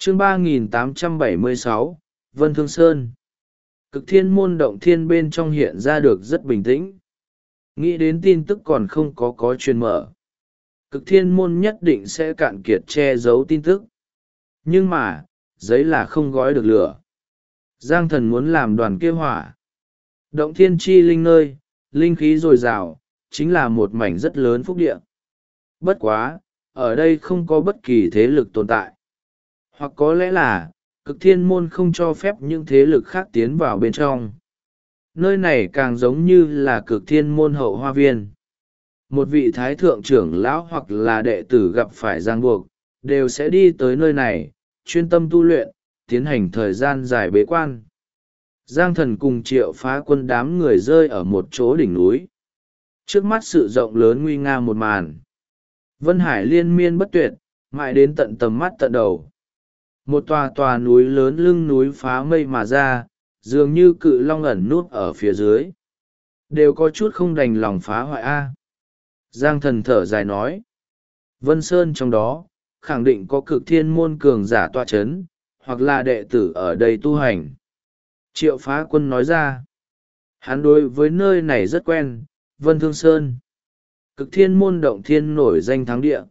Chương 3876, Vân Thương Sơn. Cực thiên môn động thiên bên trong hiện ra được rất bình tĩnh. Nghĩ đến tin tức còn không có truyền mở. Cực thiên môn nhất định sẽ cạn kiệt che giấu tin tức. Nhưng mà, giấy là không gói được lửa. Giang Thần muốn làm đoàn kia hỏa. Động thiên chi linh nơi, linh khí dồi dào, chính là một mảnh rất lớn phúc địa. Bất quá, ở đây không có bất kỳ thế lực tồn tại. Hoặc có lẽ là, cực thiên môn không cho phép những thế lực khác tiến vào bên trong. Nơi này càng giống như là cực thiên môn hậu hoa viên. Một vị thái thượng trưởng lão hoặc là đệ tử gặp phải ràng buộc, đều sẽ đi tới nơi này, chuyên tâm tu luyện, tiến hành thời gian dài bế quan. Giang Thần cùng Triệu Phá Quân đám người rơi ở một chỗ đỉnh núi. Trước mắt sự rộng lớn nguy nga một màn. Vân hải liên miên bất tuyệt, mãi đến tận tầm mắt tận đầu. Một tòa núi lớn lưng núi phá mây mà ra, dường như cự long ẩn nút ở phía dưới. Đều có chút không đành lòng phá hoại a. Giang Thần thở dài nói. Vân Sơn trong đó, khẳng định có cực thiên môn cường giả tọa chấn, hoặc là đệ tử ở đây tu hành. Triệu Phá Quân nói ra. Hắn đối với nơi này rất quen, Vân Thương Sơn. Cực thiên môn động thiên nổi danh thắng địa.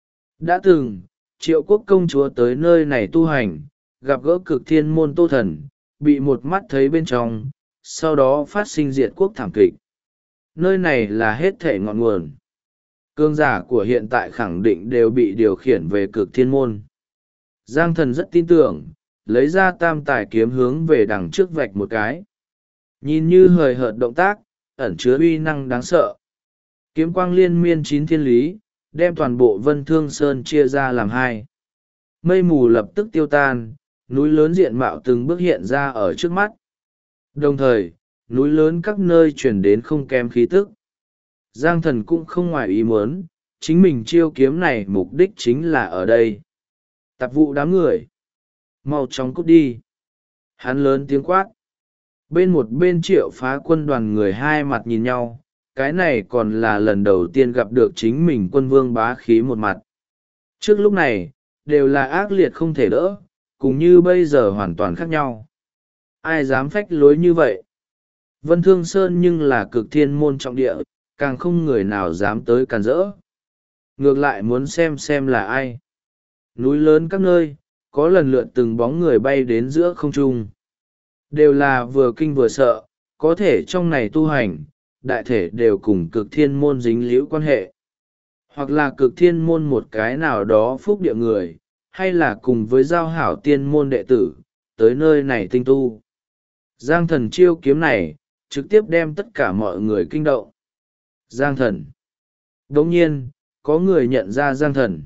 Đã từng, Triệu Quốc công chúa tới nơi này tu hành, gặp gỡ cực thiên môn Tô Thần, bị một mắt thấy bên trong, sau đó phát sinh diệt quốc thảm kịch. Nơi này là hết thể ngọn nguồn. Cương giả của hiện tại khẳng định đều bị điều khiển về cực thiên môn. Giang Thần rất tin tưởng, lấy ra tam tài kiếm hướng về đằng trước vạch một cái. Nhìn như hời hợt động tác, ẩn chứa uy năng đáng sợ. Kiếm quang liên miên chín thiên lý, đem toàn bộ Vân Thương Sơn chia ra làm hai. Mây mù lập tức tiêu tan, núi lớn diện mạo từng bước hiện ra ở trước mắt. Đồng thời, núi lớn các nơi chuyển đến không kém khí tức. Giang Thần cũng không ngoài ý muốn, chính mình chiêu kiếm này mục đích chính là ở đây. Tạp vụ đám người. Mau chóng cút đi. Hắn lớn tiếng quát. Bên Triệu Phá Quân đoàn người hai mặt nhìn nhau, cái này còn là lần đầu tiên gặp được chính mình quân vương bá khí một mặt. Trước lúc này, đều là ác liệt không thể đỡ, cũng như bây giờ hoàn toàn khác nhau. Ai dám phách lối như vậy? Vân Thương Sơn nhưng là cực thiên môn trọng địa, càng không người nào dám tới càn rỡ. Ngược lại muốn xem là ai. Núi lớn các nơi, có lần lượt từng bóng người bay đến giữa không trung. Đều là vừa kinh vừa sợ, có thể trong này tu hành, đại thể đều cùng cực thiên môn dính líu quan hệ. Hoặc là cực thiên môn một cái nào đó phúc địa người, hay là cùng với giao hảo tiên môn đệ tử, tới nơi này tinh tu. Giang Thần chiêu kiếm này, trực tiếp đem tất cả mọi người kinh động. Giang Thần. Đồng nhiên, có người nhận ra Giang Thần.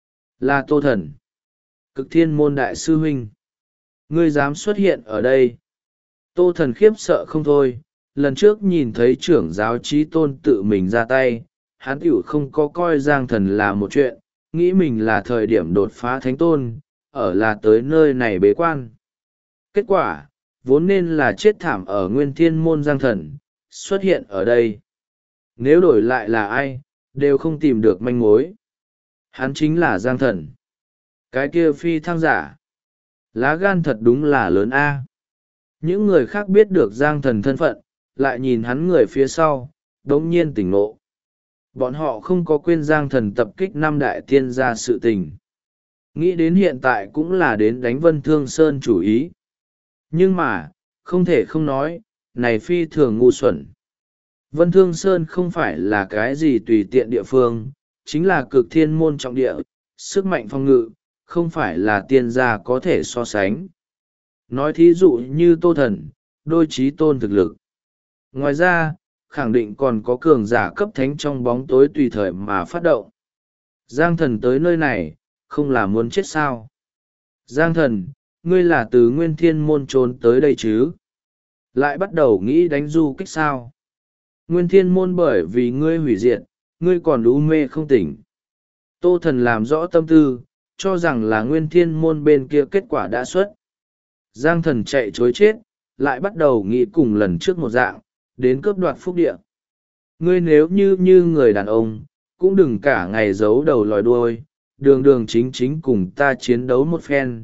Là Tô Thần. Cực thiên môn đại sư huynh. Ngươi dám xuất hiện ở đây. Tô Thần khiếp sợ không thôi, lần trước nhìn thấy trưởng giáo Chí Tôn tự mình ra tay, hắn tiểu không có coi Giang Thần là một chuyện, nghĩ mình là thời điểm đột phá thánh tôn, ở là tới nơi này bế quan. Kết quả, vốn nên là chết thảm ở Nguyên Thiên môn Giang Thần, xuất hiện ở đây. Nếu đổi lại là ai, đều không tìm được manh mối. Hắn chính là Giang Thần. Cái kia phi thăng giả. Lá gan thật đúng là lớn a. Những người khác biết được Giang Thần thân phận, lại nhìn hắn người phía sau, đống nhiên tỉnh ngộ. Bọn họ không có quên Giang Thần tập kích năm đại tiên gia sự tình. Nghĩ đến hiện tại cũng là đến đánh Vân Thương Sơn chủ ý. Nhưng mà, không thể không nói, này phi thường ngu xuẩn. Vân Thương Sơn không phải là cái gì tùy tiện địa phương, chính là cực thiên môn trọng địa, sức mạnh phong ngự, không phải là tiên gia có thể so sánh. Nói thí dụ như Tô Thần, đôi chí tôn thực lực. Ngoài ra, khẳng định còn có cường giả cấp thánh trong bóng tối tùy thời mà phát động. Giang Thần tới nơi này, không là muốn chết sao? Giang Thần, ngươi là từ Nguyên Thiên môn trốn tới đây chứ? Lại bắt đầu nghĩ đánh du kích sao? Nguyên Thiên môn bởi vì ngươi hủy diệt, ngươi còn u mê không tỉnh. Tô Thần làm rõ tâm tư, cho rằng là Nguyên Thiên môn bên kia kết quả đã xuất. Giang Thần chạy chối chết, lại bắt đầu nghĩ cùng lần trước một dạng, đến cướp đoạt phúc địa. Ngươi nếu như người đàn ông, cũng đừng cả ngày giấu đầu lòi đuôi, đường đường chính chính cùng ta chiến đấu một phen,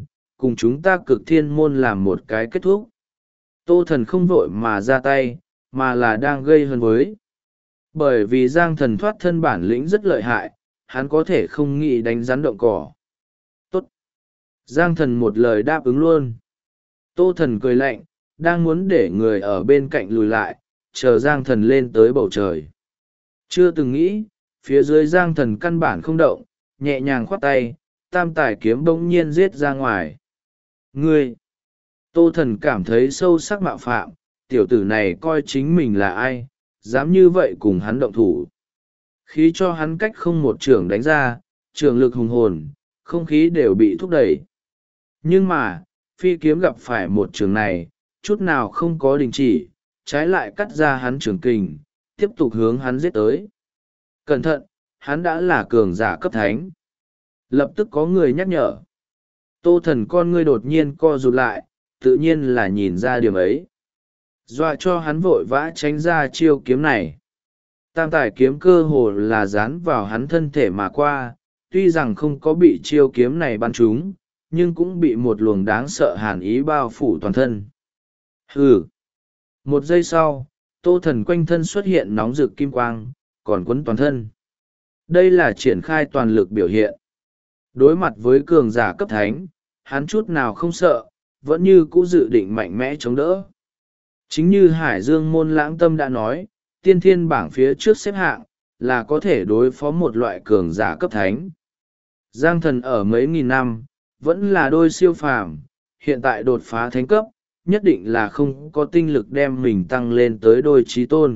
cùng chúng ta cực thiên môn làm một cái kết thúc. Tô Thần không vội mà ra tay, mà là đang gây hấn với. Bởi vì Giang Thần thoát thân bản lĩnh rất lợi hại, hắn có thể không nghĩ đánh rắn động cỏ. Tốt. Giang Thần một lời đáp ứng luôn. Tô Thần cười lạnh, đang muốn để người ở bên cạnh lùi lại, chờ Giang Thần lên tới bầu trời. Chưa từng nghĩ, phía dưới Giang Thần căn bản không động, nhẹ nhàng khoát tay, tam tài kiếm bỗng nhiên giết ra ngoài. Ngươi! Tô Thần cảm thấy sâu sắc mạo phạm, tiểu tử này coi chính mình là ai, dám như vậy cùng hắn động thủ. Khí cho hắn cách không một trường đánh ra, trường lực hùng hồn, không khí đều bị thúc đẩy. Nhưng mà, phi kiếm gặp phải một trường này, chút nào không có đình chỉ, trái lại cắt ra hắn trường kình, tiếp tục hướng hắn giết tới. Cẩn thận, hắn đã là cường giả cấp thánh. Lập tức có người nhắc nhở. Tô Thần con ngươi đột nhiên co rụt lại, tự nhiên là nhìn ra điểm ấy. Dọa cho hắn vội vã tránh ra chiêu kiếm này. Tam tài kiếm cơ hồ là dán vào hắn thân thể mà qua, tuy rằng không có bị chiêu kiếm này bắn trúng, nhưng cũng bị một luồng đáng sợ hàn ý bao phủ toàn thân. Hừ! Một giây sau, Tô Thần quanh thân xuất hiện nóng rực kim quang, còn quấn toàn thân. Đây là triển khai toàn lực biểu hiện. Đối mặt với cường giả cấp thánh, hắn chút nào không sợ, vẫn như cũ dự định mạnh mẽ chống đỡ. Chính như Hải Dương Môn Lãng Tâm đã nói, tiên thiên bảng phía trước xếp hạng, là có thể đối phó một loại cường giả cấp thánh. Giang Thần ở mấy nghìn năm, vẫn là đôi siêu phàm, hiện tại đột phá thánh cấp, nhất định là không có tinh lực đem mình tăng lên tới đôi trí tôn.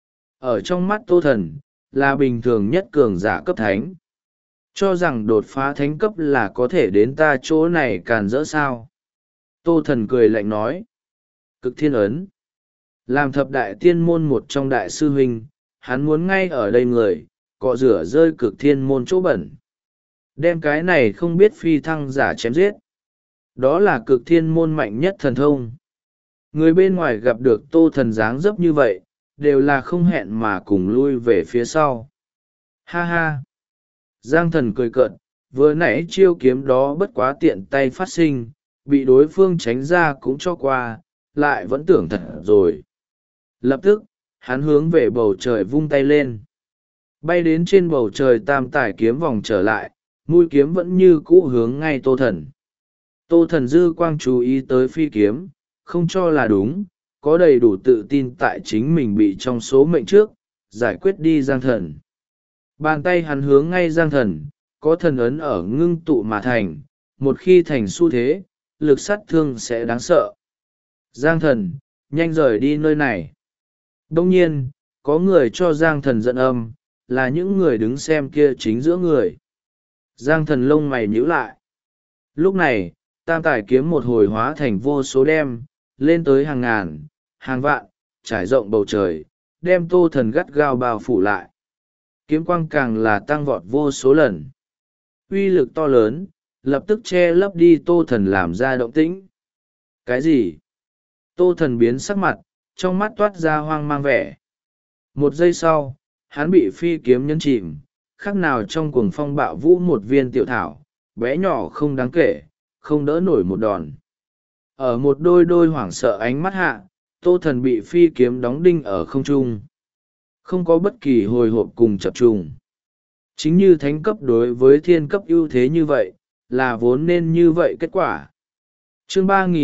Ở trong mắt Tô Thần, là bình thường nhất cường giả cấp thánh. Cho rằng đột phá thánh cấp là có thể đến ta chỗ này càn rỡ sao. Tô Thần cười lạnh nói. Cực thiên ấn. Làm thập đại tiên môn một trong đại sư huynh, hắn muốn ngay ở đây người, cọ rửa rơi cực thiên môn chỗ bẩn. Đem cái này không biết phi thăng giả chém giết. Đó là cực thiên môn mạnh nhất thần thông. Người bên ngoài gặp được Tô Thần dáng dấp như vậy, đều là không hẹn mà cùng lui về phía sau. Ha ha! Giang Thần cười cợt, vừa nãy chiêu kiếm đó bất quá tiện tay phát sinh, bị đối phương tránh ra cũng cho qua, lại vẫn tưởng thật rồi. Lập tức, hắn hướng về bầu trời vung tay lên. Bay đến trên bầu trời tam tải kiếm vòng trở lại, mũi kiếm vẫn như cũ hướng ngay Tô Thần. Tô Thần dư quang chú ý tới phi kiếm, không cho là đúng, có đầy đủ tự tin tại chính mình bị trong số mệnh trước, giải quyết đi Giang Thần. Bàn tay hắn hướng ngay Giang Thần, có thần ấn ở ngưng tụ mà thành, một khi thành xu thế, lực sát thương sẽ đáng sợ. Giang Thần, nhanh rời đi nơi này. Đông nhiên, có người cho Giang Thần giận âm, là những người đứng xem kia chính giữa người. Giang Thần lông mày nhíu lại. Lúc này, tam tải kiếm một hồi hóa thành vô số đem, lên tới hàng ngàn, hàng vạn, trải rộng bầu trời, đem Tô Thần gắt gao bao phủ lại. Kiếm quang càng là tăng vọt vô số lần. Uy lực to lớn, lập tức che lấp đi Tô Thần làm ra động tĩnh. Cái gì? Tô Thần biến sắc mặt, trong mắt toát ra hoang mang vẻ. Một giây sau, hắn bị phi kiếm nhấn chìm, khác nào trong cuồng phong bạo vũ một viên tiểu thảo, bé nhỏ không đáng kể, không đỡ nổi một đòn. Ở một đôi hoảng sợ ánh mắt hạ, Tô Thần bị phi kiếm đóng đinh ở không trung. Không có bất kỳ hồi hộp cùng chập trùng. Chính như thánh cấp đối với thiên cấp ưu thế như vậy, là vốn nên như vậy kết quả. Chương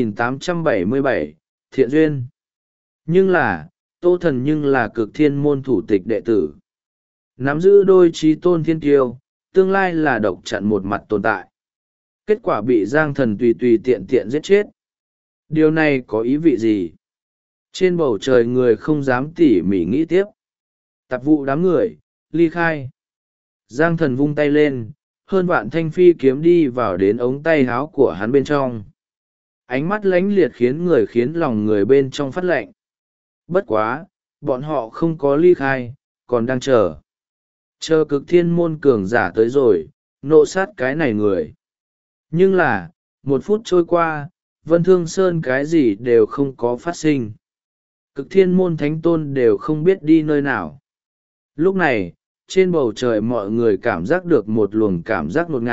3877, Thiện Duyên. Nhưng là, Tô Thần nhưng là cực thiên môn thủ tịch đệ tử. Nắm giữ đôi trí tôn thiên kiêu, tương lai là độc chặn một mặt tồn tại. Kết quả bị Giang Thần tùy tùy tiện tiện giết chết. Điều này có ý vị gì? Trên bầu trời người không dám tỉ mỉ nghĩ tiếp. Tạp vụ đám người, ly khai. Giang Thần vung tay lên, hơn vạn thanh phi kiếm đi vào đến ống tay áo của hắn bên trong. Ánh mắt lánh liệt khiến lòng người bên trong phát lạnh. Bất quá, bọn họ không có ly khai, còn đang chờ. Chờ cực thiên môn cường giả tới rồi, nộ sát cái này người. Nhưng là, một phút trôi qua, Vân Thương Sơn cái gì đều không có phát sinh. Cực thiên môn thánh tôn đều không biết đi nơi nào. Lúc này, trên bầu trời mọi người cảm giác được một luồng cảm giác ngột ngạt,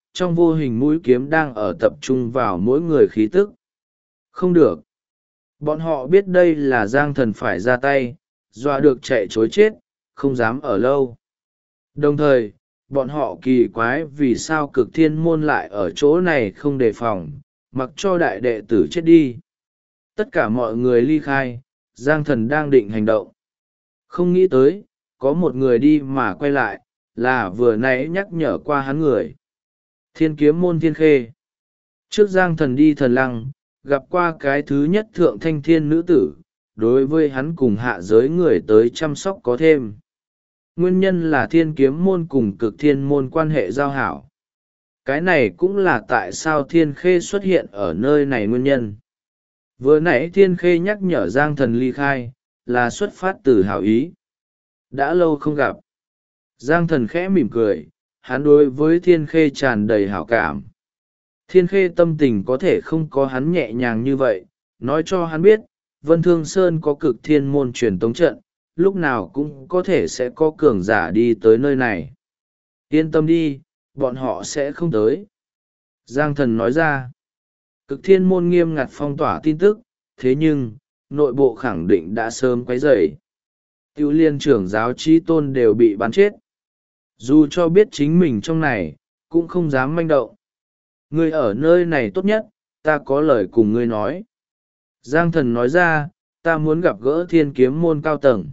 trong vô hình mũi kiếm đang ở tập trung vào mỗi người khí tức. Không được. Bọn họ biết đây là Giang Thần phải ra tay, dọa được chạy chối chết, không dám ở lâu. Đồng thời, bọn họ kỳ quái vì sao Cực Thiên môn lại ở chỗ này không đề phòng, mặc cho đại đệ tử chết đi. Tất cả mọi người ly khai, Giang Thần đang định hành động. Không nghĩ tới, có một người đi mà quay lại, là vừa nãy nhắc nhở qua hắn người. Thiên Kiếm môn Thiên Khê. Trước Giang Thần đi Thần Lăng, gặp qua cái thứ nhất thượng thanh thiên nữ tử, đối với hắn cùng hạ giới người tới chăm sóc có thêm. Nguyên nhân là Thiên Kiếm môn cùng Cực Thiên môn quan hệ giao hảo. Cái này cũng là tại sao Thiên Khê xuất hiện ở nơi này nguyên nhân. Vừa nãy Thiên Khê nhắc nhở Giang Thần ly khai, là xuất phát từ hảo ý. Đã lâu không gặp. Giang Thần khẽ mỉm cười, hắn đối với Thiên Khê tràn đầy hảo cảm. Thiên Khê tâm tình có thể không có hắn nhẹ nhàng như vậy, nói cho hắn biết, Vân Thương Sơn có Cực Thiên môn truyền tống trận, lúc nào cũng có thể sẽ có cường giả đi tới nơi này. Yên tâm đi, bọn họ sẽ không tới. Giang Thần nói ra, Cực Thiên môn nghiêm ngặt phong tỏa tin tức, thế nhưng, nội bộ khẳng định đã sớm quấy rầy. Tiêu liên trưởng giáo Chí Tôn đều bị bắn chết. Dù cho biết chính mình trong này, cũng không dám manh động. Ngươi ở nơi này tốt nhất, ta có lời cùng ngươi nói. Giang Thần nói ra, ta muốn gặp gỡ Thiên Kiếm môn cao tầng.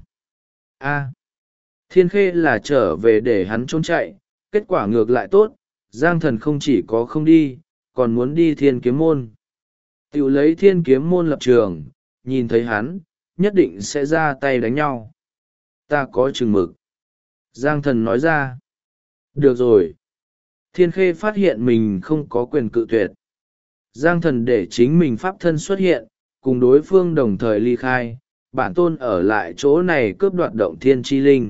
Thiên Khê là trở về để hắn trốn chạy, kết quả ngược lại tốt, Giang Thần không chỉ có không đi, còn muốn đi Thiên Kiếm môn. Tiểu lấy Thiên Kiếm môn lập trường, nhìn thấy hắn, nhất định sẽ ra tay đánh nhau. Ta có chừng mực. Giang Thần nói ra. Được rồi. Thiên Khê phát hiện mình không có quyền cự tuyệt. Giang Thần để chính mình pháp thân xuất hiện, cùng đối phương đồng thời ly khai, bản tôn ở lại chỗ này cướp đoạt động thiên chi linh.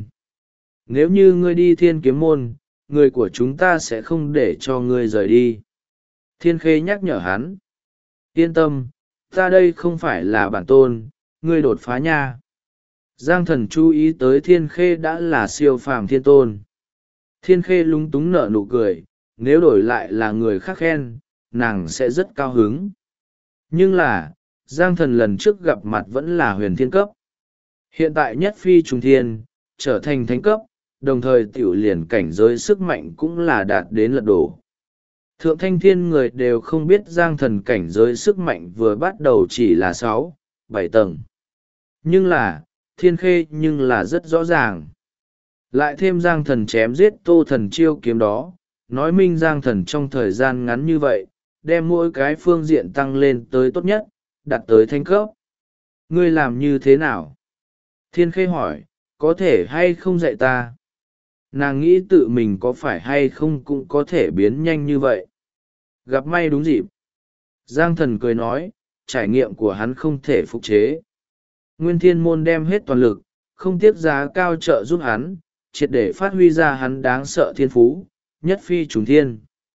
Nếu như ngươi đi Thiên Kiếm môn, người của chúng ta sẽ không để cho ngươi rời đi. Thiên Khê nhắc nhở hắn. Yên tâm, ta đây không phải là bản tôn, ngươi đột phá nha. Giang Thần chú ý tới Thiên Khê đã là siêu phàm thiên tôn. Thiên Khê lúng túng nở nụ cười, nếu đổi lại là người khác khen, nàng sẽ rất cao hứng. Nhưng là, Giang Thần lần trước gặp mặt vẫn là huyền thiên cấp. Hiện tại nhất phi trùng thiên, trở thành thánh cấp, đồng thời tiểu liền cảnh giới sức mạnh cũng là đạt đến lật đổ. Thượng thanh thiên người đều không biết Giang Thần cảnh giới sức mạnh vừa bắt đầu chỉ là 6, 7 tầng. Nhưng là, Thiên Khê nhưng là rất rõ ràng. Lại thêm Giang Thần chém giết Tô Thần chiêu kiếm đó, nói minh Giang Thần trong thời gian ngắn như vậy, đem mỗi cái phương diện tăng lên tới tốt nhất, đạt tới thánh cấp. Ngươi làm như thế nào? Thiên Khê hỏi, có thể hay không dạy ta? Nàng nghĩ tự mình có phải hay không cũng có thể biến nhanh như vậy. Gặp may đúng dịp. Giang Thần cười nói, trải nghiệm của hắn không thể phục chế. Nguyên Thiên môn đem hết toàn lực, không tiếc giá cao trợ giúp hắn, triệt để phát huy ra hắn đáng sợ thiên phú, nhất phi trùng thiên.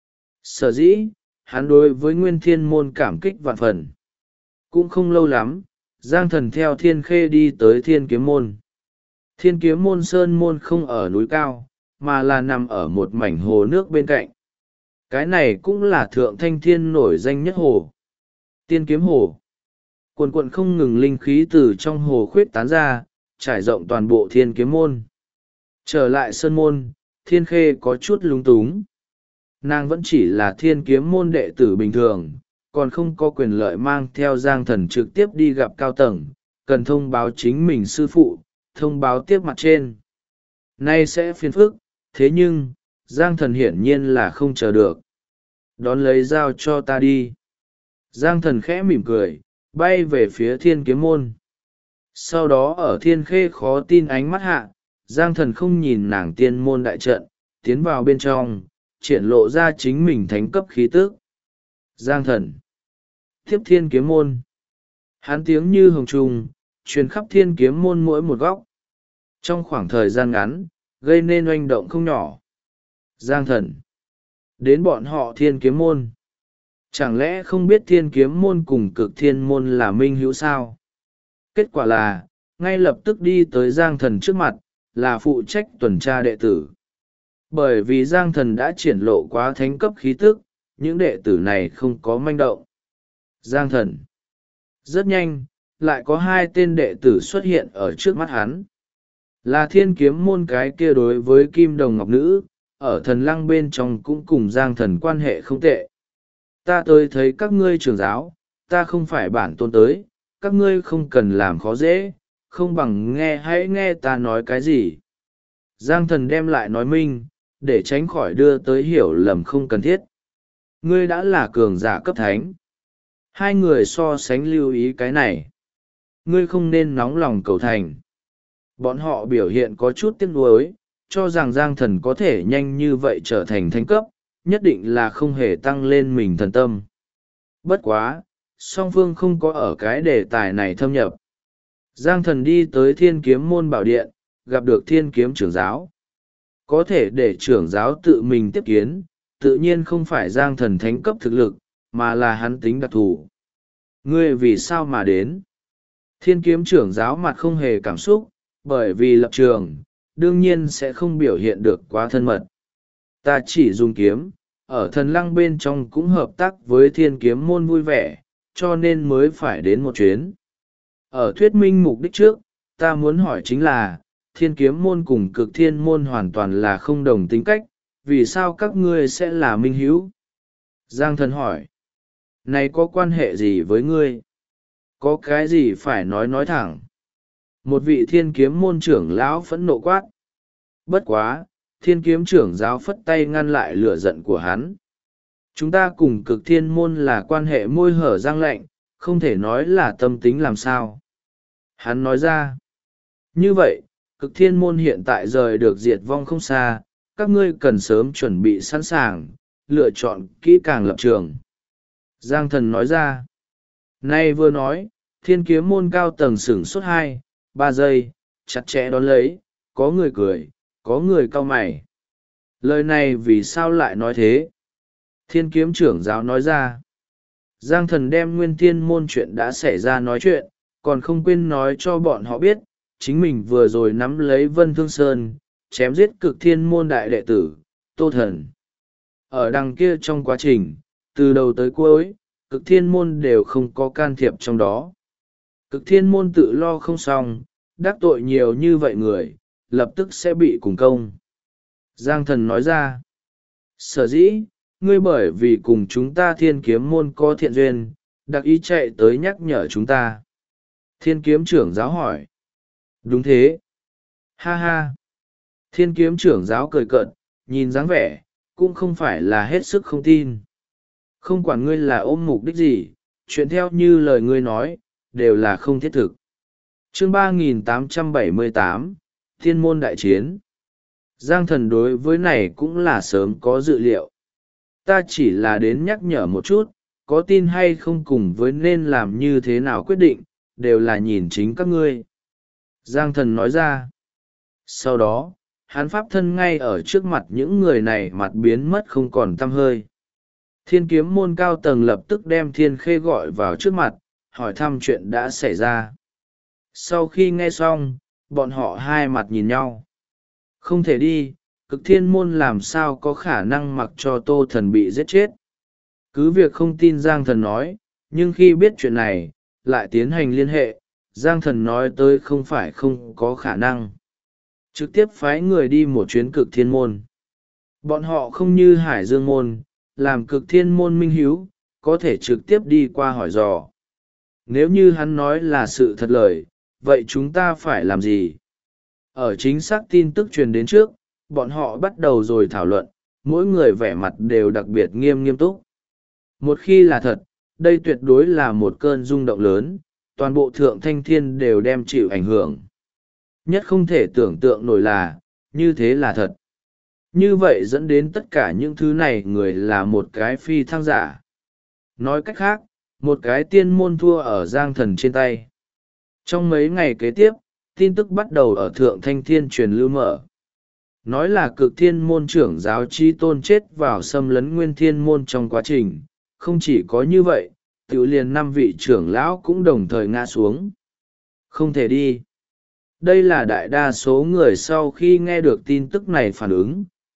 Sở dĩ, hắn đối với Nguyên Thiên môn cảm kích vạn phần. Cũng không lâu lắm, Giang Thần theo Thiên Khê đi tới Thiên Kiếm môn. Thiên Kiếm môn sơn môn không ở núi cao, mà là nằm ở một mảnh hồ nước bên cạnh. Cái này cũng là thượng thanh thiên nổi danh nhất hồ. Tiên Kiếm hồ. Cuồn cuộn không ngừng linh khí từ trong hồ khuyết tán ra, trải rộng toàn bộ Thiên Kiếm môn. Trở lại sơn môn, Thiên Khê có chút lung túng. Nàng vẫn chỉ là Thiên Kiếm môn đệ tử bình thường, còn không có quyền lợi mang theo Giang Thần trực tiếp đi gặp cao tầng, cần thông báo chính mình sư phụ, thông báo tiếp mặt trên. Nay sẽ phiền phức, thế nhưng, Giang Thần hiển nhiên là không chờ được. Đón lấy dao cho ta đi. Giang Thần khẽ mỉm cười, bay về phía Thiên Kiếm môn. Sau đó ở Thiên Khê khó tin ánh mắt hạ, Giang Thần không nhìn nàng tiên môn đại trận, tiến vào bên trong, triển lộ ra chính mình thánh cấp khí tức. Giang Thần. Tiếp Thiên Kiếm môn. Hán tiếng như hồng trùng, truyền khắp Thiên Kiếm môn mỗi một góc. Trong khoảng thời gian ngắn, gây nên oanh động không nhỏ. Giang Thần. Đến bọn họ Thiên Kiếm môn. Chẳng lẽ không biết Thiên Kiếm môn cùng Cực Thiên môn là minh hữu sao? Kết quả là, ngay lập tức đi tới Giang Thần trước mặt, là phụ trách tuần tra đệ tử. Bởi vì Giang Thần đã triển lộ quá thánh cấp khí tức, những đệ tử này không có manh động. Giang Thần. Rất nhanh, lại có hai tên đệ tử xuất hiện ở trước mắt hắn. Là Thiên Kiếm môn cái kia đối với Kim Đồng Ngọc Nữ, ở Thần Lăng bên trong cũng cùng Giang Thần quan hệ không tệ. Ta tới thấy các ngươi trưởng giáo, ta không phải bản tôn tới, các ngươi không cần làm khó dễ, không bằng hãy nghe ta nói cái gì. Giang Thần đem lại nói minh, để tránh khỏi đưa tới hiểu lầm không cần thiết. Ngươi đã là cường giả cấp thánh. Hai người so sánh lưu ý cái này. Ngươi không nên nóng lòng cầu thành. Bọn họ biểu hiện có chút tiếc nuối, cho rằng Giang Thần có thể nhanh như vậy trở thành thánh cấp, nhất định là không hề tăng lên mình thần tâm. Bất quá, song phương không có ở cái đề tài này thâm nhập. Giang Thần đi tới Thiên Kiếm môn bảo điện, gặp được Thiên Kiếm trưởng giáo. Có thể để trưởng giáo tự mình tiếp kiến, tự nhiên không phải Giang Thần thánh cấp thực lực, mà là hắn tính đặc thù. Ngươi vì sao mà đến? Thiên Kiếm trưởng giáo mặt không hề cảm xúc, bởi vì lập trường, đương nhiên sẽ không biểu hiện được quá thân mật. Ta chỉ dùng kiếm, ở Thần Lăng bên trong cũng hợp tác với Thiên Kiếm môn vui vẻ, cho nên mới phải đến một chuyến. Ở thuyết minh mục đích trước, ta muốn hỏi chính là, Thiên Kiếm môn cùng Cực Thiên môn hoàn toàn là không đồng tính cách, vì sao các ngươi sẽ là minh hữu? Giang Thần hỏi, này có quan hệ gì với ngươi? Có cái gì phải nói thẳng? Một vị Thiên Kiếm môn trưởng lão phẫn nộ quát. Bất quá, Thiên Kiếm trưởng giáo phất tay ngăn lại lửa giận của hắn. Chúng ta cùng Cực Thiên môn là quan hệ môi hở răng lạnh, không thể nói là tâm tính làm sao. Hắn nói ra, như vậy, Cực Thiên môn hiện tại rời được diệt vong không xa, các ngươi cần sớm chuẩn bị sẵn sàng, lựa chọn kỹ càng lập trường. Giang Thần nói ra, nay vừa nói, Thiên Kiếm môn cao tầng sửng sốt 2-3 giây, chặt chẽ đón lấy, có người cười, có người cau mày. Lời này vì sao lại nói thế? Thiên Kiếm trưởng giáo nói ra, Giang Thần đem Nguyên Thiên môn chuyện đã xảy ra nói chuyện, còn không quên nói cho bọn họ biết, chính mình vừa rồi nắm lấy Vân Thương Sơn, chém giết Cực Thiên môn đại đệ tử, Tô Thần. Ở đằng kia trong quá trình, từ đầu tới cuối, Cực Thiên môn đều không có can thiệp trong đó. Cực Thiên môn tự lo không xong, đắc tội nhiều như vậy người, lập tức sẽ bị cùng công. Giang Thần nói ra, sở dĩ, ngươi bởi vì cùng chúng ta Thiên Kiếm môn có thiện duyên, đặc ý chạy tới nhắc nhở chúng ta. Thiên Kiếm trưởng giáo hỏi, đúng thế. Ha ha. Thiên Kiếm trưởng giáo cười cợt, nhìn dáng vẻ, cũng không phải là hết sức không tin. Không quản ngươi là ôm mục đích gì, chuyện theo như lời ngươi nói, đều là không thiết thực. Chương 3878, Thiên môn đại chiến. Giang Thần đối với này cũng là sớm có dự liệu. Ta chỉ là đến nhắc nhở một chút, có tin hay không cùng với nên làm như thế nào quyết định, đều là nhìn chính các ngươi. Giang Thần nói ra. Sau đó, hắn pháp thân ngay ở trước mặt những người này mặt biến mất không còn tăm hơi. Thiên Kiếm môn cao tầng lập tức đem Thiên Khê gọi vào trước mặt, hỏi thăm chuyện đã xảy ra. Sau khi nghe xong, bọn họ hai mặt nhìn nhau. Không thể đi, Cực Thiên môn làm sao có khả năng mặc cho Tô Thần bị giết chết. Cứ việc không tin Giang Thần nói, nhưng khi biết chuyện này, lại tiến hành liên hệ, Giang Thần nói tới không phải không có khả năng. Trực tiếp phái người đi một chuyến Cực Thiên môn. Bọn họ không như Hải Dương môn, làm Cực Thiên môn minh hiếu, có thể trực tiếp đi qua hỏi dò. Nếu như hắn nói là sự thật lời, vậy chúng ta phải làm gì? Ở chính xác tin tức truyền đến trước, bọn họ bắt đầu rồi thảo luận, mỗi người vẻ mặt đều đặc biệt nghiêm túc. Một khi là thật, đây tuyệt đối là một cơn rung động lớn, toàn bộ thượng thanh thiên đều đem chịu ảnh hưởng. Nhất không thể tưởng tượng nổi là, như thế là thật. Như vậy dẫn đến tất cả những thứ này người là một cái phi thăng giả. Nói cách khác, một cái tiên môn thua ở Giang Thần trên tay. Trong mấy ngày kế tiếp, tin tức bắt đầu ở Thượng Thanh Thiên truyền lưu mở. Nói là Cực Thiên môn trưởng giáo Chí Tôn chết vào xâm lấn Nguyên Thiên môn trong quá trình. Không chỉ có như vậy, tiểu liền 5 vị trưởng lão cũng đồng thời ngã xuống. Không thể đi. Đây là đại đa số người sau khi nghe được tin tức này phản ứng,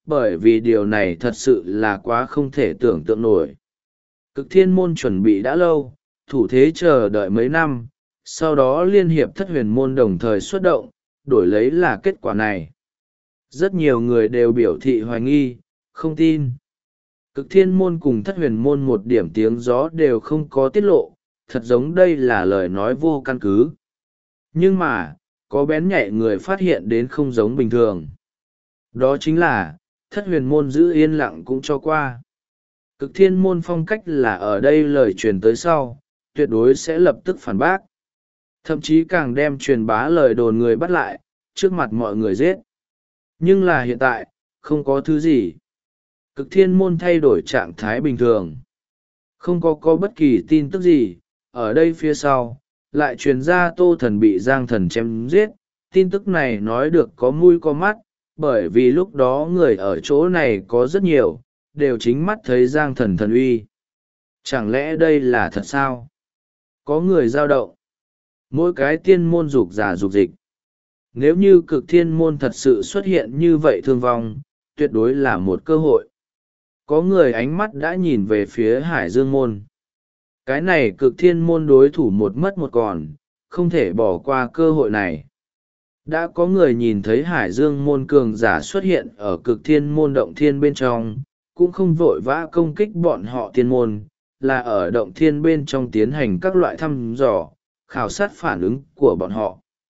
bởi vì điều này thật sự là quá không thể tưởng tượng nổi. Cực thiên môn chuẩn bị đã lâu, thủ thế chờ đợi mấy năm, sau đó liên hiệp thất huyền môn đồng thời xuất động, đổi lấy là kết quả này. Rất nhiều người đều biểu thị hoài nghi, không tin. Cực thiên môn cùng thất huyền môn một điểm tiếng gió đều không có tiết lộ, thật giống đây là lời nói vô căn cứ. Nhưng mà, có bén nhạy người phát hiện đến không giống bình thường. Đó chính là, thất huyền môn giữ yên lặng cũng cho qua. Cực thiên môn phong cách là ở đây lời truyền tới sau, tuyệt đối sẽ lập tức phản bác. Thậm chí càng đem truyền bá lời đồn người bắt lại, trước mặt mọi người giết. Nhưng là hiện tại, không có thứ gì. Cực thiên môn thay đổi trạng thái bình thường. Không có bất kỳ tin tức gì, ở đây phía sau, lại truyền ra Tô Thần bị Giang Thần chém giết. Tin tức này nói được có mũi có mắt, bởi vì lúc đó người ở chỗ này có rất nhiều, đều chính mắt thấy Giang Thần thần uy. Chẳng lẽ đây là thật sao? Có người dao động. Mỗi cái tiên môn dục giả dục dịch. Nếu như cực thiên môn thật sự xuất hiện như vậy thương vong, tuyệt đối là một cơ hội. Có người ánh mắt đã nhìn về phía Hải Dương môn. Cái này cực thiên môn đối thủ một mất một còn, không thể bỏ qua cơ hội này. Đã có người nhìn thấy Hải Dương môn cường giả xuất hiện ở cực thiên môn động thiên bên trong, cũng không vội vã công kích bọn họ tiên môn, là ở động thiên bên trong tiến hành các loại thăm dò, khảo sát phản ứng của bọn họ.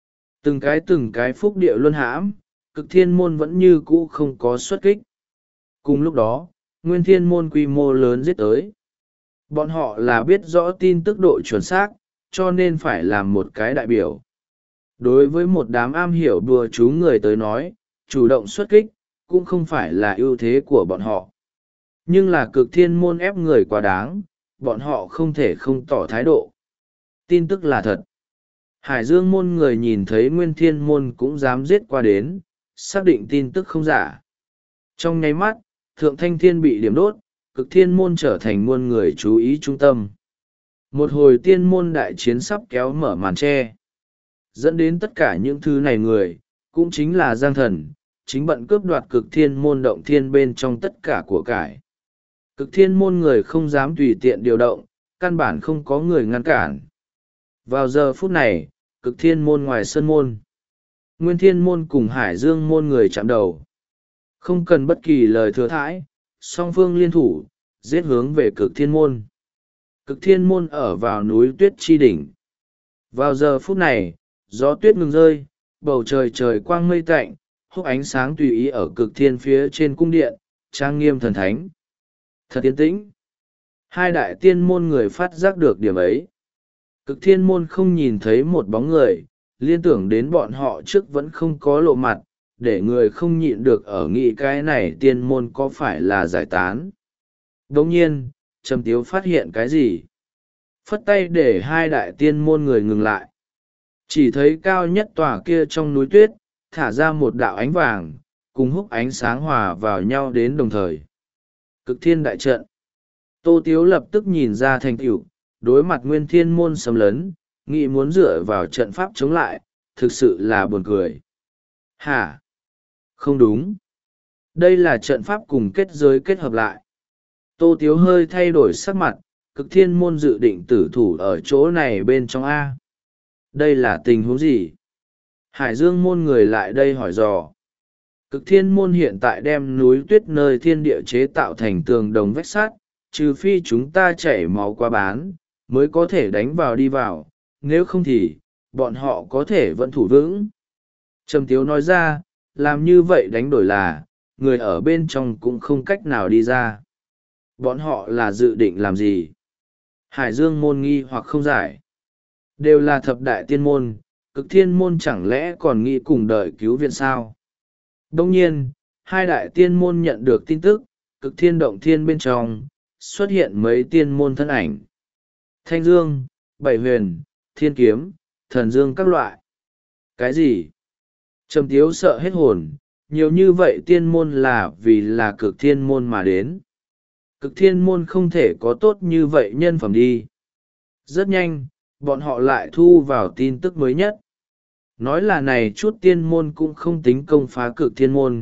Từng cái phúc địa luân hãm, cực thiên môn vẫn như cũ không có xuất kích. Cùng lúc đó, nguyên thiên môn quy mô lớn giết tới. Bọn họ là biết rõ tin tức độ chuẩn xác, cho nên phải làm một cái đại biểu. Đối với một đám am hiểu đùa chú người tới nói, chủ động xuất kích, cũng không phải là ưu thế của bọn họ. Nhưng là cực thiên môn ép người quá đáng, bọn họ không thể không tỏ thái độ. Tin tức là thật. Hải Dương môn người nhìn thấy nguyên thiên môn cũng dám giết qua đến, xác định tin tức không giả. Trong nháy mắt, thượng thanh thiên bị điểm đốt, cực thiên môn trở thành muôn người chú ý trung tâm. Một hồi tiên môn đại chiến sắp kéo mở màn tre. Dẫn đến tất cả những thứ này người, cũng chính là Giang Thần, chính bận cướp đoạt cực thiên môn động thiên bên trong tất cả của cải. Cực thiên môn người không dám tùy tiện điều động, căn bản không có người ngăn cản. Vào giờ phút này, cực thiên môn ngoài sân môn. Nguyên thiên môn cùng Hải Dương môn người chạm đầu. Không cần bất kỳ lời thừa thãi, song phương liên thủ, giết hướng về cực thiên môn. Cực thiên môn ở vào núi tuyết chi đỉnh. Vào giờ phút này, gió tuyết ngừng rơi, bầu trời trời quang mây tạnh, húc ánh sáng tùy ý ở cực thiên phía trên cung điện, trang nghiêm thần thánh. Thật yên tĩnh. Hai đại tiên môn người phát giác được điểm ấy. Cực thiên môn không nhìn thấy một bóng người, liên tưởng đến bọn họ trước vẫn không có lộ mặt, để người không nhịn được ở nghĩ cái này tiên môn có phải là giải tán. Đồng nhiên, Trầm Tiếu phát hiện cái gì? Phất tay để hai đại tiên môn người ngừng lại. Chỉ thấy cao nhất tòa kia trong núi tuyết, thả ra một đạo ánh vàng, cùng húc ánh sáng hòa vào nhau đến đồng thời. Cực thiên đại trận. Tô Tiếu lập tức nhìn ra thành tựu, đối mặt nguyên thiên môn xâm lấn, nghĩ muốn dựa vào trận pháp chống lại, thực sự là buồn cười. Hả? Không đúng. Đây là trận pháp cùng kết giới kết hợp lại. Tô Tiếu hơi thay đổi sắc mặt, cực thiên môn dự định tử thủ ở chỗ này bên trong A. Đây là tình huống gì? Hải Dương môn người lại đây hỏi dò. Cực thiên môn hiện tại đem núi tuyết nơi thiên địa chế tạo thành tường đồng vách sắt, trừ phi chúng ta chảy máu qua bán, mới có thể đánh vào đi vào, nếu không thì, bọn họ có thể vẫn thủ vững. Trầm Tiếu nói ra, làm như vậy đánh đổi là, người ở bên trong cũng không cách nào đi ra. Bọn họ là dự định làm gì? Hải Dương môn nghi hoặc không giải. Đều là thập đại tiên môn, cực thiên môn chẳng lẽ còn nghĩ cùng đợi cứu viện sao? Đông nhiên, hai đại tiên môn nhận được tin tức, cực thiên động thiên bên trong, xuất hiện mấy tiên môn thân ảnh. Thanh Dương, Bảy Huyền, Thiên Kiếm, Thần Dương các loại. Cái gì? Trầm Tiếu sợ hết hồn, nhiều như vậy tiên môn là vì là cực thiên môn mà đến. Cực thiên môn không thể có tốt như vậy nhân phẩm đi. Rất nhanh, bọn họ lại thu vào tin tức mới nhất. Nói là này chút tiên môn cũng không tính công phá cực thiên môn,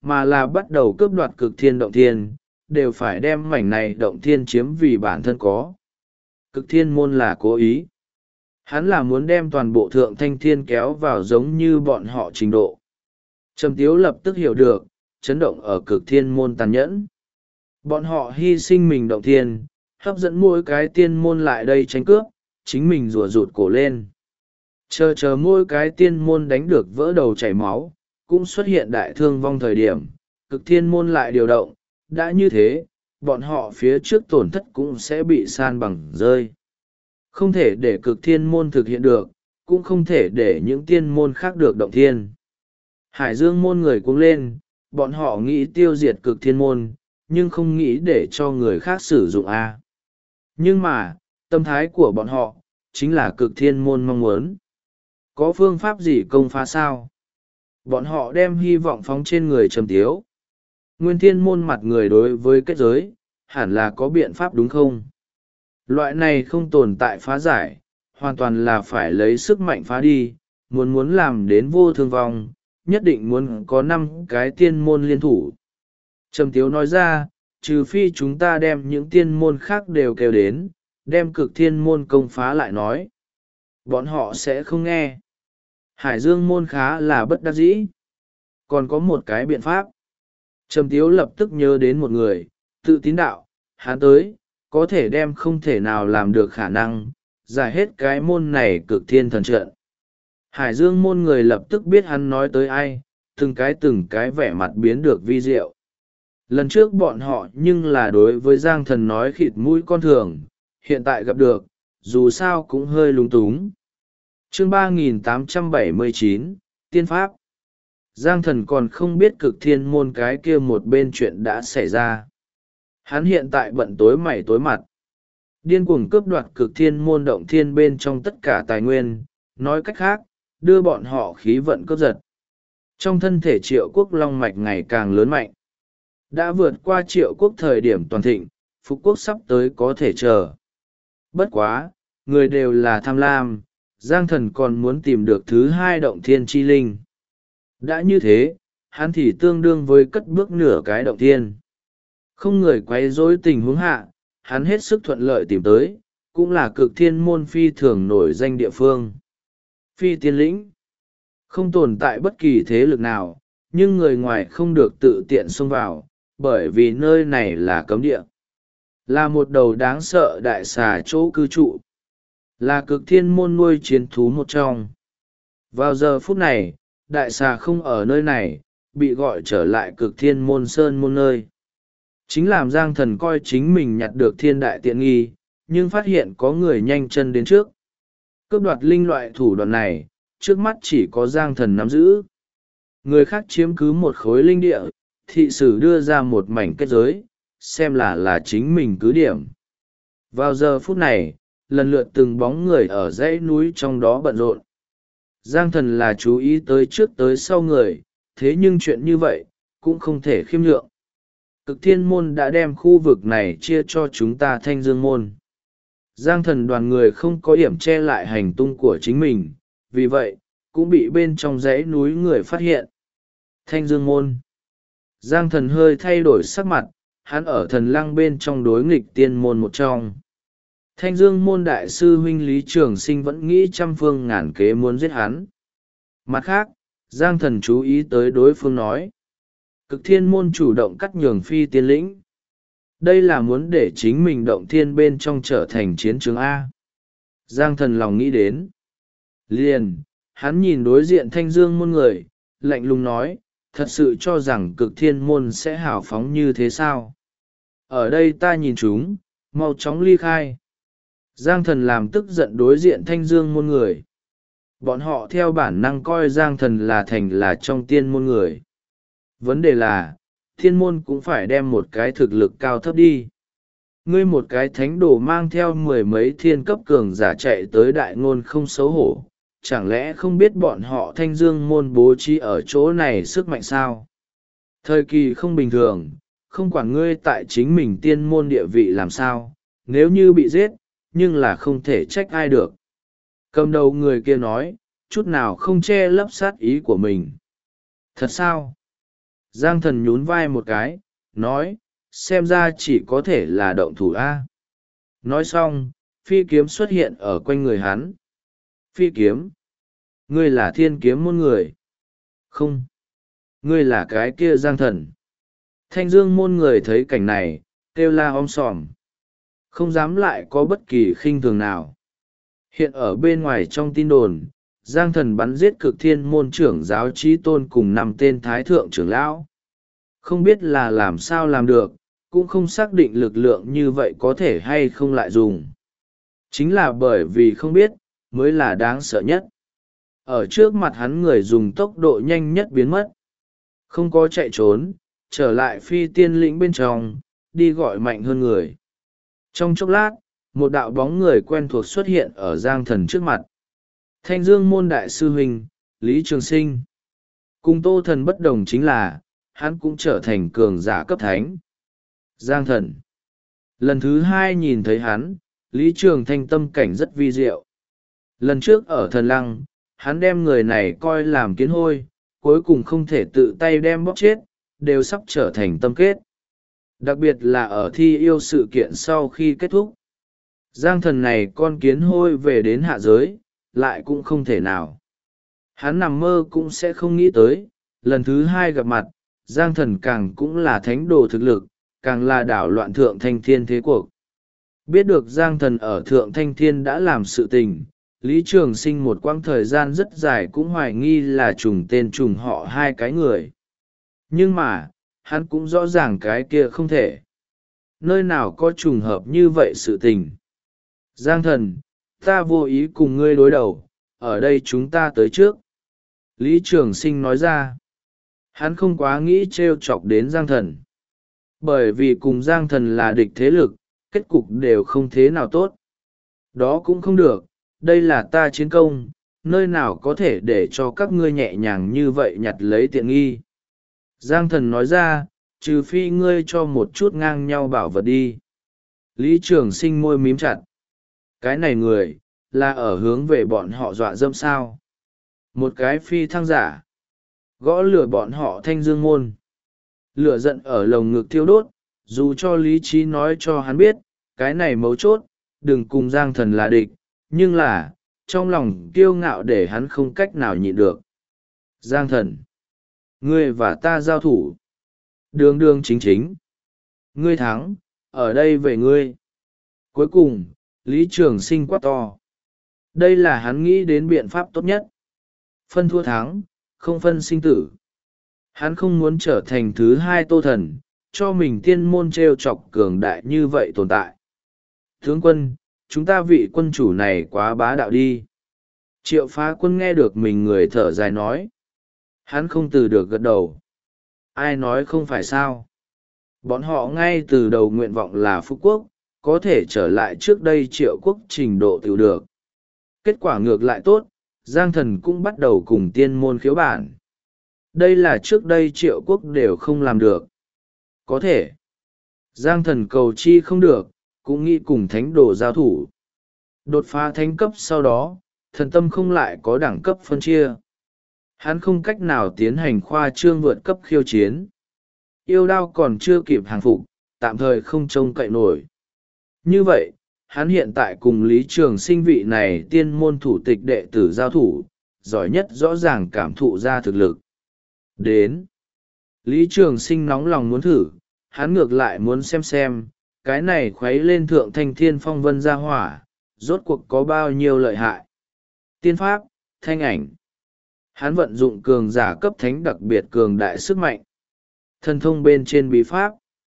mà là bắt đầu cướp đoạt cực thiên động thiên, đều phải đem mảnh này động thiên chiếm vì bản thân có. Cực thiên môn là cố ý. Hắn là muốn đem toàn bộ thượng thanh thiên kéo vào giống như bọn họ trình độ. Trầm Tiếu lập tức hiểu được, chấn động ở cực thiên môn tàn nhẫn. Bọn họ hy sinh mình động thiên, hấp dẫn mỗi cái tiên môn lại đây tranh cướp, chính mình rùa rụt cổ lên. Chờ mỗi cái tiên môn đánh được vỡ đầu chảy máu, cũng xuất hiện đại thương vong thời điểm, cực thiên môn lại điều động, đã như thế, bọn họ phía trước tổn thất cũng sẽ bị san bằng rơi. Không thể để cực thiên môn thực hiện được, cũng không thể để những tiên môn khác được động thiên. Hải Dương môn người cuống lên, bọn họ nghĩ tiêu diệt cực thiên môn, nhưng không nghĩ để cho người khác sử dụng A. Nhưng mà, tâm thái của bọn họ, chính là cực thiên môn mong muốn. Có phương pháp gì công phá sao? Bọn họ đem hy vọng phóng trên người Trầm Tiếu. Nguyên thiên môn mặt người đối với kết giới, hẳn là có biện pháp đúng không? Loại này không tồn tại phá giải, hoàn toàn là phải lấy sức mạnh phá đi, muốn làm đến vô thương vong, nhất định muốn có 5 cái tiên môn liên thủ. Trầm Tiếu nói ra, trừ phi chúng ta đem những tiên môn khác đều kêu đến, đem cực thiên môn công phá lại nói. Bọn họ sẽ không nghe. Hải Dương môn khá là bất đắc dĩ. Còn có một cái biện pháp. Trầm Tiếu lập tức nhớ đến một người, tự tín đạo, hắn tới, có thể đem không thể nào làm được khả năng, giải hết cái môn này cực thiên thần trận. Hải Dương môn người lập tức biết hắn nói tới ai, từng cái vẻ mặt biến được vi diệu. Lần trước bọn họ nhưng là đối với Giang Thần nói khịt mũi con thường, hiện tại gặp được, dù sao cũng hơi lung túng. Chương 3879, Tiên Pháp. Giang Thần còn không biết cực thiên môn cái kia một bên chuyện đã xảy ra. Hắn hiện tại bận tối mày tối mặt. Điên cuồng cướp đoạt cực thiên môn động thiên bên trong tất cả tài nguyên, nói cách khác, đưa bọn họ khí vận cướp giật. Trong thân thể Triệu Quốc long mạch ngày càng lớn mạnh. Đã vượt qua Triệu Quốc thời điểm toàn thịnh, Phục Quốc sắp tới có thể chờ. Bất quá, người đều là tham lam, Giang Thần còn muốn tìm được thứ 2 động thiên chi linh. Đã như thế, hắn thì tương đương với cất bước nửa cái động thiên. Không người quấy rối tình huống hạ, hắn hết sức thuận lợi tìm tới, cũng là cực thiên môn phi thường nổi danh địa phương. Phi tiên lĩnh. Không tồn tại bất kỳ thế lực nào, nhưng người ngoài không được tự tiện xông vào, bởi vì nơi này là cấm địa. Là một đầu đáng sợ đại xà chỗ cư trụ. Là cực thiên môn nuôi chiến thú một trong. Vào giờ phút này, đại xà không ở nơi này, bị gọi trở lại cực thiên môn sơn môn nơi. Chính làm Giang Thần coi chính mình nhặt được thiên đại tiện nghi, nhưng phát hiện có người nhanh chân đến trước. Cướp đoạt linh loại thủ đoạn này, trước mắt chỉ có Giang Thần nắm giữ. Người khác chiếm cứ một khối linh địa, thị sử đưa ra một mảnh kết giới, xem là chính mình cứ điểm. Vào giờ phút này, lần lượt từng bóng người ở dãy núi trong đó bận rộn. Giang Thần là chú ý tới trước tới sau người, thế nhưng chuyện như vậy, cũng không thể khiêm nhượng. Cực thiên môn đã đem khu vực này chia cho chúng ta Thanh Dương môn. Giang Thần đoàn người không có điểm che lại hành tung của chính mình, vì vậy, cũng bị bên trong dãy núi người phát hiện. Thanh Dương môn. Giang Thần hơi thay đổi sắc mặt, hắn ở thần lăng bên trong đối nghịch tiên môn một trong. Thanh Dương môn đại sư huynh Lý Trường Sinh vẫn nghĩ trăm phương ngàn kế muốn giết hắn. Mặt khác, Giang Thần chú ý tới đối phương nói. Cực thiên môn chủ động cắt nhường phi tiên lĩnh. Đây là muốn để chính mình động thiên bên trong trở thành chiến trường A. Giang Thần lòng nghĩ đến. Liền, hắn nhìn đối diện Thanh Dương môn người, lạnh lùng nói, thật sự cho rằng cực thiên môn sẽ hào phóng như thế sao? Ở đây ta nhìn chúng, mau chóng ly khai. Giang Thần làm tức giận đối diện Thanh Dương môn người. Bọn họ theo bản năng coi Giang Thần là thành là trong tiên môn người. Vấn đề là, thiên môn cũng phải đem một cái thực lực cao thấp đi. Ngươi một cái thánh đồ mang theo 10 mấy thiên cấp cường giả chạy tới đại ngôn không xấu hổ, chẳng lẽ không biết bọn họ Thanh Dương môn bố trí ở chỗ này sức mạnh sao? Thời kỳ không bình thường, không quản ngươi tại chính mình tiên môn địa vị làm sao, nếu như bị giết, nhưng là không thể trách ai được. Cầm đầu người kia nói, chút nào không che lấp sát ý của mình. Thật sao? Giang thần nhún vai một cái, nói, xem ra chỉ có thể là động thủ A. Nói xong, phi kiếm xuất hiện ở quanh người hắn. Phi kiếm? Ngươi là thiên kiếm môn người? Không. Ngươi là cái kia Giang thần. Thanh dương môn người thấy cảnh này, kêu la om sòm. Không dám lại có bất kỳ khinh thường nào. Hiện ở bên ngoài trong tin đồn, Giang thần bắn giết cực thiên môn trưởng giáo trí tôn cùng 5 tên thái thượng trưởng lão. Không biết là làm sao làm được, cũng không xác định lực lượng như vậy có thể hay không lại dùng. Chính là bởi vì không biết, mới là đáng sợ nhất. Ở trước mặt hắn người dùng tốc độ nhanh nhất biến mất. Không có chạy trốn, trở lại phi tiên lĩnh bên trong, đi gọi mạnh hơn người. Trong chốc lát, một đạo bóng người quen thuộc xuất hiện ở Giang thần trước mặt. Thanh dương môn đại sư huynh, Lý Trường Sinh. Cùng Tô Thần bất đồng chính là, hắn cũng trở thành cường giả cấp thánh. Giang thần. Lần thứ hai nhìn thấy hắn, Lý Trường Thanh tâm cảnh rất vi diệu. Lần trước ở thần lăng, hắn đem người này coi làm kiến hôi, cuối cùng không thể tự tay đem bóp chết, đều sắp trở thành tâm kết. Đặc biệt là ở thi yêu sự kiện sau khi kết thúc. Giang thần này con kiến hôi về đến hạ giới, lại cũng không thể nào. Hắn nằm mơ cũng sẽ không nghĩ tới, lần thứ hai gặp mặt, Giang thần càng cũng là thánh đồ thực lực, càng là đảo loạn thượng thanh thiên thế cuộc. Biết được Giang thần ở thượng thanh thiên đã làm sự tình, Lý Trường Sinh một quãng thời gian rất dài cũng hoài nghi là trùng tên trùng họ hai cái người. Nhưng mà, hắn cũng rõ ràng cái kia không thể. Nơi nào có trùng hợp như vậy sự tình. Giang thần, ta vô ý cùng ngươi đối đầu, ở đây chúng ta tới trước. Lý Trường Sinh nói ra. Hắn không quá nghĩ trêu chọc đến Giang thần. Bởi vì cùng Giang thần là địch thế lực, kết cục đều không thế nào tốt. Đó cũng không được, đây là ta chiến công, nơi nào có thể để cho các ngươi nhẹ nhàng như vậy nhặt lấy tiện nghi. Giang thần nói ra, trừ phi ngươi cho một chút ngang nhau bảo vật đi. Lý Trường Sinh môi mím chặt. Cái này người, là ở hướng về bọn họ dọa dâm sao. Một cái phi thăng giả. Gõ lửa bọn họ thanh dương môn. Lửa giận ở lồng ngực thiêu đốt, dù cho lý trí nói cho hắn biết, cái này mấu chốt, đừng cùng Giang thần là địch, nhưng là, trong lòng kiêu ngạo để hắn không cách nào nhịn được. Giang thần, ngươi và ta giao thủ. Đường đường chính chính. Ngươi thắng, ở đây về ngươi. Cuối cùng, Lý Trường Sinh quát to. Đây là hắn nghĩ đến biện pháp tốt nhất. Phân thua thắng, không phân sinh tử. Hắn không muốn trở thành thứ hai Tô Thần, cho mình tiên môn treo chọc cường đại như vậy tồn tại. Tướng quân, chúng ta vị quân chủ này quá bá đạo đi. Triệu Phá Quân nghe được mình người thở dài nói. Hắn không từ được gật đầu. Ai nói không phải sao. Bọn họ ngay từ đầu nguyện vọng là phú quốc, có thể trở lại trước đây Triệu quốc trình độ tiểu được. Kết quả ngược lại tốt, Giang thần cũng bắt đầu cùng tiên môn khiếu bản. Đây là trước đây Triệu quốc đều không làm được. Có thể. Giang thần cầu chi không được, cũng nghĩ cùng thánh đồ giao thủ. Đột phá thánh cấp sau đó, thần tâm không lại có đẳng cấp phân chia. Hắn không cách nào tiến hành khoa trương vượt cấp khiêu chiến. Yêu đao còn chưa kịp hàng phục, tạm thời không trông cậy nổi. Như vậy, hắn hiện tại cùng Lý Trường Sinh vị này tiên môn thủ tịch đệ tử giao thủ, giỏi nhất rõ ràng cảm thụ ra thực lực. Đến. Lý Trường Sinh nóng lòng muốn thử, hắn ngược lại muốn xem, cái này khuấy lên thượng thanh thiên phong vân ra hỏa, rốt cuộc có bao nhiêu lợi hại. Tiên pháp, thanh ảnh. Hắn vận dụng cường giả cấp thánh đặc biệt cường đại sức mạnh. Thần thông bên trên bí pháp.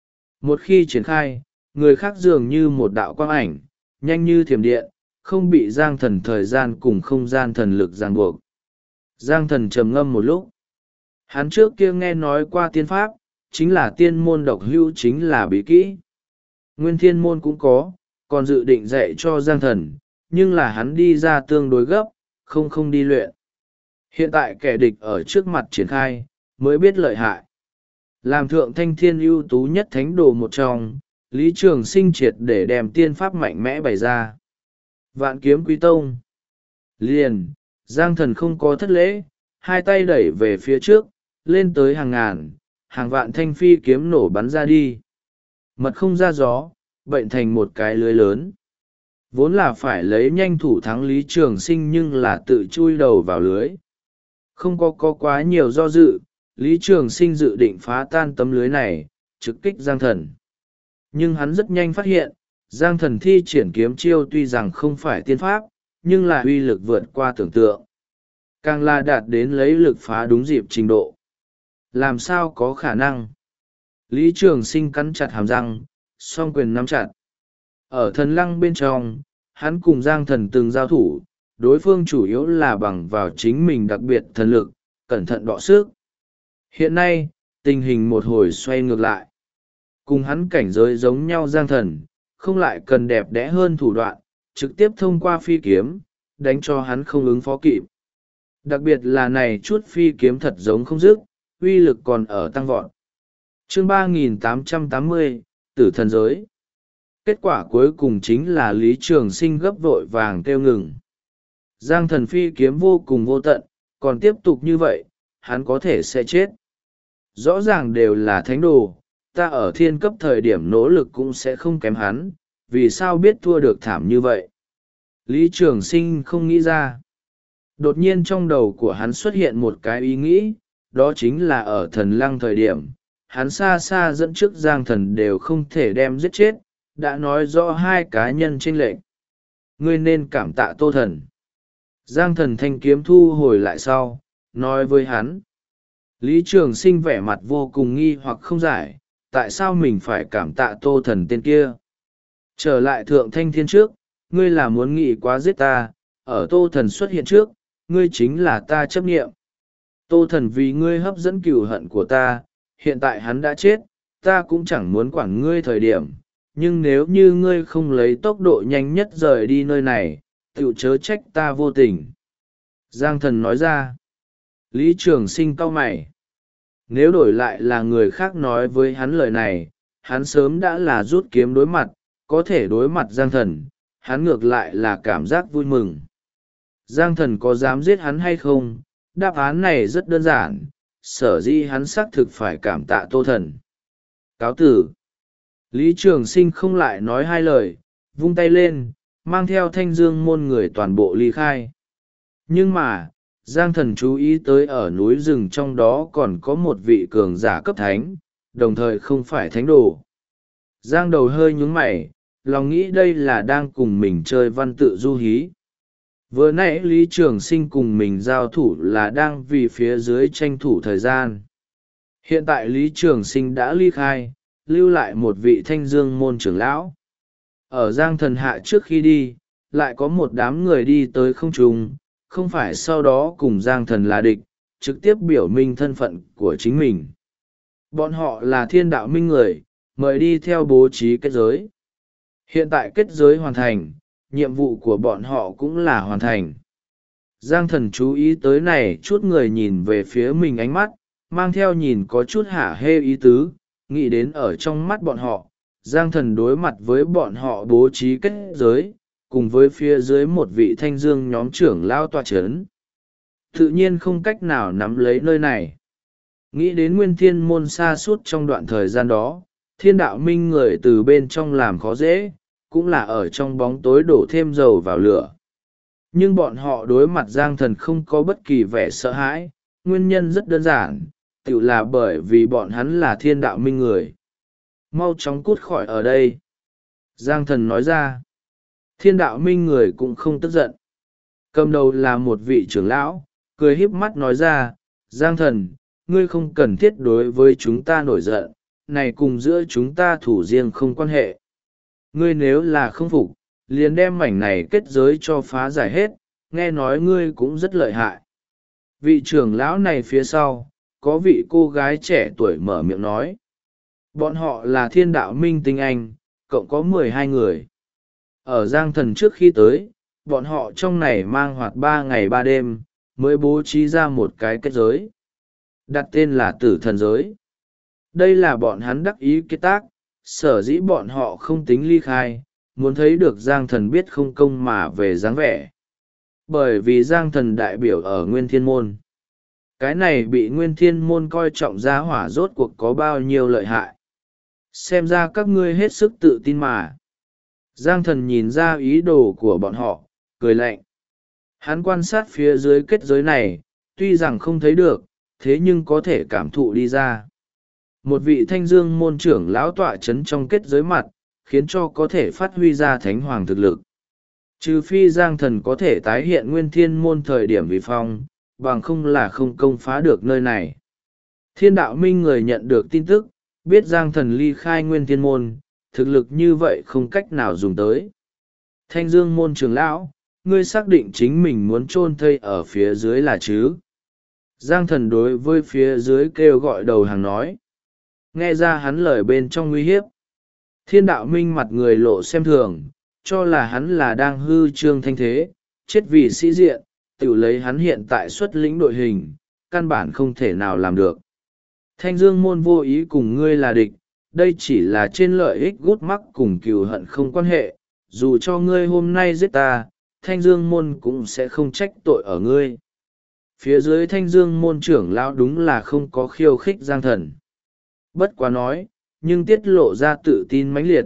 Một khi triển khai, người khác dường như một đạo quang ảnh, nhanh như thiểm điện, không bị Giang thần thời gian cùng không gian thần lực ràng buộc. Giang thần trầm ngâm một lúc. Hắn trước kia nghe nói qua tiên pháp, chính là tiên môn độc hữu chính là bí kỹ. Nguyên thiên môn cũng có, còn dự định dạy cho Giang thần, nhưng là hắn đi ra tương đối gấp, không đi luyện. Hiện tại kẻ địch ở trước mặt triển khai, mới biết lợi hại. Làm thượng thanh thiên ưu tú nhất thánh đồ một trong, Lý Trường Sinh triệt để đem tiên pháp mạnh mẽ bày ra. Vạn kiếm quý tông. Liền, Giang thần không có thất lễ, hai tay đẩy về phía trước, lên tới hàng ngàn, hàng vạn thanh phi kiếm nổ bắn ra đi. Mật không ra gió, bệnh thành một cái lưới lớn. Vốn là phải lấy nhanh thủ thắng Lý Trường Sinh nhưng là tự chui đầu vào lưới. Không có quá nhiều do dự, Lý Trường Sinh dự định phá tan tấm lưới này, trực kích Giang Thần. Nhưng hắn rất nhanh phát hiện, Giang Thần thi triển kiếm chiêu tuy rằng không phải tiên pháp, nhưng là uy lực vượt qua tưởng tượng. Càng là đạt đến lấy lực phá đúng dịp trình độ. Làm sao có khả năng? Lý Trường Sinh cắn chặt hàm răng, song quyền nắm chặt. Ở thần lăng bên trong, hắn cùng Giang Thần từng giao thủ, đối phương chủ yếu là bằng vào chính mình đặc biệt thần lực, cẩn thận đọ sức. Hiện nay, tình hình một hồi xoay ngược lại. Cùng hắn cảnh giới giống nhau Giang Thần, không lại cần đẹp đẽ hơn thủ đoạn, trực tiếp thông qua phi kiếm, đánh cho hắn không ứng phó kịp. Đặc biệt là này chút phi kiếm thật giống không dứt, uy lực còn ở tăng vọt. Chương 3880, Tử Thần Giới. Kết quả cuối cùng chính là Lý Trường Sinh gấp vội vàng kêu ngừng. Giang Thần phi kiếm vô cùng vô tận, còn tiếp tục như vậy, hắn có thể sẽ chết. Rõ ràng đều là thánh đồ, ta ở thiên cấp thời điểm nỗ lực cũng sẽ không kém hắn, vì sao biết thua được thảm như vậy? Lý Trường Sinh không nghĩ ra. Đột nhiên trong đầu của hắn xuất hiện một cái ý nghĩ, đó chính là ở thần lăng thời điểm, hắn xa xa dẫn trước Giang Thần đều không thể đem giết chết, đã nói rõ hai cá nhân chênh lệch. Ngươi nên cảm tạ Tô Thần. Giang Thần thanh kiếm thu hồi lại sau, nói với hắn. Lý Trường Sinh vẻ mặt vô cùng nghi hoặc không giải, tại sao mình phải cảm tạ Tô Thần tên kia. Trở lại Thượng Thanh Thiên trước, ngươi là muốn nghĩ quá giết ta, ở Tô Thần xuất hiện trước, ngươi chính là ta chấp niệm. Tô Thần vì ngươi hấp dẫn cừu hận của ta, hiện tại hắn đã chết, ta cũng chẳng muốn quản ngươi thời điểm, nhưng nếu như ngươi không lấy tốc độ nhanh nhất rời đi nơi này, tựu chớ trách ta vô tình. Giang Thần nói ra. Lý Trường Sinh cau mày. Nếu đổi lại là người khác nói với hắn lời này, hắn sớm đã là rút kiếm đối mặt, có thể đối mặt Giang Thần, hắn ngược lại là cảm giác vui mừng. Giang Thần có dám giết hắn hay không? Đáp án này rất đơn giản, sở dĩ hắn xác thực phải cảm tạ Tô Thần. Cáo tử. Lý Trường Sinh không lại nói hai lời, vung tay lên, mang theo Thanh Dương môn người toàn bộ ly khai. Nhưng mà, Giang Thần chú ý tới ở núi rừng trong đó còn có một vị cường giả cấp thánh, đồng thời không phải thánh đồ. Giang đầu hơi nhướng mày, lòng nghĩ đây là đang cùng mình chơi văn tự du hí. Vừa nãy Lý Trường Sinh cùng mình giao thủ là đang vì phía dưới tranh thủ thời gian. Hiện tại Lý Trường Sinh đã ly khai, lưu lại một vị Thanh Dương môn trưởng lão. Ở Giang Thần hạ trước khi đi, lại có một đám người đi tới không trung, không phải sau đó cùng Giang Thần là địch, trực tiếp biểu minh thân phận của chính mình. Bọn họ là Thiên Đạo Minh người, mời đi theo bố trí kết giới. Hiện tại kết giới hoàn thành, nhiệm vụ của bọn họ cũng là hoàn thành. Giang Thần chú ý tới này chút người nhìn về phía mình ánh mắt, mang theo nhìn có chút hả hê ý tứ, nghĩ đến ở trong mắt bọn họ, Giang Thần đối mặt với bọn họ bố trí kết giới, cùng với phía dưới một vị Thanh Dương nhóm trưởng lao tọa chấn. Tự nhiên không cách nào nắm lấy nơi này. Nghĩ đến Nguyên Thiên môn xa suốt trong đoạn thời gian đó, Thiên Đạo Minh người từ bên trong làm khó dễ, cũng là ở trong bóng tối đổ thêm dầu vào lửa. Nhưng bọn họ đối mặt Giang Thần không có bất kỳ vẻ sợ hãi, nguyên nhân rất đơn giản, tự là bởi vì bọn hắn là Thiên Đạo Minh người. Mau chóng cút khỏi ở đây. Giang Thần nói ra. Thiên Đạo Minh người cũng không tức giận. Cầm đầu là một vị trưởng lão, cười híp mắt nói ra, Giang Thần, ngươi không cần thiết đối với chúng ta nổi giận, này cùng giữa chúng ta thủ riêng không quan hệ. Ngươi nếu là không phục, liền đem mảnh này kết giới cho phá giải hết, nghe nói ngươi cũng rất lợi hại. Vị trưởng lão này phía sau, có vị cô gái trẻ tuổi mở miệng nói. Bọn họ là Thiên Đạo Minh tinh anh, cộng có 12 người. Ở Giang Thần trước khi tới, bọn họ trong này mang hoạt 3 ngày 3 đêm, mới bố trí ra một cái kết giới. Đặt tên là Tử Thần Giới. Đây là bọn hắn đắc ý kết tác, sở dĩ bọn họ không tính ly khai, muốn thấy được Giang Thần biết không công mà về dáng vẻ. Bởi vì Giang Thần đại biểu ở Nguyên Thiên Môn. Cái này bị Nguyên Thiên Môn coi trọng gia hỏa rốt cuộc có bao nhiêu lợi hại. Xem ra các ngươi hết sức tự tin mà. Giang Thần nhìn ra ý đồ của bọn họ, cười lạnh. Hắn quan sát phía dưới kết giới này, tuy rằng không thấy được, thế nhưng có thể cảm thụ đi ra. Một vị Thanh Dương môn trưởng lão tọa chấn trong kết giới mặt, khiến cho có thể phát huy ra thánh hoàng thực lực. Trừ phi Giang Thần có thể tái hiện Nguyên Thiên môn thời điểm vì phong, bằng không là không công phá được nơi này. Thiên đạo minh người nhận được tin tức, biết Giang Thần ly khai Nguyên Thiên môn, thực lực như vậy không cách nào dùng tới. Thanh Dương môn trưởng lão, ngươi xác định chính mình muốn chôn thây ở phía dưới là chứ? Giang Thần đối với phía dưới kêu gọi đầu hàng nói. Nghe ra hắn lời bên trong nguy hiếp. Thiên đạo minh mặt người lộ xem thường, cho là hắn là đang hư trương thanh thế, chết vì sĩ diện, tự lấy hắn hiện tại xuất lĩnh đội hình, căn bản không thể nào làm được. Thanh Dương môn vô ý cùng ngươi là địch, đây chỉ là trên lợi ích gút mắc cùng cừu hận không quan hệ, dù cho ngươi hôm nay giết ta, Thanh Dương môn cũng sẽ không trách tội ở ngươi. Phía dưới Thanh Dương môn trưởng lão đúng là không có khiêu khích Giang Thần. Bất quá nói, nhưng tiết lộ ra tự tin mãnh liệt.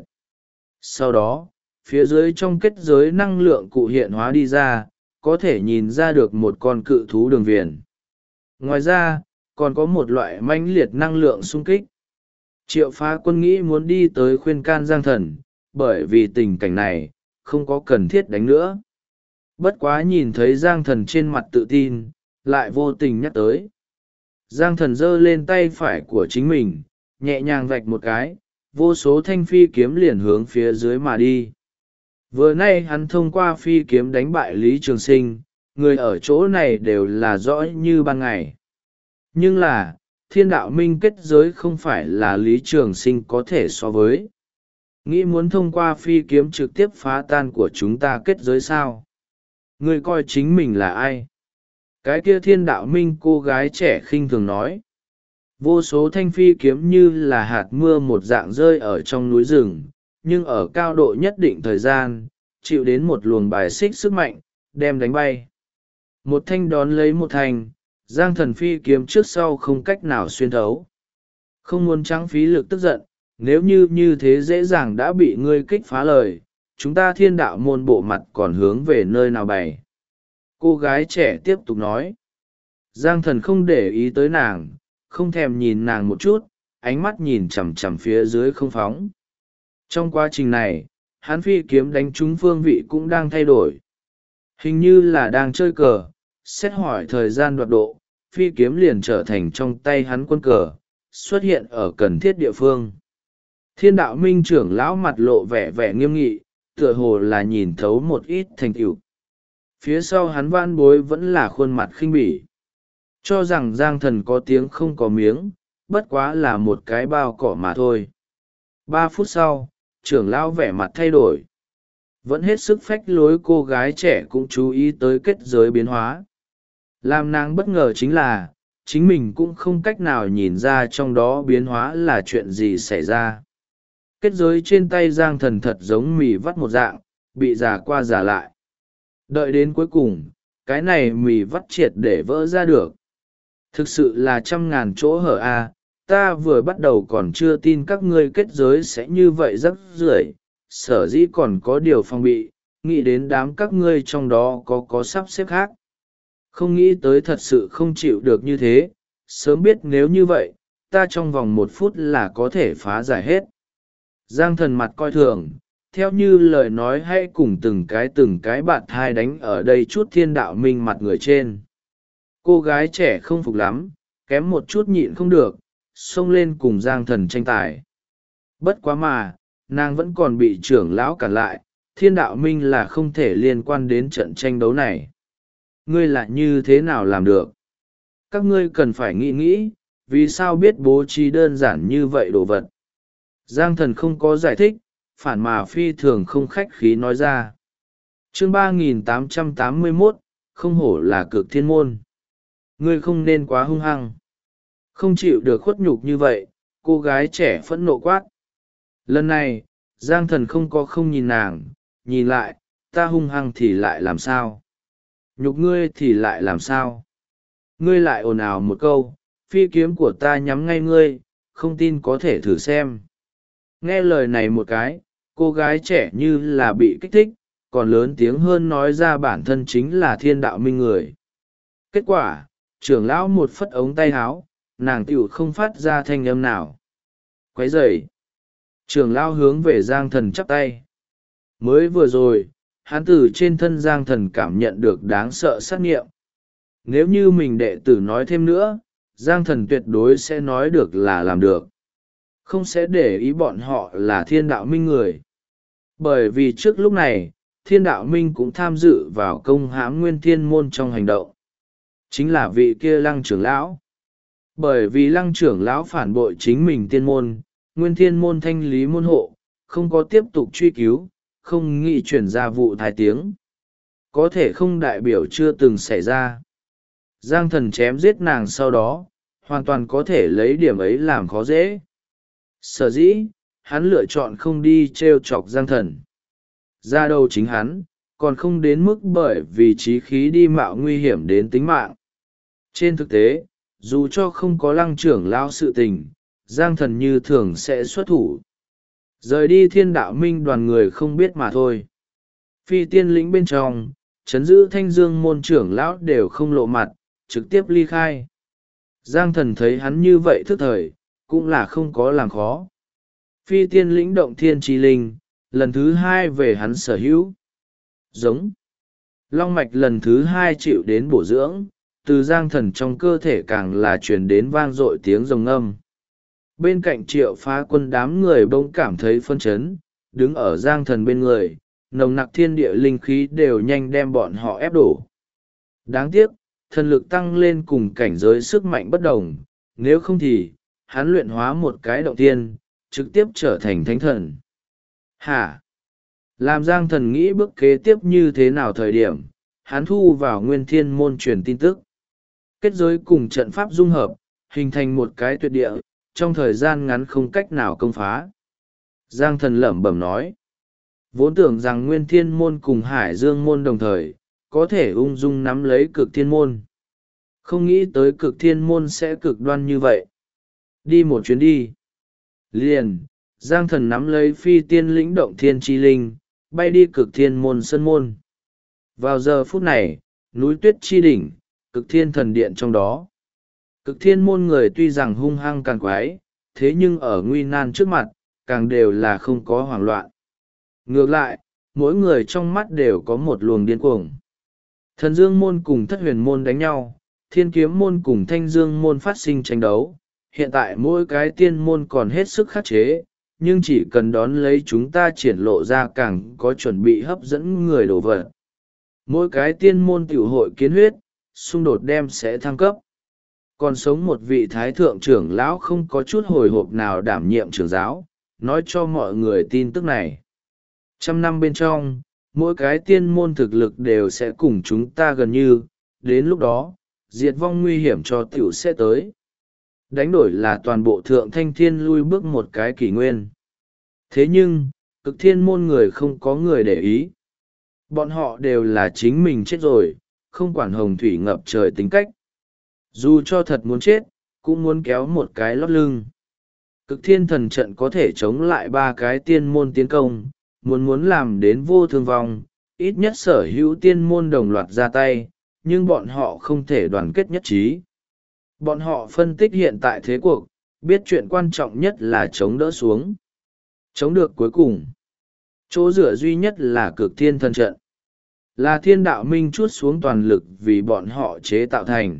Sau đó, phía dưới trong kết giới năng lượng cụ hiện hóa đi ra, có thể nhìn ra được một con cự thú đường viền. Ngoài ra, còn có một loại mãnh liệt năng lượng xung kích. Triệu Phá Quân nghĩ muốn đi tới khuyên can Giang Thần, bởi vì tình cảnh này, không có cần thiết đánh nữa. Bất quá nhìn thấy Giang Thần trên mặt tự tin, lại vô tình nhắc tới. Giang Thần giơ lên tay phải của chính mình, nhẹ nhàng vạch một cái, vô số thanh phi kiếm liền hướng phía dưới mà đi. Vừa nay hắn thông qua phi kiếm đánh bại Lý Trường Sinh, người ở chỗ này đều là rõ như ban ngày. Nhưng là, thiên đạo minh kết giới không phải là Lý Trường Sinh có thể so với. Nghĩ muốn thông qua phi kiếm trực tiếp phá tan của chúng ta kết giới sao? Người coi chính mình là ai? Cái kia thiên đạo minh cô gái trẻ khinh thường nói. Vô số thanh phi kiếm như là hạt mưa một dạng rơi ở trong núi rừng, nhưng ở cao độ nhất định thời gian, chịu đến một luồng bài xích sức mạnh, đem đánh bay. Một thanh đón lấy một thanh, Giang Thần phi kiếm trước sau không cách nào xuyên thấu. Không muốn trắng phí lực tức giận, nếu như thế dễ dàng đã bị ngươi kích phá lời, chúng ta thiên đạo môn bộ mặt còn hướng về nơi nào bày. Cô gái trẻ tiếp tục nói. Giang Thần không để ý tới nàng, không thèm nhìn nàng một chút, ánh mắt nhìn chằm chằm phía dưới không phóng. Trong quá trình này, hắn phi kiếm đánh trúng phương vị cũng đang thay đổi. Hình như là đang chơi cờ, xét hỏi thời gian đoạt độ, phi kiếm liền trở thành trong tay hắn quân cờ, xuất hiện ở cần thiết địa phương. Thiên đạo minh trưởng lão mặt lộ vẻ vẻ nghiêm nghị, tựa hồ là nhìn thấu một ít thành tựu. Phía sau hắn van bối vẫn là khuôn mặt khinh bỉ. Cho rằng Giang Thần có tiếng không có miếng, bất quá là một cái bao cỏ mà thôi. 3 phút sau, trưởng lão vẻ mặt thay đổi. Vẫn hết sức phách lối cô gái trẻ cũng chú ý tới kết giới biến hóa. Làm nàng bất ngờ chính là, chính mình cũng không cách nào nhìn ra trong đó biến hóa là chuyện gì xảy ra. Kết giới trên tay Giang Thần thật giống mì vắt một dạng, bị già qua già lại. Đợi đến cuối cùng, cái này mì vắt triệt để vỡ ra được. Thực sự là trăm ngàn chỗ hở a, ta vừa bắt đầu còn chưa tin các ngươi kết giới sẽ như vậy rắc rưởi, sở dĩ còn có điều phòng bị, nghĩ đến đám các ngươi trong đó có sắp xếp khác. Không nghĩ tới thật sự không chịu được như thế, sớm biết nếu như vậy, ta trong vòng 1 phút là có thể phá giải hết. Giang Thần mặt coi thường, theo như lời nói hay cùng từng cái bạn thai đánh ở đây chút thiên đạo minh mặt người trên. Cô gái trẻ không phục lắm, kém một chút nhịn không được, xông lên cùng Giang Thần tranh tài. Bất quá mà, nàng vẫn còn bị trưởng lão cản lại, thiên đạo minh là không thể liên quan đến trận tranh đấu này. Ngươi lại như thế nào làm được? Các ngươi cần phải nghĩ nghĩ, vì sao biết bố trí đơn giản như vậy đồ vật. Giang Thần không có giải thích, phản mà phi thường không khách khí nói ra. Chương 3881, không hổ là cực thiên môn. Ngươi không nên quá hung hăng. Không chịu được khuất nhục như vậy, cô gái trẻ phẫn nộ quát. Lần này, Giang Thần không nhìn nàng, nhìn lại, ta hung hăng thì lại làm sao? Nhục ngươi thì lại làm sao? Ngươi lại ồn ào một câu, phi kiếm của ta nhắm ngay ngươi, không tin có thể thử xem. Nghe lời này một cái, cô gái trẻ như là bị kích thích, còn lớn tiếng hơn nói ra bản thân chính là thiên đạo minh người. Kết quả, trưởng lão một phất ống tay háo, nàng tựu không phát ra thanh âm nào. Quấy rầy. Trưởng lão hướng về Giang Thần chắp tay. Mới vừa rồi, hắn từ trên thân Giang Thần cảm nhận được đáng sợ sát nghiệm. Nếu như mình đệ tử nói thêm nữa, Giang Thần tuyệt đối sẽ nói được là làm được. Không sẽ để ý bọn họ là thiên đạo minh người. Bởi vì trước lúc này, thiên đạo minh cũng tham dự vào công hãm nguyên thiên môn trong hành động. Chính là vị kia Lăng trưởng lão. Bởi vì Lăng trưởng lão phản bội chính mình tiên môn, nguyên thiên môn thanh lý môn hộ, không có tiếp tục truy cứu, không nghĩ chuyển ra vụ thái tiếng. Có thể không đại biểu chưa từng xảy ra. Giang Thần chém giết nàng sau đó, hoàn toàn có thể lấy điểm ấy làm khó dễ. Sở dĩ, hắn lựa chọn không đi trêu chọc Giang Thần. Ra đầu chính hắn, còn không đến mức bởi vì chí khí đi mạo nguy hiểm đến tính mạng. Trên thực tế, dù cho không có Lăng trưởng lão sự tình, Giang Thần như thường sẽ xuất thủ. Rời đi thiên đạo minh đoàn người không biết mà thôi. Phi tiên lĩnh bên trong, chấn giữ thanh dương môn trưởng lão đều không lộ mặt, trực tiếp ly khai. Giang Thần thấy hắn như vậy thức thời, cũng là không có làm khó. Phi tiên lĩnh động thiên tri linh, lần thứ hai về hắn sở hữu. Giống. Long mạch lần thứ hai chịu đến bổ dưỡng, từ Giang Thần trong cơ thể càng là truyền đến vang dội tiếng rồng âm. Bên cạnh Triệu Phá Quân đám người bỗng cảm thấy phân chấn, đứng ở Giang Thần bên người, nồng nặc thiên địa linh khí đều nhanh đem bọn họ ép đổ. Đáng tiếc, thần lực tăng lên cùng cảnh giới sức mạnh bất đồng, nếu không thì, hắn luyện hóa một cái động tiên, trực tiếp trở thành thánh thần. Hả? Làm Giang Thần nghĩ bước kế tiếp như thế nào thời điểm, hắn thu vào nguyên thiên môn truyền tin tức. Kết giới cùng trận pháp dung hợp, hình thành một cái tuyệt địa, trong thời gian ngắn không cách nào công phá. Giang Thần lẩm bẩm nói. Vốn tưởng rằng nguyên thiên môn cùng hải dương môn đồng thời, có thể ung dung nắm lấy cực thiên môn. Không nghĩ tới cực thiên môn sẽ cực đoan như vậy. Đi một chuyến đi. Liền, Giang Thần nắm lấy phi tiên lĩnh động thiên chi linh, bay đi cực thiên môn sân môn. Vào giờ phút này, núi tuyết chi đỉnh, cực thiên thần điện trong đó. Cực thiên môn người tuy rằng hung hăng càng quái, thế nhưng ở nguy nan trước mặt, càng đều là không có hoảng loạn. Ngược lại, mỗi người trong mắt đều có một luồng điên cuồng. Thần dương môn cùng thất huyền môn đánh nhau, thiên kiếm môn cùng thanh dương môn phát sinh tranh đấu. Hiện tại mỗi cái tiên môn còn hết sức khắc chế, nhưng chỉ cần đón lấy chúng ta triển lộ ra càng có chuẩn bị hấp dẫn người đổ vật. Mỗi cái tiên môn tiểu hội kiến huyết, xung đột đem sẽ thăng cấp. Còn sống một vị thái thượng trưởng lão không có chút hồi hộp nào đảm nhiệm trưởng giáo, nói cho mọi người tin tức này. 100 năm bên trong, mỗi cái tiên môn thực lực đều sẽ cùng chúng ta gần như, đến lúc đó, diệt vong nguy hiểm cho tiểu sẽ tới. Đánh đổi là toàn bộ thượng thanh thiên lui bước một cái kỷ nguyên. Thế nhưng, cực thiên môn người không có người để ý. Bọn họ đều là chính mình chết rồi, không quản hồng thủy ngập trời tính cách. Dù cho thật muốn chết, cũng muốn kéo một cái lót lưng. Cực thiên thần trận có thể chống lại 3 cái tiên môn tiến công, muốn làm đến vô thương vong, ít nhất sở hữu tiên môn đồng loạt ra tay, nhưng bọn họ không thể đoàn kết nhất trí. Bọn họ phân tích hiện tại thế cuộc, biết chuyện quan trọng nhất là chống đỡ xuống. Chống được cuối cùng. Chỗ dựa duy nhất là cực thiên thần trận. Là thiên đạo minh chuốt xuống toàn lực vì bọn họ chế tạo thành.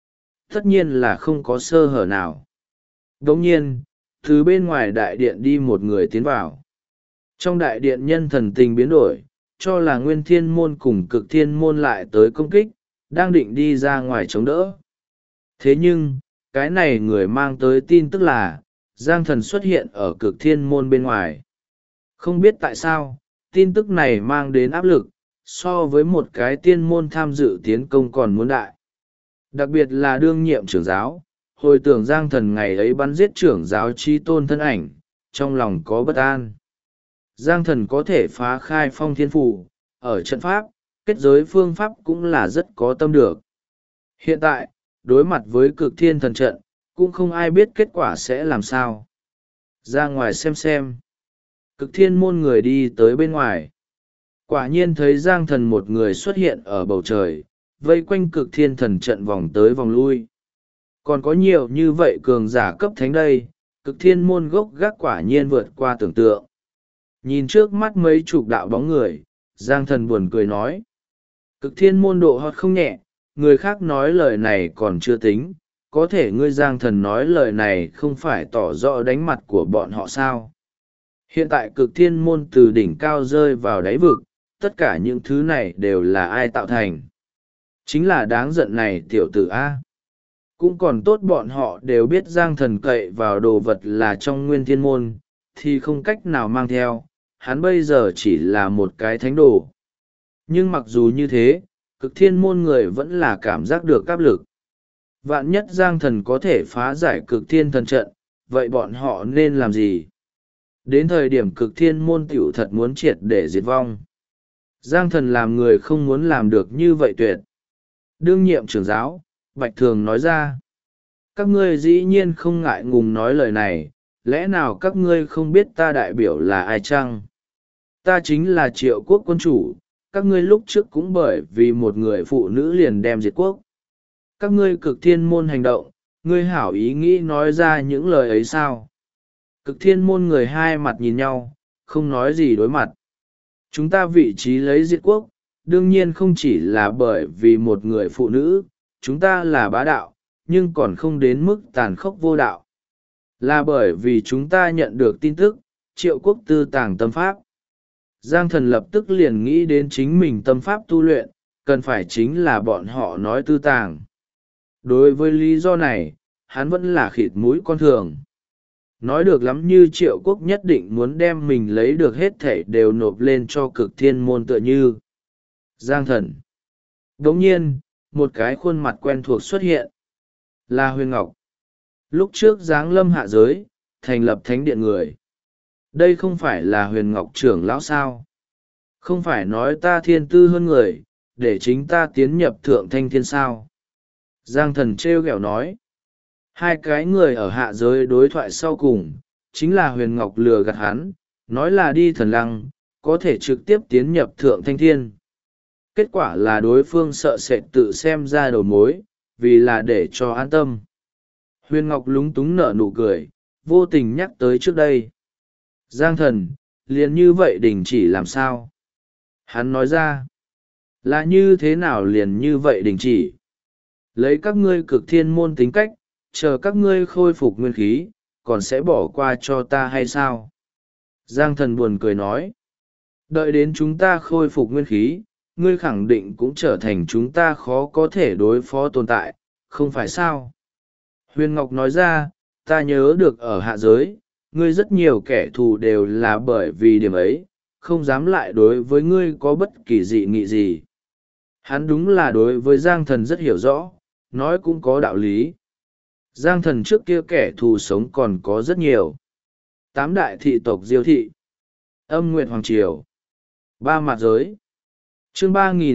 Tất nhiên là không có sơ hở nào. Đồng nhiên, từ bên ngoài đại điện đi một người tiến vào. Trong đại điện nhân thần tình biến đổi, cho là nguyên thiên môn cùng cực thiên môn lại tới công kích, đang định đi ra ngoài chống đỡ. Thế nhưng, cái này người mang tới tin tức là, Giang Thần xuất hiện ở cực thiên môn bên ngoài. Không biết tại sao, tin tức này mang đến áp lực, so với một cái tiên môn tham dự tiến công còn muốn đại. Đặc biệt là đương nhiệm trưởng giáo, hồi tưởng Giang Thần ngày ấy bắn giết trưởng giáo Chi Tôn thân ảnh, trong lòng có bất an. Giang Thần có thể phá khai phong thiên phủ, ở trận pháp, kết giới phương pháp cũng là rất có tâm được. Hiện tại, đối mặt với cực thiên thần trận, cũng không ai biết kết quả sẽ làm sao. Ra ngoài xem. Cực thiên môn người đi tới bên ngoài. Quả nhiên thấy Giang Thần một người xuất hiện ở bầu trời, vây quanh cực thiên thần trận vòng tới vòng lui. Còn có nhiều như vậy cường giả cấp thánh đây, cực thiên môn gốc gác quả nhiên vượt qua tưởng tượng. Nhìn trước mắt mấy chục đạo bóng người, Giang Thần buồn cười nói. Cực thiên môn độ hot không nhẹ, người khác nói lời này còn chưa tính, có thể ngươi Giang Thần nói lời này không phải tỏ rõ đánh mặt của bọn họ sao. Hiện tại cực thiên môn từ đỉnh cao rơi vào đáy vực, tất cả những thứ này đều là ai tạo thành? Chính là đáng giận này tiểu tử A. Cũng còn tốt bọn họ đều biết Giang Thần cậy vào đồ vật là trong nguyên thiên môn, thì không cách nào mang theo, hắn bây giờ chỉ là một cái thánh đồ. Nhưng mặc dù như thế, cực thiên môn người vẫn là cảm giác được áp lực. Vạn nhất Giang Thần có thể phá giải cực thiên thần trận, vậy bọn họ nên làm gì? Đến thời điểm cực thiên môn tiểu thật muốn triệt để diệt vong. Giang Thần làm người không muốn làm được như vậy tuyệt. Đương nhiệm trưởng giáo, Bạch Thường nói ra. Các ngươi dĩ nhiên không ngại ngùng nói lời này, lẽ nào các ngươi không biết ta đại biểu là ai chăng? Ta chính là Triệu Quốc quân chủ, các ngươi lúc trước cũng bởi vì một người phụ nữ liền đem diệt quốc. Các ngươi cực thiên môn hành động, ngươi hảo ý nghĩ nói ra những lời ấy sao? Cực thiên môn người hai mặt nhìn nhau, không nói gì đối mặt. Chúng ta vị trí lấy diệt quốc, đương nhiên không chỉ là bởi vì một người phụ nữ, chúng ta là bá đạo, nhưng còn không đến mức tàn khốc vô đạo. Là bởi vì chúng ta nhận được tin tức, Triệu Quốc tư tàng tâm pháp. Giang Thần lập tức liền nghĩ đến chính mình tâm pháp tu luyện, cần phải chính là bọn họ nói tư tàng. Đối với lý do này, hắn vẫn là khịt mũi con thường. Nói được lắm như Triệu Quốc nhất định muốn đem mình lấy được hết thảy đều nộp lên cho cực thiên môn tựa như. Giang Thần. Đồng nhiên, một cái khuôn mặt quen thuộc xuất hiện. Là Huyền Ngọc. Lúc trước giáng lâm hạ giới, thành lập thánh điện người. Đây không phải là Huyền Ngọc trưởng lão sao? Không phải nói ta thiên tư hơn người, để chính ta tiến nhập thượng thanh thiên sao? Giang Thần trêu ghẹo nói. Hai cái người ở hạ giới đối thoại sau cùng, chính là Huyền Ngọc lừa gạt hắn, nói là đi thần lăng, có thể trực tiếp tiến nhập thượng thanh thiên. Kết quả là đối phương sợ sệt tự xem ra đầu mối, vì là để cho an tâm. Huyền Ngọc lúng túng nở nụ cười, vô tình nhắc tới trước đây. Giang Thần, liền như vậy đình chỉ làm sao? Hắn nói ra, là như thế nào liền như vậy đình chỉ? Lấy các ngươi cực thiên môn tính cách, chờ các ngươi khôi phục nguyên khí, còn sẽ bỏ qua cho ta hay sao? Giang Thần buồn cười nói, đợi đến chúng ta khôi phục nguyên khí, ngươi khẳng định cũng trở thành chúng ta khó có thể đối phó tồn tại, không phải sao? Huyền Ngọc nói ra, ta nhớ được ở hạ giới, ngươi rất nhiều kẻ thù đều là bởi vì điểm ấy, không dám lại đối với ngươi có bất kỳ dị nghị gì. Hắn đúng là đối với Giang Thần rất hiểu rõ, nói cũng có đạo lý. Giang Thần trước kia kẻ thù sống còn có rất nhiều. 8 đại thị tộc Diêu thị, Âm Nguyệt Hoàng Triều, 3 mặt giới. Chương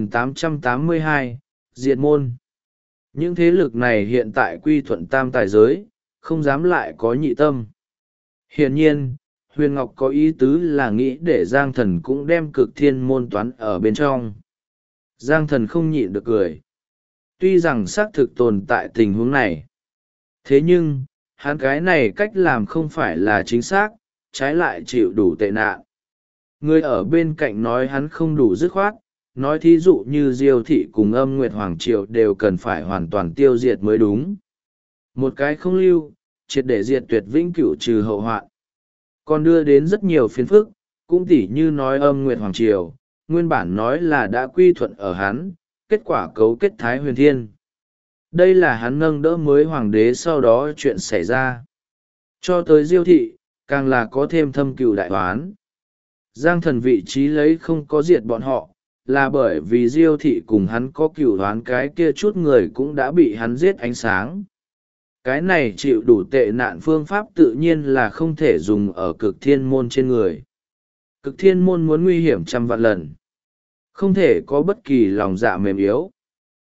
3882, Diệt môn. Những thế lực này hiện tại quy thuận tam tài giới, không dám lại có nhị tâm. Hiển nhiên, Huyền Ngọc có ý tứ là nghĩ để Giang Thần cũng đem cực thiên môn toán ở bên trong. Giang Thần không nhịn được cười. Tuy rằng xác thực tồn tại tình huống này. Thế nhưng, hắn cái này cách làm không phải là chính xác, trái lại chịu đủ tệ nạn. Người ở bên cạnh nói hắn không đủ dứt khoát, nói thí dụ như Diêu thị cùng Âm Nguyệt Hoàng Triều đều cần phải hoàn toàn tiêu diệt mới đúng. Một cái không lưu, triệt để diệt tuyệt vĩnh cửu trừ hậu hoạn. Còn đưa đến rất nhiều phiền phức, cũng tỉ như nói Âm Nguyệt Hoàng Triều, nguyên bản nói là đã quy thuận ở hắn, kết quả cấu kết Thái Huyền Thiên. Đây là hắn nâng đỡ mới hoàng đế sau đó chuyện xảy ra. Cho tới Diêu thị, càng là có thêm thâm cừu đại oán. Giang Thần vị trí lấy không có diệt bọn họ, là bởi vì Diêu thị cùng hắn có cừu oán, cái kia chút người cũng đã bị hắn giết ánh sáng. Cái này chịu đủ tệ nạn phương pháp tự nhiên là không thể dùng ở cực thiên môn trên người. Cực thiên môn muốn nguy hiểm trăm vạn lần. Không thể có bất kỳ lòng dạ mềm yếu.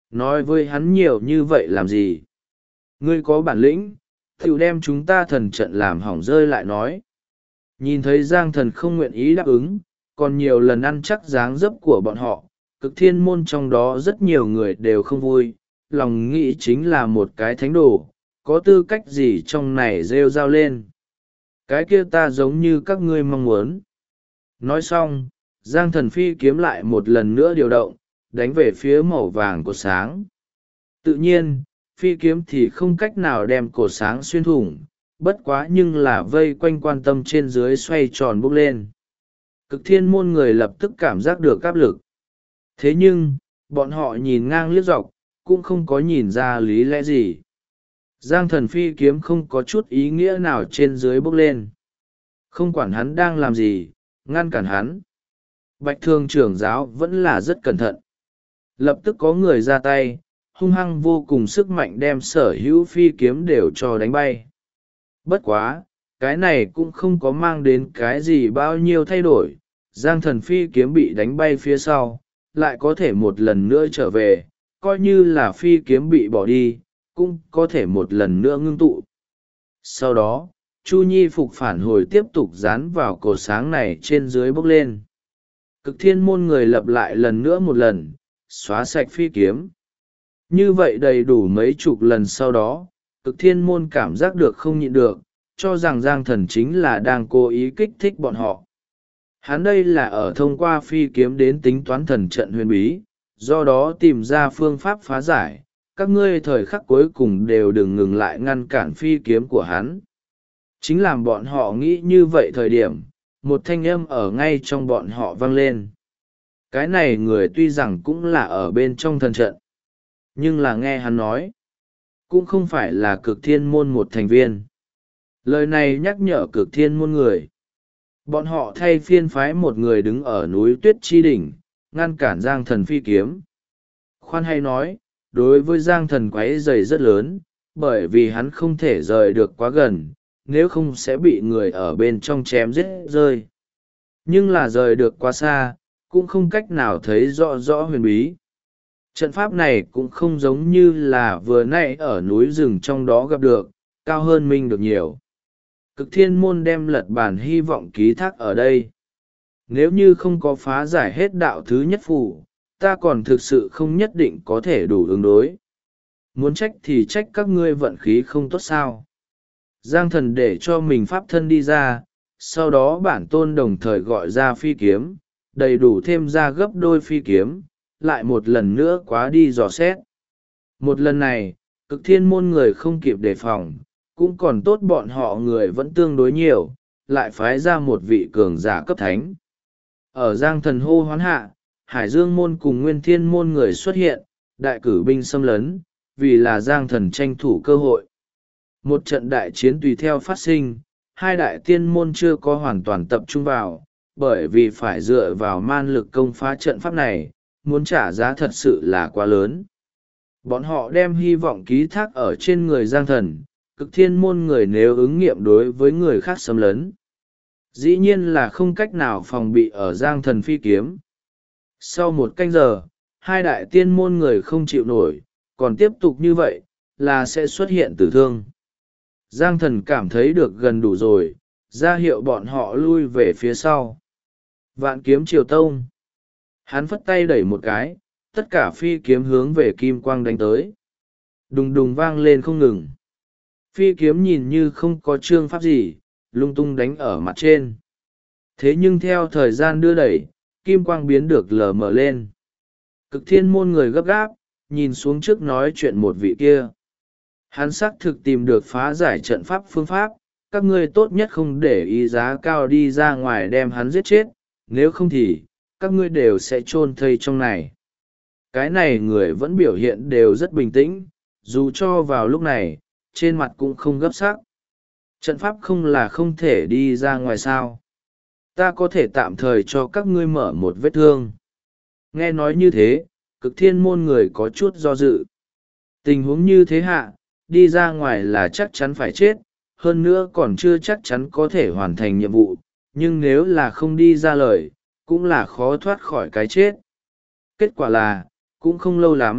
nói với hắn nhiều như vậy làm gì? Ngươi có bản lĩnh thựu đem chúng ta thần trận làm hỏng rơi lại nói. Nhìn thấy Giang Thần không nguyện ý đáp ứng, còn nhiều lần ăn chắc dáng dấp của bọn họ, Cực Thiên môn trong đó rất nhiều người đều không vui, lòng nghĩ chính là một cái thánh đồ, có tư cách gì trong này rêu rao lên. Cái kia ta giống như các ngươi mong muốn. Nói xong, Giang Thần phi kiếm lại một lần nữa điều động, đánh về phía màu vàng của sáng. Tự nhiên, phi kiếm thì không cách nào đem cột sáng xuyên thủng, bất quá nhưng là vây quanh quan tâm trên dưới xoay tròn bốc lên. Cực Thiên môn người lập tức cảm giác được áp lực. Thế nhưng, bọn họ nhìn ngang liếc dọc, cũng không có nhìn ra lý lẽ gì. Giang Thần phi kiếm không có chút ý nghĩa nào trên dưới bốc lên. Không quản hắn đang làm gì, ngăn cản hắn. Bạch Thương trưởng giáo vẫn là rất cẩn thận. Lập tức có người ra tay, hung hăng vô cùng sức mạnh đem sở hữu phi kiếm đều cho đánh bay. Bất quá, cái này cũng không có mang đến cái gì bao nhiêu thay đổi. Giang Thần phi kiếm bị đánh bay phía sau, lại có thể một lần nữa trở về, coi như là phi kiếm bị bỏ đi, cũng có thể một lần nữa ngưng tụ. Sau đó, Chu Nhi phục phản hồi tiếp tục dán vào cột sáng này trên dưới bốc lên. Cực Thiên môn người lập lại lần nữa một lần, xóa sạch phi kiếm. Như vậy đầy đủ mấy chục lần sau đó, Cực Thiên môn cảm giác được không nhịn được, cho rằng Giang Thần chính là đang cố ý kích thích bọn họ. Hắn đây là ở thông qua phi kiếm đến tính toán thần trận huyền bí, do đó tìm ra phương pháp phá giải, các ngươi thời khắc cuối cùng đều đừng ngừng lại ngăn cản phi kiếm của hắn. Chính làm bọn họ nghĩ như vậy thời điểm, một thanh âm ở ngay trong bọn họ vang lên. Cái này người tuy rằng cũng là ở bên trong thần trận, nhưng là nghe hắn nói, cũng không phải là Cực Thiên môn một thành viên. Lời này nhắc nhở Cực Thiên môn người. Bọn họ thay phiên phái một người đứng ở núi Tuyết Chi Đỉnh, ngăn cản Giang Thần phi kiếm. Khoan hay nói, đối với Giang Thần quấy rầy rất lớn, bởi vì hắn không thể rời được quá gần, nếu không sẽ bị người ở bên trong chém giết rơi. Nhưng là rời được quá xa, cũng không cách nào thấy rõ rõ huyền bí. Trận pháp này cũng không giống như là vừa nãy ở núi rừng trong đó gặp được, cao hơn mình được nhiều. Cực Thiên môn đem lật bản hy vọng ký thác ở đây. Nếu như không có phá giải hết đạo thứ nhất phủ, ta còn thực sự không nhất định có thể đủ ứng đối. Muốn trách thì trách các ngươi vận khí không tốt sao. Giang Thần để cho mình pháp thân đi ra, sau đó bản tôn đồng thời gọi ra phi kiếm, đầy đủ thêm ra gấp đôi phi kiếm, lại một lần nữa quá đi dò xét. Một lần này, Cực Thiên môn người không kịp đề phòng, cũng còn tốt bọn họ người vẫn tương đối nhiều, lại phái ra một vị cường giả cấp thánh. Ở Giang Thần hô hoán hạ, Hải Dương môn cùng Nguyên Thiên môn người xuất hiện, đại cử binh xâm lấn, vì là Giang Thần tranh thủ cơ hội. Một trận đại chiến tùy theo phát sinh, hai đại tiên môn chưa có hoàn toàn tập trung vào, bởi vì phải dựa vào man lực công phá trận pháp này, muốn trả giá thật sự là quá lớn. Bọn họ đem hy vọng ký thác ở trên người Giang Thần, Cực Thiên môn người nếu ứng nghiệm đối với người khác xâm lấn. Dĩ nhiên là không cách nào phòng bị ở Giang Thần phi kiếm. Sau một canh giờ, hai đại tiên môn người không chịu nổi, còn tiếp tục như vậy, là sẽ xuất hiện tử thương. Giang Thần cảm thấy được gần đủ rồi, ra hiệu bọn họ lui về phía sau. Vạn kiếm triều tông. Hắn phất tay đẩy một cái, tất cả phi kiếm hướng về kim quang đánh tới. Đùng đùng vang lên không ngừng. Phi kiếm nhìn như không có chương pháp gì, lung tung đánh ở mặt trên. Thế nhưng theo thời gian đưa đẩy, kim quang biến được lờ mờ lên. Cực Thiên môn người gấp gáp, nhìn xuống trước nói chuyện một vị kia. Hắn xác thực tìm được phá giải trận pháp phương pháp, các ngươi tốt nhất không để ý giá cao đi ra ngoài đem hắn giết chết, nếu không thì, các ngươi đều sẽ chôn thây trong này. Cái này người vẫn biểu hiện đều rất bình tĩnh, dù cho vào lúc này, trên mặt cũng không gấp sắc. Trận pháp không là không thể đi ra ngoài sao. Ta có thể tạm thời cho các ngươi mở một vết thương. Nghe nói như thế, Cực Thiên môn người có chút do dự. Tình huống như thế hạ, đi ra ngoài là chắc chắn phải chết, hơn nữa còn chưa chắc chắn có thể hoàn thành nhiệm vụ, nhưng nếu là không đi ra lời, cũng là khó thoát khỏi cái chết. Kết quả là, cũng không lâu lắm,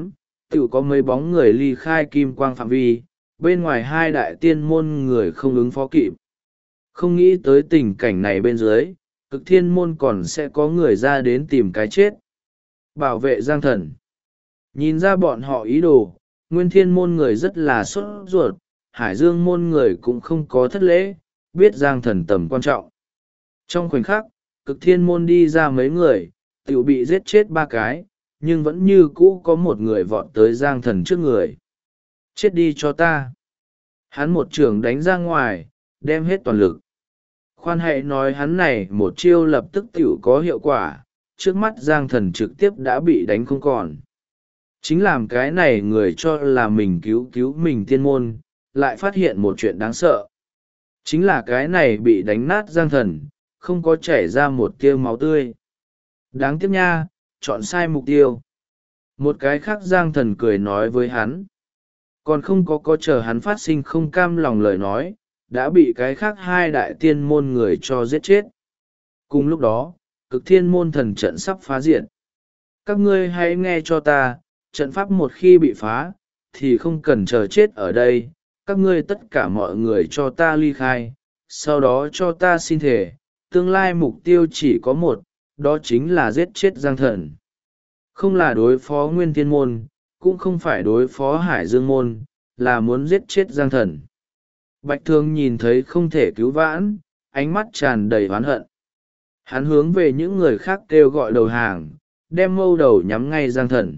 tự có mấy bóng người ly khai kim quang phạm vi, bên ngoài hai đại tiên môn người không ứng phó kịp. Không nghĩ tới tình cảnh này bên dưới, cực thiên môn còn sẽ có người ra đến tìm cái chết. Bảo vệ Giang Thần. Nhìn ra bọn họ ý đồ, Nguyên Thiên môn người rất là sốt ruột, Hải Dương môn người cũng không có thất lễ, biết Giang Thần tầm quan trọng. Trong khoảnh khắc, cực thiên môn đi ra mấy người, tiểu bị giết chết 3 cái, nhưng vẫn như cũ có một người vọt tới Giang Thần trước người. Chết đi cho ta. Hắn một trường đánh ra ngoài, đem hết toàn lực. Khoan hãy nói hắn này một chiêu lập tức tiểu có hiệu quả, trước mắt Giang Thần trực tiếp đã bị đánh không còn. Chính làm cái này người cho là mình cứu mình tiên môn, lại phát hiện một chuyện đáng sợ. Chính là cái này bị đánh nát Giang Thần, không có chảy ra một tia máu tươi. Đáng tiếc nha, chọn sai mục tiêu. Một cái khác Giang Thần cười nói với hắn. Còn không có chờ hắn phát sinh không cam lòng lời nói, đã bị cái khác hai đại tiên môn người cho giết chết. Cùng lúc đó, cực thiên môn thần trận sắp phá diệt. Các ngươi hãy nghe cho ta, trận pháp một khi bị phá, thì không cần chờ chết ở đây, các ngươi tất cả mọi người cho ta ly khai, sau đó cho ta xin thề, tương lai mục tiêu chỉ có một, đó chính là giết chết Giang Thần. Không là đối phó Nguyên Thiên môn, cũng không phải đối phó Hải Dương môn, là muốn giết chết Giang Thần. Bạch Thương nhìn thấy không thể cứu vãn, ánh mắt tràn đầy oán hận. Hắn hướng về những người khác kêu gọi đầu hàng, đem mâu đầu nhắm ngay Giang Thần.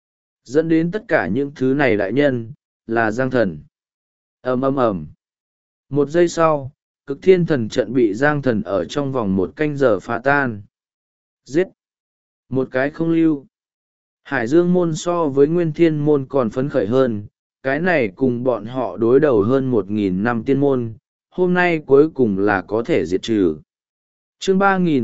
Dẫn đến tất cả những thứ này đại nhân, là Giang Thần. Ầm ầm ầm. Một giây sau, cực thiên thần trận bị Giang Thần ở trong vòng 1 canh giờ phá tan. Giết! Một cái không lưu. Hải Dương môn so với Nguyên Thiên môn còn phấn khởi hơn, cái này cùng bọn họ đối đầu hơn 1.000 năm tiên môn, hôm nay cuối cùng là có thể diệt trừ. Chương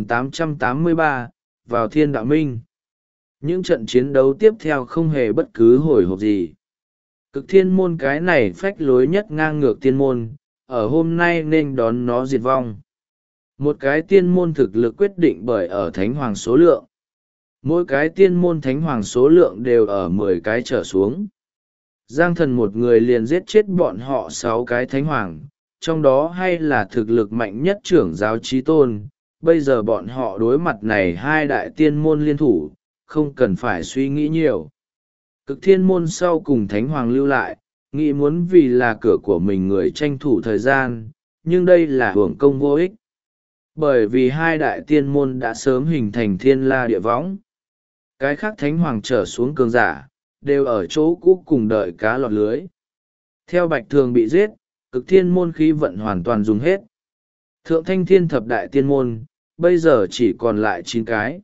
3883, vào Thiên Đạo Minh. Những trận chiến đấu tiếp theo không hề bất cứ hồi hộp gì. Cực thiên môn cái này phách lối nhất ngang ngược tiên môn, ở hôm nay nên đón nó diệt vong. Một cái tiên môn thực lực quyết định bởi ở thánh hoàng số lượng. Mỗi cái tiên môn thánh hoàng số lượng đều ở 10 cái trở xuống. Giang Thần một người liền giết chết bọn họ 6 cái thánh hoàng, trong đó hay là thực lực mạnh nhất trưởng giáo chí tôn. Bây giờ bọn họ đối mặt này hai đại tiên môn liên thủ, không cần phải suy nghĩ nhiều. Cực thiên môn sau cùng thánh hoàng lưu lại, nghĩ muốn vì là cửa của mình người tranh thủ thời gian, nhưng đây là hưởng công vô ích. Bởi vì hai đại tiên môn đã sớm hình thành thiên la địa võng. Cái khác thánh hoàng trở xuống cường giả, đều ở chỗ cũ cùng đợi cá lọt lưới. Theo Bạch Thường bị giết, cực thiên môn khí vận hoàn toàn dùng hết. Thượng thanh thiên thập đại tiên môn, bây giờ chỉ còn lại 9 cái.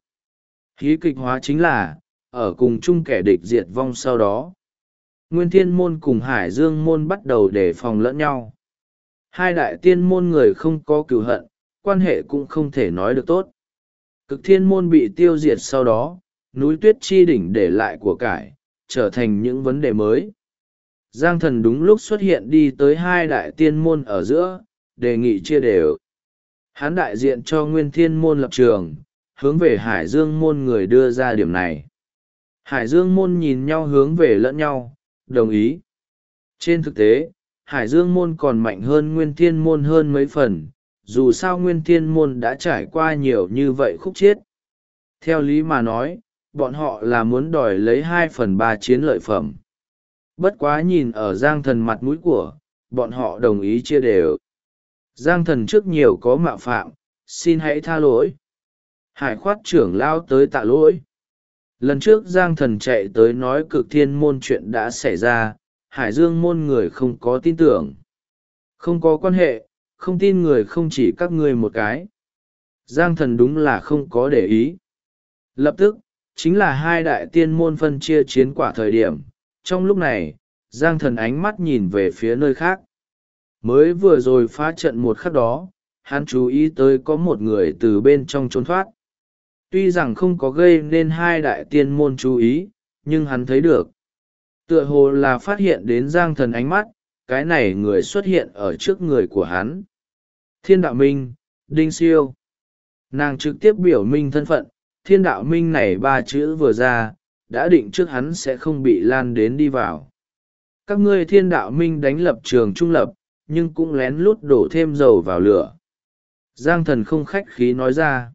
Hí kịch hóa chính là, ở cùng chung kẻ địch diệt vong sau đó. Nguyên Thiên môn cùng Hải Dương môn bắt đầu đề phòng lẫn nhau. Hai đại tiên môn người không có cừu hận, quan hệ cũng không thể nói được tốt. Cực thiên môn bị tiêu diệt sau đó, núi tuyết chi đỉnh để lại của cải, trở thành những vấn đề mới. Giang Thần đúng lúc xuất hiện đi tới hai đại tiên môn ở giữa, đề nghị chia đều. Hắn đại diện cho Nguyên Thiên môn lập trường, hướng về Hải Dương môn người đưa ra điểm này. Hải Dương môn nhìn nhau hướng về lẫn nhau, đồng ý. Trên thực tế, Hải Dương môn còn mạnh hơn Nguyên Thiên môn hơn mấy phần, dù sao Nguyên Thiên môn đã trải qua nhiều như vậy khúc chiết. Theo lý mà nói, bọn họ là muốn đòi lấy 2/3 chiến lợi phẩm. Bất quá nhìn ở Giang Thần mặt mũi của, bọn họ đồng ý chia đều. Giang Thần trước nhiều có mạo phạm, xin hãy tha lỗi. Hải khoát trưởng lao tới tạ lỗi. Lần trước Giang Thần chạy tới nói cực thiên môn chuyện đã xảy ra, Hải Dương môn người không có tin tưởng. Không có quan hệ, không tin người không chỉ các ngươi một cái. Giang Thần đúng là không có để ý. Lập tức, chính là hai đại tiên môn phân chia chiến quả thời điểm. Trong lúc này, Giang Thần ánh mắt nhìn về phía nơi khác. Mới vừa rồi phá trận một khắc đó, hắn chú ý tới có một người từ bên trong trốn thoát. Tuy rằng không có gây nên hai đại tiên môn chú ý, nhưng hắn thấy được. Tựa hồ là phát hiện đến Giang Thần ánh mắt, cái này người xuất hiện ở trước người của hắn. Thiên Đạo Minh, Đinh Siêu. Nàng trực tiếp biểu minh thân phận, Thiên Đạo Minh này 3 chữ vừa ra, đã định trước hắn sẽ không bị lan đến đi vào. Các ngươi Thiên Đạo Minh đánh lập trường trung lập, nhưng cũng lén lút đổ thêm dầu vào lửa. Giang Thần không khách khí nói ra.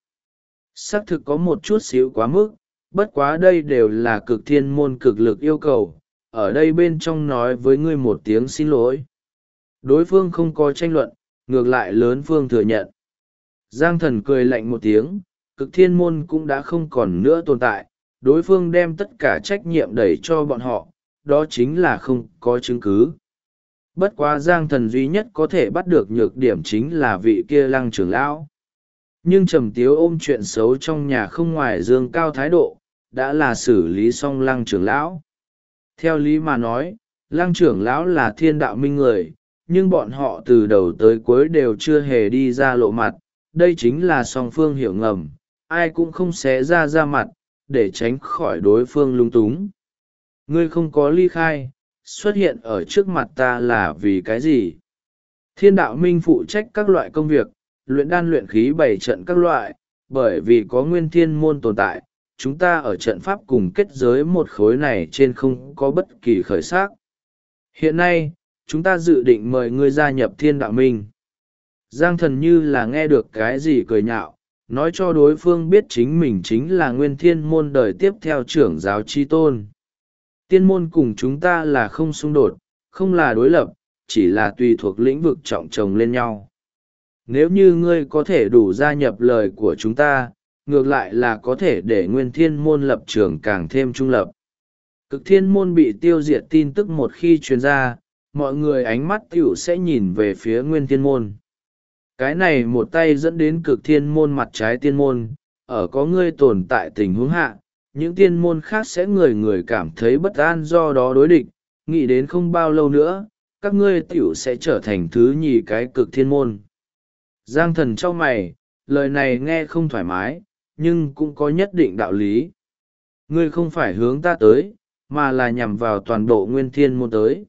Xác thực có một chút xíu quá mức, bất quá đây đều là Cực Thiên môn cực lực yêu cầu, ở đây bên trong nói với ngươi một tiếng xin lỗi. Đối phương không có tranh luận, ngược lại lớn phương thừa nhận. Giang Thần cười lạnh một tiếng, Cực Thiên môn cũng đã không còn nữa tồn tại, đối phương đem tất cả trách nhiệm đẩy cho bọn họ, đó chính là không có chứng cứ. Bất quá Giang Thần duy nhất có thể bắt được nhược điểm chính là vị kia Lăng trưởng lão. Nhưng Trầm Tiếu ôm chuyện xấu trong nhà không ngoài dương cao thái độ, đã là xử lý xong Lăng trưởng lão. Theo lý mà nói, Lăng trưởng lão là Thiên Đạo Minh người, nhưng bọn họ từ đầu tới cuối đều chưa hề đi ra lộ mặt, đây chính là song phương hiểu ngầm, ai cũng không xé ra mặt, để tránh khỏi đối phương lung túng. Ngươi không có ly khai, xuất hiện ở trước mặt ta là vì cái gì? Thiên Đạo Minh phụ trách các loại công việc, luyện đan luyện khí bày trận các loại, bởi vì có Nguyên Thiên môn tồn tại, chúng ta ở trận pháp cùng kết giới một khối này trên không có bất kỳ khởi sắc. Hiện nay, chúng ta dự định mời ngươi gia nhập Thiên Đạo Minh. Giang Thần như là nghe được cái gì cười nhạo, nói cho đối phương biết chính mình chính là Nguyên Thiên môn đời tiếp theo trưởng giáo chi tôn. Tiên môn cùng chúng ta là không xung đột, không là đối lập, chỉ là tùy thuộc lĩnh vực trọng chồng lên nhau. Nếu như ngươi có thể đủ gia nhập lời của chúng ta, ngược lại là có thể để Nguyên Thiên môn lập trường càng thêm trung lập. Cực Thiên môn bị tiêu diệt tin tức một khi truyền ra, mọi người ánh mắt tiểu sẽ nhìn về phía Nguyên Thiên môn. Cái này một tay dẫn đến Cực Thiên môn mặt trái tiên môn, ở có ngươi tồn tại tình huống hạ, những tiên môn khác sẽ người người cảm thấy bất an do đó đối địch, nghĩ đến không bao lâu nữa, các ngươi tiểu sẽ trở thành thứ nhì cái Cực Thiên môn. Giang Thần trong mày, lời này nghe không thoải mái, nhưng cũng có nhất định đạo lý. Ngươi không phải hướng ta tới, mà là nhằm vào toàn bộ Nguyên Thiên môn tới.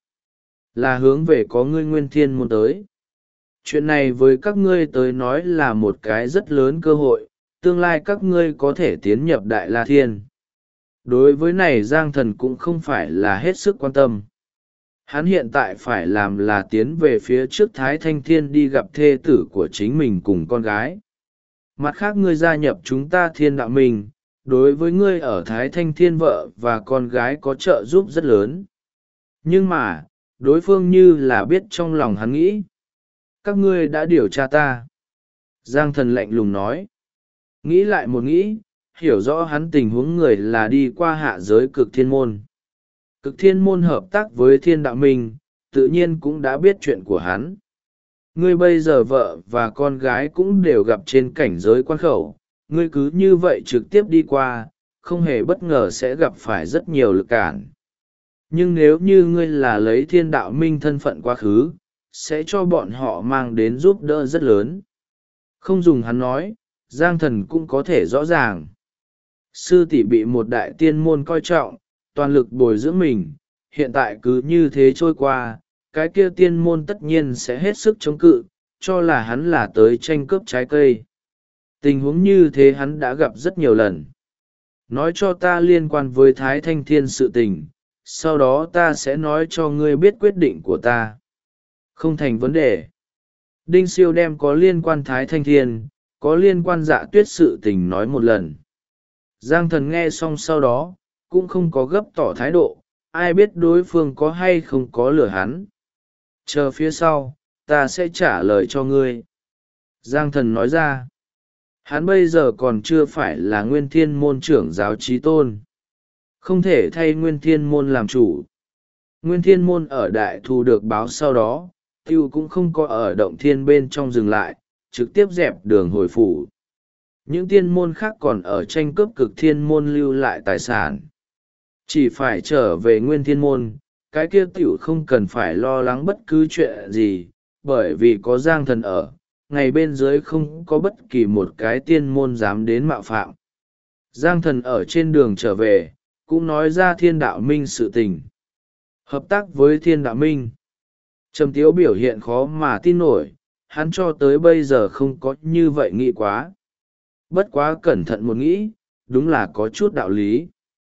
Là hướng về có ngươi Nguyên Thiên môn tới. Chuyện này với các ngươi tới nói là một cái rất lớn cơ hội, tương lai các ngươi có thể tiến nhập Đại La Thiên. Đối với này Giang Thần cũng không phải là hết sức quan tâm. Hắn hiện tại phải làm là tiến về phía trước Thái Thanh Thiên đi gặp thê tử của chính mình cùng con gái. Mặt khác ngươi gia nhập chúng ta Thiên Đạo Minh, đối với ngươi ở Thái Thanh Thiên vợ và con gái có trợ giúp rất lớn. Nhưng mà, đối phương như là biết trong lòng hắn nghĩ. Các ngươi đã điều tra ta. Giang Thần lạnh lùng nói. Nghĩ lại một nghĩ, hiểu rõ hắn tình huống người là đi qua hạ giới Cực Thiên môn. Cực Thiên môn hợp tác với Thiên Đạo Minh, tự nhiên cũng đã biết chuyện của hắn. Ngươi bây giờ vợ và con gái cũng đều gặp trên cảnh giới quan khẩu, ngươi cứ như vậy trực tiếp đi qua, không hề bất ngờ sẽ gặp phải rất nhiều lực cản. Nhưng nếu như ngươi là lấy Thiên Đạo Minh thân phận quá khứ, sẽ cho bọn họ mang đến giúp đỡ rất lớn. Không dùng hắn nói, Giang Thần cũng có thể rõ ràng. Sư tỷ bị một đại tiên môn coi trọng, toàn lực bồi dưỡng mình, hiện tại cứ như thế trôi qua, cái kia tiên môn tất nhiên sẽ hết sức chống cự, cho là hắn là tới tranh cướp trái cây. Tình huống như thế hắn đã gặp rất nhiều lần. Nói cho ta liên quan với Thái Thanh Thiên sự tình, sau đó ta sẽ nói cho ngươi biết quyết định của ta. Không thành vấn đề. Đinh Siêu đem có liên quan Thái Thanh Thiên, có liên quan Dạ Tuyết sự tình nói một lần. Giang Thần nghe xong sau đó, cũng không có gấp tỏ thái độ, ai biết đối phương có hay không có lừa hắn. Chờ phía sau, ta sẽ trả lời cho ngươi. Giang Thần nói ra, hắn bây giờ còn chưa phải là Nguyên Thiên môn trưởng giáo chí tôn. Không thể thay Nguyên Thiên môn làm chủ. Nguyên Thiên môn ở đại thù được báo sau đó, tiêu cũng không có ở động thiên bên trong dừng lại, trực tiếp dẹp đường hồi phủ. Những tiên môn khác còn ở tranh cướp Cực Thiên môn lưu lại tài sản. Chỉ phải trở về Nguyên Thiên môn, cái kia tiểu không cần phải lo lắng bất cứ chuyện gì, bởi vì có Giang Thần ở, ngày bên dưới không có bất kỳ một cái tiên môn dám đến mạo phạm. Giang Thần ở trên đường trở về, cũng nói ra Thiên Đạo Minh sự tình. Hợp tác với Thiên Đạo Minh. Trầm Tiếu biểu hiện khó mà tin nổi, hắn cho tới bây giờ không có như vậy nghĩ quá. Bất quá cẩn thận một nghĩ, đúng là có chút đạo lý.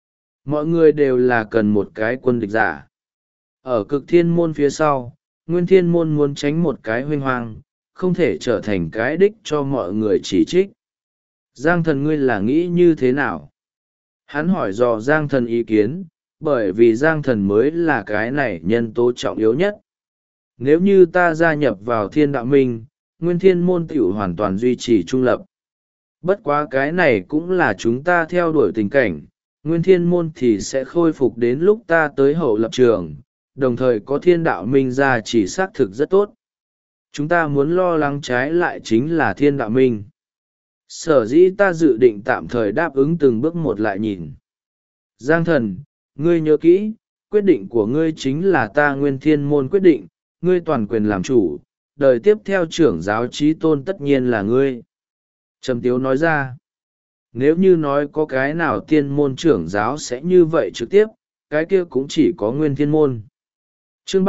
mọi người đều là cần một cái quân địch giả. Ở cực thiên môn phía sau, nguyên thiên môn muốn tránh một cái huênh hoang, không thể trở thành cái đích cho mọi người chỉ trích. Giang thần ngươi là nghĩ như thế nào? Hắn hỏi dò Giang thần ý kiến, bởi vì Giang thần mới là cái này nhân tố trọng yếu nhất. Nếu như ta gia nhập vào thiên đạo minh, nguyên thiên môn tiểu hoàn toàn duy trì trung lập. Bất quá cái này cũng là chúng ta theo đuổi tình cảnh, nguyên thiên môn thì sẽ khôi phục đến lúc ta tới hậu lập trường, đồng thời có thiên đạo minh ra chỉ xác thực rất tốt. Chúng ta muốn lo lắng trái lại chính là thiên đạo minh. Sở dĩ ta dự định tạm thời đáp ứng từng bước một lại nhìn. Giang thần, ngươi nhớ kỹ, quyết định của ngươi chính là ta nguyên thiên môn quyết định, ngươi toàn quyền làm chủ, đời tiếp theo trưởng giáo chí tôn tất nhiên là ngươi. Trầm Tiếu nói ra, nếu như nói có cái nào tiên môn trưởng giáo sẽ như vậy trực tiếp, cái kia cũng chỉ có nguyên thiên môn. Chương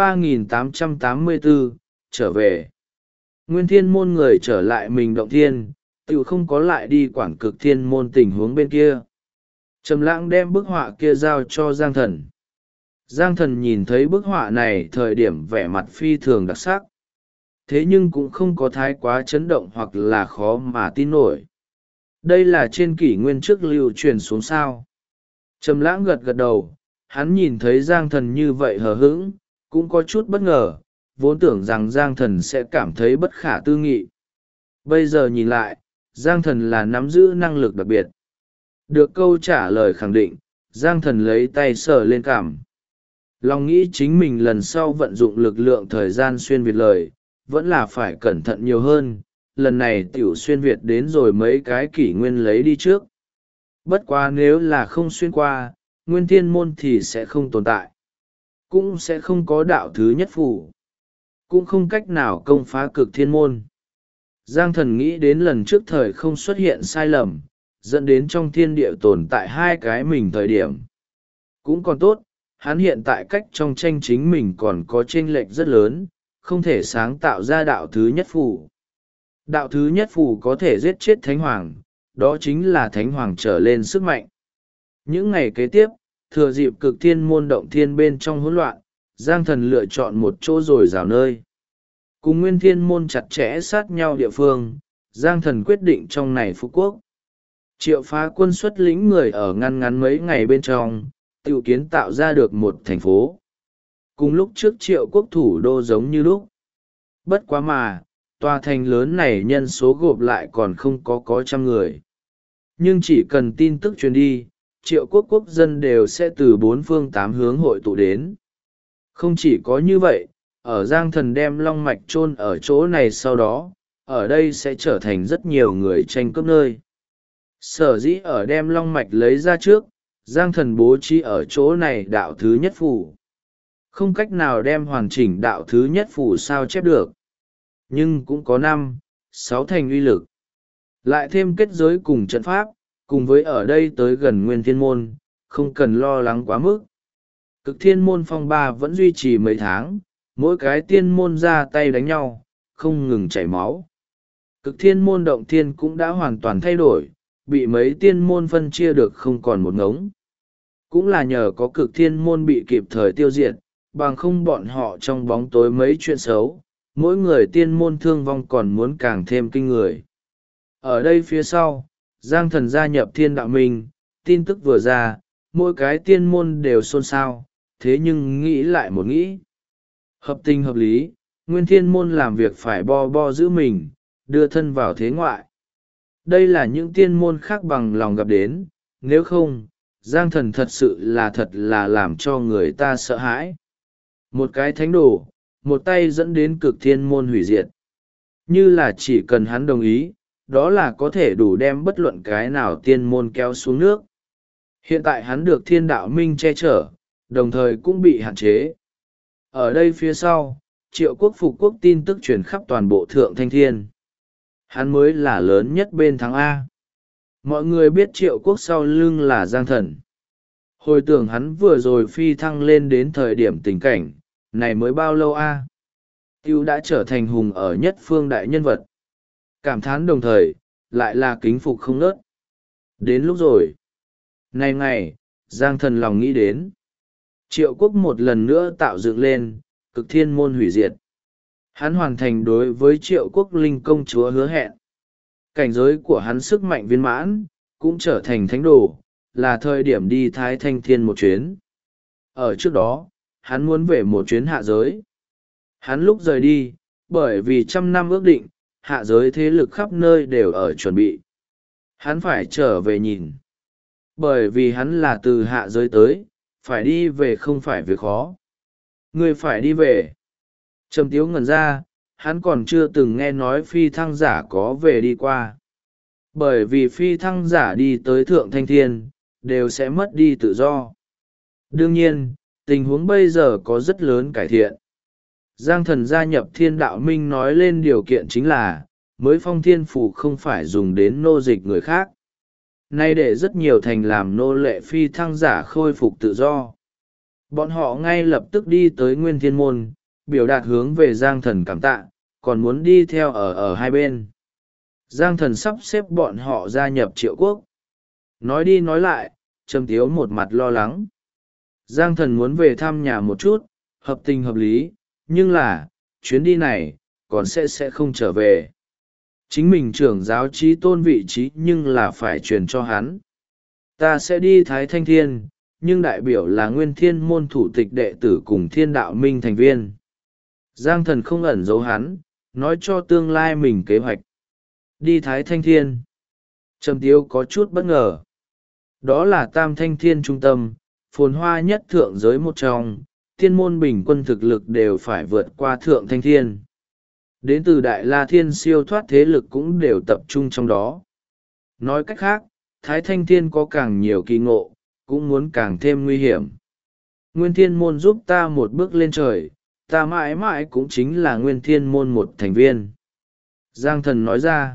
3884, trở về. Nguyên thiên môn người trở lại mình động thiên, tự không có lại đi quản cực thiên môn tình huống bên kia. Trầm Lãng đem bức họa kia giao cho Giang thần. Giang thần nhìn thấy bức họa này thời điểm vẻ mặt phi thường đặc sắc. Thế nhưng cũng không có thái quá chấn động hoặc là khó mà tin nổi. Đây là trên kỷ nguyên trước lưu truyền xuống sao. Trầm Lãng gật gật đầu, hắn nhìn thấy Giang thần như vậy hờ hững, cũng có chút bất ngờ, vốn tưởng rằng Giang thần sẽ cảm thấy bất khả tư nghị. Bây giờ nhìn lại, Giang thần là nắm giữ năng lực đặc biệt. Được câu trả lời khẳng định, Giang thần lấy tay sờ lên cằm. Lòng nghĩ chính mình lần sau vận dụng lực lượng thời gian xuyên việt lời, vẫn là phải cẩn thận nhiều hơn, lần này tiểu xuyên việt đến rồi mấy cái kỷ nguyên lấy đi trước. Bất quá nếu là không xuyên qua, nguyên thiên môn thì sẽ không tồn tại. Cũng sẽ không có đạo thứ nhất phủ. Cũng không cách nào công phá cực thiên môn. Giang thần nghĩ đến lần trước thời không xuất hiện sai lầm, dẫn đến trong thiên địa tồn tại hai cái mình thời điểm. Cũng còn tốt, hắn hiện tại cách trong tranh chính mình còn có chênh lệch rất lớn, không thể sáng tạo ra đạo thứ nhất phủ. Đạo thứ nhất phủ có thể giết chết thánh hoàng, đó chính là thánh hoàng trở lên sức mạnh. Những ngày kế tiếp, thừa dịp cực thiên môn động thiên bên trong hỗn loạn, Giang thần lựa chọn một chỗ rồi rào nơi. Cùng nguyên thiên môn chặt chẽ sát nhau địa phương, Giang thần quyết định trong này phú quốc. Triệu phá quân xuất lĩnh người ở ngăn ngắn mấy ngày bên trong, tự kiến tạo ra được một thành phố. Cùng lúc trước Triệu quốc thủ đô giống như lúc. Bất quá mà, tòa thành lớn này nhân số gộp lại còn không có trăm người. Nhưng chỉ cần tin tức truyền đi, Triệu quốc quốc dân đều sẽ từ bốn phương tám hướng hội tụ đến. Không chỉ có như vậy, ở Giang thần đem long mạch chôn ở chỗ này sau đó, ở đây sẽ trở thành rất nhiều người tranh cướp nơi. Sở dĩ ở đem long mạch lấy ra trước, Giang thần bố trí ở chỗ này đạo thứ nhất phủ. Không cách nào đem hoàn chỉnh đạo thứ nhất phủ sao chép được. Nhưng cũng có 5-6 thành uy lực. Lại thêm kết giới cùng trận pháp, cùng với ở đây tới gần nguyên thiên môn, không cần lo lắng quá mức. Cực thiên môn phong ba vẫn duy trì mấy tháng, mỗi cái tiên môn ra tay đánh nhau, không ngừng chảy máu. Cực thiên môn động thiên cũng đã hoàn toàn thay đổi, bị mấy tiên môn phân chia được không còn một ngống. Cũng là nhờ có cực thiên môn bị kịp thời tiêu diệt, bằng không bọn họ trong bóng tối mấy chuyện xấu, mỗi người tiên môn thương vong còn muốn càng thêm kinh người. Ở đây phía sau, Giang thần gia nhập thiên đạo minh, tin tức vừa ra, mỗi cái tiên môn đều xôn xao, thế nhưng nghĩ lại một nghĩ. Hợp tình hợp lý, nguyên thiên môn làm việc phải bo giữ mình, đưa thân vào thế ngoại. Đây là những tiên môn khác bằng lòng gặp đến, nếu không, Giang thần thật sự là làm cho người ta sợ hãi. Một cái thánh đồ, một tay dẫn đến cực thiên môn hủy diệt. Như là chỉ cần hắn đồng ý, đó là có thể đủ đem bất luận cái nào tiên môn kéo xuống nước. Hiện tại hắn được thiên đạo minh che chở, đồng thời cũng bị hạn chế. Ở đây phía sau, Triệu quốc phục quốc tin tức truyền khắp toàn bộ thượng thanh thiên. Hắn mới là lớn nhất bên thắng A. Mọi người biết Triệu quốc sau lưng là Giang thần. Hồi tưởng hắn vừa rồi phi thăng lên đến thời điểm tình cảnh, này mới bao lâu A. Tiêu đã trở thành hùng ở nhất phương đại nhân vật. Cảm thán đồng thời, lại là kính phục không nớt. Đến lúc rồi. Này ngày, Giang Thần lòng nghĩ đến. Triệu Quốc một lần nữa tạo dựng lên, cực thiên môn hủy diệt. Hắn hoàn thành đối với Triệu Quốc linh công chúa hứa hẹn. Cảnh giới của hắn sức mạnh viên mãn, cũng trở thành thánh đồ, là thời điểm đi Thái Thanh Thiên một chuyến. Ở trước đó, hắn muốn về một chuyến hạ giới. Hắn lúc rời đi, bởi vì 100 năm ước định, hạ giới thế lực khắp nơi đều ở chuẩn bị. Hắn phải trở về nhìn. Bởi vì hắn là từ hạ giới tới, phải đi về không phải việc khó. Người phải đi về. Trầm Tiếu ngẩn ra, hắn còn chưa từng nghe nói phi thăng giả có về đi qua. Bởi vì phi thăng giả đi tới Thượng Thanh Thiên, đều sẽ mất đi tự do. Đương nhiên, tình huống bây giờ có rất lớn cải thiện. Giang Thần gia nhập Thiên Đạo Minh nói lên điều kiện chính là, mới phong thiên phủ không phải dùng đến nô dịch người khác. Nay để rất nhiều thành làm nô lệ phi thăng giả khôi phục tự do. Bọn họ ngay lập tức đi tới Nguyên Thiên Môn, biểu đạt hướng về Giang Thần cảm tạ, còn muốn đi theo ở hai bên. Giang Thần sắp xếp bọn họ gia nhập Triệu Quốc. Nói đi nói lại, Trầm Tiếu một mặt lo lắng. Giang Thần muốn về thăm nhà một chút, hợp tình hợp lý, nhưng là, chuyến đi này, còn sẽ không trở về. Chính mình trưởng giáo trí tôn vị trí nhưng là phải truyền cho hắn. Ta sẽ đi Thái Thanh Thiên, nhưng đại biểu là Nguyên Thiên Môn thủ tịch đệ tử cùng Thiên Đạo Minh thành viên. Giang Thần không ẩn giấu hắn, nói cho tương lai mình kế hoạch. Đi Thái Thanh Thiên. Trầm Tiếu có chút bất ngờ. Đó là Tam Thanh Thiên trung tâm, phồn hoa nhất thượng giới một trong, thiên môn bình quân thực lực đều phải vượt qua Thượng Thanh Thiên. Đến từ Đại La Thiên siêu thoát thế lực cũng đều tập trung trong đó. Nói cách khác, Thái Thanh Thiên có càng nhiều kỳ ngộ, cũng muốn càng thêm nguy hiểm. Nguyên Thiên Môn giúp ta một bước lên trời, ta mãi mãi cũng chính là Nguyên Thiên Môn một thành viên. Giang Thần nói ra.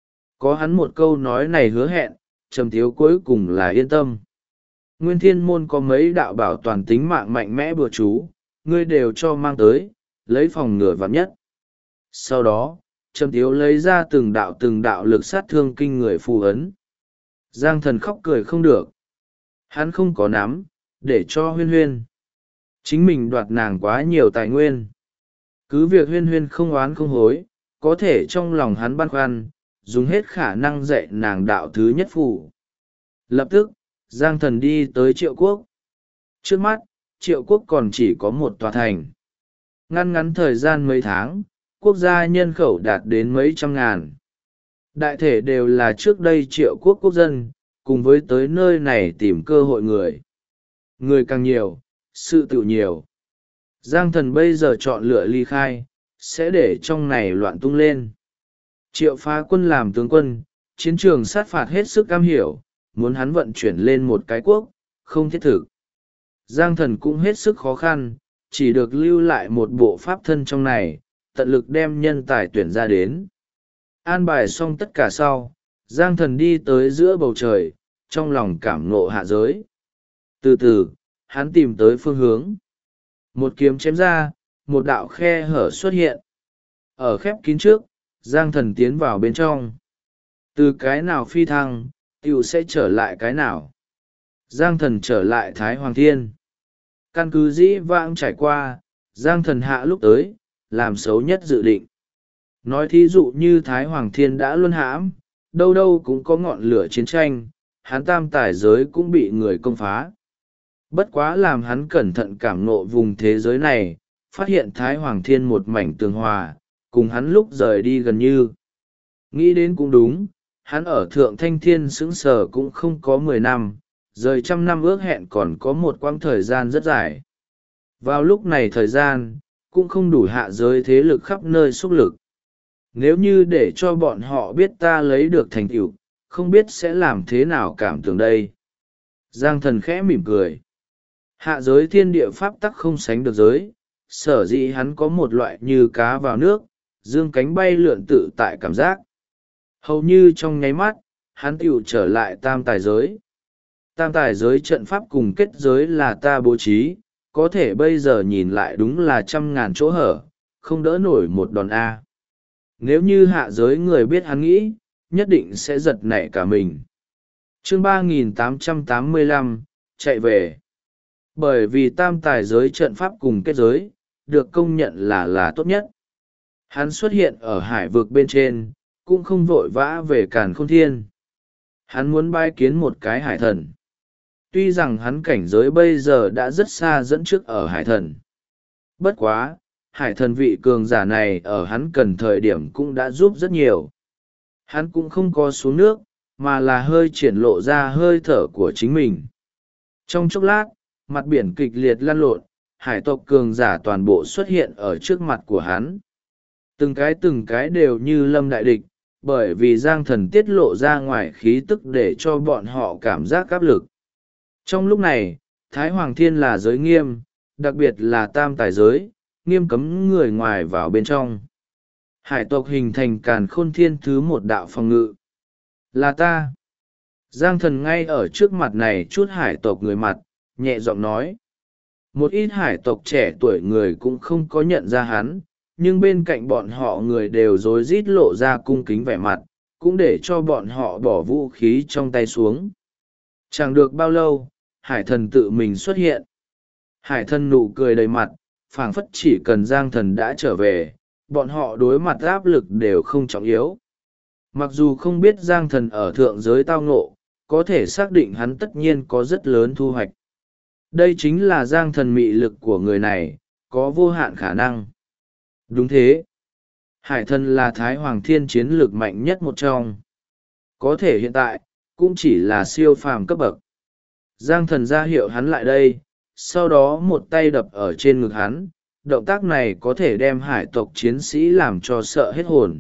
Có hắn một câu nói này hứa hẹn, Trầm Tiếu cuối cùng là yên tâm. Nguyên Thiên Môn có mấy đạo bảo toàn tính mạng mạnh mẽ bừa chú, ngươi đều cho mang tới, lấy phòng ngừa vạn nhất. Sau đó, Trầm Tiếu lấy ra từng đạo lực sát thương kinh người phù ấn. Giang Thần khóc cười không được. Hắn không có nắm, để cho Huyên Huyên. Chính mình đoạt nàng quá nhiều tài nguyên. Cứ việc Huyên Huyên không oán không hối, có thể trong lòng hắn băn khoăn, dùng hết khả năng dạy nàng đạo thứ nhất phù. Lập tức, Giang Thần đi tới Triệu Quốc. Trước mắt, Triệu Quốc còn chỉ có một tòa thành. Ngắn thời gian mấy tháng, quốc gia nhân khẩu đạt đến mấy trăm ngàn. Đại thể đều là trước đây Triệu Quốc quốc dân, cùng với tới nơi này tìm cơ hội người. Người càng nhiều, sự tự nhiều. Giang Thần bây giờ chọn lựa ly khai, sẽ để trong này loạn tung lên. Triệu Phá Quân làm tướng quân, chiến trường sát phạt hết sức am hiểu, muốn hắn vận chuyển lên một cái quốc, không thiết thực. Giang Thần cũng hết sức khó khăn, chỉ được lưu lại một bộ pháp thân trong này, tận lực đem nhân tài tuyển ra đến. An bài xong tất cả sau, Giang Thần đi tới giữa bầu trời, trong lòng cảm ngộ hạ giới. Từ từ, hắn tìm tới phương hướng. Một kiếm chém ra, một đạo khe hở xuất hiện. Ở khép kín trước, Giang Thần tiến vào bên trong. Từ cái nào phi thăng, tiểu sẽ trở lại cái nào. Giang Thần trở lại Thái Hoàng Thiên. Căn cứ dĩ vãng trải qua, Giang Thần hạ lúc tới, làm xấu nhất dự định. Nói thí dụ như Thái Hoàng Thiên đã luân hãm, đâu đâu cũng có ngọn lửa chiến tranh, hắn tam tài giới cũng bị người công phá. Bất quá làm hắn cẩn thận cảm ngộ vùng thế giới này, phát hiện Thái Hoàng Thiên một mảnh tường hòa, cùng hắn lúc rời đi gần như. Nghĩ đến cũng đúng, hắn ở Thượng Thanh Thiên sững sờ cũng không có 10 năm, rời 100 năm ước hẹn còn có một quãng thời gian rất dài. Vào lúc này thời gian, cũng không đủ hạ giới thế lực khắp nơi xúc lực. Nếu như để cho bọn họ biết ta lấy được thành tựu, không biết sẽ làm thế nào cảm tưởng đây. Giang Thần khẽ mỉm cười. Hạ giới thiên địa pháp tắc không sánh được giới, sở dĩ hắn có một loại như cá vào nước, dương cánh bay lượn tự tại cảm giác. Hầu như trong nháy mắt, hắn tựu trở lại tam tài giới. Tam tài giới trận pháp cùng kết giới là ta bố trí, có thể bây giờ nhìn lại đúng là 100.000 chỗ hở, không đỡ nổi một đòn A. Nếu như hạ giới người biết hắn nghĩ, nhất định sẽ giật nảy cả mình. Chương 3885, chạy về. Bởi vì tam tài giới trận pháp cùng kết giới, được công nhận là tốt nhất. Hắn xuất hiện ở hải vực bên trên, cũng không vội vã về Càn Khôn Thiên. Hắn muốn bái kiến một cái hải thần. Tuy rằng hắn cảnh giới bây giờ đã rất xa dẫn trước ở hải thần. Bất quá, hải thần vị cường giả này ở hắn cần thời điểm cũng đã giúp rất nhiều. Hắn cũng không có xuống nước, mà là hơi triển lộ ra hơi thở của chính mình. Trong chốc lát, mặt biển kịch liệt lăn lộn, hải tộc cường giả toàn bộ xuất hiện ở trước mặt của hắn. Từng cái đều như lâm đại địch, bởi vì Giang Thần tiết lộ ra ngoài khí tức để cho bọn họ cảm giác áp lực. Trong lúc này, Thái Hoàng Thiên là giới nghiêm, đặc biệt là tam tài giới, nghiêm cấm người ngoài vào bên trong. Hải tộc hình thành Càn Khôn Thiên thứ một đạo phòng ngự. Là ta. Giang Thần ngay ở trước mặt này chút hải tộc người mặt, nhẹ giọng nói. Một ít hải tộc trẻ tuổi người cũng không có nhận ra hắn, nhưng bên cạnh bọn họ người đều rối rít lộ ra cung kính vẻ mặt, cũng để cho bọn họ bỏ vũ khí trong tay xuống. Chẳng được bao lâu, hải thần tự mình xuất hiện. Hải thần nụ cười đầy mặt, phảng phất chỉ cần Giang Thần đã trở về, bọn họ đối mặt áp lực đều không trọng yếu. Mặc dù không biết Giang Thần ở thượng giới tao ngộ, có thể xác định hắn tất nhiên có rất lớn thu hoạch. Đây chính là Giang Thần mị lực của người này, có vô hạn khả năng. Đúng thế. Hải thần là Thái Hoàng Thiên chiến lược mạnh nhất một trong. Có thể hiện tại, cũng chỉ là siêu phàm cấp bậc. Giang Thần ra hiệu hắn lại đây, sau đó một tay đập ở trên ngực hắn. Động tác này có thể đem hải tộc chiến sĩ làm cho sợ hết hồn.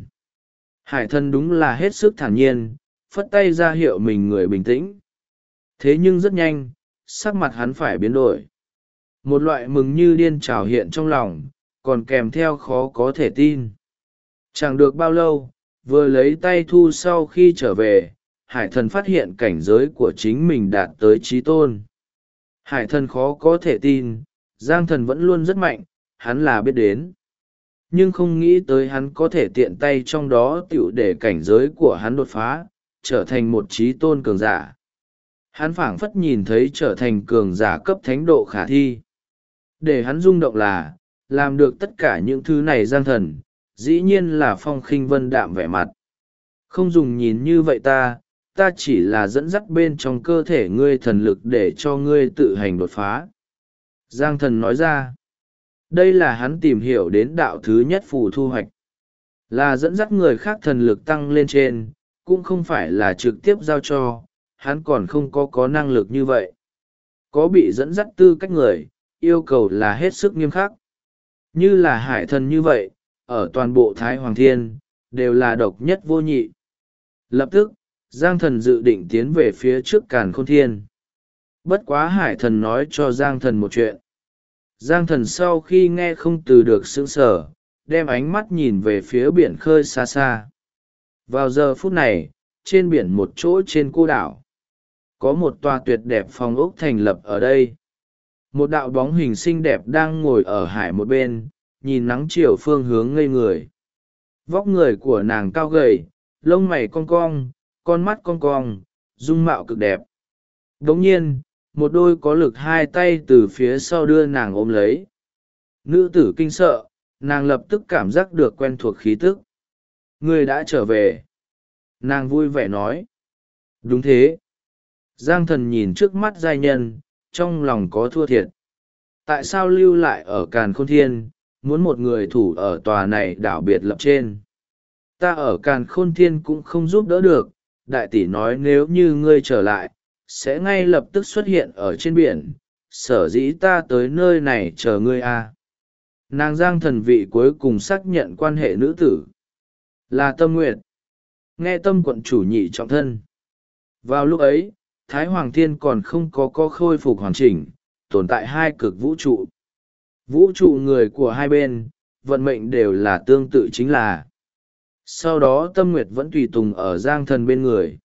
Hải thần đúng là hết sức thản nhiên, phất tay ra hiệu mình người bình tĩnh. Thế nhưng rất nhanh, sắc mặt hắn phải biến đổi. Một loại mừng như điên trào hiện trong lòng, còn kèm theo khó có thể tin. Chẳng được bao lâu, vừa lấy tay thu sau khi trở về, hải thần phát hiện cảnh giới của chính mình đạt tới chí tôn. Hải thần khó có thể tin, Giang Thần vẫn luôn rất mạnh, hắn là biết đến. Nhưng không nghĩ tới hắn có thể tiện tay trong đó tựu để cảnh giới của hắn đột phá, trở thành một chí tôn cường giả. Hắn phảng phất nhìn thấy trở thành cường giả cấp thánh độ khả thi. Để hắn rung động là, làm được tất cả những thứ này Giang Thần, dĩ nhiên là Phong Khinh Vân đạm vẻ mặt. Không dùng nhìn như vậy ta chỉ là dẫn dắt bên trong cơ thể ngươi thần lực để cho ngươi tự hành đột phá. Giang Thần nói ra, đây là hắn tìm hiểu đến đạo thứ nhất phù thu hoạch. Là dẫn dắt người khác thần lực tăng lên trên, cũng không phải là trực tiếp giao cho, hắn còn không có năng lực như vậy. Có bị dẫn dắt tư cách người, yêu cầu là hết sức nghiêm khắc. Như là hải thần như vậy, ở toàn bộ Thái Hoàng Thiên, đều là độc nhất vô nhị. Lập tức, Giang Thần dự định tiến về phía trước Càn Khôn Thiên. Bất quá hải thần nói cho Giang Thần một chuyện. Giang Thần sau khi nghe không từ được sững sờ, đem ánh mắt nhìn về phía biển khơi xa xa. Vào giờ phút này, trên biển một chỗ trên cô đảo, có một tòa tuyệt đẹp phòng ốc thành lập ở đây. Một đạo bóng hình xinh đẹp đang ngồi ở hải một bên, nhìn nắng chiều phương hướng ngây người. Vóc người của nàng cao gầy, lông mày cong cong, con mắt cong cong, dung mạo cực đẹp. Đồng nhiên, một đôi có lực hai tay từ phía sau đưa nàng ôm lấy. Nữ tử kinh sợ, nàng lập tức cảm giác được quen thuộc khí tức. Ngươi đã trở về. Nàng vui vẻ nói. Đúng thế. Giang Thần nhìn trước mắt giai nhân, trong lòng có thua thiệt. Tại sao lưu lại ở Càn Khôn Thiên, muốn một người thủ ở tòa này đảo biệt lập trên? Ta ở Càn Khôn Thiên cũng không giúp đỡ được, đại tỷ nói nếu như ngươi trở lại, sẽ ngay lập tức xuất hiện ở trên biển, sở dĩ ta tới nơi này chờ ngươi à. Nàng Giang Thần vị cuối cùng xác nhận quan hệ nữ tử. Là Tâm Nguyệt. Nghe Tâm quận chủ nhị trọng thân. Vào lúc ấy, Thái Hoàng Thiên còn không có khôi phục hoàn chỉnh, tồn tại hai cực vũ trụ. Vũ trụ người của hai bên, vận mệnh đều là tương tự chính là. Sau đó Tâm Nguyệt vẫn tùy tùng ở Giang Thần bên người.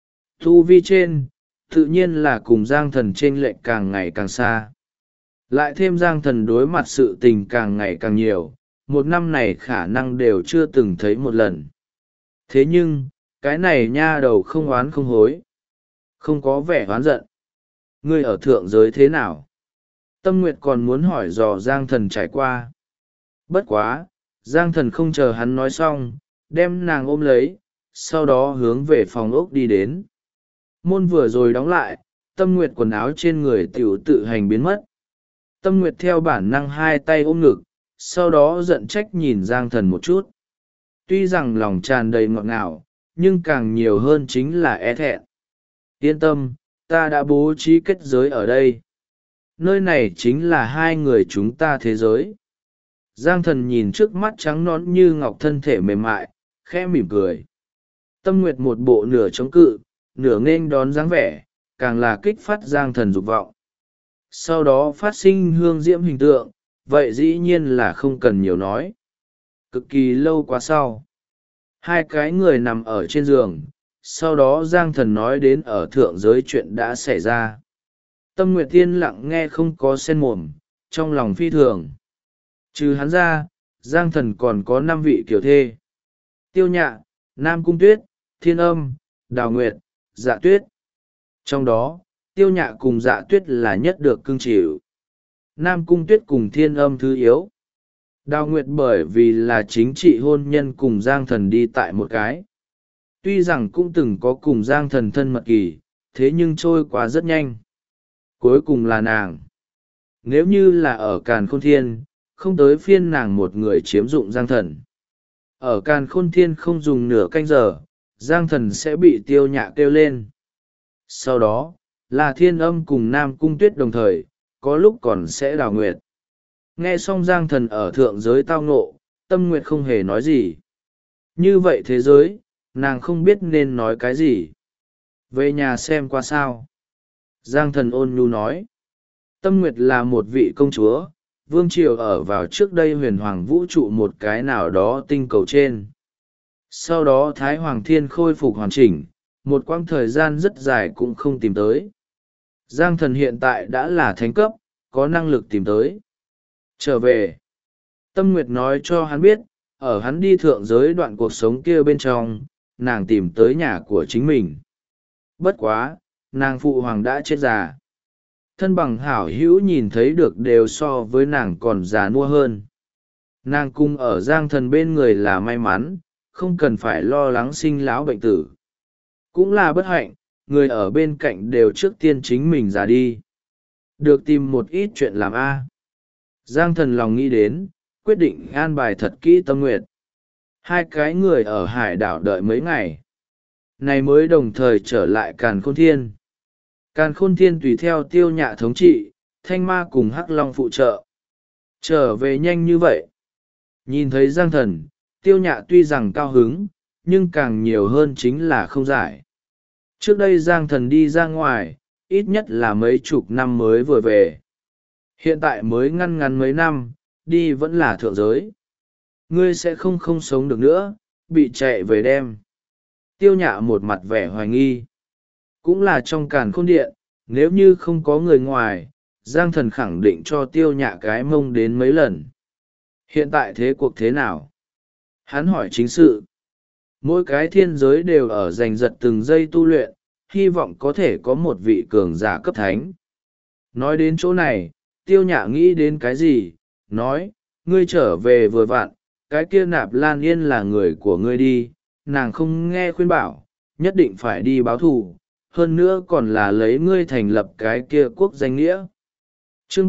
Tu vi trên, tự nhiên là cùng Giang Thần chênh lệch càng ngày càng xa. Lại thêm Giang Thần đối mặt sự tình càng ngày càng nhiều, một năm này khả năng đều chưa từng thấy một lần. Thế nhưng, cái này nha đầu không oán không hối. Không có vẻ oán giận. Ngươi ở thượng giới thế nào? Tâm Nguyệt còn muốn hỏi dò Giang Thần trải qua. Bất quá, Giang Thần không chờ hắn nói xong, đem nàng ôm lấy, sau đó hướng về phòng ốc đi đến. Môn vừa rồi đóng lại, Tâm Nguyệt quần áo trên người tiểu tự hành biến mất. Tâm Nguyệt theo bản năng hai tay ôm ngực, sau đó giận trách nhìn Giang Thần một chút. Tuy rằng lòng tràn đầy ngọt ngào, nhưng càng nhiều hơn chính là e thẹn. Yên tâm, ta đã bố trí kết giới ở đây. Nơi này chính là hai người chúng ta thế giới. Giang Thần nhìn trước mắt trắng nõn như ngọc thân thể mềm mại, khẽ mỉm cười. Tâm Nguyệt một bộ nửa chống cự, nửa nghênh đón dáng vẻ, càng là kích phát Giang Thần dục vọng. Sau đó phát sinh hương diễm hình tượng, vậy dĩ nhiên là không cần nhiều nói. Cực kỳ lâu quá sau, hai cái người nằm ở trên giường, sau đó Giang Thần nói đến ở thượng giới chuyện đã xảy ra. Tâm Nguyệt Tiên lặng nghe không có sen mồm, trong lòng phi thường. Trừ hắn ra, Giang Thần còn có 5 vị kiều thê. Tiêu Nhạ, Nam Cung Tuyết, Thiên Âm, Đào Nguyệt, Dạ Tuyết. Trong đó, Tiêu Nhạ cùng Dạ Tuyết là nhất được cưng chịu. Nam Cung Tuyết cùng Thiên Âm thứ yếu. Đào Nguyệt bởi vì là chính trị hôn nhân cùng Giang Thần đi tại một cái. Tuy rằng cũng từng có cùng Giang Thần thân mật kỳ, thế nhưng trôi qua rất nhanh. Cuối cùng là nàng. Nếu như là ở Càn Khôn Thiên, không tới phiên nàng một người chiếm dụng Giang Thần. Ở Càn Khôn Thiên không dùng nửa canh giờ, Giang Thần sẽ bị Tiêu Nhạ kêu lên. Sau đó, là Thiên Âm cùng Nam Cung Tuyết đồng thời, có lúc còn sẽ Đào Nguyệt. Nghe xong Giang Thần ở thượng giới tao ngộ, Tâm Nguyệt không hề nói gì. Như vậy thế giới, nàng không biết nên nói cái gì. Về nhà xem qua sao. Giang Thần ôn nhu nói. Tâm Nguyệt là một vị công chúa, vương triều ở vào trước đây huyền hoàng vũ trụ một cái nào đó tinh cầu trên. Sau đó Thái Hoàng Thiên khôi phục hoàn chỉnh, một quãng thời gian rất dài cũng không tìm tới. Giang Thần hiện tại đã là thánh cấp, có năng lực tìm tới. Trở về. Tâm Nguyệt nói cho hắn biết, ở hắn đi thượng giới đoạn cuộc sống kia bên trong, nàng tìm tới nhà của chính mình. Bất quá, nàng phụ hoàng đã chết già. Thân bằng hảo hữu nhìn thấy được đều so với nàng còn già nua hơn. Nàng cung ở Giang Thần bên người là may mắn, không cần phải lo lắng sinh lão bệnh tử. Cũng là bất hạnh, người ở bên cạnh đều trước tiên chính mình già đi. Được tìm một ít chuyện làm a. Giang Thần lòng nghĩ đến, quyết định an bài thật kỹ Tâm Nguyệt. Hai cái người ở hải đảo đợi mấy ngày. Này mới đồng thời trở lại Càn Khôn Thiên. Càn Khôn Thiên tùy theo Tiêu Nhạ thống trị, Thanh Ma cùng Hắc Long phụ trợ. Trở về nhanh như vậy. Nhìn thấy Giang Thần, Tiêu Nhạ tuy rằng cao hứng, nhưng càng nhiều hơn chính là không giải. Trước đây Giang Thần đi ra ngoài, ít nhất là mấy chục năm mới vừa về. Hiện tại mới ngăn ngắn mấy năm, đi vẫn là thượng giới. Ngươi sẽ không sống được nữa, bị chạy về đem. Tiêu Nhạ một mặt vẻ hoài nghi. Cũng là trong Càn Khôn Điện, nếu như không có người ngoài, Giang Thần khẳng định cho Tiêu Nhạ cái mông đến mấy lần. Hiện tại thế cuộc thế nào? Hắn hỏi chính sự. Mỗi cái thiên giới đều ở giành giật từng giây tu luyện, hy vọng có thể có một vị cường giả cấp thánh. Nói đến chỗ này, Tiêu Nhạ nghĩ đến cái gì? Nói, ngươi trở về vừa vặn, cái kia Nạp Lan Yên là người của ngươi đi, nàng không nghe khuyên bảo, nhất định phải đi báo thù, hơn nữa còn là lấy ngươi thành lập cái kia quốc danh nghĩa. Chương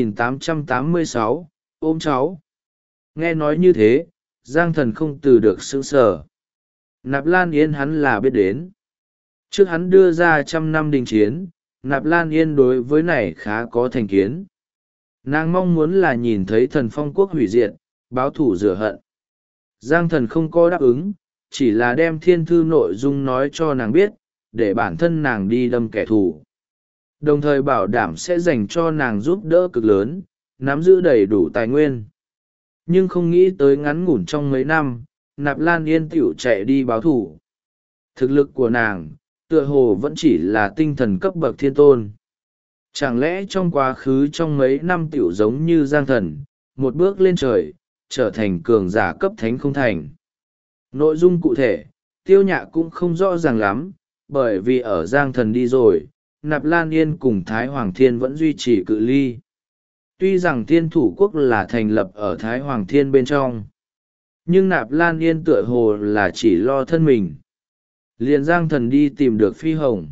3886, ôm cháu. Nghe nói như thế, Giang Thần không từ được sững sờ. Nạp Lan Yên hắn là biết đến. Trước hắn đưa ra 100 năm đình chiến, Nạp Lan Yên đối với này khá có thành kiến. Nàng mong muốn là nhìn thấy Thần Phong quốc hủy diệt, báo thủ rửa hận. Giang Thần không có đáp ứng, chỉ là đem thiên thư nội dung nói cho nàng biết, để bản thân nàng đi đâm kẻ thù. Đồng thời bảo đảm sẽ dành cho nàng giúp đỡ cực lớn, nắm giữ đầy đủ tài nguyên. Nhưng không nghĩ tới ngắn ngủn trong mấy năm, Nạp Lan Yên tiểu chạy đi báo thủ. Thực lực của nàng, tựa hồ vẫn chỉ là tinh thần cấp bậc thiên tôn. Chẳng lẽ trong quá khứ trong mấy năm tiểu giống như Giang Thần, một bước lên trời, trở thành cường giả cấp thánh không thành. Nội dung cụ thể, Tiêu Nhạ cũng không rõ ràng lắm, bởi vì ở Giang Thần đi rồi, Nạp Lan Yên cùng Thái Hoàng Thiên vẫn duy trì cự ly. Tuy rằng Thiên Thủ Quốc là thành lập ở Thái Hoàng Thiên bên trong, nhưng Nạp Lan Yên tựa hồ là chỉ lo thân mình. Liền Giang Thần đi tìm được Phi Hồng.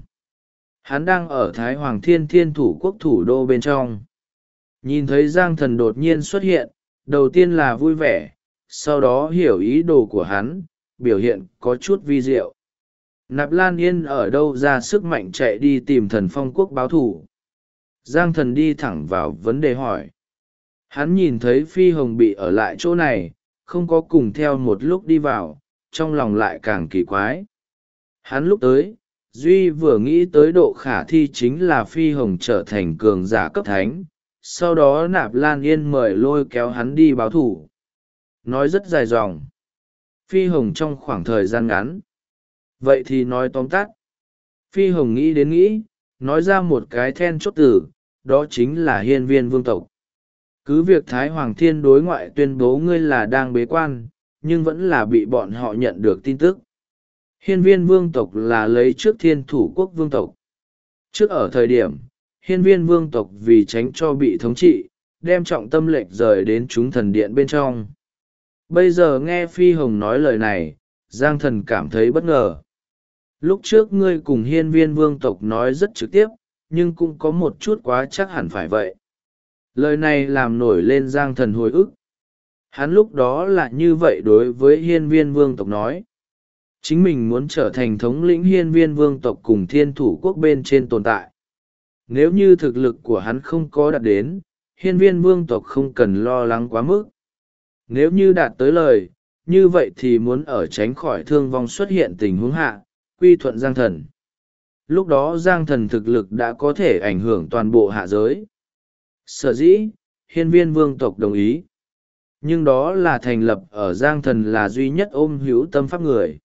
Hắn đang ở Thái Hoàng Thiên Thiên Thủ Quốc thủ đô bên trong. Nhìn thấy Giang Thần đột nhiên xuất hiện, đầu tiên là vui vẻ, sau đó hiểu ý đồ của hắn, biểu hiện có chút vi diệu. Nạp Lan Yên ở đâu ra sức mạnh chạy đi tìm Thần Phong Quốc báo thù? Giang Thần đi thẳng vào vấn đề hỏi. Hắn nhìn thấy Phi Hồng bị ở lại chỗ này, không có cùng theo một lúc đi vào, trong lòng lại càng kỳ quái. Hắn lúc tới, duy vừa nghĩ tới độ khả thi chính là Phi Hồng trở thành cường giả cấp thánh, sau đó Nạp Lan Yên mời lôi kéo hắn đi báo thù. Nói rất dài dòng. Phi Hồng trong khoảng thời gian ngắn. Vậy thì nói tóm tắt. Phi Hồng nghĩ đến nghĩ, nói ra một cái then chốt từ, đó chính là hiên viên vương tộc. Cứ việc Thái Hoàng Thiên đối ngoại tuyên bố ngươi là đang bế quan, nhưng vẫn là bị bọn họ nhận được tin tức. Hiên viên vương tộc là lấy trước Thiên Thủ Quốc vương tộc. Trước ở thời điểm, hiên viên vương tộc vì tránh cho bị thống trị, đem trọng tâm lệch rời đến chúng thần điện bên trong. Bây giờ nghe Phi Hồng nói lời này, Giang Thần cảm thấy bất ngờ. Lúc trước ngươi cùng hiên viên vương tộc nói rất trực tiếp, nhưng cũng có một chút quá chắc hẳn phải vậy. Lời này làm nổi lên Giang Thần hồi ức. Hắn lúc đó là như vậy đối với hiên viên vương tộc nói. Chính mình muốn trở thành thống lĩnh hiên viên vương tộc cùng Thiên Thủ Quốc bên trên tồn tại. Nếu như thực lực của hắn không có đạt đến, hiên viên vương tộc không cần lo lắng quá mức. Nếu như đạt tới lời, như vậy thì muốn ở tránh khỏi thương vong xuất hiện tình huống hạ, quy thuận Giang Thần. Lúc đó Giang Thần thực lực đã có thể ảnh hưởng toàn bộ hạ giới. Sở dĩ, hiên viên vương tộc đồng ý. Nhưng đó là thành lập ở Giang Thần là duy nhất ôm hữu tâm pháp người.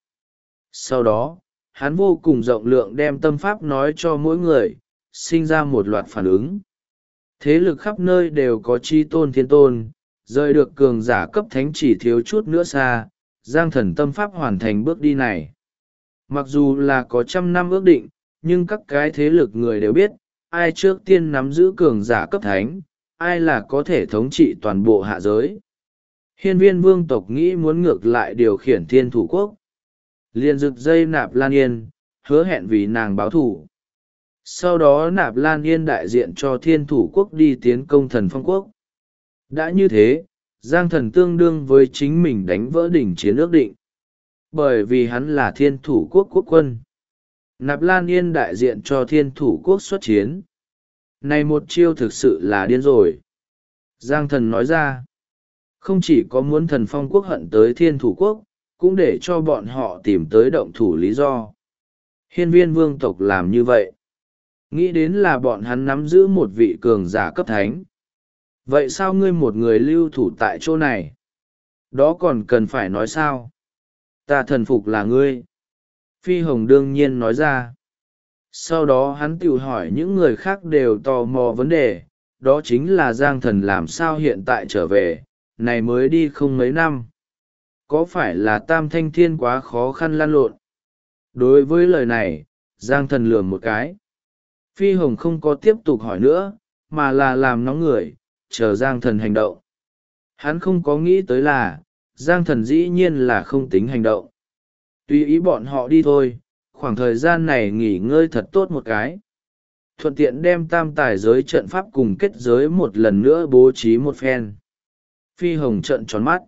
Sau đó, hắn vô cùng rộng lượng đem tâm pháp nói cho mỗi người, sinh ra một loạt phản ứng. Thế lực khắp nơi đều có chi tôn thiên tôn, rời được cường giả cấp thánh chỉ thiếu chút nữa xa, Giang Thần tâm pháp hoàn thành bước đi này. Mặc dù là có 100 năm ước định, nhưng các cái thế lực người đều biết, ai trước tiên nắm giữ cường giả cấp thánh, ai là có thể thống trị toàn bộ hạ giới. Hiên viên vương tộc nghĩ muốn ngược lại điều khiển Thiên Thủ Quốc. Liền rực dây Nạp Lan Yên, hứa hẹn vì nàng báo thủ. Sau đó Nạp Lan Yên đại diện cho Thiên Thủ Quốc đi tiến công Thần Phong Quốc. Đã như thế, Giang Thần tương đương với chính mình đánh vỡ đỉnh chiến ước định. Bởi vì hắn là Thiên Thủ Quốc quốc quân. Nạp Lan Yên đại diện cho Thiên Thủ Quốc xuất chiến. Này một chiêu thực sự là điên rồi. Giang Thần nói ra. Không chỉ có muốn Thần Phong Quốc hận tới Thiên Thủ Quốc, cũng để cho bọn họ tìm tới động thủ lý do. Hiên viên vương tộc làm như vậy. Nghĩ đến là bọn hắn nắm giữ một vị cường giả cấp thánh. Vậy sao ngươi một người lưu thủ tại chỗ này? Đó còn cần phải nói sao? Ta thần phục là ngươi. Phi Hồng đương nhiên nói ra. Sau đó hắn tự hỏi những người khác đều tò mò vấn đề, đó chính là Giang Thần làm sao hiện tại trở về, này mới đi không mấy năm. Có phải là Tam Thanh Thiên quá khó khăn lăn lộn? Đối với lời này, Giang Thần lườm một cái. Phi Hồng không có tiếp tục hỏi nữa, mà là làm nóng người, chờ Giang Thần hành động. Hắn không có nghĩ tới là, Giang Thần dĩ nhiên là không tính hành động. Tùy ý bọn họ đi thôi, khoảng thời gian này nghỉ ngơi thật tốt một cái. Thuận tiện đem tam tài giới trận pháp cùng kết giới một lần nữa bố trí một phen. Phi Hồng trợn tròn mắt.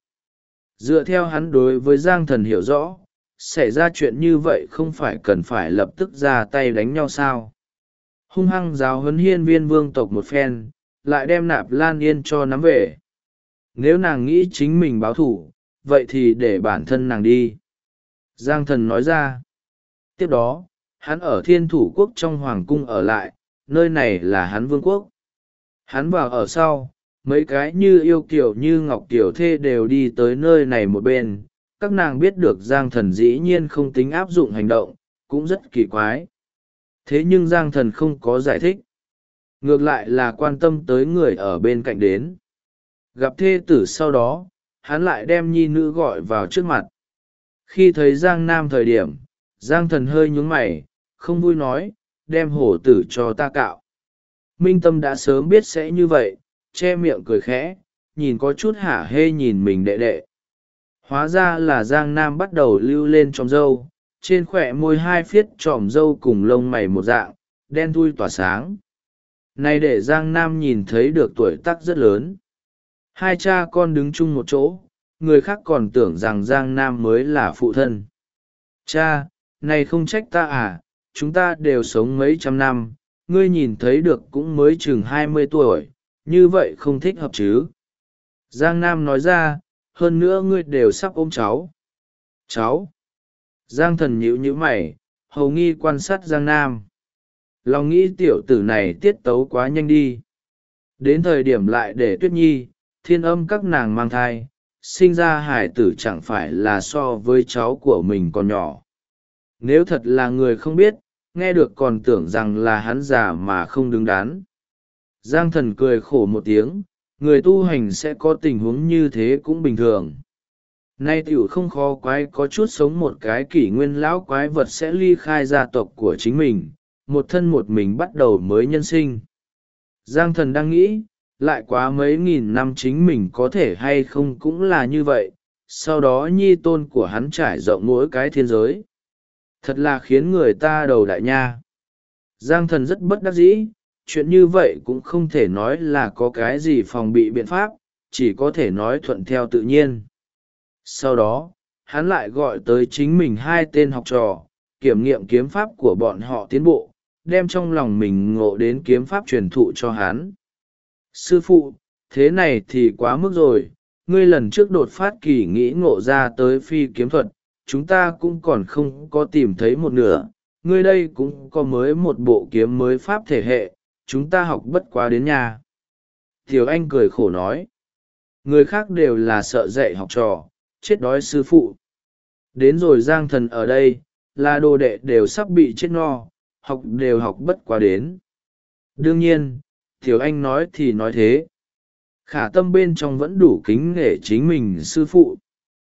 Dựa theo hắn đối với Giang Thần hiểu rõ, xảy ra chuyện như vậy không phải cần phải lập tức ra tay đánh nhau sao. Hung hăng giáo huấn hiên viên vương tộc một phen, lại đem Nạp Lan Yên cho nắm về. Nếu nàng nghĩ chính mình báo thủ, vậy thì để bản thân nàng đi. Giang Thần nói ra. Tiếp đó, hắn ở Thiên Thủ Quốc trong Hoàng Cung ở lại, nơi này là hắn vương quốc. Hắn vào ở sau, mấy cái như yêu kiểu như ngọc tiểu thê đều đi tới nơi này một bên. Các nàng biết được Giang Thần dĩ nhiên không tính áp dụng hành động, cũng rất kỳ quái. Thế nhưng Giang Thần không có giải thích. Ngược lại là quan tâm tới người ở bên cạnh đến. Gặp thê tử sau đó, hắn lại đem nhi nữ gọi vào trước mặt. Khi thấy Giang Nam thời điểm, Giang Thần hơi nhướng mày, không vui nói, đem hổ tử cho ta cạo. Minh Tâm đã sớm biết sẽ như vậy, che miệng cười khẽ, nhìn có chút hả hê nhìn mình đệ đệ. Hóa ra là Giang Nam bắt đầu lưu lên tròm râu, trên khỏe môi hai phiết tròm râu cùng lông mày một dạng, đen thui tỏa sáng. Này để Giang Nam nhìn thấy được tuổi tác rất lớn. Hai cha con đứng chung một chỗ, người khác còn tưởng rằng Giang Nam mới là phụ thân. Cha, này không trách ta à, chúng ta đều sống mấy trăm năm, ngươi nhìn thấy được cũng mới chừng 20 tuổi, như vậy không thích hợp chứ. Giang Nam nói ra, hơn nữa ngươi đều sắp ôm cháu. Cháu. Giang Thần nhíu mày, hầu nghi quan sát Giang Nam. Lòng nghĩ tiểu tử này tiết tấu quá nhanh đi. Đến thời điểm lại để Tuyết Nhi, Thiên Âm các nàng mang thai, sinh ra hải tử chẳng phải là so với cháu của mình còn nhỏ. Nếu thật là người không biết, nghe được còn tưởng rằng là hắn già mà không đứng đắn. Giang Thần cười khổ một tiếng, người tu hành sẽ có tình huống như thế cũng bình thường. Nay tiểu không khó quái có chút sống một cái kỷ nguyên lão quái vật sẽ ly khai gia tộc của chính mình, một thân một mình bắt đầu mới nhân sinh. Giang Thần đang nghĩ, lại quá mấy nghìn năm chính mình có thể hay không cũng là như vậy, sau đó nhi tôn của hắn trải rộng mỗi cái thiên giới. Thật là khiến người ta đầu đại nha. Giang Thần rất bất đắc dĩ, chuyện như vậy cũng không thể nói là có cái gì phòng bị biện pháp, chỉ có thể nói thuận theo tự nhiên. Sau đó, hắn lại gọi tới chính mình hai tên học trò, kiểm nghiệm kiếm pháp của bọn họ tiến bộ, đem trong lòng mình ngộ đến kiếm pháp truyền thụ cho hắn. Sư phụ, thế này thì quá mức rồi, ngươi lần trước đột phát kỳ nghĩ ngộ ra tới phi kiếm thuật, chúng ta cũng còn không có tìm thấy một nửa, ngươi đây cũng có mới một bộ kiếm mới pháp thể hệ, chúng ta học bất quá đến nhà. Tiểu Anh cười khổ nói, người khác đều là sợ dạy học trò, chết đói sư phụ. Đến rồi Giang Thần ở đây, là đồ đệ đều sắp bị chết no, học đều học bất quá đến. Đương nhiên, Tiểu Anh nói thì nói thế. Khả tâm bên trong vẫn đủ kính nể chính mình sư phụ.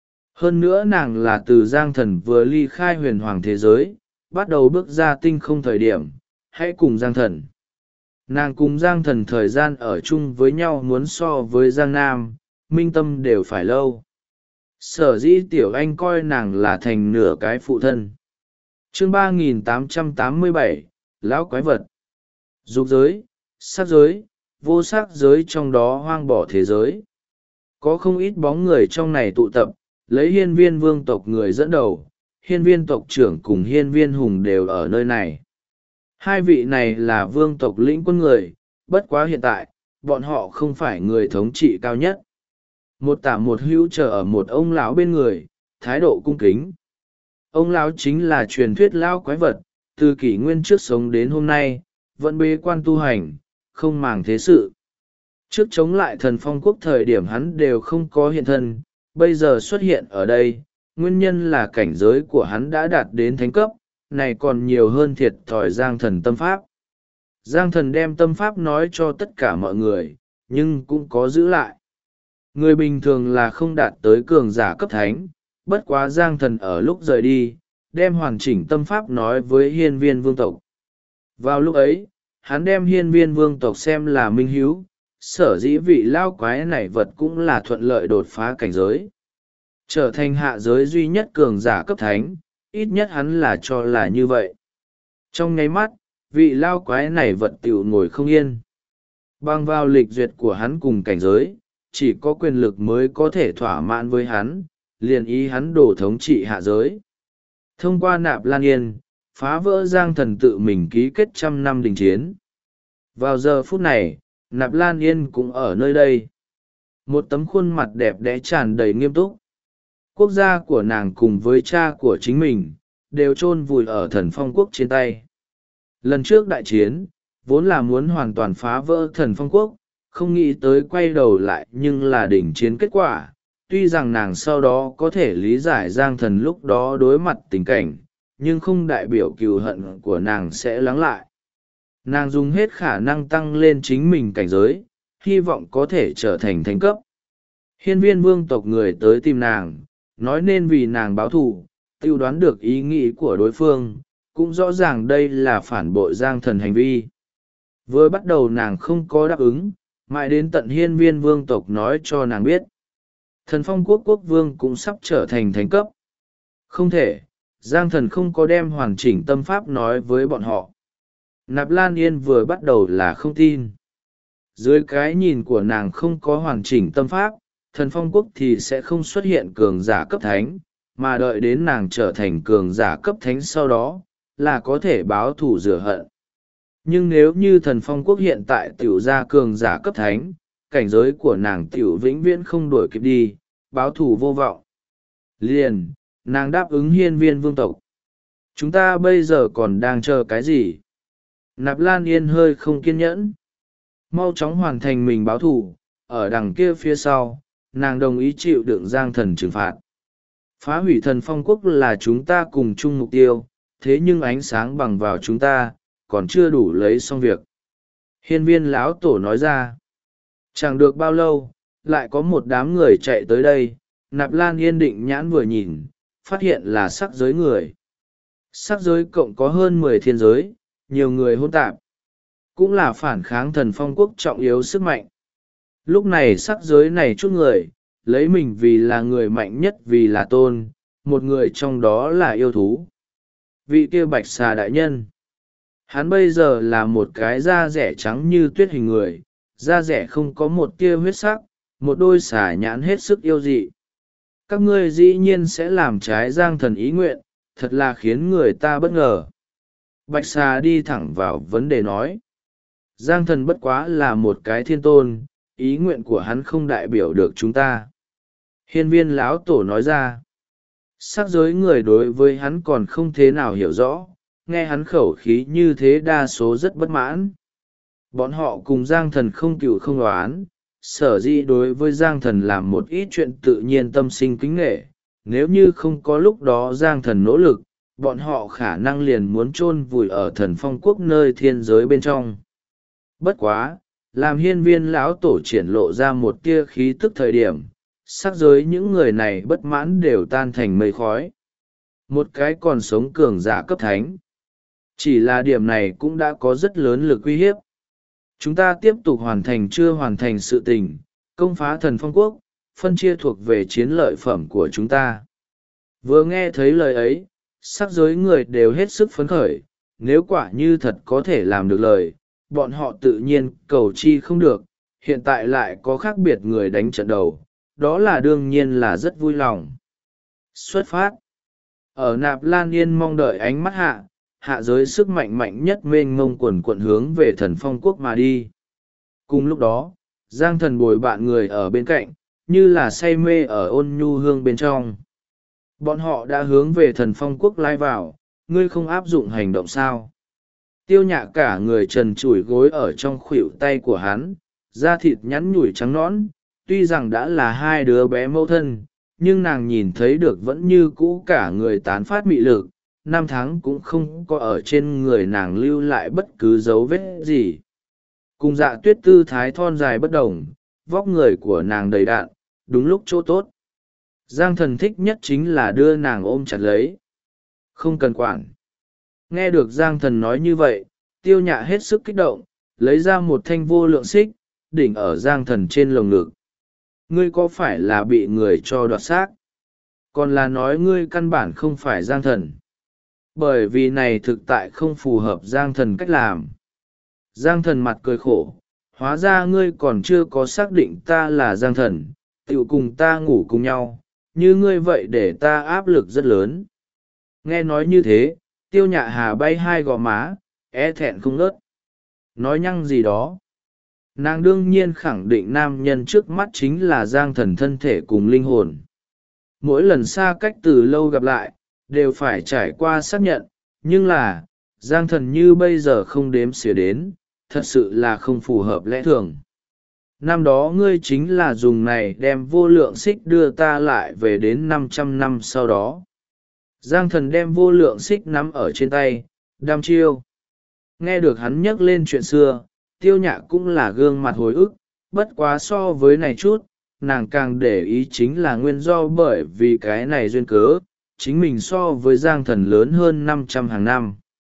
Hơn nữa nàng là từ Giang Thần vừa ly khai huyền hoàng thế giới, bắt đầu bước ra tinh không thời điểm, hãy cùng Giang Thần. Nàng cùng Giang Thần thời gian ở chung với nhau muốn so với Giang Nam, Minh Tâm đều phải lâu. Sở dĩ Tiểu Anh coi nàng là thành nửa cái phụ thân. Chương 3887, Lão Quái Vật. Dục giới, sắc giới, vô sắc giới trong đó hoang bỏ thế giới. Có không ít bóng người trong này tụ tập, lấy hiên viên vương tộc người dẫn đầu, hiên viên tộc trưởng cùng hiên viên hùng đều ở nơi này. Hai vị này là vương tộc lĩnh quân người, bất quá hiện tại, bọn họ không phải người thống trị cao nhất. Một tả một hữu chờ ở một ông lão bên người, thái độ cung kính. Ông lão chính là truyền thuyết lão quái vật, từ kỷ nguyên trước sống đến hôm nay, vẫn bế quan tu hành, không màng thế sự. Trước chống lại thần phong quốc thời điểm hắn đều không có hiện thân, bây giờ xuất hiện ở đây, nguyên nhân là cảnh giới của hắn đã đạt đến thánh cấp, này còn nhiều hơn thiệt thòi Giang Thần tâm pháp. Giang Thần đem tâm pháp nói cho tất cả mọi người, nhưng cũng có giữ lại. Người bình thường là không đạt tới cường giả cấp thánh, bất quá Giang Thần ở lúc rời đi, đem hoàn chỉnh tâm pháp nói với hiên viên vương tộc. Vào lúc ấy, hắn đem hiên viên vương tộc xem là minh hiếu, sở dĩ vị lao quái này vật cũng là thuận lợi đột phá cảnh giới. Trở thành hạ giới duy nhất cường giả cấp thánh, ít nhất hắn là cho là như vậy. Trong nháy mắt, vị lao quái này vật tiểu ngồi không yên. Bằng vào lịch duyệt của hắn cùng cảnh giới, chỉ có quyền lực mới có thể thỏa mãn với hắn, liền ý hắn đổ thống trị hạ giới. Thông qua Nạp Lan Yên, phá vỡ Giang Thần tự mình ký kết 100 năm đình chiến. Vào giờ phút này, Nạp Lan Yên cũng ở nơi đây. Một tấm khuôn mặt đẹp đẽ tràn đầy nghiêm túc. Quốc gia của nàng cùng với cha của chính mình, đều chôn vùi ở thần phong quốc trên tay. Lần trước đại chiến, vốn là muốn hoàn toàn phá vỡ thần phong quốc, không nghĩ tới quay đầu lại nhưng là đỉnh chiến kết quả. Tuy rằng nàng sau đó có thể lý giải Giang Thần lúc đó đối mặt tình cảnh, nhưng không đại biểu cừu hận của nàng sẽ lắng lại. Nàng dùng hết khả năng tăng lên chính mình cảnh giới, hy vọng có thể trở thành thánh cấp. Hiên viên vương tộc người tới tìm nàng, nói nên vì nàng báo thù, tiêu đoán được ý nghĩ của đối phương, cũng rõ ràng đây là phản bội Giang Thần hành vi. Vừa bắt đầu nàng không có đáp ứng, mãi đến tận hiên viên vương tộc nói cho nàng biết Thần Phong quốc quốc vương cũng sắp trở thành thánh cấp. Không thể, Giang Thần không có đem hoàn chỉnh tâm pháp nói với bọn họ. Nạp Lan Yên vừa bắt đầu là không tin. Dưới cái nhìn của nàng không có hoàn chỉnh tâm pháp, Thần Phong quốc thì sẽ không xuất hiện cường giả cấp thánh, mà đợi đến nàng trở thành cường giả cấp thánh sau đó, là có thể báo thù rửa hận. Nhưng nếu như Thần Phong quốc hiện tại tiểu ra cường giả cấp thánh, cảnh giới của nàng tiểu vĩnh viễn không đuổi kịp đi, báo thù vô vọng. Liền, nàng đáp ứng hiên viên vương tộc. Chúng ta bây giờ còn đang chờ cái gì? Nạp Lan Yên hơi không kiên nhẫn. Mau chóng hoàn thành mình báo thù, ở đằng kia phía sau, nàng đồng ý chịu đựng Giang Thần trừng phạt. Phá hủy Thần Phong quốc là chúng ta cùng chung mục tiêu, thế nhưng ánh sáng bằng vào chúng ta, còn chưa đủ lấy xong việc. Hiên viên lão tổ nói ra. Chẳng được bao lâu, lại có một đám người chạy tới đây. Nạp Lan Yên định nhãn vừa nhìn, phát hiện là sắc giới người. Sắc giới cộng có hơn 10 thiên giới, nhiều người hỗn tạp. Cũng là phản kháng Thần Phong quốc trọng yếu sức mạnh. Lúc này sắc giới này chút người, lấy mình vì là người mạnh nhất vì là tôn, một người trong đó là yêu thú. Vị kia bạch xà đại nhân. Hắn bây giờ là một cái da rẻ trắng như tuyết hình người, da rẻ không có một tia huyết sắc, một đôi xà nhãn hết sức yêu dị. Các ngươi dĩ nhiên sẽ làm trái Giang Thần ý nguyện, thật là khiến người ta bất ngờ. Bạch xà đi thẳng vào vấn đề nói. Giang Thần bất quá là một cái thiên tôn, ý nguyện của hắn không đại biểu được chúng ta. Hiên viên lão tổ nói ra. Sắc giới người đối với hắn còn không thế nào hiểu rõ, nghe hắn khẩu khí như thế đa số rất bất mãn. Bọn họ cùng Giang Thần không cựu không oán, sở dĩ đối với Giang Thần làm một ít chuyện tự nhiên tâm sinh kính nghệ. Nếu như không có lúc đó Giang Thần nỗ lực, bọn họ khả năng liền muốn chôn vùi ở Thần Phong quốc nơi thiên giới bên trong. Bất quá, làm hiên viên lão tổ triển lộ ra một tia khí tức thời điểm, sắc giới những người này bất mãn đều tan thành mây khói. Một cái còn sống cường giả cấp thánh. Chỉ là điểm này cũng đã có rất lớn lực uy hiếp. Chúng ta tiếp tục hoàn thành chưa hoàn thành sự tình, công phá Thần Phong quốc, phân chia thuộc về chiến lợi phẩm của chúng ta. Vừa nghe thấy lời ấy, sắc giới người đều hết sức phấn khởi, nếu quả như thật có thể làm được lời, bọn họ tự nhiên cầu chi không được, hiện tại lại có khác biệt người đánh trận đầu, đó là đương nhiên là rất vui lòng. Xuất phát. Ở Nạp Lan Yên mong đợi ánh mắt hạ giới sức mạnh mạnh nhất mênh mông quần quận hướng về Thần Phong quốc mà đi. Cùng lúc đó, Giang Thần bồi bạn người ở bên cạnh, như là say mê ở ôn nhu hương bên trong. Bọn họ đã hướng về Thần Phong quốc lai vào, ngươi không áp dụng hành động sao? Tiêu Nhạ cả người trần trụi gối ở trong khuỷu tay của hắn, da thịt nhắn nhủi trắng nõn, tuy rằng đã là hai đứa bé mẫu thân, nhưng nàng nhìn thấy được vẫn như cũ cả người tán phát mị lực, 5 tháng cũng không có ở trên người nàng lưu lại bất cứ dấu vết gì. Cùng Dạ Tuyết tư thái thon dài bất đồng, vóc người của nàng đầy đặn, đúng lúc chỗ tốt. Giang Thần thích nhất chính là đưa nàng ôm chặt lấy. Không cần quản. Nghe được Giang Thần nói như vậy, Tiêu Nhạ hết sức kích động, lấy ra một thanh vô lượng xích, đỉnh ở Giang Thần trên lồng ngực. Ngươi có phải là bị người cho đoạt xác? Còn là nói ngươi căn bản không phải Giang Thần. Bởi vì này thực tại không phù hợp Giang Thần cách làm. Giang Thần mặt cười khổ, hóa ra ngươi còn chưa có xác định ta là Giang Thần, tiểu cùng ta ngủ cùng nhau, như ngươi vậy để ta áp lực rất lớn. Nghe nói như thế, Tiêu Nhạ Hà bay hai gò má, e thẹn không ngớt. Nói nhăng gì đó. Nàng đương nhiên khẳng định nam nhân trước mắt chính là Giang Thần thân thể cùng linh hồn. Mỗi lần xa cách từ lâu gặp lại, đều phải trải qua xác nhận, nhưng là, Giang Thần như bây giờ không đếm xỉa đến, thật sự là không phù hợp lẽ thường. Năm đó ngươi chính là dùng này đem vô lượng xích đưa ta lại về đến 500 năm sau đó. Giang Thần đem vô lượng xích nắm ở trên tay, đăm chiêu. Nghe được hắn nhắc lên chuyện xưa, Tiêu Nhạ cũng là gương mặt hồi ức, bất quá so với này chút, nàng càng để ý chính là nguyên do bởi vì cái này duyên cớ, chính mình so với Giang Thần lớn hơn 500 hàng năm.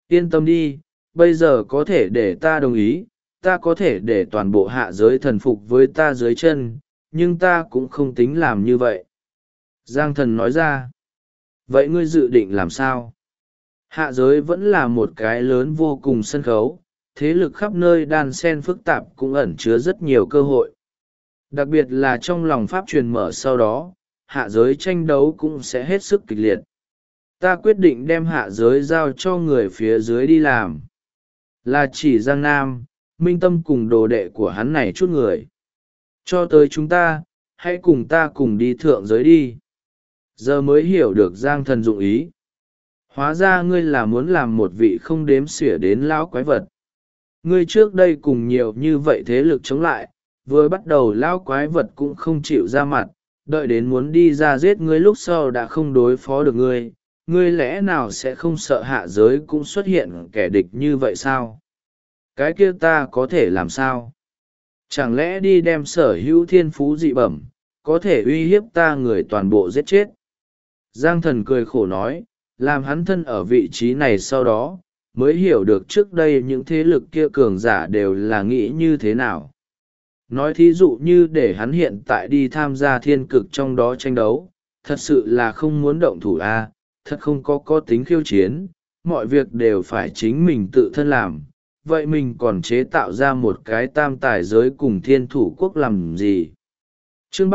Yên tâm đi, bây giờ có thể để ta đồng ý, ta có thể để toàn bộ hạ giới thần phục với ta dưới chân, nhưng ta cũng không tính làm như vậy. Giang thần nói ra. Vậy ngươi dự định làm sao? Hạ giới vẫn là một cái lớn vô cùng sân khấu, thế lực khắp nơi đan xen phức tạp cũng ẩn chứa rất nhiều cơ hội. Đặc biệt là trong lòng pháp truyền mở sau đó, hạ giới tranh đấu cũng sẽ hết sức kịch liệt. Ta quyết định đem hạ giới giao cho người phía dưới đi làm. Là chỉ Giang Nam, Minh Tâm cùng đồ đệ của hắn này chút người. Cho tới chúng ta, hãy cùng ta cùng đi thượng giới đi. Giờ mới hiểu được Giang thần dụng ý. Hóa ra ngươi là muốn làm một vị không đếm xỉa đến lão quái vật. Ngươi trước đây cùng nhiều như vậy thế lực chống lại, vừa bắt đầu lão quái vật cũng không chịu ra mặt, đợi đến muốn đi ra giết ngươi lúc sau đã không đối phó được ngươi. Ngươi lẽ nào sẽ không sợ hạ giới cũng xuất hiện kẻ địch như vậy sao? Cái kia ta có thể làm sao? Chẳng lẽ đi đem sở hữu thiên phú dị bẩm, có thể uy hiếp ta người toàn bộ giết chết? Giang thần cười khổ nói, làm hắn thân ở vị trí này sau đó, mới hiểu được trước đây những thế lực kia cường giả đều là nghĩ như thế nào. Nói thí dụ như để hắn hiện tại đi tham gia thiên cực trong đó tranh đấu, thật sự là không muốn động thủ a, thật không có tính khiêu chiến, mọi việc đều phải chính mình tự thân làm. Vậy mình còn chế tạo ra một cái tam tài giới cùng thiên thủ quốc làm gì? Chương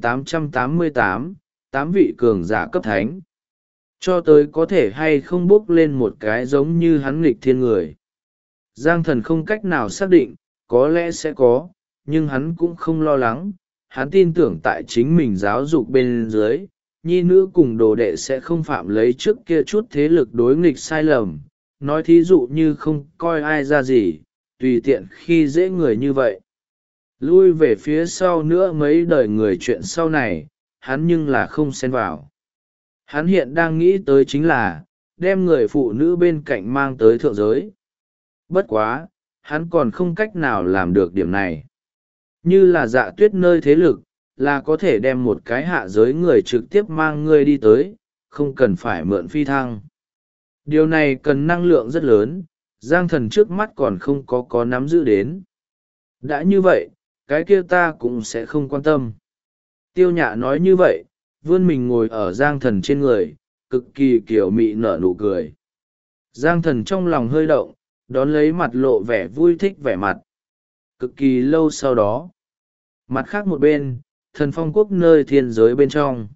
3888, 8 vị cường giả cấp thánh. Cho tới có thể hay không bước lên một cái giống như hắn nghịch thiên người. Giang thần không cách nào xác định, có lẽ sẽ có, nhưng hắn cũng không lo lắng. Hắn tin tưởng tại chính mình giáo dục bên dưới, nhi nữ cùng đồ đệ sẽ không phạm lấy trước kia chút thế lực đối nghịch sai lầm. Nói thí dụ như không coi ai ra gì, tùy tiện khi dễ người như vậy. Lui về phía sau nữa mấy đời người chuyện sau này, hắn nhưng là không xen vào. Hắn hiện đang nghĩ tới chính là, đem người phụ nữ bên cạnh mang tới thượng giới. Bất quá, hắn còn không cách nào làm được điểm này. Như là Dạ Tuyết nơi thế lực, là có thể đem một cái hạ giới người trực tiếp mang ngươi đi tới, không cần phải mượn phi thăng. Điều này cần năng lượng rất lớn, Giang thần trước mắt còn không có nắm giữ đến. Đã như vậy, cái kia ta cũng sẽ không quan tâm. Tiêu Nhạ nói như vậy, vươn mình ngồi ở Giang thần trên người, cực kỳ kiểu mị nở nụ cười. Giang thần trong lòng hơi động, đón lấy mặt lộ vẻ vui thích vẻ mặt. Cực kỳ lâu sau đó, mặt khác một bên, Thần Phong quốc nơi thiên giới bên trong.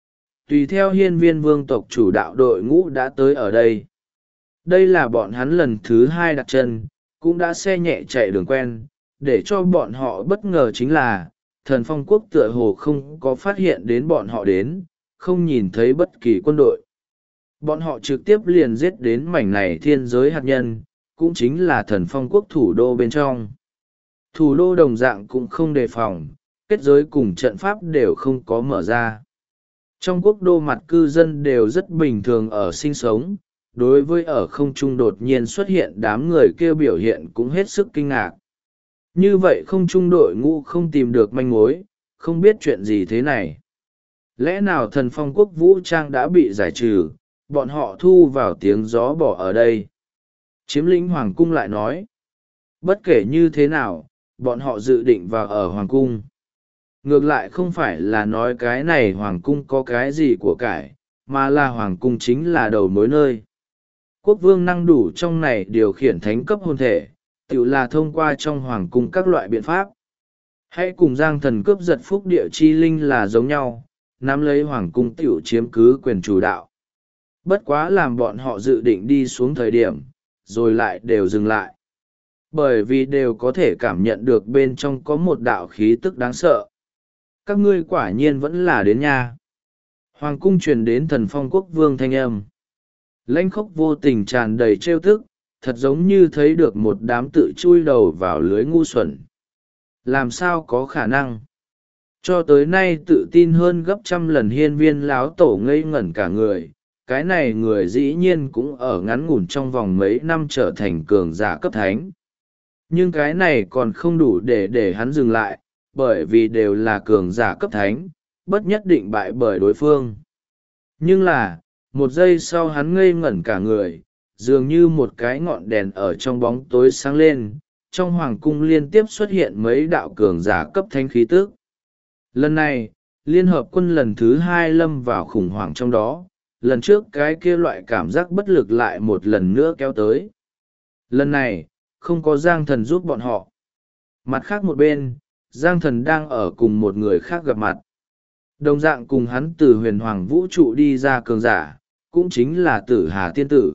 Tùy theo hiên viên vương tộc chủ đạo đội ngũ đã tới ở đây. Đây là bọn hắn lần thứ 2 đặt chân, cũng đã xe nhẹ chạy đường quen, để cho bọn họ bất ngờ chính là, Thần Phong quốc tựa hồ không có phát hiện đến bọn họ đến, không nhìn thấy bất kỳ quân đội. Bọn họ trực tiếp liền giết đến mảnh này thiên giới hạt nhân, cũng chính là Thần Phong quốc thủ đô bên trong. Thủ đô đồng dạng cũng không đề phòng, kết giới cùng trận pháp đều không có mở ra. Trong quốc đô mặt cư dân đều rất bình thường ở sinh sống, đối với ở không trung đột nhiên xuất hiện đám người kia biểu hiện cũng hết sức kinh ngạc. Như vậy không trung đội ngũ không tìm được manh mối, không biết chuyện gì thế này. Lẽ nào Thần Phong quốc vũ trang đã bị giải trừ, bọn họ thu vào tiếng gió bỏ ở đây. Chiếm lĩnh Hoàng cung lại nói. Bất kể như thế nào, bọn họ dự định vào ở Hoàng cung. Ngược lại không phải là nói cái này Hoàng cung có cái gì của cải, mà là Hoàng cung chính là đầu mối nơi. Quốc vương năng đủ trong này điều khiển thánh cấp hồn thể, tự là thông qua trong Hoàng cung các loại biện pháp. Hãy cùng Giang thần cướp giật phúc địa chi linh là giống nhau, nắm lấy Hoàng cung tiểu chiếm cứ quyền chủ đạo. Bất quá làm bọn họ dự định đi xuống thời điểm, rồi lại đều dừng lại. Bởi vì đều có thể cảm nhận được bên trong có một đạo khí tức đáng sợ. Các ngươi quả nhiên vẫn là đến nha. Hoàng cung truyền đến Thần Phong quốc vương thanh âm. Lãnh khốc vô tình tràn đầy trêu tức, thật giống như thấy được một đám tự chui đầu vào lưới ngu xuẩn. Làm sao có khả năng? Cho tới nay tự tin hơn gấp trăm lần hiên viên láo tổ ngây ngẩn cả người. Cái này người dĩ nhiên cũng ở ngắn ngủn trong vòng mấy năm trở thành cường giả cấp thánh. Nhưng cái này còn không đủ để hắn dừng lại, bởi vì đều là cường giả cấp thánh, bất nhất định bại bởi đối phương. Nhưng là, một giây sau hắn ngây ngẩn cả người, dường như một cái ngọn đèn ở trong bóng tối sáng lên. Trong hoàng cung liên tiếp xuất hiện mấy đạo cường giả cấp thánh khí tức. Lần này liên hợp quân lần thứ hai lâm vào khủng hoảng trong đó. Lần trước cái kia loại cảm giác bất lực lại một lần nữa kéo tới. Lần này không có Giang Thần giúp bọn họ. Mặt khác một bên, Giang Thần đang ở cùng một người khác gặp mặt. Đồng dạng cùng hắn từ huyền hoàng vũ trụ đi ra cường giả, cũng chính là Tử Hà tiên tử.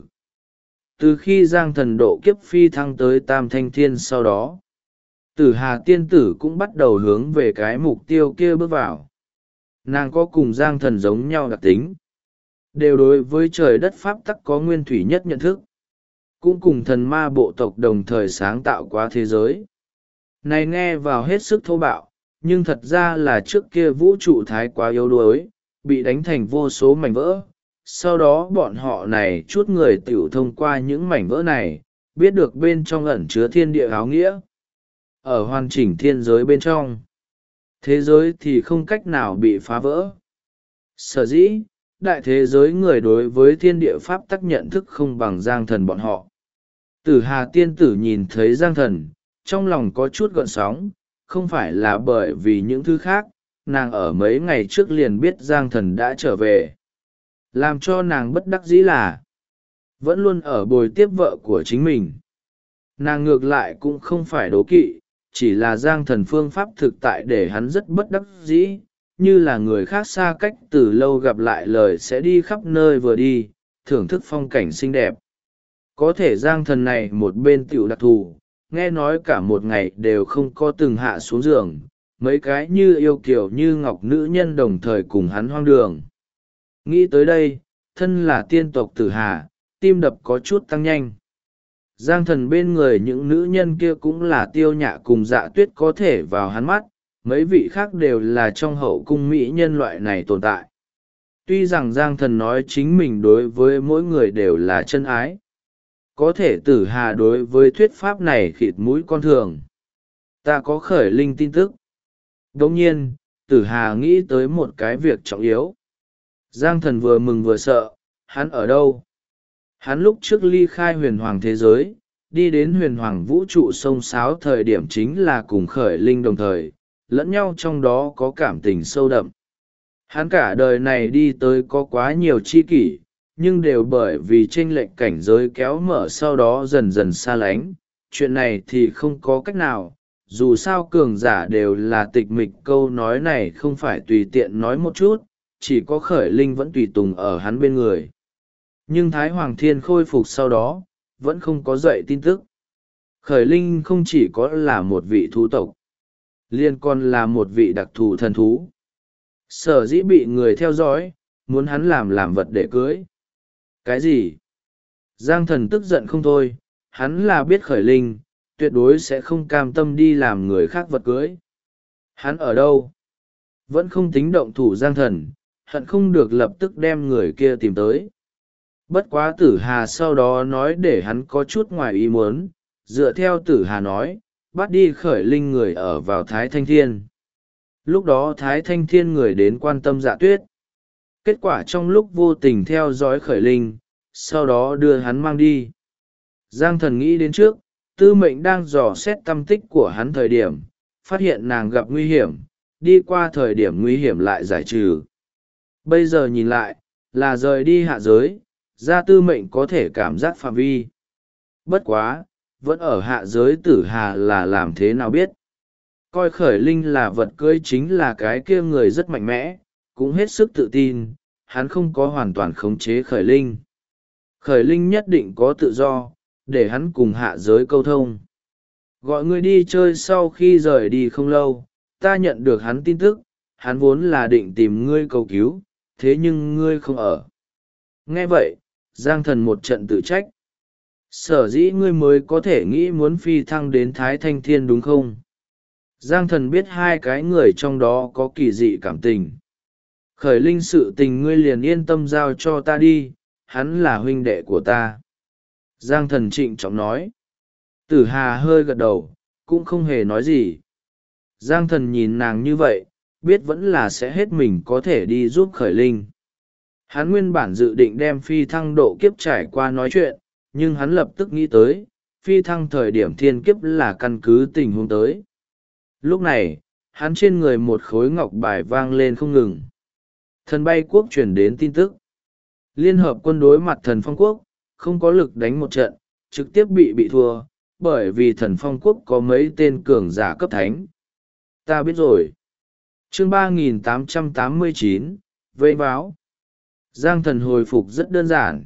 Từ khi Giang Thần độ kiếp phi thăng tới Tam Thanh Thiên sau đó, Tử Hà tiên tử cũng bắt đầu hướng về cái mục tiêu kia bước vào. Nàng có cùng Giang Thần giống nhau đặc tính, đều đối với trời đất pháp tắc có nguyên thủy nhất nhận thức, cũng cùng thần ma bộ tộc đồng thời sáng tạo quá thế giới. Này nghe vào hết sức thô bạo, nhưng thật ra là trước kia vũ trụ thái quá yếu đuối, bị đánh thành vô số mảnh vỡ. Sau đó bọn họ này chút người tiểu thông qua những mảnh vỡ này, biết được bên trong ẩn chứa thiên địa áo nghĩa. Ở hoàn chỉnh thiên giới bên trong, thế giới thì không cách nào bị phá vỡ. Sở dĩ, đại thế giới người đối với thiên địa pháp tắc nhận thức không bằng Giang Thần bọn họ. Tử Hà tiên tử nhìn thấy Giang Thần, trong lòng có chút gợn sóng, không phải là bởi vì những thứ khác, nàng ở mấy ngày trước liền biết Giang Thần đã trở về. Làm cho nàng bất đắc dĩ là vẫn luôn ở bồi tiếp vợ của chính mình. Nàng ngược lại cũng không phải đố kỵ, chỉ là Giang Thần phương pháp thực tại để hắn rất bất đắc dĩ, như là người khác xa cách từ lâu gặp lại lời sẽ đi khắp nơi vừa đi, thưởng thức phong cảnh xinh đẹp. Có thể Giang Thần này một bên tiểu đặc thù, nghe nói cả một ngày đều không có từng hạ xuống giường, mấy cái như yêu kiều như ngọc nữ nhân đồng thời cùng hắn hoang đường. Nghĩ tới đây, thân là tiên tộc Tử Hà, tim đập có chút tăng nhanh. Giang Thần bên người những nữ nhân kia cũng là Tiêu Nhạ cùng Dạ Tuyết có thể vào hắn mắt, mấy vị khác đều là trong hậu cung mỹ nhân loại này tồn tại. Tuy rằng Giang Thần nói chính mình đối với mỗi người đều là chân ái, có thể Tử Hà đối với thuyết pháp này khịt mũi con thường. Ta có khởi linh tin tức. Đồng nhiên, Tử Hà nghĩ tới một cái việc trọng yếu. Giang Thần vừa mừng vừa sợ, hắn ở đâu? Hắn lúc trước ly khai huyền hoàng thế giới, đi đến huyền hoàng vũ trụ sông sáo thời điểm chính là cùng khởi linh đồng thời, lẫn nhau trong đó có cảm tình sâu đậm. Hắn cả đời này đi tới có quá nhiều chi kỷ, nhưng đều bởi vì chênh lệch cảnh giới kéo mở sau đó dần dần xa lánh. Chuyện này thì không có cách nào, dù sao cường giả đều là tịch mịch, câu nói này không phải tùy tiện nói một chút, chỉ có khởi linh vẫn tùy tùng ở hắn bên người. Nhưng Thái Hoàng Thiên khôi phục sau đó, vẫn không có dậy tin tức. Khởi linh không chỉ có là một vị thú tộc, liên còn là một vị đặc thù thần thú. Sở dĩ bị người theo dõi, muốn hắn làm vật để cưới. Cái gì? Giang Thần tức giận không thôi, hắn là biết khởi linh, tuyệt đối sẽ không cam tâm đi làm người khác vật cưới. Hắn ở đâu? Vẫn không tính động thủ Giang Thần, hận không được lập tức đem người kia tìm tới. Bất quá Tử Hà sau đó nói để hắn có chút ngoài ý muốn, dựa theo Tử Hà nói, bắt đi khởi linh người ở vào Thái Thanh Thiên. Lúc đó Thái Thanh Thiên người đến quan tâm Dạ Tuyết. Kết quả trong lúc vô tình theo dõi khởi linh, sau đó đưa hắn mang đi. Giang Thần nghĩ đến trước, Tư Mệnh đang dò xét tâm tích của hắn thời điểm, phát hiện nàng gặp nguy hiểm, đi qua thời điểm nguy hiểm lại giải trừ. Bây giờ nhìn lại, là rời đi hạ giới, ra Tư Mệnh có thể cảm giác phạm vi. Bất quá, vẫn ở hạ giới Tử Hà là làm thế nào biết. Coi khởi linh là vật cưới chính là cái kia người rất mạnh mẽ, cũng hết sức tự tin, hắn không có hoàn toàn khống chế khởi linh. Khởi linh nhất định có tự do, để hắn cùng hạ giới câu thông. Gọi ngươi đi chơi sau khi rời đi không lâu, ta nhận được hắn tin tức, hắn vốn là định tìm ngươi cầu cứu, thế nhưng ngươi không ở. Nghe vậy, Giang Thần một trận tự trách. Sở dĩ ngươi mới có thể nghĩ muốn phi thăng đến Thái Thanh Thiên đúng không? Giang Thần biết hai cái người trong đó có kỳ dị cảm tình. Khởi linh sự tình ngươi liền yên tâm giao cho ta đi, hắn là huynh đệ của ta. Giang Thần trịnh trọng nói. Tử Hà hơi gật đầu, cũng không hề nói gì. Giang Thần nhìn nàng như vậy, biết vẫn là sẽ hết mình có thể đi giúp khởi linh. Hắn nguyên bản dự định đem phi thăng độ kiếp trải qua nói chuyện, nhưng hắn lập tức nghĩ tới phi thăng thời điểm thiên kiếp là căn cứ tình huống tới. Lúc này hắn trên người một khối ngọc bài vang lên không ngừng. Thần bay quốc truyền đến tin tức liên hợp quân đối mặt thần phong quốc, không có lực đánh một trận, trực tiếp bị thua, bởi vì thần phong quốc có mấy tên cường giả cấp thánh. Ta biết rồi. Chương 3889, vây báo. Giang thần hồi phục rất đơn giản.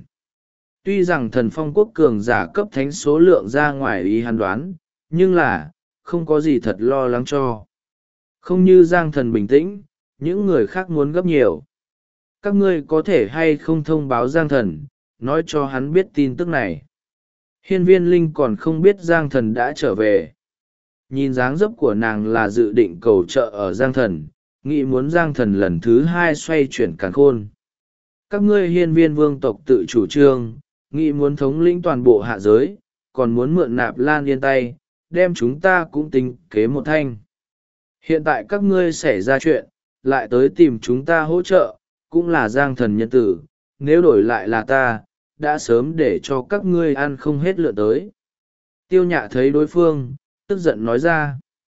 Tuy rằng thần phong quốc cường giả cấp thánh số lượng ra ngoài ý hắn đoán, nhưng là, không có gì thật lo lắng cho. Không như Giang thần bình tĩnh, những người khác muốn gấp nhiều. Các ngươi có thể hay không thông báo Giang thần, nói cho hắn biết tin tức này. Hiên viên linh còn không biết Giang thần đã trở về. Nhìn dáng dấp của nàng là dự định cầu trợ ở Giang thần, nghĩ muốn Giang thần lần thứ hai xoay chuyển càn khôn. Các ngươi hiên viên vương tộc tự chủ trương, nghĩ muốn thống lĩnh toàn bộ hạ giới, còn muốn mượn Nạp Lan Yên tay, đem chúng ta cũng tính kế một thanh. Hiện tại các ngươi xảy ra chuyện, lại tới tìm chúng ta hỗ trợ, cũng là Giang thần nhân tử, nếu đổi lại là ta, đã sớm để cho các ngươi ăn không hết lượt tới. Tiêu Nhạ thấy đối phương, tức giận nói ra.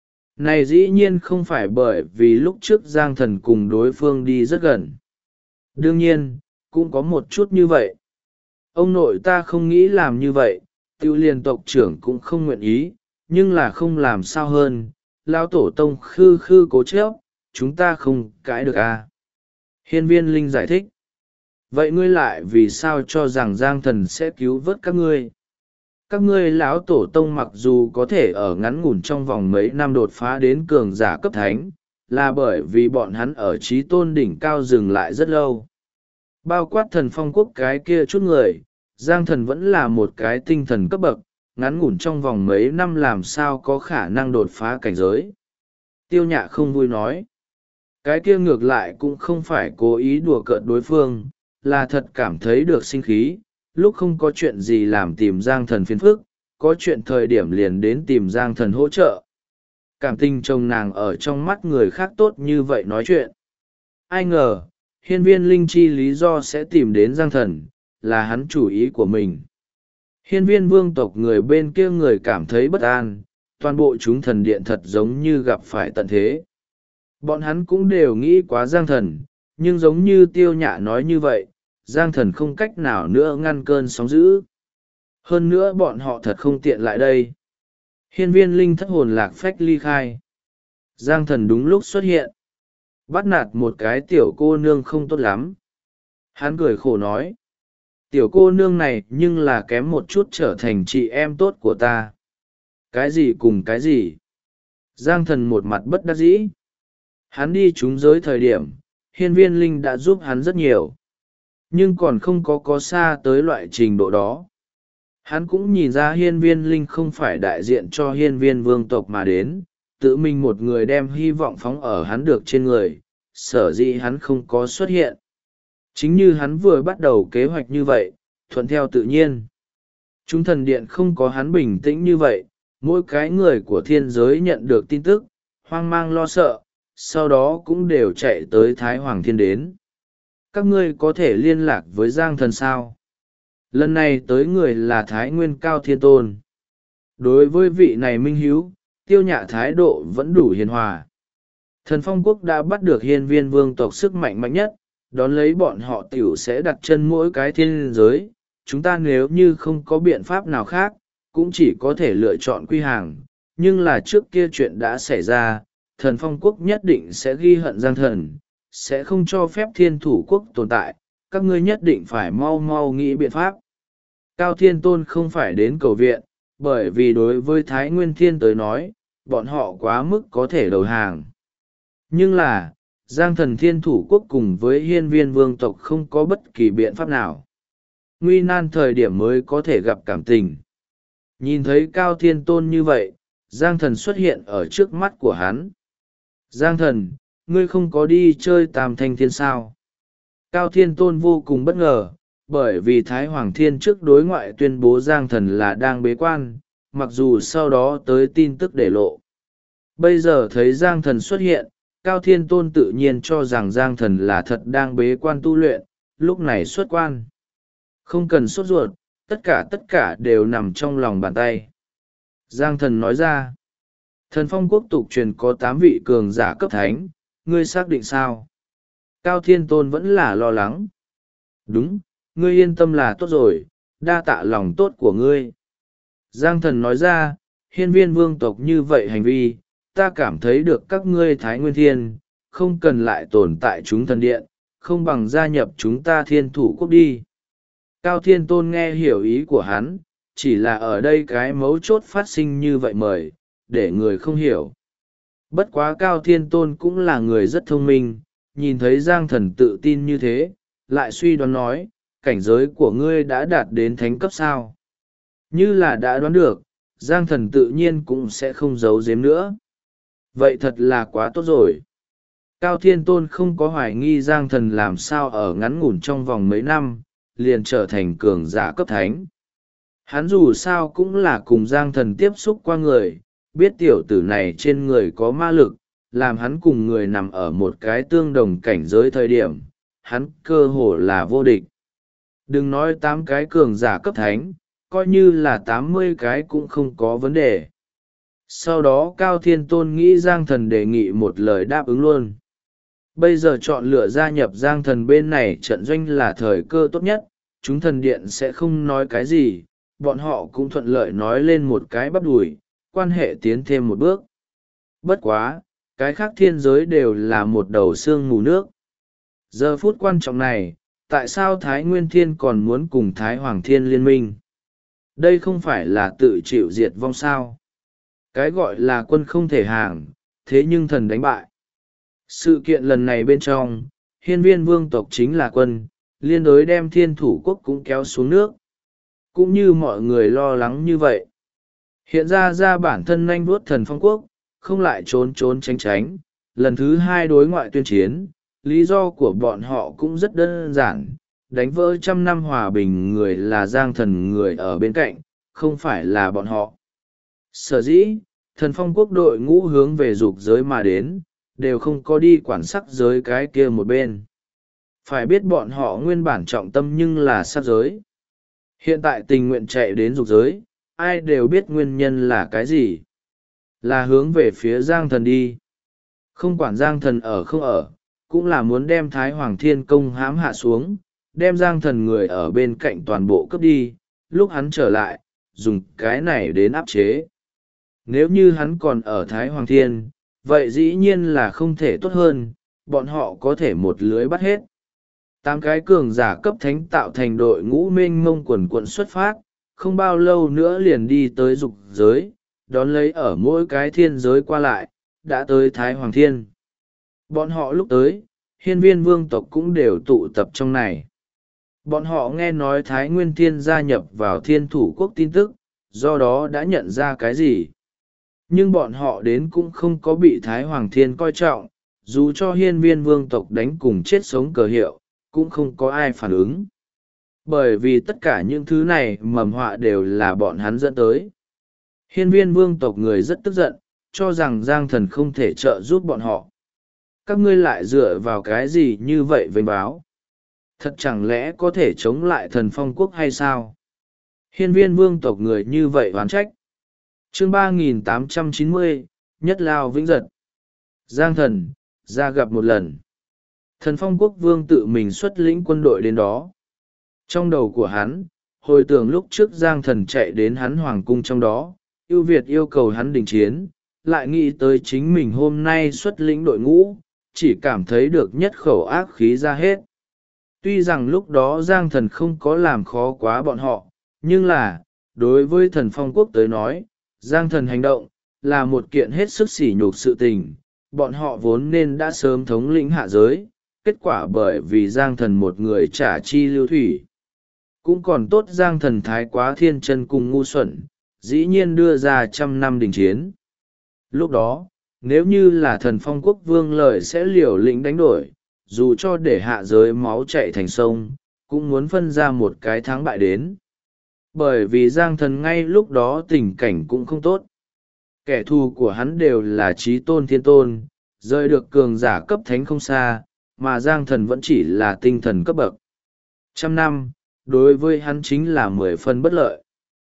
Này dĩ nhiên không phải bởi vì lúc trước Giang thần cùng đối phương đi rất gần. Đương nhiên, cũng có một chút như vậy. Ông nội ta không nghĩ làm như vậy, tiêu liên tộc trưởng cũng không nguyện ý, nhưng là không làm sao hơn, lão tổ tông khư khư cố chấp, chúng ta không cãi được à. Hiên viên linh giải thích. Vậy ngươi lại vì sao cho rằng Giang thần sẽ cứu vớt các ngươi? Các ngươi lão tổ tông mặc dù có thể ở ngắn ngủn trong vòng mấy năm đột phá đến cường giả cấp thánh, là bởi vì bọn hắn ở trí tôn đỉnh cao dừng lại rất lâu. Bao quát thần phong quốc cái kia chút người, Giang thần vẫn là một cái tinh thần cấp bậc, ngắn ngủn trong vòng mấy năm làm sao có khả năng đột phá cảnh giới. Tiêu Nhạ không vui nói. Cái kia ngược lại cũng không phải cố ý đùa cợt đối phương, là thật cảm thấy được sinh khí, lúc không có chuyện gì làm tìm Giang thần phiền phức, có chuyện thời điểm liền đến tìm Giang thần hỗ trợ. Cảm tình chồng nàng ở trong mắt người khác tốt như vậy nói chuyện. Ai ngờ, hiên viên linh chi lý do sẽ tìm đến Giang thần, là hắn chủ ý của mình. Hiên viên vương tộc người bên kia người cảm thấy bất an, toàn bộ chúng thần điện thật giống như gặp phải tận thế. Bọn hắn cũng đều nghĩ quá Giang thần, nhưng giống như Tiêu Nhạ nói như vậy, Giang thần không cách nào nữa ngăn cơn sóng dữ. Hơn nữa bọn họ thật không tiện lại đây. Hiên viên linh thất hồn lạc phách ly khai. Giang thần đúng lúc xuất hiện. Bắt nạt một cái tiểu cô nương không tốt lắm. Hắn cười khổ nói. Tiểu cô nương này nhưng là kém một chút trở thành chị em tốt của ta. Cái gì cùng cái gì? Giang thần một mặt bất đắc dĩ. Hắn đi trúng giới thời điểm, hiên viên linh đã giúp hắn rất nhiều. Nhưng còn không có xa tới loại trình độ đó. Hắn cũng nhìn ra hiên viên linh không phải đại diện cho hiên viên vương tộc mà đến, tự mình một người đem hy vọng phóng ở hắn được trên người, sở dĩ hắn không có xuất hiện. Chính như hắn vừa bắt đầu kế hoạch như vậy, thuận theo tự nhiên. Chúng thần điện không có hắn bình tĩnh như vậy, mỗi cái người của thiên giới nhận được tin tức, hoang mang lo sợ, sau đó cũng đều chạy tới Thái Hoàng Thiên đến. Các ngươi có thể liên lạc với Giang thần sao? Lần này tới người là Thái Nguyên Cao Thiên Tôn. Đối với vị này minh hiếu, Tiêu Nhạ thái độ vẫn đủ hiền hòa. Thần phong quốc đã bắt được hiên viên vương tộc sức mạnh mạnh nhất, đón lấy bọn họ tiểu sẽ đặt chân mỗi cái thiên giới. Chúng ta nếu như không có biện pháp nào khác, cũng chỉ có thể lựa chọn quy hàng. Nhưng là trước kia chuyện đã xảy ra, thần phong quốc nhất định sẽ ghi hận Giang thần, sẽ không cho phép thiên thủ quốc tồn tại, các ngươi nhất định phải mau mau nghĩ biện pháp. Cao Thiên Tôn không phải đến cầu viện, bởi vì đối với Thái Nguyên Thiên tới nói, bọn họ quá mức có thể đầu hàng. Nhưng là, Giang thần thiên thủ quốc cùng với hiên viên vương tộc không có bất kỳ biện pháp nào. Nguy nan thời điểm mới có thể gặp cảm tình. Nhìn thấy Cao Thiên Tôn như vậy, Giang thần xuất hiện ở trước mắt của hắn. Giang thần, ngươi không có đi chơi Tam Thanh Thiên sao? Cao Thiên Tôn vô cùng bất ngờ, bởi vì Thái Hoàng Thiên trước đối ngoại tuyên bố Giang thần là đang bế quan, mặc dù sau đó tới tin tức để lộ. Bây giờ thấy Giang thần xuất hiện, Cao Thiên Tôn tự nhiên cho rằng Giang thần là thật đang bế quan tu luyện, lúc này xuất quan. Không cần sốt ruột, tất cả đều nằm trong lòng bàn tay. Giang thần nói ra, thần phong quốc tục truyền có 8 vị cường giả cấp thánh, ngươi xác định sao? Cao Thiên Tôn vẫn là lo lắng. Đúng, ngươi yên tâm là tốt rồi, đa tạ lòng tốt của ngươi. Giang thần nói ra, hiên viên vương tộc như vậy hành vi, ta cảm thấy được các ngươi Thái Nguyên Thiên, không cần lại tồn tại chúng thần điện, không bằng gia nhập chúng ta Thiên Thủ Quốc đi. Cao Thiên Tôn nghe hiểu ý của hắn, chỉ là ở đây cái mấu chốt phát sinh như vậy mời, để người không hiểu. Bất quá Cao Thiên Tôn cũng là người rất thông minh, nhìn thấy Giang thần tự tin như thế, lại suy đoán nói, cảnh giới của ngươi đã đạt đến thánh cấp sao. Như là đã đoán được, Giang thần tự nhiên cũng sẽ không giấu giếm nữa. Vậy thật là quá tốt rồi. Cao Thiên Tôn không có hoài nghi Giang thần làm sao ở ngắn ngủn trong vòng mấy năm, liền trở thành cường giả cấp thánh. Hắn dù sao cũng là cùng Giang thần tiếp xúc qua người, biết tiểu tử này trên người có ma lực, làm hắn cùng người nằm ở một cái tương đồng cảnh giới thời điểm, hắn cơ hồ là vô địch. Đừng nói 8 cái cường giả cấp thánh, coi như là 80 cái cũng không có vấn đề. Sau đó Cao Thiên Tôn nghĩ Giang thần đề nghị một lời đáp ứng luôn. Bây giờ chọn lựa gia nhập Giang thần bên này trận doanh là thời cơ tốt nhất, chúng thần điện sẽ không nói cái gì, bọn họ cũng thuận lợi nói lên một cái bắp đùi, quan hệ tiến thêm một bước. Bất quá, cái khác thiên giới đều là một đầu xương mù nước. Giờ phút quan trọng này, tại sao Thái Nguyên Thiên còn muốn cùng Thái Hoàng Thiên liên minh? Đây không phải là tự chịu diệt vong sao? Cái gọi là quân không thể hàng, thế nhưng thần đánh bại. Sự kiện lần này bên trong, hiên viên vương tộc chính là quân, liên đối đem Thiên Thủ Quốc cũng kéo xuống nước. Cũng như mọi người lo lắng như vậy. Hiện ra bản thân nhanh vuốt thần phong quốc, không lại trốn trốn tránh tránh, lần thứ 2 đối ngoại tuyên chiến, lý do của bọn họ cũng rất đơn giản, đánh vỡ 100 năm hòa bình người là Giang thần người ở bên cạnh, không phải là bọn họ. Sở dĩ, thần phong quốc đội ngũ hướng về dục giới mà đến, đều không có đi quản sắc giới cái kia một bên. Phải biết bọn họ nguyên bản trọng tâm nhưng là sắc giới. Hiện tại tình nguyện chạy đến dục giới, ai đều biết nguyên nhân là cái gì. Là hướng về phía Giang thần đi. Không quản Giang thần ở không ở, cũng là muốn đem Thái Hoàng Thiên công hãm hạ xuống, đem Giang thần người ở bên cạnh toàn bộ cướp đi, lúc hắn trở lại, dùng cái này đến áp chế. Nếu như hắn còn ở Thái Hoàng Thiên, vậy dĩ nhiên là không thể tốt hơn, bọn họ có thể một lưới bắt hết. 8 cái cường giả cấp thánh tạo thành đội ngũ mênh mông quần quận xuất phát, không bao lâu nữa liền đi tới dục giới, đón lấy ở mỗi cái thiên giới qua lại, đã tới Thái Hoàng Thiên. Bọn họ lúc tới, hiên viên vương tộc cũng đều tụ tập trong này. Bọn họ nghe nói Thái Nguyên Thiên gia nhập vào Thiên Thủ Quốc tin tức, do đó đã nhận ra cái gì. Nhưng bọn họ đến cũng không có bị Thái Hoàng Thiên coi trọng, dù cho hiên viên vương tộc đánh cùng chết sống cờ hiệu, cũng không có ai phản ứng. Bởi vì tất cả những thứ này mầm họa đều là bọn hắn dẫn tới. Hiên viên vương tộc người rất tức giận, cho rằng Giang thần không thể trợ giúp bọn họ. Các ngươi lại dựa vào cái gì như vậy vênh báo? Thật chẳng lẽ có thể chống lại thần phong quốc hay sao? Hiên viên vương tộc người như vậy oán trách. Chương 3890, Nhất Lao Vĩnh Giật. Giang thần, ra gặp một lần. Thần phong quốc vương tự mình xuất lĩnh quân đội đến đó. Trong đầu của hắn, hồi tưởng lúc trước Giang thần chạy đến hắn hoàng cung trong đó, ưu việt yêu cầu hắn đình chiến, lại nghĩ tới chính mình hôm nay xuất lĩnh đội ngũ, chỉ cảm thấy được nhất khẩu ác khí ra hết. Tuy rằng lúc đó Giang thần không có làm khó quá bọn họ, nhưng là, đối với thần phong quốc tới nói, Giang thần hành động, là một kiện hết sức sỉ nhục sự tình, bọn họ vốn nên đã sớm thống lĩnh hạ giới, kết quả bởi vì Giang thần một người trả chi lưu thủy. Cũng còn tốt Giang thần thái quá thiên chân cùng ngu xuẩn, dĩ nhiên đưa ra 100 năm đình chiến. Lúc đó, nếu như là thần phong quốc vương lợi sẽ liều lĩnh đánh đổi, dù cho để hạ giới máu chạy thành sông, cũng muốn phân ra một cái thắng bại đến. Bởi vì Giang thần ngay lúc đó tình cảnh cũng không tốt. Kẻ thù của hắn đều là trí tôn thiên tôn, rời được cường giả cấp thánh không xa, mà Giang thần vẫn chỉ là tinh thần cấp bậc. 100 năm, đối với hắn chính là 10 phần bất lợi.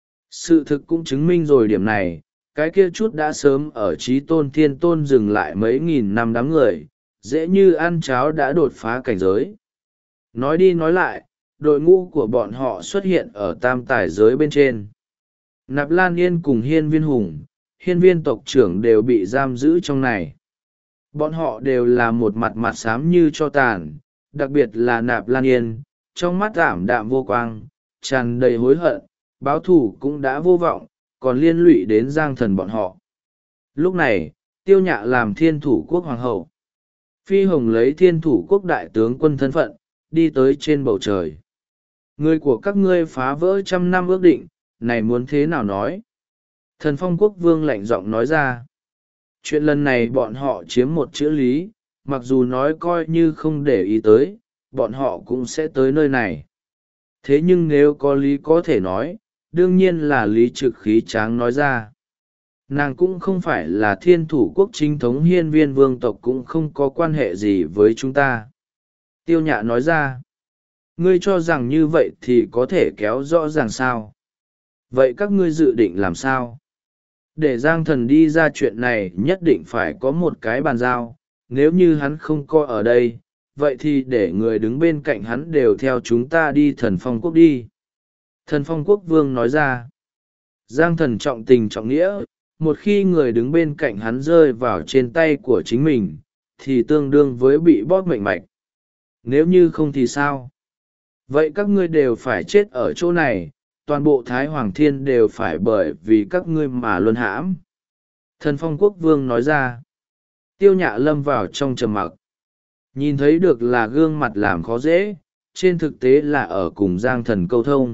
Sự thực cũng chứng minh rồi điểm này, cái kia chút đã sớm ở Chí Tôn Thiên Tôn dừng lại mấy nghìn năm đám người, dễ như ăn cháo đã đột phá cảnh giới. Nói đi nói lại, đội ngũ của bọn họ xuất hiện ở tam tài giới bên trên. Nạp Lan Yên cùng Hiên Viên Hùng, Hiên Viên tộc trưởng đều bị giam giữ trong này. Bọn họ đều là một mặt mặt xám như tro tàn, đặc biệt là Nạp Lan Yên, trong mắt ảm đạm vô quang, tràn đầy hối hận, báo thù cũng đã vô vọng, còn liên lụy đến Giang Thần bọn họ. Lúc này, Tiêu Nhạ làm Thiên Thủ Quốc Hoàng hậu. Phi Hồng lấy Thiên Thủ Quốc đại tướng quân thân phận, đi tới trên bầu trời. Người của các ngươi phá vỡ 100 năm ước định, này muốn thế nào nói? Thần Phong Quốc Vương lạnh giọng nói ra. Chuyện lần này bọn họ chiếm một chữ lý, mặc dù nói coi như không để ý tới, bọn họ cũng sẽ tới nơi này. Thế nhưng nếu có lý có thể nói, đương nhiên là lý trực khí tráng nói ra. Nàng cũng không phải là Thiên Thủ Quốc chính thống, Hiên Viên vương tộc cũng không có quan hệ gì với chúng ta. Tiêu Nhạ nói ra. Ngươi cho rằng như vậy thì có thể kéo rõ ràng sao? Vậy các ngươi dự định làm sao? Để Giang Thần đi ra chuyện này nhất định phải có một cái bàn giao, nếu như hắn không có ở đây, vậy thì để người đứng bên cạnh hắn đều theo chúng ta đi Thần Phong Quốc đi. Thần Phong Quốc Vương nói ra. Giang Thần trọng tình trọng nghĩa, một khi người đứng bên cạnh hắn rơi vào trên tay của chính mình, thì tương đương với bị bóp mệnh mạch. Nếu như không thì sao? Vậy các ngươi đều phải chết ở chỗ này, toàn bộ Thái Hoàng Thiên đều phải bởi vì các ngươi mà luân hãm. Thần Phong Quốc Vương nói ra. Tiêu Nhạ lâm vào trong trầm mặc. Nhìn thấy được là gương mặt làm khó dễ, trên thực tế là ở cùng Giang Thần câu thông.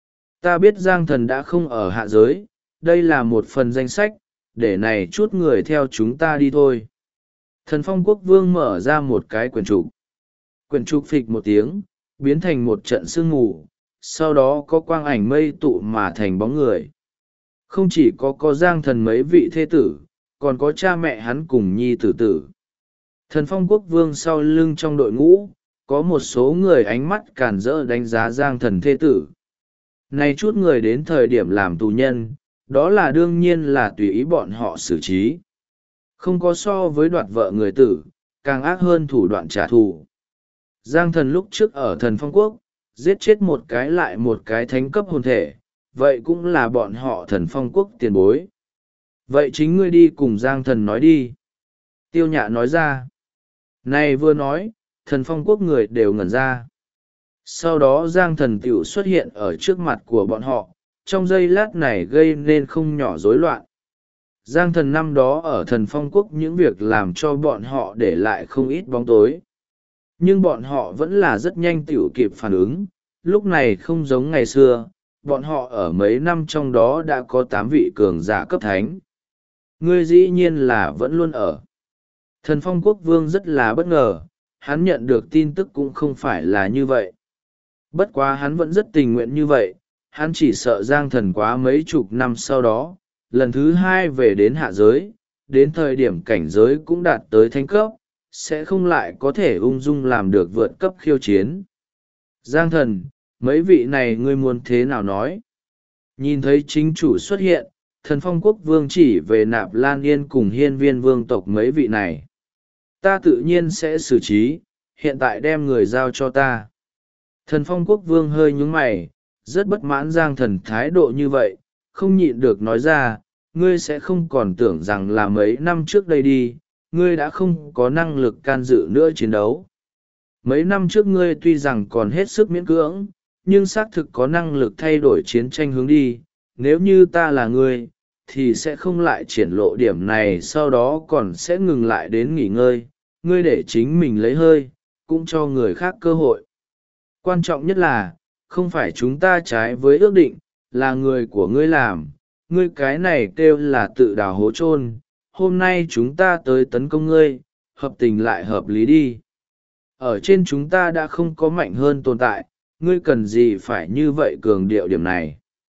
Ta biết Giang Thần đã không ở hạ giới, đây là một phần danh sách, để này chút người theo chúng ta đi thôi. Thần Phong Quốc Vương mở ra một cái quyển trục. Quyển trục phịch một tiếng, biến thành một trận sương mù, sau đó có quang ảnh mây tụ mà thành bóng người. Không chỉ có Giang Thần mấy vị thê tử, còn có cha mẹ hắn cùng nhi tử tử. Thần Phong Quốc Vương sau lưng trong đội ngũ, có một số người ánh mắt càn rỡ đánh giá Giang Thần thê tử. Này chút người đến thời điểm làm tù nhân, đó là đương nhiên là tùy ý bọn họ xử trí. Không có so với đoạt vợ người tử, càng ác hơn thủ đoạn trả thù. Giang Thần lúc trước ở Thần Phong Quốc, giết chết một cái lại một cái thánh cấp hồn thể, vậy cũng là bọn họ Thần Phong Quốc tiền bối. Vậy chính ngươi đi cùng Giang Thần nói đi. Tiêu Nhạ nói ra. Này vừa nói, Thần Phong Quốc người đều ngẩn ra. Sau đó Giang Thần tiểu xuất hiện ở trước mặt của bọn họ, trong giây lát này gây nên không nhỏ rối loạn. Giang Thần năm đó ở Thần Phong Quốc những việc làm cho bọn họ để lại không ít bóng tối. Nhưng bọn họ vẫn là rất nhanh tiểu kịp phản ứng, lúc này không giống ngày xưa, bọn họ ở mấy năm trong đó đã có 8 vị cường giả cấp thánh. Ngươi dĩ nhiên là vẫn luôn ở. Thần Phong Quốc Vương rất là bất ngờ, hắn nhận được tin tức cũng không phải là như vậy. Bất quá hắn vẫn rất tình nguyện như vậy, hắn chỉ sợ Giang Thần quá mấy chục năm sau đó, lần thứ 2 về đến hạ giới, đến thời điểm cảnh giới cũng đạt tới thánh cấp, sẽ không lại có thể ung dung làm được vượt cấp khiêu chiến. Giang Thần, mấy vị này ngươi muốn thế nào nói? Nhìn thấy chính chủ xuất hiện, Thần Phong Quốc Vương chỉ về Nạp Lan Yên cùng Hiên Viên vương tộc mấy vị này. Ta tự nhiên sẽ xử trí, hiện tại đem người giao cho ta. Thần Phong Quốc Vương hơi nhướng mày, rất bất mãn Giang Thần thái độ như vậy, không nhịn được nói ra, ngươi sẽ không còn tưởng rằng là mấy năm trước đây đi, ngươi đã không có năng lực can dự nữa chiến đấu. Mấy năm trước ngươi tuy rằng còn hết sức miễn cưỡng, nhưng xác thực có năng lực thay đổi chiến tranh hướng đi, nếu như ta là ngươi, thì sẽ không lại triển lộ điểm này, sau đó còn sẽ ngừng lại đến nghỉ ngơi, ngươi để chính mình lấy hơi, cũng cho người khác cơ hội. Quan trọng nhất là, không phải chúng ta trái với ước định, là người của ngươi làm, ngươi cái này kêu là tự đào hố chôn. Hôm nay chúng ta tới tấn công ngươi, hợp tình lại hợp lý đi. Ở trên chúng ta đã không có mạnh hơn tồn tại, ngươi cần gì phải như vậy cường điệu điểm này.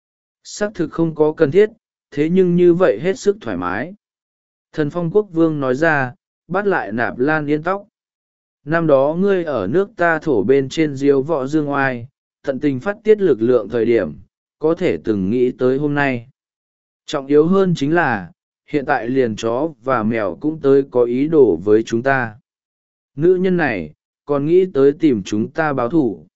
Xác thực không có cần thiết, thế nhưng như vậy hết sức thoải mái. Thần Phong Quốc Vương nói ra, bắt lại Nạp Lan Yên tóc. Năm đó ngươi ở nước ta thổ bên trên diếu võ dương oai, tận tình phát tiết lực lượng thời điểm, có thể từng nghĩ tới hôm nay. Trọng yếu hơn chính là, hiện tại liền chó và mèo cũng tới có ý đồ với chúng ta. Nữ nhân này, còn nghĩ tới tìm chúng ta báo thù.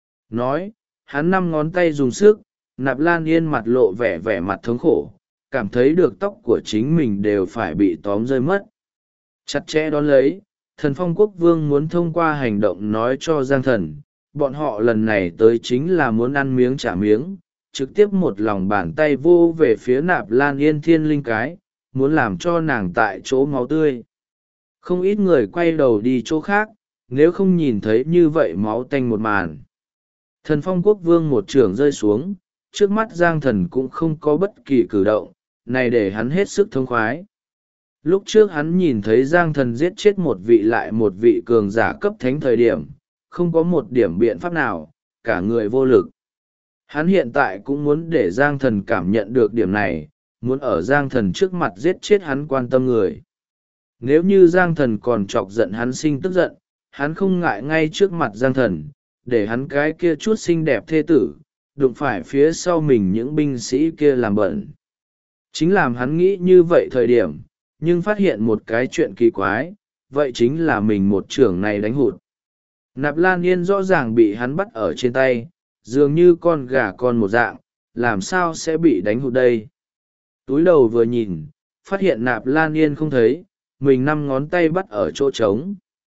Nói, hắn 5 ngón tay dùng sức, Nạp Lan Yên mặt lộ vẻ mặt thống khổ, cảm thấy được tóc của chính mình đều phải bị tóm rơi mất. Chặt chẽ đón lấy, Thần Phong Quốc Vương muốn thông qua hành động nói cho Giang Thần, bọn họ lần này tới chính là muốn ăn miếng trả miếng, trực tiếp một lòng bàn tay vô về phía Nạp Lan Yên thiên linh cái, muốn làm cho nàng tại chỗ máu tươi. Không ít người quay đầu đi chỗ khác, nếu không nhìn thấy như vậy máu tanh một màn. Thần Phong Quốc Vương một chưởng rơi xuống, trước mắt Giang Thần cũng không có bất kỳ cử động, này để hắn hết sức thông khoái. Lúc trước hắn nhìn thấy Giang Thần giết chết một vị lại một vị cường giả cấp thánh thời điểm, không có một điểm biện pháp nào, cả người vô lực. Hắn hiện tại cũng muốn để Giang Thần cảm nhận được điểm này, muốn ở Giang Thần trước mặt giết chết hắn quan tâm người. Nếu như Giang Thần còn chọc giận hắn sinh tức giận, hắn không ngại ngay trước mặt Giang Thần, để hắn cái kia chút xinh đẹp thê tử, đụng phải phía sau mình những binh sĩ kia làm bẩn. Chính làm hắn nghĩ như vậy thời điểm, nhưng phát hiện một cái chuyện kỳ quái, vậy chính là mình một chưởng này đánh hụt. Nạp Lan Yên rõ ràng bị hắn bắt ở trên tay, dường như con gà con một dạng, làm sao sẽ bị đánh hụt đây. Túi đầu vừa nhìn, phát hiện Nạp Lan Yên không thấy, mình 5 ngón tay bắt ở chỗ trống.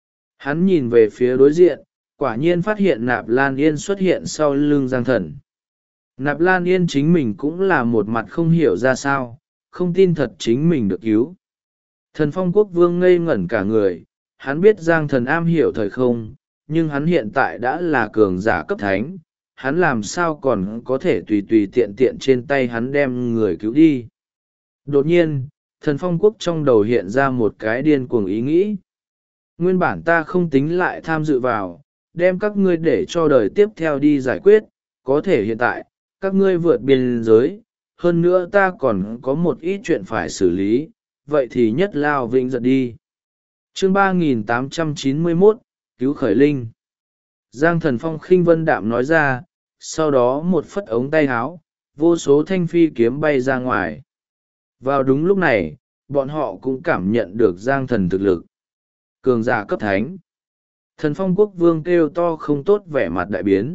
Hắn nhìn về phía đối diện, quả nhiên phát hiện Nạp Lan Yên xuất hiện sau lưng Giang Thần. Nạp Lan Yên chính mình cũng là một mặt không hiểu ra sao, không tin thật chính mình được cứu. Thần Phong Quốc Vương ngây ngẩn cả người, hắn biết Giang Thần am hiểu thời không, nhưng hắn hiện tại đã là cường giả cấp thánh, hắn làm sao còn có thể tùy tùy tiện tiện trên tay hắn đem người cứu đi. Đột nhiên, Thần Phong Quốc trong đầu hiện ra một cái điên cuồng ý nghĩ. Nguyên bản ta không tính lại tham dự vào, đem các ngươi để cho đời tiếp theo đi giải quyết, có thể hiện tại, các ngươi vượt biên giới, hơn nữa ta còn có một ít chuyện phải xử lý, vậy thì nhất lao vĩnh giật đi. Chương 3891, Cứu Khởi Linh. Giang Thần Phong khinh vân đạm nói ra, sau đó một phất ống tay áo, vô số thanh phi kiếm bay ra ngoài. Vào đúng lúc này, bọn họ cũng cảm nhận được Giang Thần thực lực. Cường giả cấp thánh. Thần Phong Quốc Vương kêu to không tốt vẻ mặt đại biến.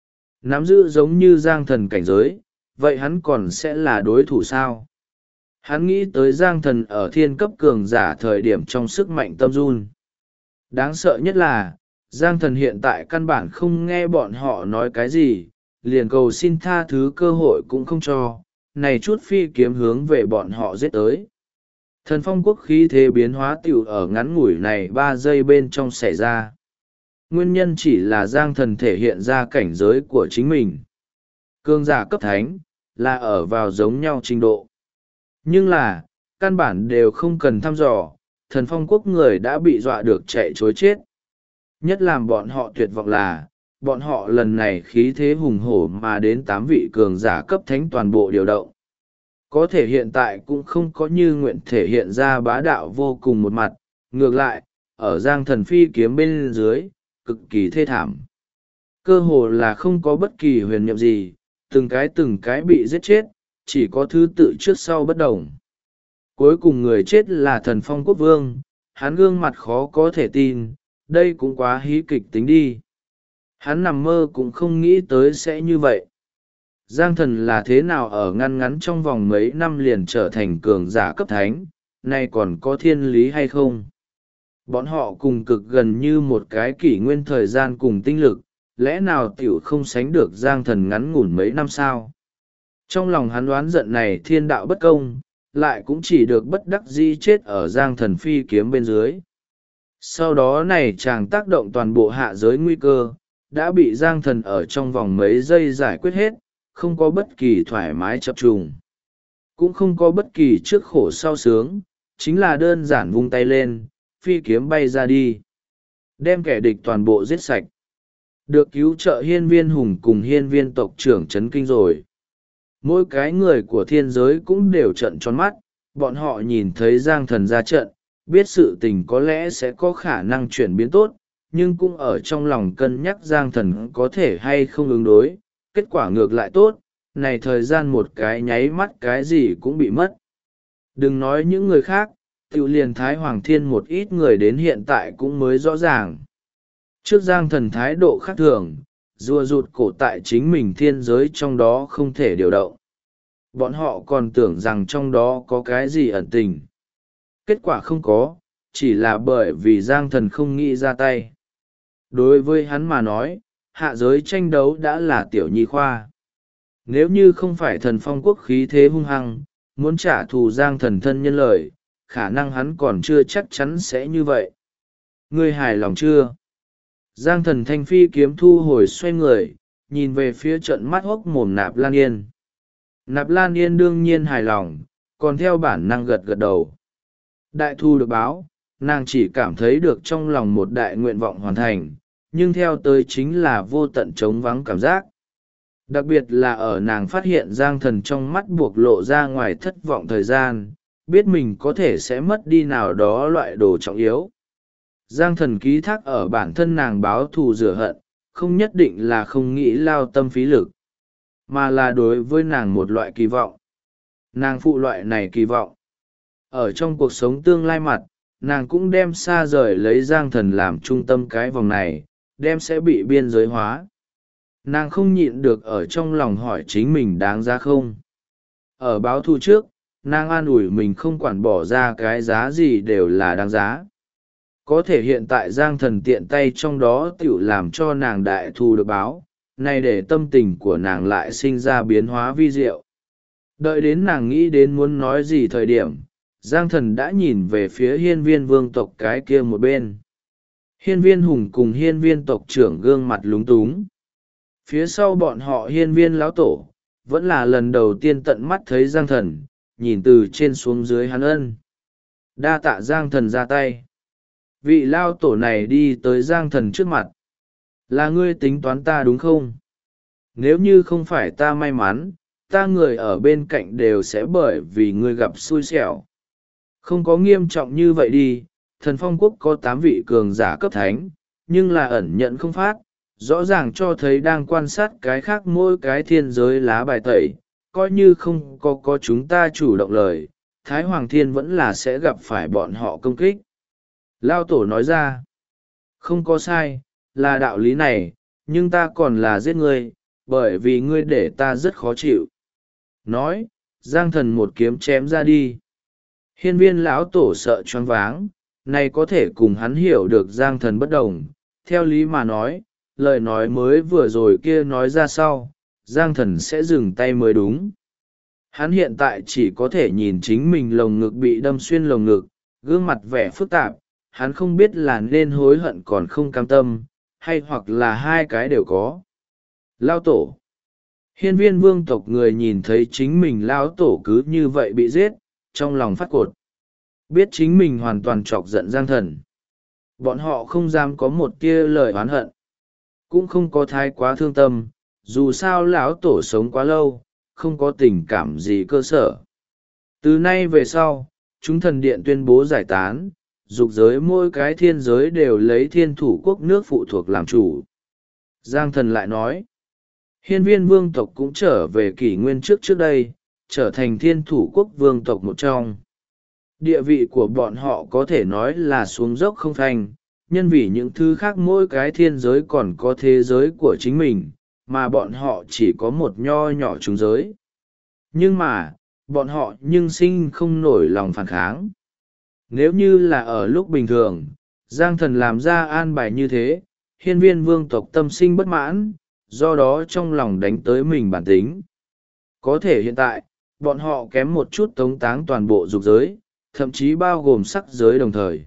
Nắm giữ giống như Giang Thần cảnh giới, vậy hắn còn sẽ là đối thủ sao? Hắn nghĩ tới Giang Thần ở thiên cấp cường giả thời điểm trong sức mạnh tâm run. Đáng sợ nhất là, Giang Thần hiện tại căn bản không nghe bọn họ nói cái gì, liền cầu xin tha thứ cơ hội cũng không cho, này chút phi kiếm hướng về bọn họ giết tới. Thần Phong Quốc khí thế biến hóa tiểu ở ngắn ngủi này 3 giây bên trong xảy ra. Nguyên nhân chỉ là Giang Thần thể hiện ra cảnh giới của chính mình. Cường giả cấp thánh, là ở vào giống nhau trình độ. Nhưng là, căn bản đều không cần thăm dò, Thần Phong Quốc người đã bị dọa được chạy chối chết. Nhất làm bọn họ tuyệt vọng là, bọn họ lần này khí thế hùng hổ mà đến 8 vị cường giả cấp thánh toàn bộ điều động. Có thể hiện tại cũng không có như nguyện thể hiện ra bá đạo vô cùng một mặt, ngược lại, ở Giang Thần phi kiếm bên dưới, cực kỳ thê thảm. Cơ hồ là không có bất kỳ huyền nhiệm gì, từng cái bị giết chết, chỉ có thứ tự trước sau bất đồng. Cuối cùng người chết là Thần Phong Quốc Vương, hắn gương mặt khó có thể tin, đây cũng quá hí kịch tính đi. Hắn nằm mơ cũng không nghĩ tới sẽ như vậy. Giang Thần là thế nào ở ngăn trong vòng mấy năm liền trở thành cường giả cấp thánh, nay còn có thiên lý hay không? Bọn họ cùng cực gần như một cái kỷ nguyên thời gian cùng tinh lực, lẽ nào tiểu không sánh được Giang Thần ngắn ngủn mấy năm sao? Trong lòng hắn đoán giận này thiên đạo bất công, lại cũng chỉ được bất đắc dĩ chết ở Giang Thần phi kiếm bên dưới. Sau đó này chàng tác động toàn bộ hạ giới nguy cơ, đã bị Giang Thần ở trong vòng mấy giây giải quyết hết, không có bất kỳ thoải mái chập trùng. Cũng không có bất kỳ trước khổ sau sướng, chính là đơn giản vung tay lên, phi kiếm bay ra đi. Đem kẻ địch toàn bộ giết sạch. Được cứu trợ hiên viên hùng cùng hiên viên tộc trưởng chấn kinh rồi. Mỗi cái người của thiên giới cũng đều trận tròn mắt, bọn họ nhìn thấy Giang Thần ra trận, biết sự tình có lẽ sẽ có khả năng chuyển biến tốt, nhưng cũng ở trong lòng cân nhắc Giang Thần có thể hay không ứng đối. Kết quả ngược lại tốt, này thời gian một cái nháy mắt cái gì cũng bị mất. Đừng nói những người khác, tự liền Thái Hoàng Thiên một ít người đến hiện tại cũng mới rõ ràng. Trước Giang Thần thái độ khác thường, rùa rụt cổ tại chính mình thiên giới trong đó không thể điều động. Bọn họ còn tưởng rằng trong đó có cái gì ẩn tình. Kết quả không có, chỉ là bởi vì Giang Thần không nghĩ ra tay. Đối với hắn mà nói, hạ giới tranh đấu đã là tiểu nhi khoa. Nếu như không phải Thần Phong quốc khí thế hung hăng, muốn trả thù Giang Thần thân nhân lợi, khả năng hắn còn chưa chắc chắn sẽ như vậy. Ngươi hài lòng chưa? Giang Thần thanh phi kiếm thu hồi xoay người, nhìn về phía trận mắt hốc mồm Nạp Lan Yên. Nạp Lan Yên đương nhiên hài lòng, còn theo bản năng gật gật đầu. Đại thu được báo, nàng chỉ cảm thấy được trong lòng một đại nguyện vọng hoàn thành, nhưng theo tới chính là vô tận trống vắng cảm giác. Đặc biệt là ở nàng phát hiện Giang Thần trong mắt buộc lộ ra ngoài thất vọng thời gian, biết mình có thể sẽ mất đi nào đó loại đồ trọng yếu. Giang Thần ký thác ở bản thân nàng báo thù rửa hận, không nhất định là không nghĩ lao tâm phí lực, mà là đối với nàng một loại kỳ vọng. Nàng phụ loại này kỳ vọng. Ở trong cuộc sống tương lai mặt, nàng cũng đem xa rời lấy Giang Thần làm trung tâm cái vòng này, đem sẽ bị biên giới hóa. Nàng không nhịn được ở trong lòng hỏi chính mình đáng giá không. Ở báo thù trước, nàng an ủi mình không quản bỏ ra cái giá gì đều là đáng giá. Có thể hiện tại Giang Thần tiện tay trong đó tiểu làm cho nàng đại thù được báo, này để tâm tình của nàng lại sinh ra biến hóa vi diệu. Đợi đến nàng nghĩ đến muốn nói gì thời điểm, Giang Thần đã nhìn về phía hiên viên vương tộc cái kia một bên. Hiên viên hùng cùng hiên viên tộc trưởng gương mặt lúng túng. Phía sau bọn họ hiên viên lão tổ, vẫn là lần đầu tiên tận mắt thấy Giang Thần, nhìn từ trên xuống dưới hắn ân. Đa tạ Giang Thần ra tay. Vị lao tổ này đi tới Giang Thần trước mặt. Là ngươi tính toán ta đúng không? Nếu như không phải ta may mắn, ta người ở bên cạnh đều sẽ bởi vì ngươi gặp xui xẻo. Không có nghiêm trọng như vậy đi, Thần Phong quốc có 8 vị cường giả cấp thánh, nhưng là ẩn nhận không phát, rõ ràng cho thấy đang quan sát cái khác mỗi cái thiên giới lá bài tẩy, coi như không có chúng ta chủ động lời, Thái Hoàng Thiên vẫn là sẽ gặp phải bọn họ công kích. Lao tổ nói ra, không có sai, là đạo lý này, nhưng ta còn là giết ngươi, bởi vì ngươi để ta rất khó chịu. Nói, Giang Thần một kiếm chém ra đi. Hiên viên lão tổ sợ choáng váng, này có thể cùng hắn hiểu được Giang Thần bất đồng. Theo lý mà nói, lời nói mới vừa rồi kia nói ra sau, Giang Thần sẽ dừng tay mới đúng. Hắn hiện tại chỉ có thể nhìn chính mình lồng ngực bị đâm xuyên lồng ngực, gương mặt vẻ phức tạp, hắn không biết là nên hối hận còn không cam tâm, hay hoặc là hai cái đều có. Lao tổ. Hiên viên vương tộc người nhìn thấy chính mình lão tổ cứ như vậy bị giết, trong lòng phát cột. Biết chính mình hoàn toàn chọc giận Giang Thần. Bọn họ không dám có một tia lời oán hận. Cũng không có thái quá thương tâm, dù sao lão tổ sống quá lâu, không có tình cảm gì cơ sở. Từ nay về sau, chúng thần điện tuyên bố giải tán, dục giới mỗi cái thiên giới đều lấy thiên thủ quốc nước phụ thuộc làm chủ. Giang Thần lại nói, hiên viên vương tộc cũng trở về kỷ nguyên trước đây, trở thành thiên thủ quốc vương tộc một trong. Địa vị của bọn họ có thể nói là xuống dốc không thành, nhân vì những thứ khác mỗi cái thiên giới còn có thế giới của chính mình, mà bọn họ chỉ có một nho nhỏ trùng giới. Nhưng mà, bọn họ nhưng sinh không nổi lòng phản kháng. Nếu như là ở lúc bình thường, Giang Thần làm ra an bài như thế, hiên viên vương tộc tâm sinh bất mãn, do đó trong lòng đánh tới mình bản tính. Có thể hiện tại, bọn họ kém một chút tống táng toàn bộ dục giới, thậm chí bao gồm sắc giới đồng thời.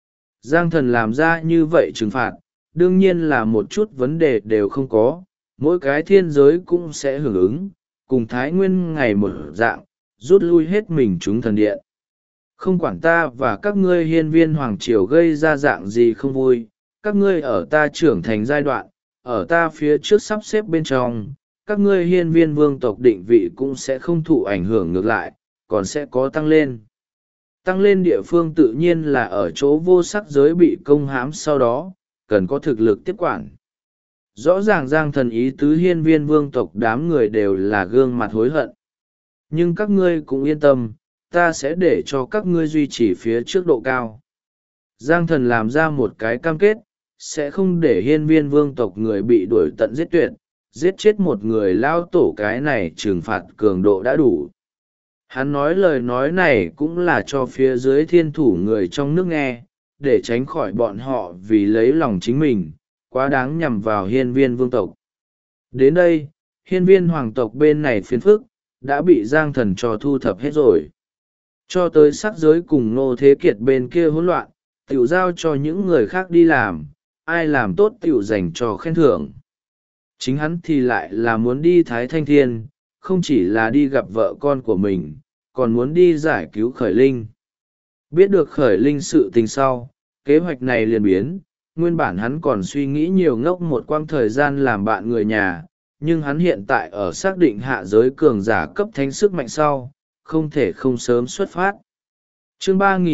Giang Thần làm ra như vậy trừng phạt, đương nhiên là một chút vấn đề đều không có, mỗi cái thiên giới cũng sẽ hưởng ứng, cùng Thái Nguyên ngày một dạng, rút lui hết mình chúng thần điện. Không quản ta và các ngươi hiên viên hoàng triều gây ra dạng gì không vui, các ngươi ở ta trưởng thành giai đoạn, ở ta phía trước sắp xếp bên trong, các ngươi hiên viên vương tộc định vị cũng sẽ không thụ ảnh hưởng ngược lại, còn sẽ có tăng lên. Tăng lên địa phương tự nhiên là ở chỗ vô sắc giới bị công hãm sau đó, cần có thực lực tiếp quản. Rõ ràng Giang Thần ý tứ hiên viên vương tộc đám người đều là gương mặt hối hận. Nhưng các ngươi cũng yên tâm, ta sẽ để cho các ngươi duy trì phía trước độ cao. Giang Thần làm ra một cái cam kết, sẽ không để hiên viên vương tộc người bị đuổi tận giết tuyệt, giết chết một người lao tổ, cái này trừng phạt cường độ đã đủ. Hắn nói lời nói này cũng là cho phía dưới thiên thủ người trong nước nghe, để tránh khỏi bọn họ vì lấy lòng chính mình, quá đáng nhằm vào hiên viên vương tộc. Đến đây, hiên viên hoàng tộc bên này phiền phức, đã bị Giang Thần cho thu thập hết rồi. Cho tới sắc giới cùng Ngô Thế Kiệt bên kia hỗn loạn, tiểu giao cho những người khác đi làm, ai làm tốt tiểu dành cho khen thưởng. Chính hắn thì lại là muốn đi Thái Thanh Thiên, không chỉ là đi gặp vợ con của mình, còn muốn đi giải cứu Khởi Linh. Biết được Khởi Linh sự tình sau, kế hoạch này liền biến, nguyên bản hắn còn suy nghĩ nhiều ngốc một quãng thời gian làm bạn người nhà, nhưng hắn hiện tại ở xác định hạ giới cường giả cấp thánh sức mạnh sau, không thể không sớm xuất phát. Chương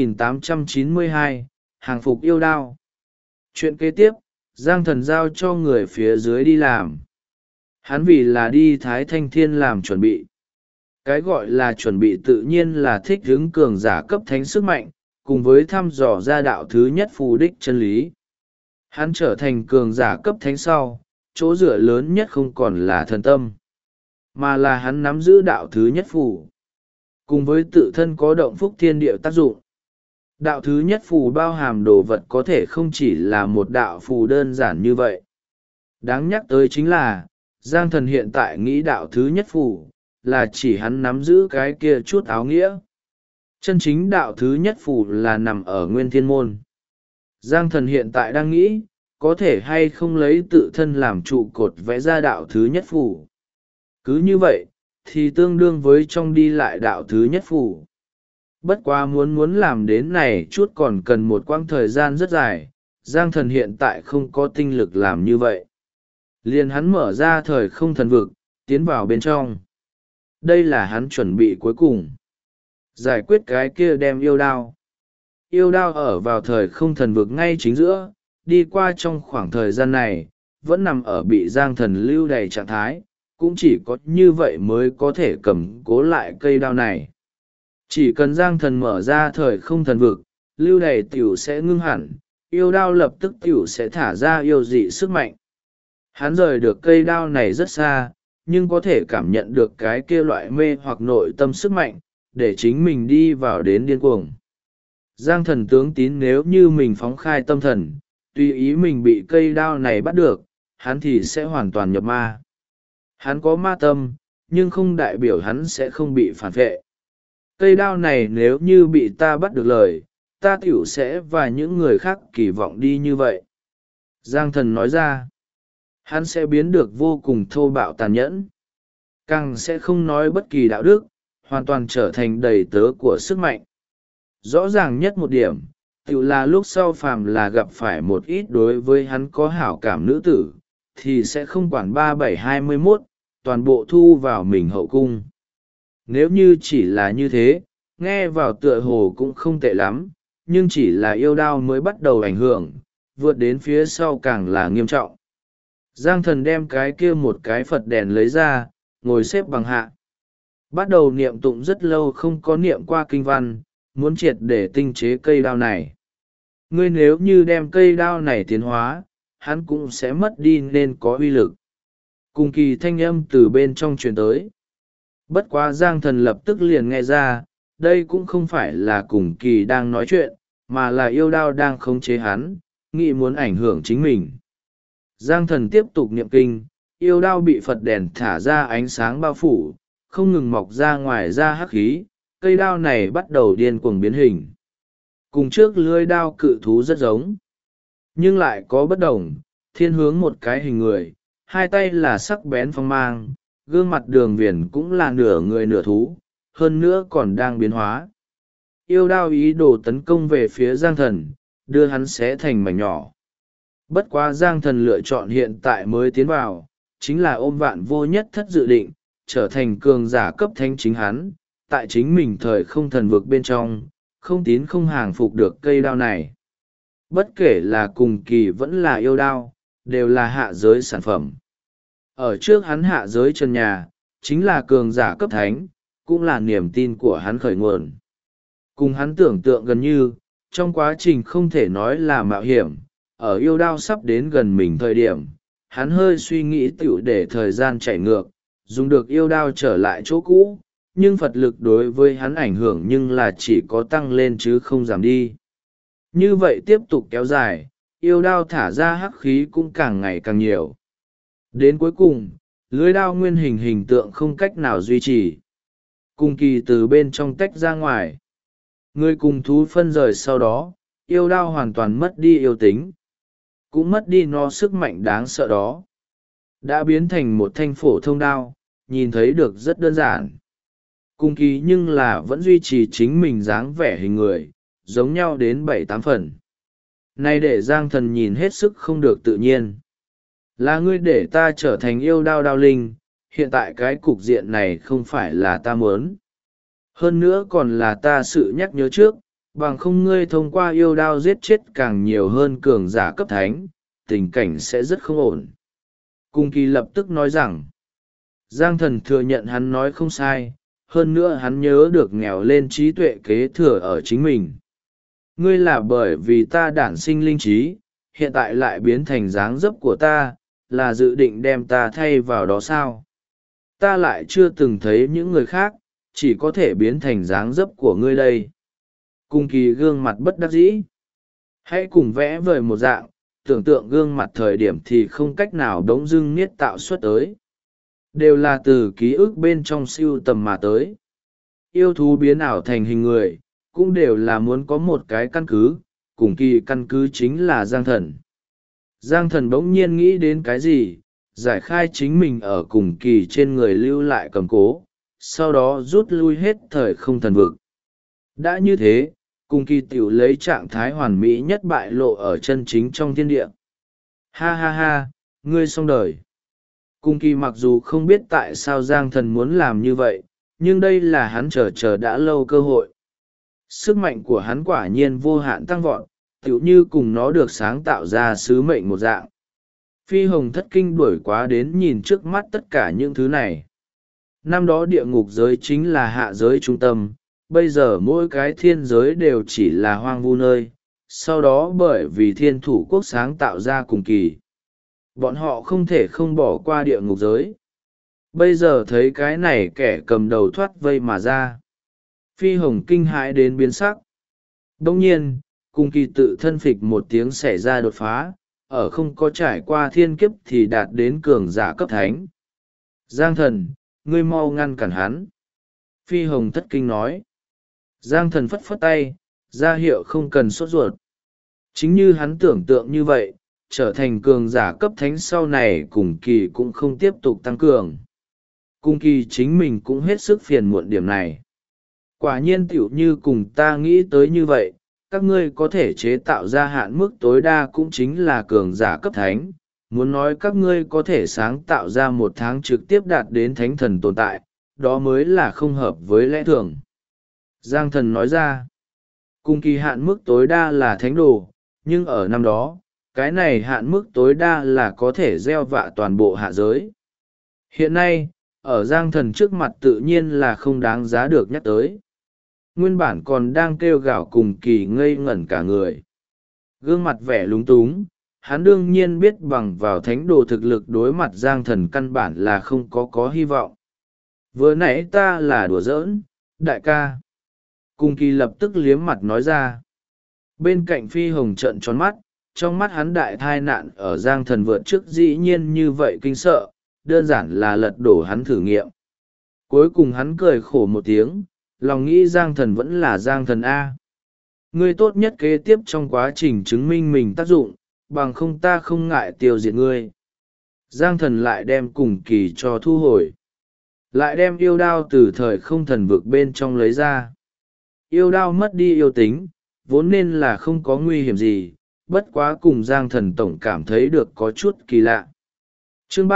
3892, hàng phục yêu đao. Chuyện kế tiếp, Giang Thần giao cho người phía dưới đi làm. Hắn vì là đi Thái Thanh Thiên làm chuẩn bị. Cái gọi là chuẩn bị tự nhiên là thích ứng cường giả cấp thánh sức mạnh, cùng với thăm dò ra đạo thứ nhất phù đích chân lý. Hắn trở thành cường giả cấp thánh sau, chỗ dựa lớn nhất không còn là thần tâm, mà là hắn nắm giữ đạo thứ nhất phù. Cùng với tự thân có động phúc thiên địa tác dụng. Đạo thứ nhất phù bao hàm đồ vật có thể không chỉ là một đạo phù đơn giản như vậy. Đáng nhắc tới chính là, Giang Thần hiện tại nghĩ đạo thứ nhất phù, là chỉ hắn nắm giữ cái kia chút áo nghĩa. Chân chính đạo thứ nhất phù là nằm ở Nguyên Thiên Môn. Giang Thần hiện tại đang nghĩ, có thể hay không lấy tự thân làm trụ cột vẽ ra đạo thứ nhất phù. Cứ như vậy, thì tương đương với trong đi lại đạo thứ nhất phù. Bất quá muốn làm đến này chút còn cần một quãng thời gian rất dài, Giang Thần hiện tại không có tinh lực làm như vậy. Liền hắn mở ra thời không thần vực, tiến vào bên trong. Đây là hắn chuẩn bị cuối cùng. Giải quyết cái kia đem yêu đao. Yêu đao ở vào thời không thần vực ngay chính giữa, đi qua trong khoảng thời gian này, vẫn nằm ở bị Giang Thần lưu đầy trạng thái, cũng chỉ có như vậy mới có thể cầm cố lại cây đao này. Chỉ cần Giang Thần mở ra thời không thần vực, lưu đầy tiểu sẽ ngưng hẳn, yêu đao lập tức tiểu sẽ thả ra yêu dị sức mạnh. Hắn rời được cây đao này rất xa, nhưng có thể cảm nhận được cái kia loại mê hoặc nội tâm sức mạnh, để chính mình đi vào đến điên cuồng. Giang Thần tướng tín nếu như mình phóng khai tâm thần, tùy ý mình bị cây đao này bắt được, hắn thì sẽ hoàn toàn nhập ma. Hắn có ma tâm, nhưng không đại biểu hắn sẽ không bị phản vệ. Cây đao này nếu như bị ta bắt được lời, ta tiểu sẽ và những người khác kỳ vọng đi như vậy. Giang Thần nói ra, hắn sẽ biến được vô cùng thô bạo tàn nhẫn. Càng sẽ không nói bất kỳ đạo đức, hoàn toàn trở thành đầy tớ của sức mạnh. Rõ ràng nhất một điểm, tự là lúc sau phàm là gặp phải một ít đối với hắn có hảo cảm nữ tử, thì sẽ không quản 3721, toàn bộ thu vào mình hậu cung. Nếu như chỉ là như thế, nghe vào tựa hồ cũng không tệ lắm, nhưng chỉ là yêu đao mới bắt đầu ảnh hưởng, vượt đến phía sau càng là nghiêm trọng. Giang Thần đem cái kia một cái Phật đèn lấy ra, ngồi xếp bằng hạ. Bắt đầu niệm tụng rất lâu không có niệm qua kinh văn, muốn triệt để tinh chế cây đao này. Ngươi nếu như đem cây đao này tiến hóa, hắn cũng sẽ mất đi nên có uy lực. Cùng kỳ thanh âm từ bên trong truyền tới. Bất quá Giang Thần lập tức liền nghe ra, đây cũng không phải là cùng kỳ đang nói chuyện, mà là yêu đao đang khống chế hắn, nghĩ muốn ảnh hưởng chính mình. Giang Thần tiếp tục niệm kinh, yêu đao bị Phật đèn thả ra ánh sáng bao phủ, không ngừng mọc ra ngoài ra hắc khí, cây đao này bắt đầu điên cuồng biến hình. Cùng trước lưỡi đao cự thú rất giống, nhưng lại có bất đồng, thiên hướng một cái hình người, hai tay là sắc bén phong mang, gương mặt đường viền cũng là nửa người nửa thú, hơn nữa còn đang biến hóa. Yêu đao ý đồ tấn công về phía Giang Thần, đưa hắn xé thành mảnh nhỏ. Bất quá Giang Thần lựa chọn hiện tại mới tiến vào, chính là ôm vạn vô nhất thất dự định, trở thành cường giả cấp thánh chính hắn, tại chính mình thời không thần vực bên trong, không tín không hàng phục được cây đao này. bất kể là cùng kỳ vẫn là yêu đao đều là hạ giới sản phẩm. Ở trước hắn hạ giới trần nhà chính là cường giả cấp thánh, cũng là niềm tin của hắn khởi nguồn. Cùng hắn tưởng tượng gần như, trong quá trình không thể nói là mạo hiểm, ở yêu đao sắp đến gần mình thời điểm, hắn hơi suy nghĩ tựu để thời gian chạy ngược, dùng được yêu đao trở lại chỗ cũ, nhưng Phật lực đối với hắn ảnh hưởng nhưng là chỉ có tăng lên chứ không giảm đi. Như vậy tiếp tục kéo dài, yêu đao thả ra hắc khí cũng càng ngày càng nhiều. Đến cuối cùng, lưới đao nguyên hình hình tượng không cách nào duy trì. Cùng kỳ từ bên trong tách ra ngoài. Người cùng thú phân rời sau đó, yêu đao hoàn toàn mất đi yêu tính. Cũng mất đi nó sức mạnh đáng sợ đó. Đã biến thành một thanh phổ thông đao, nhìn thấy được rất đơn giản. Cùng kỳ nhưng là vẫn duy trì chính mình dáng vẻ hình người, giống nhau đến 7-8 phần. Này để Giang Thần nhìn hết sức không được tự nhiên. Là ngươi để ta trở thành yêu đao đao linh, hiện tại cái cục diện này không phải là ta muốn. Hơn nữa còn là ta sự nhắc nhớ trước, bằng không ngươi thông qua yêu đao giết chết càng nhiều hơn cường giả cấp thánh, tình cảnh sẽ rất không ổn. Cung kỳ lập tức nói rằng, Giang Thần thừa nhận hắn nói không sai, hơn nữa hắn nhớ được nghèo lên trí tuệ kế thừa ở chính mình. Ngươi là bởi vì ta đản sinh linh trí, hiện tại lại biến thành dáng dấp của ta, là dự định đem ta thay vào đó sao? Ta lại chưa từng thấy những người khác, chỉ có thể biến thành dáng dấp của ngươi đây. Cung kỳ gương mặt bất đắc dĩ. Hãy cùng vẽ vời một dạng, tưởng tượng gương mặt thời điểm thì không cách nào đống dưng niết tạo xuất tới. Đều là từ ký ức bên trong siêu tầm mà tới. Yêu thú biến ảo thành hình người, cũng đều là muốn có một cái căn cứ, cùng kỳ căn cứ chính là Giang Thần. Giang Thần bỗng nhiên nghĩ đến cái gì, giải khai chính mình ở cùng kỳ trên người lưu lại cầm cố, sau đó rút lui hết thời không thần vực. Đã như thế, cùng kỳ tiểu lấy trạng thái hoàn mỹ nhất bại lộ ở chân chính trong thiên địa. Ha ha ha, ngươi xong đời. Cung kỳ mặc dù không biết tại sao Giang Thần muốn làm như vậy, nhưng đây là hắn chờ đã lâu cơ hội. Sức mạnh của hắn quả nhiên vô hạn tăng vọt, tựu như cùng nó được sáng tạo ra sứ mệnh một dạng. Phi hồng thất kinh đuổi quá đến nhìn trước mắt tất cả những thứ này. Năm đó địa ngục giới chính là hạ giới trung tâm, bây giờ mỗi cái thiên giới đều chỉ là hoang vu nơi, sau đó bởi vì thiên thủ quốc sáng tạo ra cùng kỳ. Bọn họ không thể không bỏ qua địa ngục giới. Bây giờ thấy cái này kẻ cầm đầu thoát vây mà ra. Phi hồng kinh hãi đến biến sắc. Đồng nhiên, cùng kỳ tự thân phịch một tiếng xảy ra đột phá, ở không có trải qua thiên kiếp thì đạt đến cường giả cấp thánh. Giang Thần, ngươi mau ngăn cản hắn. Phi hồng thất kinh nói. Giang Thần phất phất tay, ra hiệu không cần sốt ruột. Chính như hắn tưởng tượng như vậy, trở thành cường giả cấp thánh sau này cùng kỳ cũng không tiếp tục tăng cường. Cùng kỳ chính mình cũng hết sức phiền muộn điểm này. Quả nhiên tiểu như cùng ta nghĩ tới như vậy, các ngươi có thể chế tạo ra hạn mức tối đa cũng chính là cường giả cấp thánh. Muốn nói các ngươi có thể sáng tạo ra một tháng trực tiếp đạt đến thánh thần tồn tại, đó mới là không hợp với lẽ thường. Giang Thần nói ra, cùng kỳ hạn mức tối đa là thánh đồ, nhưng ở năm đó, cái này hạn mức tối đa là có thể gieo vạ toàn bộ hạ giới. Hiện nay, ở Giang Thần trước mặt tự nhiên là không đáng giá được nhắc tới. Nguyên bản còn đang kêu gào cùng kỳ ngây ngẩn cả người. Gương mặt vẻ lúng túng, hắn đương nhiên biết bằng vào thánh đồ thực lực đối mặt Giang Thần căn bản là không có hy vọng. Vừa nãy ta là đùa giỡn, đại ca. Cùng kỳ lập tức liếm mặt nói ra. Bên cạnh Phi hồng trợn tròn mắt, trong mắt hắn đại thai nạn ở Giang Thần vượt trước dĩ nhiên như vậy kinh sợ, đơn giản là lật đổ hắn thử nghiệm. Cuối cùng hắn cười khổ một tiếng, lòng nghĩ Giang Thần vẫn là Giang Thần A. Ngươi tốt nhất kế tiếp trong quá trình chứng minh mình tác dụng, bằng không ta không ngại tiêu diệt ngươi. Giang Thần lại đem cùng kỳ cho thu hồi. Lại đem yêu đao từ thời không thần vực bên trong lấy ra. Yêu đao mất đi yêu tính, vốn nên là không có nguy hiểm gì, bất quá cùng Giang Thần tổng cảm thấy được có chút kỳ lạ. Chương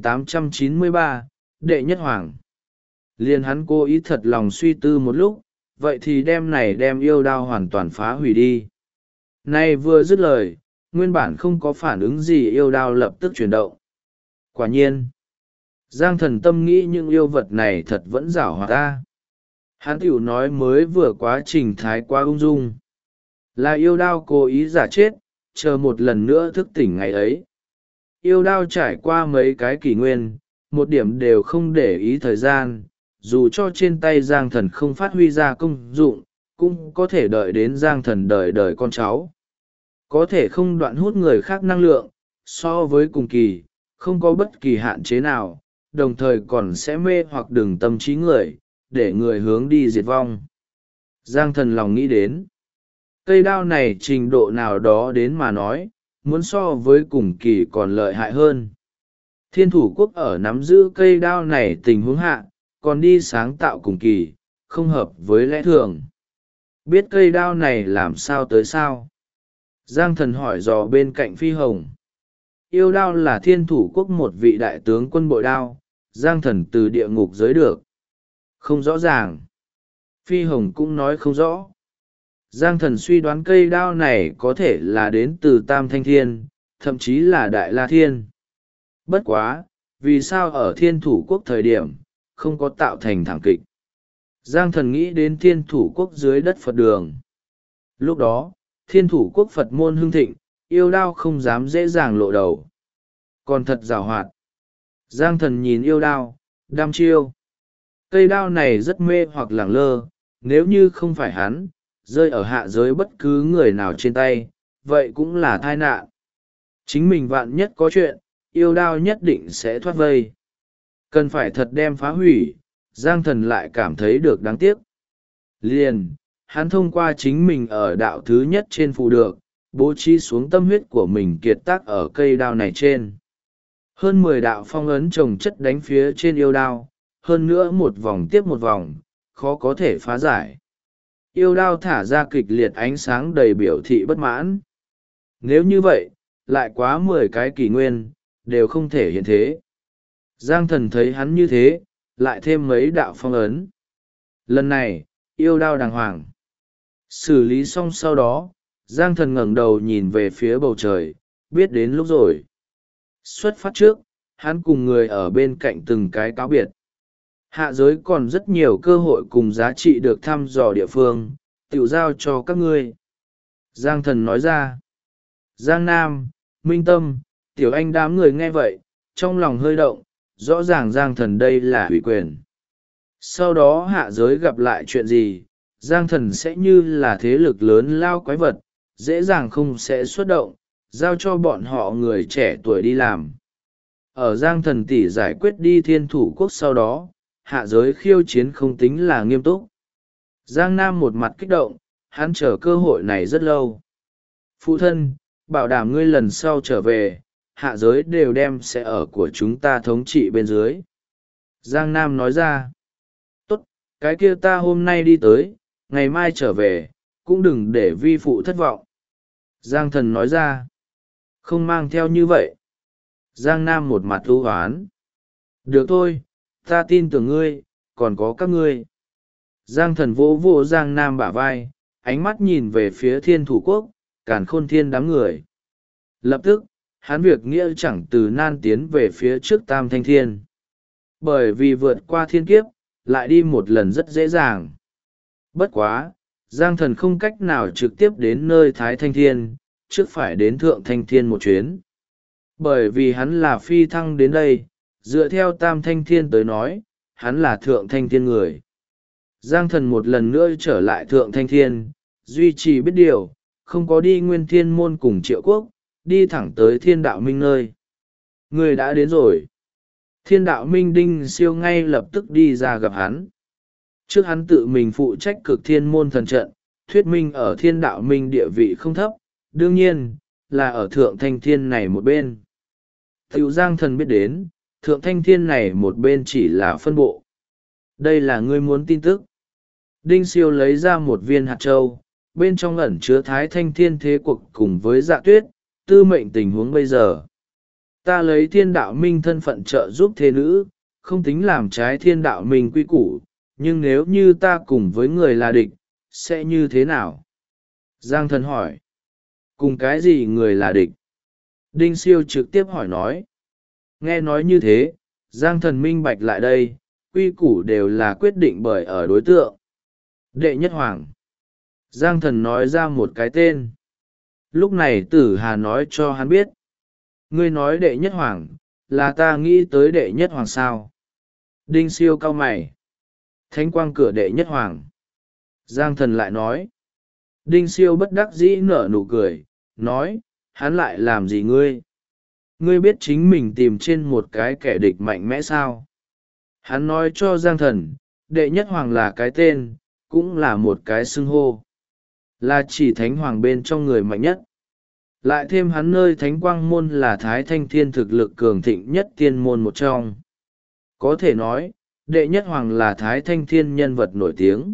3893, Đệ Nhất Hoàng. Liền hắn cố ý thật lòng suy tư một lúc, vậy thì đem yêu đao hoàn toàn phá hủy đi. Nay vừa dứt lời, nguyên bản không có phản ứng gì yêu đao lập tức chuyển động. Quả nhiên, Giang Thần tâm nghĩ những yêu vật này thật vẫn giảo hoạt ta. Hắn tiểu nói mới vừa quá trình thái quá ung dung. Là yêu đao cố ý giả chết, chờ một lần nữa thức tỉnh ngày ấy. Yêu đao trải qua mấy cái kỷ nguyên, một điểm đều không để ý thời gian, dù cho trên tay Giang Thần không phát huy ra công dụng, cũng có thể đợi đến Giang Thần đời đời con cháu. Có thể không đoạn hút người khác năng lượng, so với cùng kỳ, không có bất kỳ hạn chế nào, đồng thời còn sẽ mê hoặc đường tâm trí người, để người hướng đi diệt vong. Giang Thần lòng nghĩ đến, cây đao này trình độ nào đó đến mà nói, muốn so với cùng kỳ còn lợi hại hơn. Thiên thủ quốc ở nắm giữ cây đao này tình huống hạ, còn đi sáng tạo cùng kỳ, không hợp với lẽ thường. Biết cây đao này làm sao tới sao? Giang Thần hỏi dò bên cạnh Phi Hồng. Yêu đao là thiên thủ quốc một vị đại tướng quân bội đao, Giang Thần từ địa ngục giới được. Không rõ ràng. Phi Hồng cũng nói không rõ. Giang Thần suy đoán cây đao này có thể là đến từ Tam Thanh Thiên, thậm chí là Đại La Thiên. Bất quá, vì sao ở thiên thủ quốc thời điểm, không có tạo thành thảm kịch? Giang Thần nghĩ đến thiên thủ quốc dưới đất Phật đường. Lúc đó, thiên thủ quốc Phật môn hưng thịnh, yêu đao không dám dễ dàng lộ đầu. Còn thật giàu hoạt. Giang Thần nhìn yêu đao, đăm chiêu. Cây đao này rất mê hoặc lẳng lơ, nếu như không phải hắn, rơi ở hạ giới bất cứ người nào trên tay, vậy cũng là tai nạn. Chính mình vạn nhất có chuyện, yêu đao nhất định sẽ thoát vây. Cần phải thật đem phá hủy, Giang Thần lại cảm thấy được đáng tiếc. Liền, hắn thông qua chính mình ở đạo thứ nhất trên phù được, bố trí xuống tâm huyết của mình kiệt tác ở cây đao này trên. Hơn 10 đạo phong ấn chồng chất đánh phía trên yêu đao, hơn nữa một vòng tiếp một vòng, khó có thể phá giải. Yêu đao thả ra kịch liệt ánh sáng đầy biểu thị bất mãn. Nếu như vậy, lại quá 10 cái kỷ nguyên, đều không thể hiện thế. Giang Thần thấy hắn như thế, lại thêm mấy đạo phong ấn. Lần này, yêu đao đàng hoàng. Xử lý xong sau đó, Giang Thần ngẩng đầu nhìn về phía bầu trời, biết đến lúc rồi. Xuất phát trước, hắn cùng người ở bên cạnh từng cái cáo biệt. Hạ giới còn rất nhiều cơ hội cùng giá trị được thăm dò địa phương, tiểu giao cho các ngươi. Giang Thần nói ra. Giang Nam, Minh Tâm, Tiểu Anh đám người nghe vậy, trong lòng hơi động, rõ ràng Giang Thần đây là ủy quyền. Sau đó hạ giới gặp lại chuyện gì, Giang Thần sẽ như là thế lực lớn lao quái vật, dễ dàng không sẽ xuất động, giao cho bọn họ người trẻ tuổi đi làm. Ở Giang Thần tỷ giải quyết đi thiên thủ quốc sau đó, hạ giới khiêu chiến không tính là nghiêm túc. Giang Nam một mặt kích động, hắn chờ cơ hội này rất lâu. Phụ thân, bảo đảm ngươi lần sau trở về, hạ giới đều đem sẽ ở của chúng ta thống trị bên dưới. Giang Nam nói ra. Tốt, cái kia ta hôm nay đi tới, ngày mai trở về, cũng đừng để vi phụ thất vọng. Giang Thần nói ra. Không mang theo như vậy. Giang Nam một mặt ưu hoán. Được thôi, ta tin tưởng ngươi, còn có các ngươi. Giang Thần vỗ vỗ Giang Nam bả vai, ánh mắt nhìn về phía thiên thủ quốc, càn khôn thiên đám người. Lập tức, hắn việc nghĩa chẳng từ nan tiến về phía trước Tam Thanh Thiên. Bởi vì vượt qua thiên kiếp, lại đi một lần rất dễ dàng. Bất quá, Giang Thần không cách nào trực tiếp đến nơi Thái Thanh Thiên, trước phải đến Thượng Thanh Thiên một chuyến. Bởi vì hắn là phi thăng đến đây, dựa theo Tam Thanh Thiên tới nói, hắn là Thượng Thanh Thiên người. Giang Thần một lần nữa trở lại Thượng Thanh Thiên, duy trì biết điều, không có đi Nguyên Thiên Môn cùng Triệu Quốc, đi thẳng tới Thiên Đạo Minh nơi. Người đã đến rồi. Thiên Đạo Minh Đinh Siêu ngay lập tức đi ra gặp hắn. Trước hắn tự mình phụ trách Cực Thiên Môn thần trận, thuyết minh ở Thiên Đạo Minh địa vị không thấp, đương nhiên, là ở Thượng Thanh Thiên này một bên. Tiểu Giang Thần biết đến, Thượng Thanh Thiên này một bên chỉ là phân bộ. Đây là ngươi muốn tin tức. Đinh Siêu lấy ra một viên hạt châu, bên trong ẩn chứa Thái Thanh Thiên thế cuộc cùng với Dạ Tuyết, tư mệnh tình huống bây giờ. Ta lấy Thiên Đạo Minh thân phận trợ giúp thế nữ, không tính làm trái Thiên Đạo Minh quy củ, nhưng nếu như ta cùng với người là địch, sẽ như thế nào? Giang Thần hỏi. Cùng cái gì người là địch? Đinh Siêu trực tiếp hỏi nói. Nghe nói như thế, Giang Thần minh bạch lại đây, quy củ đều là quyết định bởi ở đối tượng. Đệ nhất hoàng. Giang Thần nói ra một cái tên. Lúc này Tử Hà nói cho hắn biết. Ngươi nói đệ nhất hoàng, là ta nghĩ tới đệ nhất hoàng sao? Đinh Siêu cau mày. Thánh quang cửa đệ nhất hoàng. Giang Thần lại nói. Đinh Siêu bất đắc dĩ nở nụ cười, nói, hắn lại làm gì ngươi? Ngươi biết chính mình tìm trên một cái kẻ địch mạnh mẽ sao? Hắn nói cho Giang Thần, đệ nhất hoàng là cái tên, cũng là một cái xưng hô. Là chỉ thánh hoàng bên trong người mạnh nhất. Lại thêm hắn nơi thánh quang môn là Thái Thanh Thiên thực lực cường thịnh nhất tiên môn một trong. Có thể nói, đệ nhất hoàng là Thái Thanh Thiên nhân vật nổi tiếng.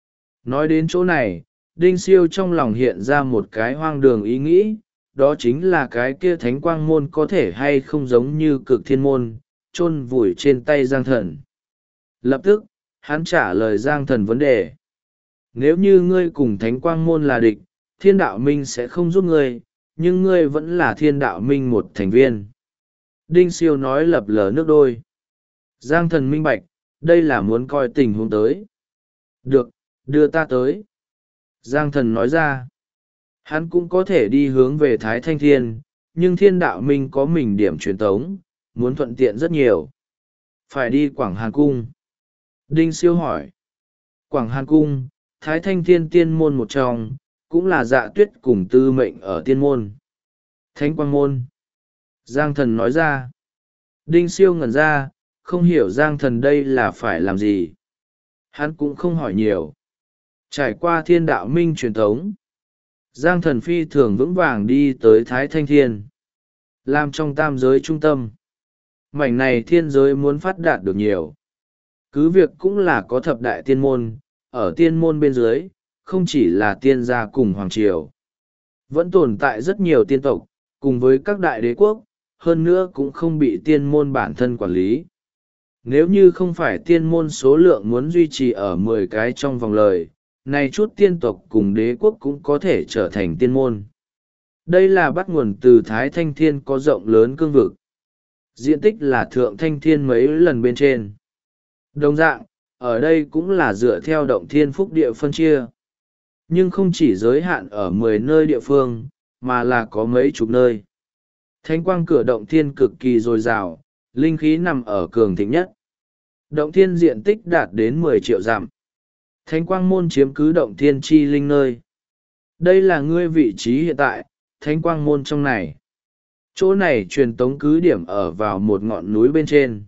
Nói đến chỗ này, Đinh Siêu trong lòng hiện ra một cái hoang đường ý nghĩ, đó chính là cái kia thánh quang môn có thể hay không giống như cực thiên môn, chôn vùi trên tay Giang Thần. Lập tức, hắn trả lời Giang Thần vấn đề. Nếu như ngươi cùng thánh quang môn là địch, thiên đạo minh sẽ không giúp ngươi, nhưng ngươi vẫn là thiên đạo minh một thành viên. Đinh Siêu nói lập lờ nước đôi. Giang Thần minh bạch, đây là muốn coi tình huống tới. Được, đưa ta tới. Giang Thần nói ra. Hắn cũng có thể đi hướng về Thái Thanh Thiên, nhưng thiên đạo minh có mình điểm truyền tống, muốn thuận tiện rất nhiều. Phải đi Quảng Hàn Cung. Đinh Siêu hỏi. Quảng Hàn Cung, Thái Thanh Thiên tiên môn một trong, cũng là Dạ Tuyết cùng tư mệnh ở tiên môn. Thánh Quang môn. Giang Thần nói ra. Đinh Siêu ngẩn ra, không hiểu Giang Thần đây là phải làm gì. Hắn cũng không hỏi nhiều. Trải qua thiên đạo minh truyền thống, Giang Thần phi thường vững vàng đi tới Thái Thanh Thiên. Làm trong tam giới trung tâm. Mảnh này thiên giới muốn phát đạt được nhiều. Cứ việc cũng là có thập đại tiên môn, ở tiên môn bên dưới, không chỉ là tiên gia cùng hoàng triều. Vẫn tồn tại rất nhiều tiên tộc, cùng với các đại đế quốc, hơn nữa cũng không bị tiên môn bản thân quản lý. Nếu như không phải tiên môn số lượng muốn duy trì ở 10 cái trong vòng lời, này chút tiên tộc cùng đế quốc cũng có thể trở thành tiên môn. Đây là bắt nguồn từ Thái Thanh Thiên có rộng lớn cương vực. Diện tích là Thượng Thanh Thiên mấy lần bên trên. Đồng dạng, ở đây cũng là dựa theo động thiên phúc địa phân chia. Nhưng không chỉ giới hạn ở 10 nơi địa phương, mà là có mấy chục nơi. Thánh quang cửa động thiên cực kỳ dồi dào, linh khí nằm ở cường thịnh nhất. Động thiên diện tích đạt đến 10 triệu dặm. Thánh quang môn chiếm cứ động thiên chi linh nơi. Đây là ngươi vị trí hiện tại, thánh quang môn trong này. Chỗ này truyền tống cứ điểm ở vào một ngọn núi bên trên.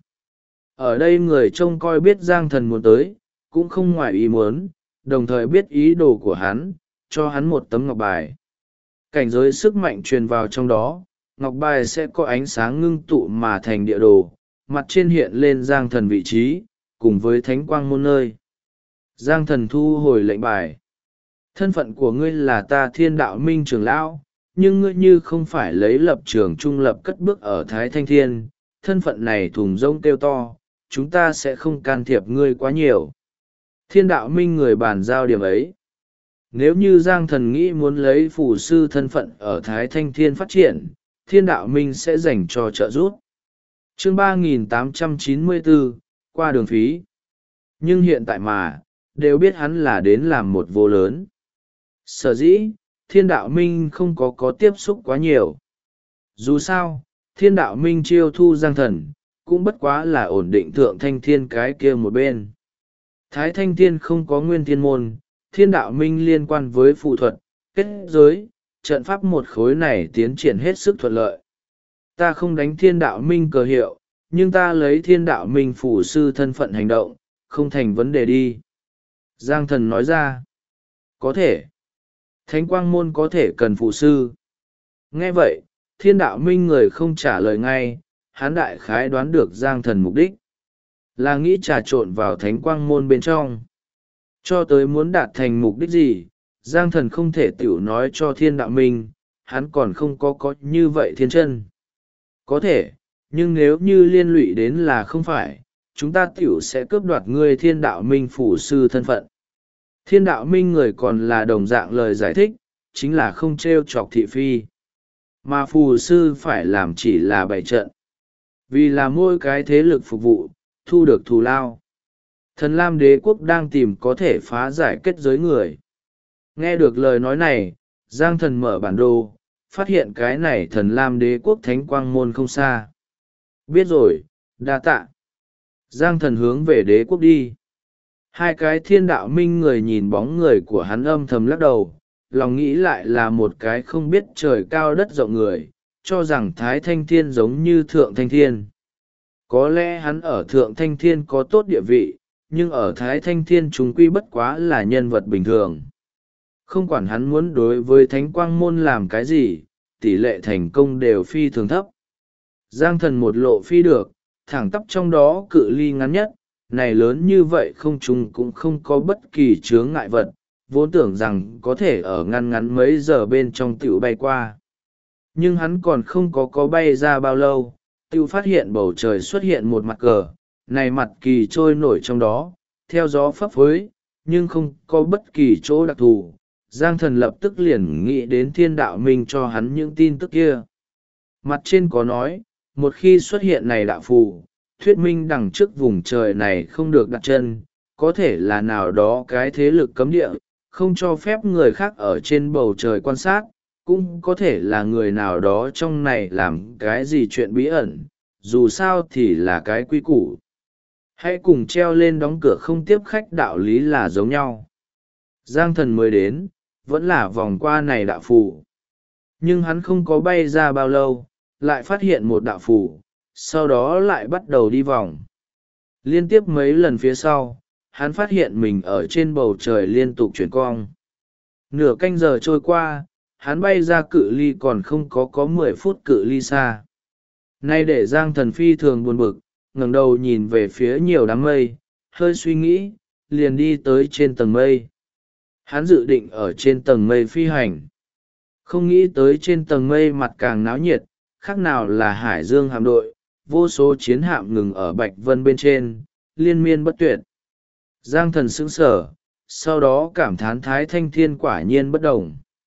Ở đây người trông coi biết Giang Thần muốn tới, cũng không ngoài ý muốn, đồng thời biết ý đồ của hắn, cho hắn một tấm ngọc bài. Cảnh giới sức mạnh truyền vào trong đó, ngọc bài sẽ có ánh sáng ngưng tụ mà thành địa đồ, mặt trên hiện lên Giang Thần vị trí, cùng với thánh quang môn nơi. Giang Thần thu hồi lệnh bài. Thân phận của ngươi là ta thiên đạo minh trưởng lão, nhưng ngươi như không phải lấy lập trường trung lập cất bước ở Thái Thanh Thiên, thân phận này thùng rông kêu to, chúng ta sẽ không can thiệp ngươi quá nhiều. Thiên đạo minh người bàn giao điểm ấy. Nếu như Giang Thần nghĩ muốn lấy phù sư thân phận ở Thái Thanh Thiên phát triển, thiên đạo minh sẽ dành cho trợ giúp. Chương 3894, qua đường phí. Nhưng hiện tại mà, đều biết hắn là đến làm một vô lớn. Sở dĩ, thiên đạo minh không có tiếp xúc quá nhiều. Dù sao, thiên đạo minh chiêu thu Giang Thần, cũng bất quá là ổn định Thượng Thanh Thiên cái kia một bên. Thái Thanh Thiên không có nguyên thiên môn, thiên đạo minh liên quan với phụ thuật, kết giới, trận pháp một khối này tiến triển hết sức thuận lợi. Ta không đánh thiên đạo minh cờ hiệu, nhưng ta lấy thiên đạo minh phủ sư thân phận hành động, không thành vấn đề đi. Giang Thần nói ra. Có thể. Thánh quang môn có thể cần phụ sư. Nghe vậy, thiên đạo minh người không trả lời ngay, hán đại khái đoán được Giang Thần mục đích. Là nghĩ trà trộn vào thánh quang môn bên trong. Cho tới muốn đạt thành mục đích gì, Giang Thần không thể tiểu nói cho thiên đạo minh, hắn còn không có như vậy thiên chân. Có thể, nhưng nếu như liên lụy đến là không phải, chúng ta tiểu sẽ cướp đoạt ngươi thiên đạo minh phủ sư thân phận. Thiên đạo minh người còn là đồng dạng lời giải thích, chính là không t r e o chọc thị phi, mà phù sư phải làm chỉ là bày trận, vì là mỗi cái thế lực phục vụ thu được thù lao. Thần Lam Đế quốc đang tìm có thể phá giải kết giới người. Nghe được lời nói này, Giang Thần mở bản đồ, phát hiện cái này Thần Lam Đế quốc Thánh Quang Môn không xa. Biết rồi, đa tạ. Giang Thần hướng về đế quốc đi. Hai cái thiên đạo minh người nhìn bóng người của hắn âm thầm lắc đầu, lòng nghĩ lại là một cái không biết trời cao đất rộng người, cho rằng Thái Thanh Thiên giống như Thượng Thanh Thiên. Có lẽ hắn ở Thượng Thanh Thiên có tốt địa vị, nhưng ở Thái Thanh Thiên chúng quy bất quá là nhân vật bình thường. Không quản hắn muốn đối với Thánh Quang Môn làm cái gì, tỷ lệ thành công đều phi thường thấp. Giang Thần một lộ phi được, thẳng tắp trong đó cự ly ngắn nhất, này lớn như vậy không trùng cũng không có bất kỳ chướng ngại vật, vốn tưởng rằng có thể ở ngắn mấy giờ bên trong tiểu bay qua. Nhưng hắn còn không có bay ra bao lâu, tiêu phát hiện bầu trời xuất hiện một mặt cờ, này mặt kỳ trôi nổi trong đó, theo gió phấp phới, nhưng không có bất kỳ chỗ đặc thù. Giang Thần lập tức liền nghĩ đến thiên đạo minh cho hắn những tin tức kia. Mặt trên có nói, một khi xuất hiện này đạo phù, thuyết minh đằng trước vùng trời này không được đặt chân, có thể là nào đó cái thế lực cấm địa, không cho phép người khác ở trên bầu trời quan sát, cũng có thể là người nào đó trong này làm cái gì chuyện bí ẩn, dù sao thì là cái quy củ. Hãy cùng treo lên đóng cửa không tiếp khách đạo lý là giống nhau. Giang Thần mới đến, vẫn là vòng qua này đạo phù. Nhưng hắn không có bay ra bao lâu, lại phát hiện một đạo phù, sau đó lại bắt đầu đi vòng. Liên tiếp mấy lần phía sau, hắn phát hiện mình ở trên bầu trời liên tục chuyển cong. Nửa canh giờ trôi qua, hắn bay ra cự ly còn không có 10 phút cự ly xa. Nay để Giang Thần phi thường buồn bực, ngẩng đầu nhìn về phía nhiều đám mây, hơi suy nghĩ, liền đi tới trên tầng mây. Hắn dự định ở trên tầng mây phi hành. Không nghĩ tới trên tầng mây mặt càng náo nhiệt, khác nào là Hải Dương hạm đội, vô số chiến hạm ngừng ở Bạch Vân bên trên, liên miên bất tuyệt. Giang Thần sững sờ, sau đó cảm thán Thái Thanh Thiên quả nhiên bất đồng.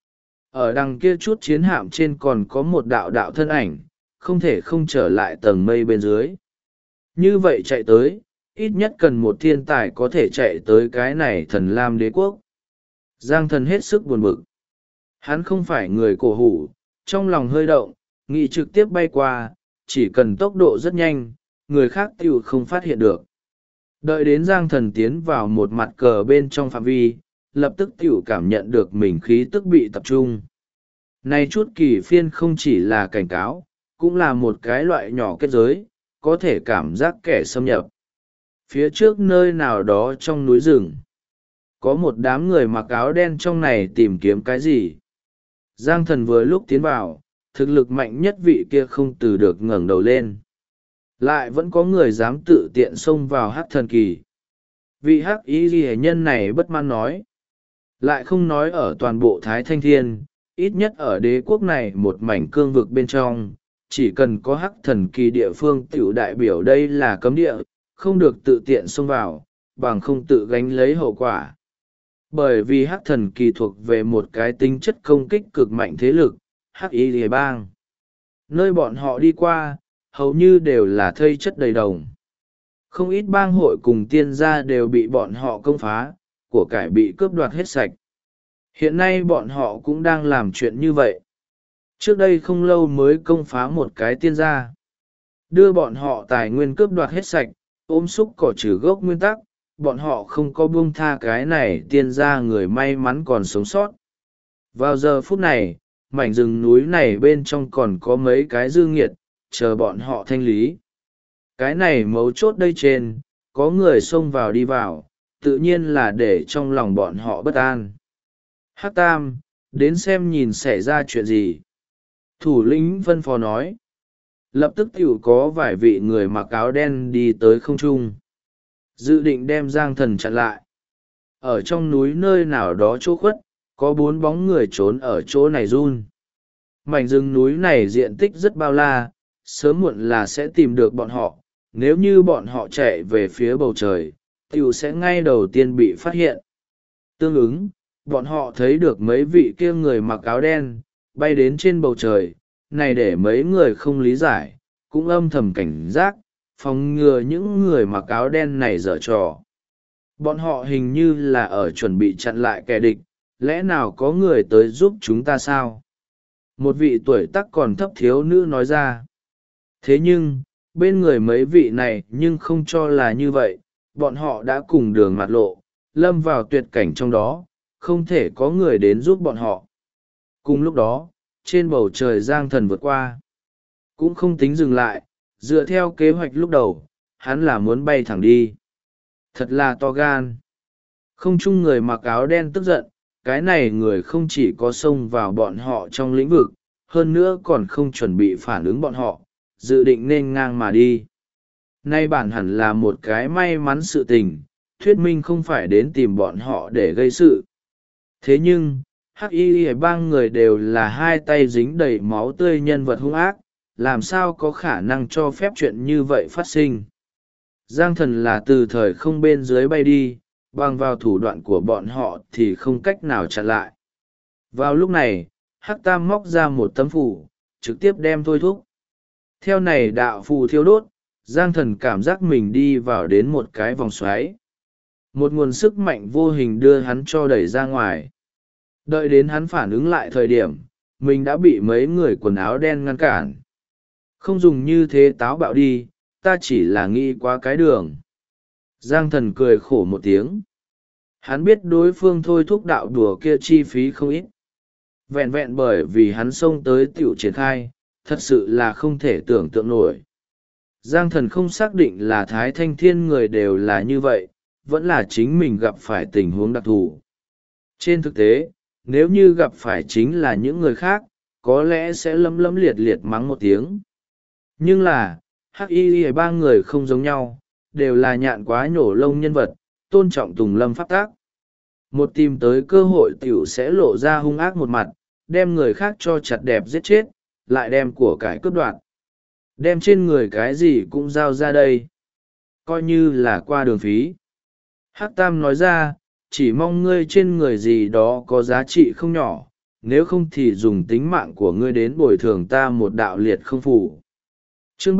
Ở đằng kia chút chiến hạm trên còn có một đạo đạo thân ảnh, không thể không trở lại tầng mây bên dưới. Như vậy chạy tới, ít nhất cần một thiên tài có thể chạy tới cái này Thần Lam Đế quốc. Giang Thần hết sức buồn bực. Hắn không phải người cổ hủ, trong lòng hơi động, nghĩ trực tiếp bay qua, chỉ cần tốc độ rất nhanh, người khác tiểu không phát hiện được. Đợi đến Giang Thần tiến vào một mặt cờ bên trong phạm vi, lập tức tiểu cảm nhận được mình khí tức bị tập trung. Này chút kỳ phiên không chỉ là cảnh cáo, cũng là một cái loại nhỏ kết giới, có thể cảm giác kẻ xâm nhập. Phía trước nơi nào đó trong núi rừng, có một đám người mặc áo đen trong này tìm kiếm cái gì. Giang Thần vừa lúc tiến vào, thực lực mạnh nhất vị kia không từ được ngẩng đầu lên. Lại vẫn có người dám tự tiện xông vào hắc thần kỳ. Vị hắc y ghi nhân này bất mãn nói. Lại không nói ở toàn bộ Thái Thanh Thiên, ít nhất ở đế quốc này một mảnh cương vực bên trong, chỉ cần có hắc thần kỳ địa phương tiểu đại biểu đây là cấm địa, không được tự tiện xông vào, bằng không tự gánh lấy hậu quả. Bởi vì hắc thần kỳ thuộc về một cái tính chất công kích cực mạnh thế lực, hắc y lìa bang. Nơi bọn họ đi qua, hầu như đều là thây chất đầy đồng. Không ít bang hội cùng tiên gia đều bị bọn họ công phá, của cải bị cướp đoạt hết sạch. Hiện nay bọn họ cũng đang làm chuyện như vậy. Trước đây không lâu mới công phá một cái tiên gia, đưa bọn họ tài nguyên cướp đoạt hết sạch, ôm xúc cỏ trừ gốc nguyên tắc, bọn họ không có buông tha cái này tiên gia người may mắn còn sống sót. Vào giờ phút này, mảnh rừng núi này bên trong còn có mấy cái dư nghiệt, chờ bọn họ thanh lý. Cái này mấu chốt đây trên, có người xông vào đi vào, tự nhiên là để trong lòng bọn họ bất an. Hắc Tam, đến xem nhìn xảy ra chuyện gì. Thủ lĩnh phân phó nói. Lập tức tiểu có vài vị người mặc áo đen đi tới không trung, dự định đem Giang Thần chặn lại. Ở trong núi nơi nào đó chỗ khuất, có 4 bóng người trốn ở chỗ này run. Mảnh rừng núi này diện tích rất bao la, sớm muộn là sẽ tìm được bọn họ. Nếu như bọn họ chạy về phía bầu trời, tiểu sẽ ngay đầu tiên bị phát hiện. Tương ứng, bọn họ thấy được mấy vị kia người mặc áo đen bay đến trên bầu trời này, để mấy người không lý giải cũng âm thầm cảnh giác phòng ngừa những người mặc áo đen này giở trò. Bọn họ hình như là ở chuẩn bị chặn lại kẻ địch, lẽ nào có người tới giúp chúng ta sao? Một vị tuổi tác còn thấp thiếu nữ nói ra. Thế nhưng bên người mấy vị này nhưng không cho là như vậy, bọn họ đã cùng đường mặt lộ lâm vào tuyệt cảnh trong đó, không thể có người đến giúp bọn họ. Cùng lúc đó trên bầu trời Giang Thần vượt qua, cũng không tính dừng lại, dựa theo kế hoạch lúc đầu hắn là muốn bay thẳng đi. Thật là to gan. Không chung người mặc áo đen tức giận, cái này người không chỉ có xông vào bọn họ trong lĩnh vực, hơn nữa còn không chuẩn bị phản ứng bọn họ, dự định nên ngang mà đi. Nay bản hẳn là một cái may mắn sự tình, thuyết minh không phải đến tìm bọn họ để gây sự. Thế nhưng hắc y bang người đều là hai tay dính đầy máu tươi nhân vật hung ác, làm sao có khả năng cho phép chuyện như vậy phát sinh. Giang Thần là từ thời không bên dưới bay đi, bằng vào thủ đoạn của bọn họ thì không cách nào chặn lại. Vào lúc này hắc tam móc ra một tấm phù, trực tiếp đem thôi thúc. Theo này đạo phù thiêu đốt, Giang Thần cảm giác mình đi vào đến một cái vòng xoáy. Một nguồn sức mạnh vô hình đưa hắn cho đẩy ra ngoài. Đợi đến hắn phản ứng lại thời điểm, mình đã bị mấy người quần áo đen ngăn cản. Không dùng như thế táo bạo đi, ta chỉ là nghĩ qua cái đường. Giang Thần cười khổ một tiếng. Hắn biết đối phương thôi thúc đạo đùa kia chi phí không ít. Vẹn vẹn bởi vì hắn xông tới tiểu triển khai, thật sự là không thể tưởng tượng nổi. Giang Thần không xác định là Thái Thanh Thiên người đều là như vậy, vẫn là chính mình gặp phải tình huống đặc thù. Trên thực tế, nếu như gặp phải chính là những người khác, có lẽ sẽ lấm lấm liệt liệt mắng một tiếng. Nhưng là, hắc y ba người không giống nhau, đều là nhạn quá nhổ lông nhân vật, tôn trọng tùng lâm pháp tác. Một tìm tới cơ hội tiểu sẽ lộ ra hung ác một mặt, đem người khác cho chặt đẹp giết chết, lại đem của cải cướp đoạt. Đem trên người cái gì cũng giao ra đây. Coi như là qua đường phí. Hắc Tam nói ra, chỉ mong ngươi trên người gì đó có giá trị không nhỏ, nếu không thì dùng tính mạng của ngươi đến bồi thường ta một đạo liệt không phủ. Chương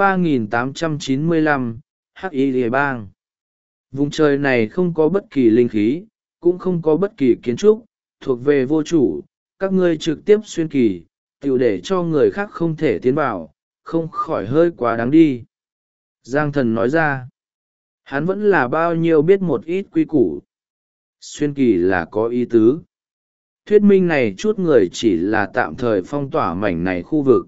3895, Hắc Y Lìa Bang. Vùng trời này không có bất kỳ linh khí, cũng không có bất kỳ kiến trúc, thuộc về vô chủ, các ngươi trực tiếp xuyên kỳ, tiểu để cho người khác không thể tiến vào, không khỏi hơi quá đáng đi. Giang Thần nói ra, hắn vẫn là bao nhiêu biết một ít quy củ. Xuyên kỳ là có ý tứ. Thuyết minh này chút người chỉ là tạm thời phong tỏa mảnh này khu vực.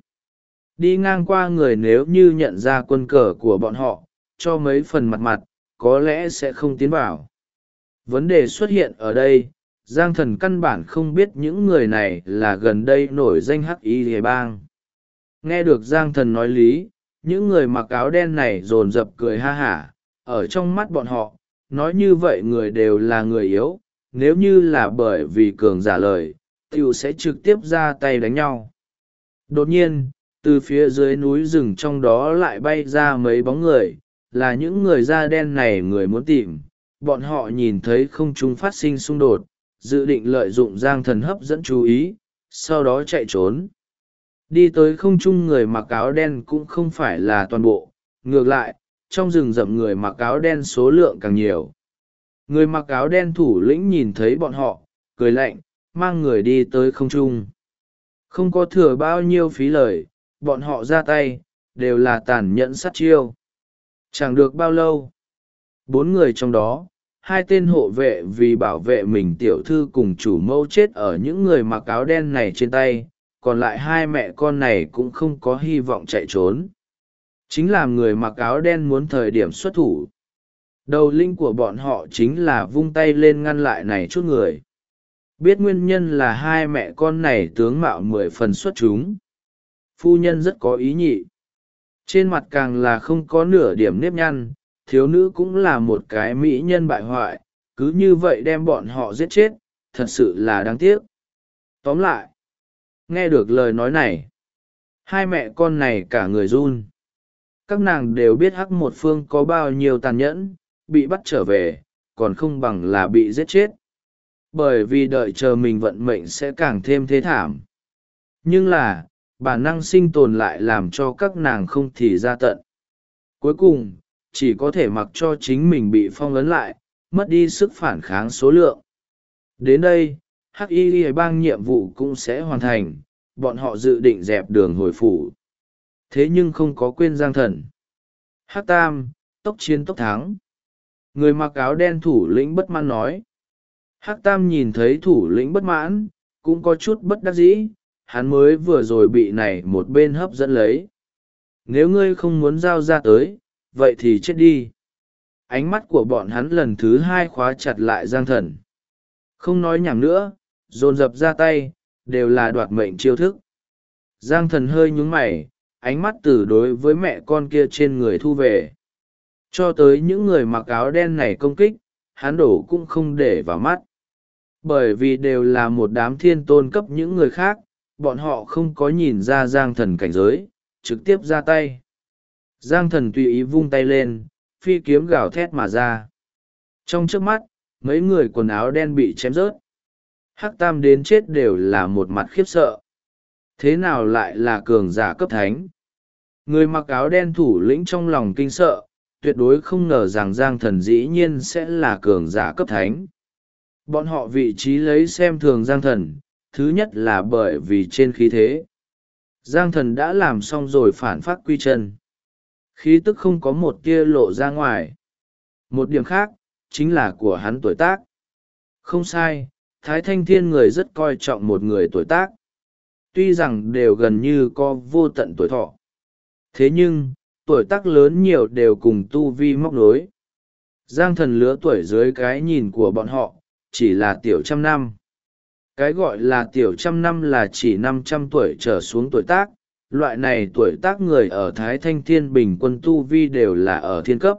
Đi ngang qua người nếu như nhận ra quân cờ của bọn họ, cho mấy phần mặt mặt, có lẽ sẽ không tiến vào. Vấn đề xuất hiện ở đây, Giang Thần căn bản không biết những người này là gần đây nổi danh hắc y lìa bang. Nghe được Giang Thần nói lý, những người mặc áo đen này dồn dập cười ha hả, ở trong mắt bọn họ, nói như vậy người đều là người yếu, nếu như là bởi vì cường giả lời, tiểu sẽ trực tiếp ra tay đánh nhau. Đột nhiên, từ phía dưới núi rừng trong đó lại bay ra mấy bóng người, là những người da đen này người muốn tìm. Bọn họ nhìn thấy không trung phát sinh xung đột, dự định lợi dụng Giang Thần hấp dẫn chú ý, sau đó chạy trốn. Đi tới không trung người mặc áo đen cũng không phải là toàn bộ, ngược lại, trong rừng rậm người mặc áo đen số lượng càng nhiều. Người mặc áo đen thủ lĩnh nhìn thấy bọn họ, cười lạnh, mang người đi tới không trung. Không có thừa bao nhiêu phí lời, bọn họ ra tay, đều là tàn nhẫn sát chiêu. Chẳng được bao lâu, 4 người trong đó, 2 tên hộ vệ vì bảo vệ mình tiểu thư cùng chủ mẫu chết ở những người mặc áo đen này trên tay, còn lại 2 mẹ con này cũng không có hy vọng chạy trốn. Chính là người mặc áo đen muốn thời điểm xuất thủ. Đầu linh của bọn họ chính là vung tay lên ngăn lại này chút người. Biết nguyên nhân là 2 mẹ con này tướng mạo 10 phần xuất chúng. Phu nhân rất có ý nhị. Trên mặt càng là không có nửa điểm nếp nhăn, thiếu nữ cũng là một cái mỹ nhân bại hoại, cứ như vậy đem bọn họ giết chết, thật sự là đáng tiếc. Tóm lại, nghe được lời nói này, 2 mẹ con này cả người run. Các nàng đều biết Hắc Một Phương có bao nhiêu tàn nhẫn, bị bắt trở về, còn không bằng là bị giết chết. bởi vì đợi chờ mình vận mệnh sẽ càng thêm thế thảm. Nhưng là bản năng sinh tồn lại làm cho các nàng không thì ra tận. Cuối cùng chỉ có thể mặc cho chính mình bị phong ấn lại, mất đi sức phản kháng số lượng. Đến đây hắc y bang nhiệm vụ cũng sẽ hoàn thành, bọn họ dự định dẹp đường hồi phủ. Thế nhưng không có quên Giang Thần. Hắc Tam, tốc chiến tốc thắng. Người mặc áo đen thủ lĩnh bất mãn nói. Hắc Tam nhìn thấy thủ lĩnh bất mãn, cũng có chút bất đắc dĩ, hắn mới vừa rồi bị này một bên hấp dẫn lấy. Nếu ngươi không muốn giao ra tới, vậy thì chết đi. Ánh mắt của bọn hắn lần thứ hai khóa chặt lại Giang Thần. Không nói nhảm nữa, dồn dập ra tay, đều là đoạt mệnh chiêu thức. Giang Thần hơi nhúng mày, ánh mắt từ đối với mẹ con kia trên người thu về. Cho tới những người mặc áo đen này công kích, hắn đổ cũng không để vào mắt. Bởi vì đều là một đám thiên tôn cấp những người khác, bọn họ không có nhìn ra Giang Thần cảnh giới, trực tiếp ra tay. Giang Thần tùy ý vung tay lên, phi kiếm gào thét mà ra. Trong trước mắt, mấy người quần áo đen bị chém rớt. Hắc Tam đến chết đều là một mặt khiếp sợ. Thế nào lại là cường giả cấp thánh? Người mặc áo đen thủ lĩnh trong lòng kinh sợ, tuyệt đối không ngờ rằng Giang Thần dĩ nhiên sẽ là cường giả cấp thánh. Bọn họ vị trí lấy xem thường Giang Thần, thứ nhất là bởi vì trên khí thế. Giang Thần đã làm xong rồi phản phát quy chân. Khí tức không có một tia lộ ra ngoài. Một điểm khác, chính là của hắn tuổi tác. Không sai, Thái Thanh Thiên người rất coi trọng một người tuổi tác. Tuy rằng đều gần như có vô tận tuổi thọ. Thế nhưng, tuổi tác lớn nhiều đều cùng tu vi móc nối. Giang Thần lứa tuổi dưới cái nhìn của bọn họ, chỉ là tiểu trăm năm. Cái gọi là tiểu trăm năm là chỉ 500 tuổi trở xuống tuổi tác. Loại này tuổi tác người ở Thái Thanh Thiên bình quân tu vi đều là ở thiên cấp.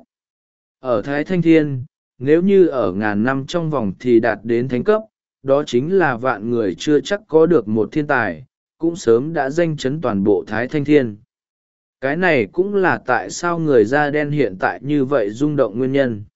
Ở Thái Thanh Thiên, nếu như ở ngàn năm trong vòng thì đạt đến thánh cấp, đó chính là vạn người chưa chắc có được một thiên tài, cũng sớm đã danh chấn toàn bộ Thái Thanh Thiên. Cái này cũng là tại sao người da đen hiện tại như vậy rung động nguyên nhân.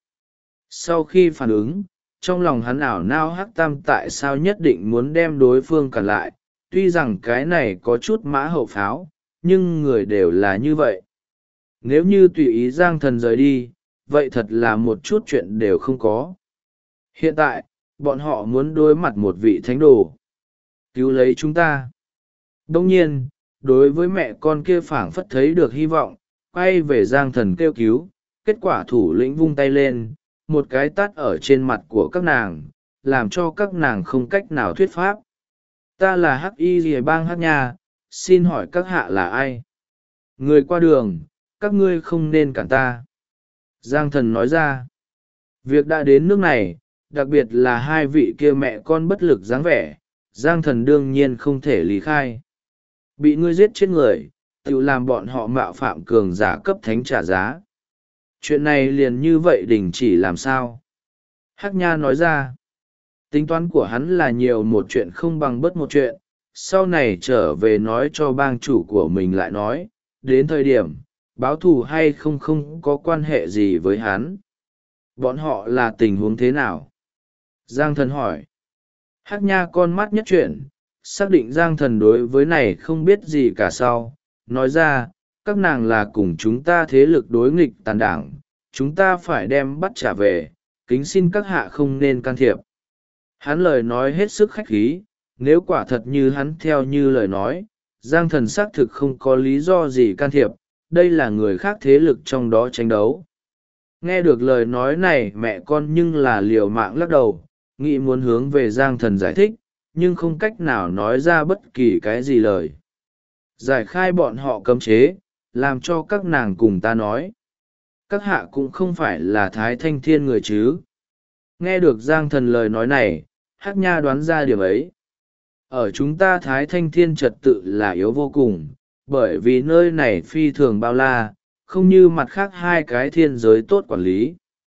Sau khi phản ứng, trong lòng hắn ảo nao Hắc Tam tại sao nhất định muốn đem đối phương cản lại, tuy rằng cái này có chút mã hậu pháo, nhưng người đều là như vậy. Nếu như tùy ý Giang Thần rời đi, vậy thật là một chút chuyện đều không có. Hiện tại, bọn họ muốn đối mặt một vị thánh đồ. Cứu lấy chúng ta. Đông nhiên, đối với mẹ con kia phảng phất thấy được hy vọng, quay về Giang Thần kêu cứu, kết quả thủ lĩnh vung tay lên, một cái tát ở trên mặt của các nàng, làm cho các nàng không cách nào thuyết pháp. Ta là Hắc Y Rìa Bang Hắc Nha, xin hỏi các hạ là ai? Người qua đường, các ngươi không nên cản ta. Giang Thần nói ra, việc đã đến nước này, đặc biệt là hai vị kia mẹ con bất lực dáng vẻ, Giang Thần đương nhiên không thể lý khai. Bị ngươi giết chết người, tự làm bọn họ mạo phạm cường giả cấp thánh trả giá. Chuyện này liền như vậy đình chỉ làm sao? Hắc Nha nói ra, tính toán của hắn là nhiều một chuyện không bằng bất một chuyện, sau này trở về nói cho bang chủ của mình lại nói, đến thời điểm, báo thù hay không có quan hệ gì với hắn. Bọn họ là tình huống thế nào? Giang Thần hỏi. Hắc Nha con mắt nhất chuyển, xác định Giang Thần đối với này không biết gì cả sau, nói ra, các nàng là cùng chúng ta thế lực đối nghịch tàn đảng, chúng ta phải đem bắt trả về, kính xin các hạ không nên can thiệp. Hắn lời nói hết sức khách khí, nếu quả thật như hắn theo như lời nói, Giang Thần xác thực không có lý do gì can thiệp, đây là người khác thế lực trong đó tranh đấu. Nghe được lời nói này mẹ con nhưng là liều mạng lắc đầu, nghĩ muốn hướng về Giang Thần giải thích, nhưng không cách nào nói ra bất kỳ cái gì lời. Giải khai bọn họ cấm chế, làm cho các nàng cùng ta nói. Các hạ cũng không phải là Thái Thanh Thiên người chứ. Nghe được Giang Thần lời nói này, Hắc Nha đoán ra điểm ấy. Ở chúng ta Thái Thanh Thiên trật tự là yếu vô cùng, bởi vì nơi này phi thường bao la, không như mặt khác hai cái thiên giới tốt quản lý.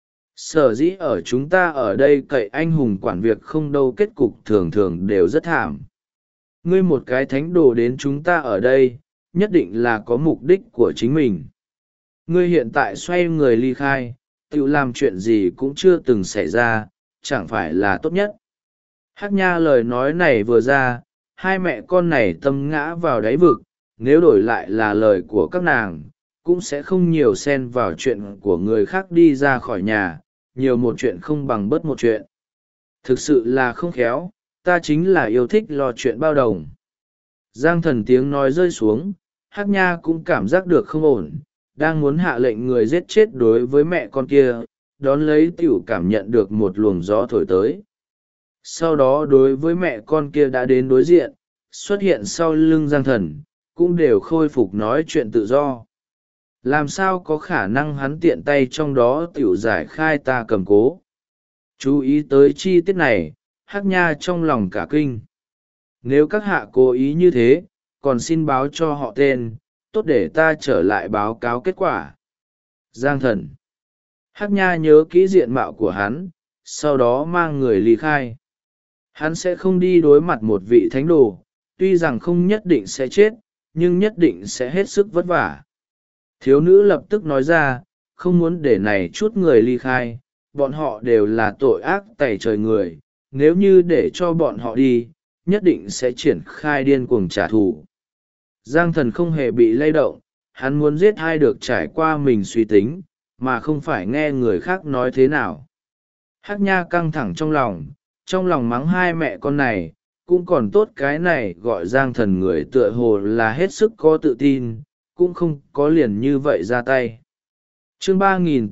Sở dĩ ở chúng ta ở đây cậy anh hùng quản việc không đâu, kết cục thường thường đều rất thảm. Ngươi một cái thánh đồ đến chúng ta ở đây, nhất định là có mục đích của chính mình. Ngươi hiện tại xoay người ly khai, tự làm chuyện gì cũng chưa từng xảy ra, chẳng phải là tốt nhất. Hắc Nha lời nói này vừa ra, hai mẹ con này tâm ngã vào đáy vực, nếu đổi lại là lời của các nàng, cũng sẽ không nhiều xen vào chuyện của người khác đi ra khỏi nhà, nhiều một chuyện không bằng bớt một chuyện. Thực sự là không khéo, ta chính là yêu thích lo chuyện bao đồng. Giang Thần tiếng nói rơi xuống, Hắc Nha cũng cảm giác được không ổn, đang muốn hạ lệnh người giết chết đối với mẹ con kia, đón lấy tiểu cảm nhận được một luồng gió thổi tới. Sau đó đối với mẹ con kia đã đến đối diện, xuất hiện sau lưng Giang Thần, cũng đều khôi phục nói chuyện tự do. Làm sao có khả năng hắn tiện tay trong đó tiểu giải khai ta cầm cố. Chú ý tới chi tiết này, Hắc Nha trong lòng cả kinh. Nếu các hạ cố ý như thế, còn xin báo cho họ tên, tốt để ta trở lại báo cáo kết quả. Giang Thần. Hắc Nha nhớ kỹ diện mạo của hắn, sau đó mang người ly khai. Hắn sẽ không đi đối mặt một vị thánh đồ, tuy rằng không nhất định sẽ chết, nhưng nhất định sẽ hết sức vất vả. Thiếu nữ lập tức nói ra, không muốn để này chút người ly khai, bọn họ đều là tội ác tày trời người, nếu như để cho bọn họ đi, nhất định sẽ triển khai điên cuồng trả thù. Giang Thần không hề bị lay động, hắn muốn giết ai được trải qua mình suy tính, mà không phải nghe người khác nói thế nào. Hắc Nha căng thẳng trong lòng mắng hai mẹ con này, cũng còn tốt cái này gọi Giang Thần người tựa hồ là hết sức có tự tin, cũng không có liền như vậy ra tay. Chương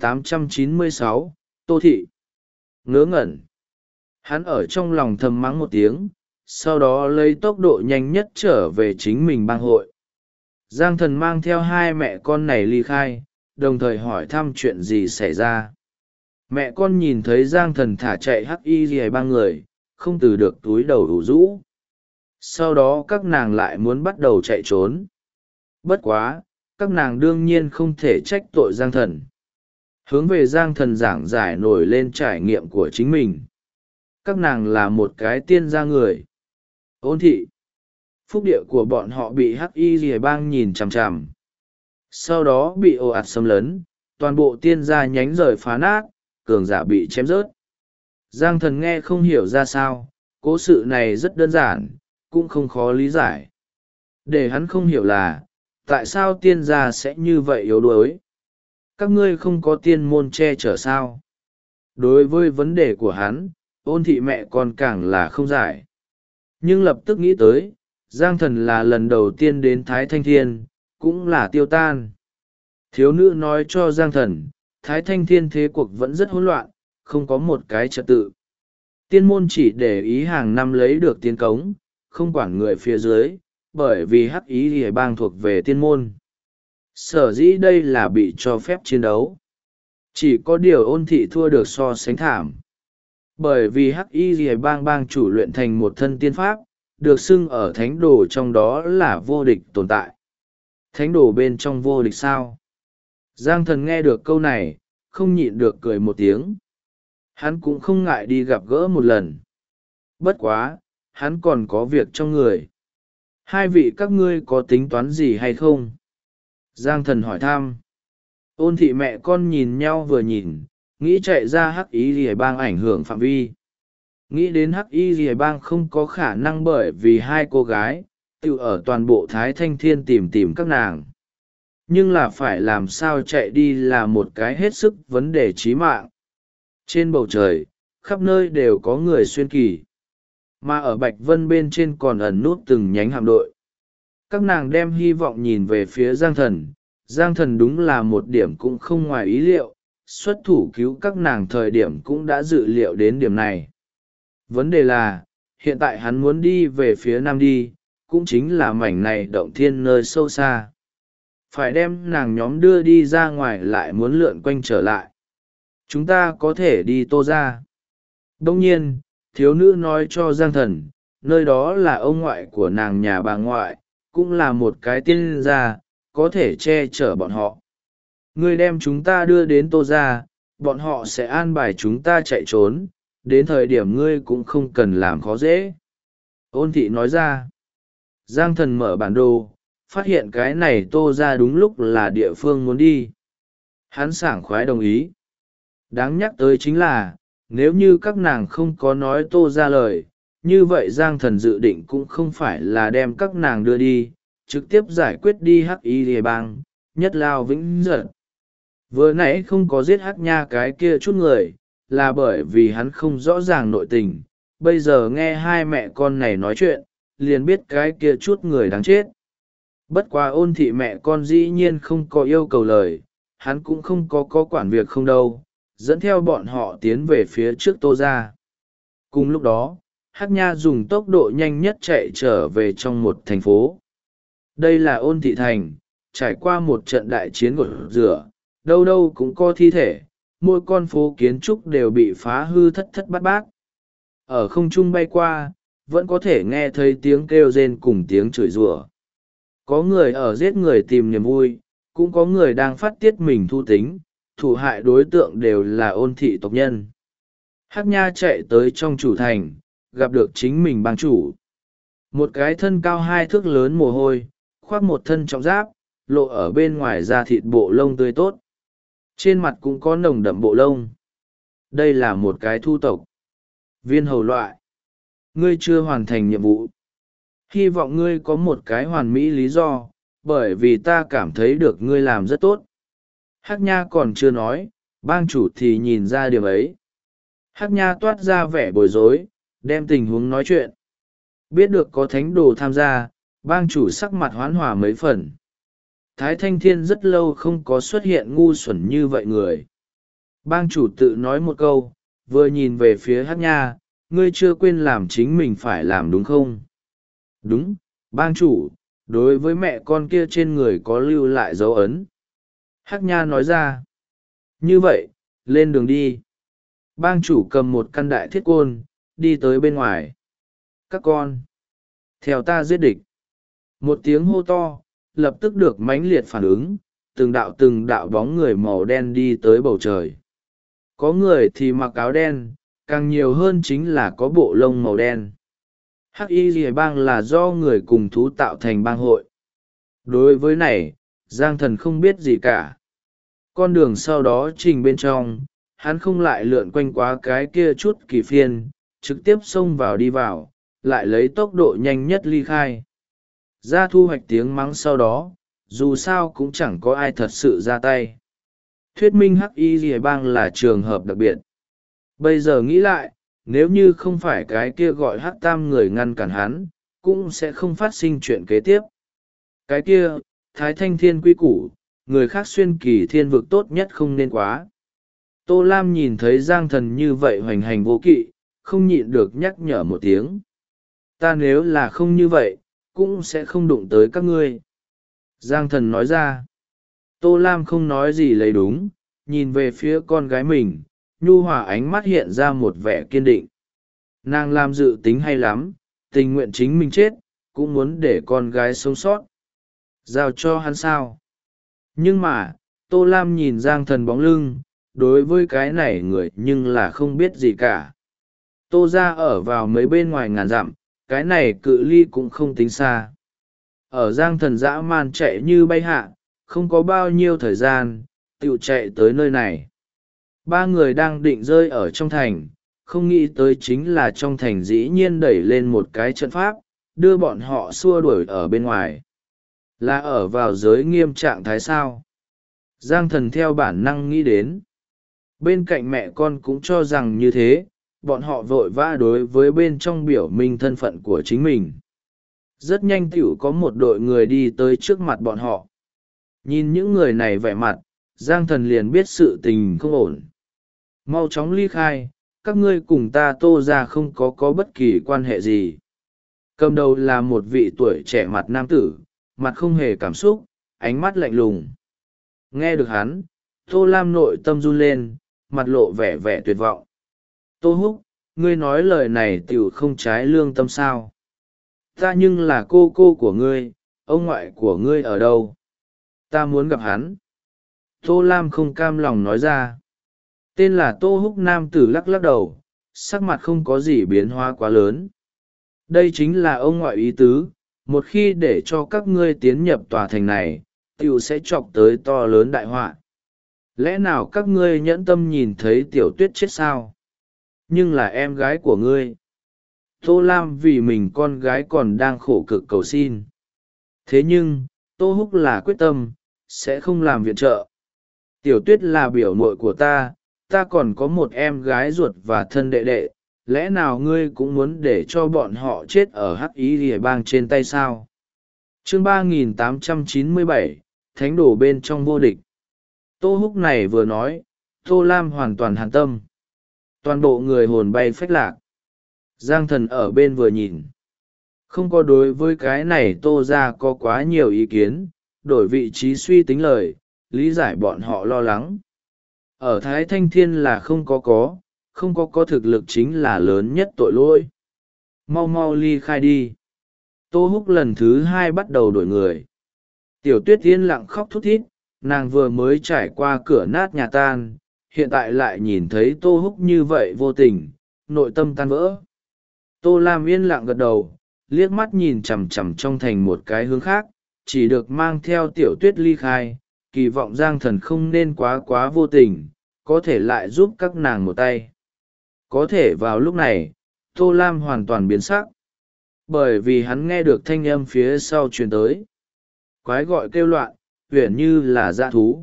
3896, Tô Thị. Ngớ ngẩn. Hắn ở trong lòng thầm mắng một tiếng, sau đó lấy tốc độ nhanh nhất trở về chính mình bang hội. Giang Thần mang theo hai mẹ con này ly khai, đồng thời hỏi thăm chuyện gì xảy ra. Mẹ con nhìn thấy Giang Thần thả chạy hắc y rìa ba người, không từ được túi đầu đủ rũ. Sau đó các nàng lại muốn bắt đầu chạy trốn. Bất quá, các nàng đương nhiên không thể trách tội Giang Thần. Hướng về Giang Thần giảng giải nổi lên trải nghiệm của chính mình. Các nàng là một cái tiên gia người. Ôn thị. Phúc địa của bọn họ bị hắc y rìa bang nhìn chằm chằm. Sau đó bị ồ ạt xâm lấn, toàn bộ tiên gia nhánh rời phá nát, cường giả bị chém rớt. Giang Thần nghe không hiểu ra sao, cố sự này rất đơn giản, cũng không khó lý giải. Để hắn không hiểu là, tại sao tiên gia sẽ như vậy yếu đuối? Các ngươi không có tiên môn che chở sao? Đối với vấn đề của hắn, Ôn thị mẹ con càng là không giải. Nhưng lập tức nghĩ tới, Giang Thần là lần đầu tiên đến Thái Thanh Thiên, cũng là tiêu tan. Thiếu nữ nói cho Giang Thần, Thái Thanh Thiên thế cuộc vẫn rất hỗn loạn, không có một cái trật tự. Tiên môn chỉ để ý hàng năm lấy được tiên cống, không quản người phía dưới, bởi vì hắc ý thì bang thuộc về tiên môn. Sở dĩ đây là bị cho phép chiến đấu. Chỉ có điều Ôn thị thua được so sánh thảm. Bởi vì hắc y rìa bang chủ luyện thành một thân tiên pháp, được xưng ở thánh đồ trong đó là vô địch tồn tại. Thánh đồ bên trong vô địch sao? Giang Thần nghe được câu này, không nhịn được cười một tiếng. Hắn cũng không ngại đi gặp gỡ một lần. Bất quá, hắn còn có việc trong người. Hai vị các ngươi có tính toán gì hay không? Giang Thần hỏi thăm. Ôn thị mẹ con nhìn nhau vừa nhìn, nghĩ chạy ra hắc y rìa bang ảnh hưởng phạm vi. Nghĩ đến hắc y rìa bang không có khả năng bởi vì hai cô gái, tự ở toàn bộ Thái Thanh Thiên tìm các nàng. Nhưng là phải làm sao chạy đi là một cái hết sức vấn đề chí mạng. Trên bầu trời, khắp nơi đều có người xuyên kỳ. Mà ở Bạch Vân bên trên còn ẩn nút từng nhánh hạm đội. Các nàng đem hy vọng nhìn về phía Giang Thần. Giang Thần đúng là một điểm cũng không ngoài ý liệu, xuất thủ cứu các nàng thời điểm cũng đã dự liệu đến điểm này. Vấn đề là, hiện tại hắn muốn đi về phía nam đi, cũng chính là mảnh này động thiên nơi sâu xa. Phải đem nàng nhóm đưa đi ra ngoài lại muốn lượn quanh trở lại. Chúng ta có thể đi Tô ra. Đông nhiên, thiếu nữ nói cho Giang Thần, nơi đó là ông ngoại của nàng nhà bà ngoại, cũng là một cái tiên gia, có thể che chở bọn họ. Ngươi đem chúng ta đưa đến Tô ra, bọn họ sẽ an bài chúng ta chạy trốn, đến thời điểm ngươi cũng không cần làm khó dễ. Ôn thị nói ra. Giang Thần mở bản đồ, phát hiện cái này Tô ra đúng lúc là địa phương muốn đi. Hắn sảng khoái đồng ý. Đáng nhắc tới chính là, nếu như các nàng không có nói Tô ra lời, như vậy Giang Thần dự định cũng không phải là đem các nàng đưa đi, trực tiếp giải quyết đi Hắc Y Lìa Bang, nhất lao vĩnh giật. Vừa nãy không có giết Hắc Nha cái kia chút người, là bởi vì hắn không rõ ràng nội tình, bây giờ nghe hai mẹ con này nói chuyện, liền biết cái kia chút người đáng chết. Bất quá Ôn thị mẹ con dĩ nhiên không có yêu cầu lời, hắn cũng không có quản việc không đâu, dẫn theo bọn họ tiến về phía trước Tô ra. Cùng lúc đó, Hắc Nha dùng tốc độ nhanh nhất chạy trở về trong một thành phố. Đây là Ôn thị thành, trải qua một trận đại chiến gột rửa, đâu đâu cũng có thi thể, mỗi con phố kiến trúc đều bị phá hư thất thất bát bát. Ở không trung bay qua, vẫn có thể nghe thấy tiếng kêu rên cùng tiếng chửi rủa. Có người ở giết người tìm niềm vui, cũng có người đang phát tiết mình thu tính, thủ hại đối tượng đều là Ôn thị tộc nhân. Hắc Nha chạy tới trong chủ thành, gặp được chính mình bang chủ. Một cái thân cao 2 thước lớn mồ hôi, khoác một thân trọng giáp, lộ ở bên ngoài da thịt bộ lông tươi tốt. Trên mặt cũng có nồng đậm bộ lông. Đây là một cái thu tộc. Viên hầu loại. Ngươi chưa hoàn thành nhiệm vụ. Hy vọng ngươi có một cái hoàn mỹ lý do, bởi vì ta cảm thấy được ngươi làm rất tốt. Hắc Nha còn chưa nói, bang chủ thì nhìn ra điểm ấy. Hắc Nha toát ra vẻ bối rối, đem tình huống nói chuyện. Biết được có thánh đồ tham gia, bang chủ sắc mặt hoán hòa mấy phần. Thái Thanh Thiên rất lâu không có xuất hiện ngu xuẩn như vậy người. Bang chủ tự nói một câu, vừa nhìn về phía Hắc Nha, ngươi chưa quên làm chính mình phải làm đúng không? Đúng, bang chủ, đối với mẹ con kia trên người có lưu lại dấu ấn. Hắc Nha nói ra. Như vậy, lên đường đi. Bang chủ cầm một căn đại thiết côn, đi tới bên ngoài. Các con, theo ta giết địch. Một tiếng hô to, lập tức được mãnh liệt phản ứng, từng đạo bóng người màu đen đi tới bầu trời. Có người thì mặc áo đen, càng nhiều hơn chính là có bộ lông màu đen. Hắc Y Lìa Bang là do người cùng thú tạo thành bang hội. Đối với này, Giang Thần không biết gì cả. Con đường sau đó trình bên trong, hắn không lại lượn quanh quá cái kia chút kỳ phiên, trực tiếp xông vào đi vào, lại lấy tốc độ nhanh nhất ly khai. Ra thu hoạch tiếng mắng sau đó, dù sao cũng chẳng có ai thật sự ra tay. Thuyết minh Hắc Y Lìa Bang là trường hợp đặc biệt. Bây giờ nghĩ lại, nếu như không phải cái kia gọi Hắc Tam người ngăn cản hắn, cũng sẽ không phát sinh chuyện kế tiếp. Cái kia, Thái Thanh Thiên quy củ, người khác xuyên kỳ thiên vực tốt nhất không nên quá. Tô Lam nhìn thấy Giang Thần như vậy hoành hành vô kỵ, không nhịn được nhắc nhở một tiếng. Ta nếu là không như vậy, cũng sẽ không đụng tới các ngươi. Giang Thần nói ra. Tô Lam không nói gì lấy đúng, nhìn về phía con gái mình, nhu hòa ánh mắt hiện ra một vẻ kiên định. Nàng làm dự tính hay lắm, tình nguyện chính mình chết, cũng muốn để con gái sống sót. Giao cho hắn sao? Nhưng mà, Tô Lam nhìn Giang Thần bóng lưng, đối với cái này người nhưng là không biết gì cả. Tô ra ở vào mấy bên ngoài ngàn dặm, cái này cự ly cũng không tính xa. Ở Giang Thần dã man chạy như bay hạ, không có bao nhiêu thời gian, tựu chạy tới nơi này. Ba người đang định rơi ở trong thành, không nghĩ tới chính là trong thành dĩ nhiên đẩy lên một cái trận pháp, đưa bọn họ xua đuổi ở bên ngoài. Là ở vào giới nghiêm trạng thái sao? Giang Thần theo bản năng nghĩ đến. Bên cạnh mẹ con cũng cho rằng như thế, bọn họ vội vã đối với bên trong biểu minh thân phận của chính mình. Rất nhanh tiểu có một đội người đi tới trước mặt bọn họ. Nhìn những người này vẻ mặt, Giang Thần liền biết sự tình không ổn. Mau chóng ly khai, các ngươi cùng ta Tô ra không có bất kỳ quan hệ gì. Cầm đầu là một vị tuổi trẻ mặt nam tử, mặt không hề cảm xúc, ánh mắt lạnh lùng. Nghe được hắn, Tô Lam nội tâm run lên, mặt lộ vẻ vẻ tuyệt vọng. Tô Húc, ngươi nói lời này tiểu không trái lương tâm sao? Ta nhưng là cô của ngươi, ông ngoại của ngươi ở đâu? Ta muốn gặp hắn. Tô Lam không cam lòng nói ra. Tên là Tô Húc nam tử lắc lắc đầu, sắc mặt không có gì biến hóa quá lớn. Đây chính là ông ngoại ý tứ, một khi để cho các ngươi tiến nhập tòa thành này, tiểu sẽ chọc tới to lớn đại họa. Lẽ nào các ngươi nhẫn tâm nhìn thấy tiểu tuyết chết sao? Nhưng là em gái của ngươi. Tô Lam vì mình con gái còn đang khổ cực cầu xin. Thế nhưng Tô Húc là quyết tâm sẽ không làm viện trợ. Tiểu Tuyết là biểu muội của ta, ta còn có một em gái ruột và thân đệ đệ, lẽ nào ngươi cũng muốn để cho bọn họ chết ở hắc y rìa bang trên tay sao? Chương 3897, Thánh đồ bên trong vô địch. Tô Húc này vừa nói, Tô Lam hoàn toàn hàn tâm. Toàn bộ người hồn bay phách lạc. Giang Thần ở bên vừa nhìn. Không có đối với cái này Tô ra có quá nhiều ý kiến, đổi vị trí suy tính lời, lý giải bọn họ lo lắng. Ở Thái Thanh Thiên là không có thực lực chính là lớn nhất tội lỗi. Mau mau ly khai đi. Tô Húc lần thứ hai bắt đầu đổi người. Tiểu Tuyết yên lặng khóc thút thít, nàng vừa mới trải qua cửa nát nhà tan, hiện tại lại nhìn thấy Tô Húc như vậy vô tình, nội tâm tan vỡ. Tô Lam yên lặng gật đầu, liếc mắt nhìn chằm chằm trong thành một cái hướng khác, chỉ được mang theo Tiểu Tuyết ly khai, kỳ vọng Giang Thần không nên quá vô tình, có thể lại giúp các nàng một tay. Có thể vào lúc này, Tô Lam hoàn toàn biến sắc, bởi vì hắn nghe được thanh âm phía sau truyền tới. Quái gọi kêu loạn, huyền như là dã thú.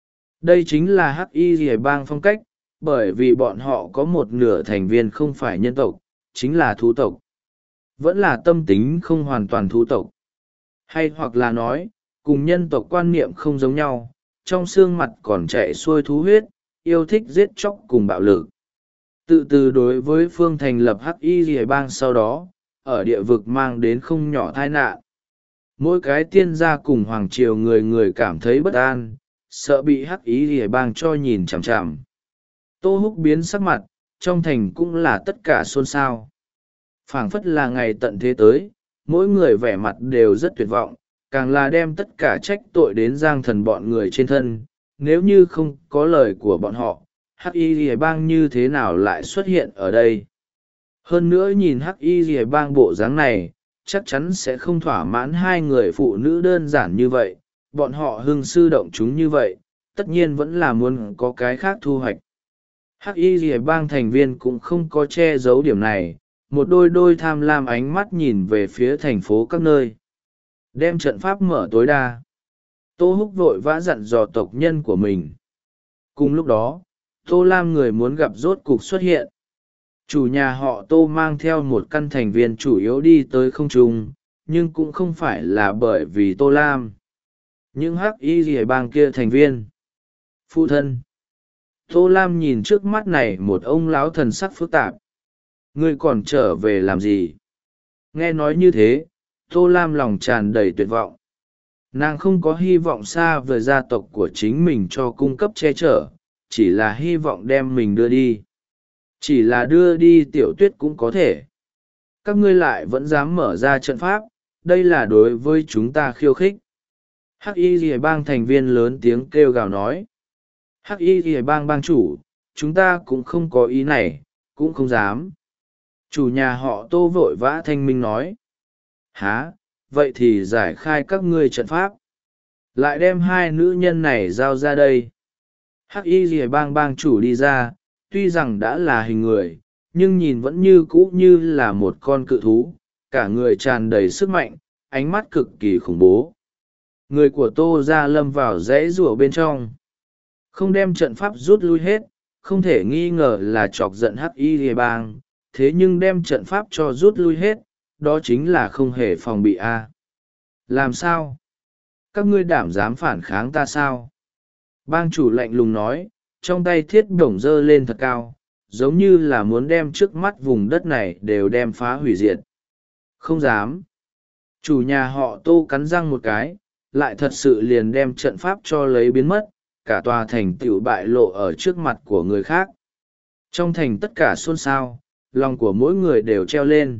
Đây chính là hắc y rìa bang phong cách, bởi vì bọn họ có một nửa thành viên không phải nhân tộc, chính là thú tộc. Vẫn là tâm tính không hoàn toàn thú tộc. Hay hoặc là nói, cùng nhân tộc quan niệm không giống nhau, trong xương mặt còn chạy xuôi thú huyết, yêu thích giết chóc cùng bạo lực. Tự từ đối với phương thành lập hắc y rìa bang sau đó, ở địa vực mang đến không nhỏ tai nạn. Mỗi cái tiên gia cùng hoàng triều người người cảm thấy bất an, sợ bị hắc y rìa bang cho nhìn chằm chằm. Tô Húc biến sắc mặt, trong thành cũng là tất cả xôn xao. Phảng phất là ngày tận thế tới, mỗi người vẻ mặt đều rất tuyệt vọng, càng là đem tất cả trách tội đến Giang Thần bọn người trên thân. Nếu như không có lời của bọn họ, hắc y rìa bang như thế nào lại xuất hiện ở đây? Hơn nữa nhìn hắc y rìa bang bộ dáng này, chắc chắn sẽ không thỏa mãn hai người phụ nữ đơn giản như vậy. Bọn họ hưng sư động chúng như vậy, tất nhiên vẫn là muốn có cái khác thu hoạch. Hắc y rìa bang thành viên cũng không có che giấu điểm này, một đôi tham lam ánh mắt nhìn về phía thành phố các nơi. Đem trận pháp mở tối đa. Tô Húc vội vã dặn dò tộc nhân của mình. Cùng lúc đó, Tô Lam người muốn gặp rốt cục xuất hiện. Chủ nhà họ Tô mang theo một căn thành viên chủ yếu đi tới không trung, nhưng cũng không phải là bởi vì Tô Lam. Những hắc y rìa bang kia thành viên. Phụ thân. Tô Lam nhìn trước mắt này một ông lão thần sắc phức tạp. Ngươi còn trở về làm gì? Nghe nói như thế, Tô Lam lòng tràn đầy tuyệt vọng. Nàng không có hy vọng xa về gia tộc của chính mình cho cung cấp che chở, chỉ là hy vọng đem mình đưa đi. Chỉ là đưa đi Tiểu Tuyết cũng có thể. Các ngươi lại vẫn dám mở ra trận pháp, đây là đối với chúng ta khiêu khích. Hắc y rìa bang thành viên lớn tiếng kêu gào nói. Hắc y rìa bang bang chủ, chúng ta cũng không có ý này, cũng không dám. Chủ nhà họ Tô vội vã thanh minh nói. Hả, vậy thì giải khai các ngươi trận pháp. Lại đem hai nữ nhân này giao ra đây. Hắc y rìa bang bang chủ đi ra, tuy rằng đã là hình người, nhưng nhìn vẫn như cũ như là một con cự thú, cả người tràn đầy sức mạnh, ánh mắt cực kỳ khủng bố. Người của Tô ra lâm vào rẽ rủa bên trong. Không đem trận pháp rút lui hết, không thể nghi ngờ là chọc giận hắc y rìa bang, thế nhưng đem trận pháp cho rút lui hết, đó chính là không hề phòng bị a. Làm sao? Các ngươi đảm dám phản kháng ta sao? Bang chủ lạnh lùng nói, trong tay thiết bổng giơ lên thật cao, giống như là muốn đem trước mắt vùng đất này đều đem phá hủy diệt. Không dám. Chủ nhà họ Tô cắn răng một cái, lại thật sự liền đem trận pháp cho lấy biến mất, cả tòa thành tựu bại lộ ở trước mặt của người khác. Trong thành tất cả xôn xao, lòng của mỗi người đều treo lên.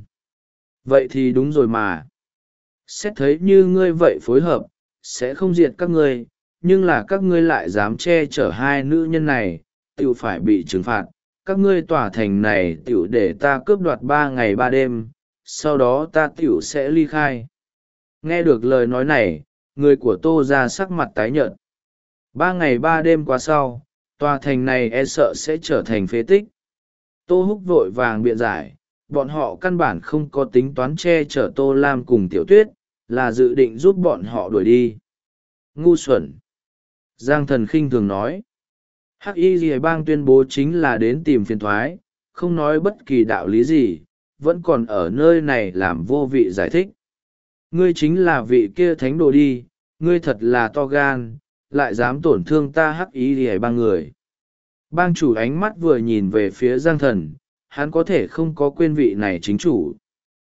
Vậy thì đúng rồi mà. Xét thấy như ngươi vậy phối hợp, sẽ không diệt các ngươi, nhưng là các ngươi lại dám che chở hai nữ nhân này, tựu phải bị trừng phạt. Các ngươi tỏa thành này tựu để ta cướp đoạt 3 ngày 3 đêm, sau đó ta tựu sẽ ly khai. Nghe được lời nói này, người của Tô ra sắc mặt tái nhợt. 3 ngày 3 đêm qua sau, tòa thành này e sợ sẽ trở thành phế tích. Tô Húc vội vàng biện giải, bọn họ căn bản không có tính toán che chở Tô Lam cùng Tiểu Tuyết, là dự định giúp bọn họ đuổi đi. Ngu xuẩn! Giang Thần khinh thường nói. Hắc Y Lìa Bang tuyên bố chính là đến tìm phiền thoái, không nói bất kỳ đạo lý gì, vẫn còn ở nơi này làm vô vị giải thích. Ngươi chính là vị kia thánh đồ đi, ngươi thật là to gan, lại dám tổn thương ta Hắc Y Lìa Bang người. Bang chủ ánh mắt vừa nhìn về phía Giang Thần, hắn có thể không có quên vị này chính chủ.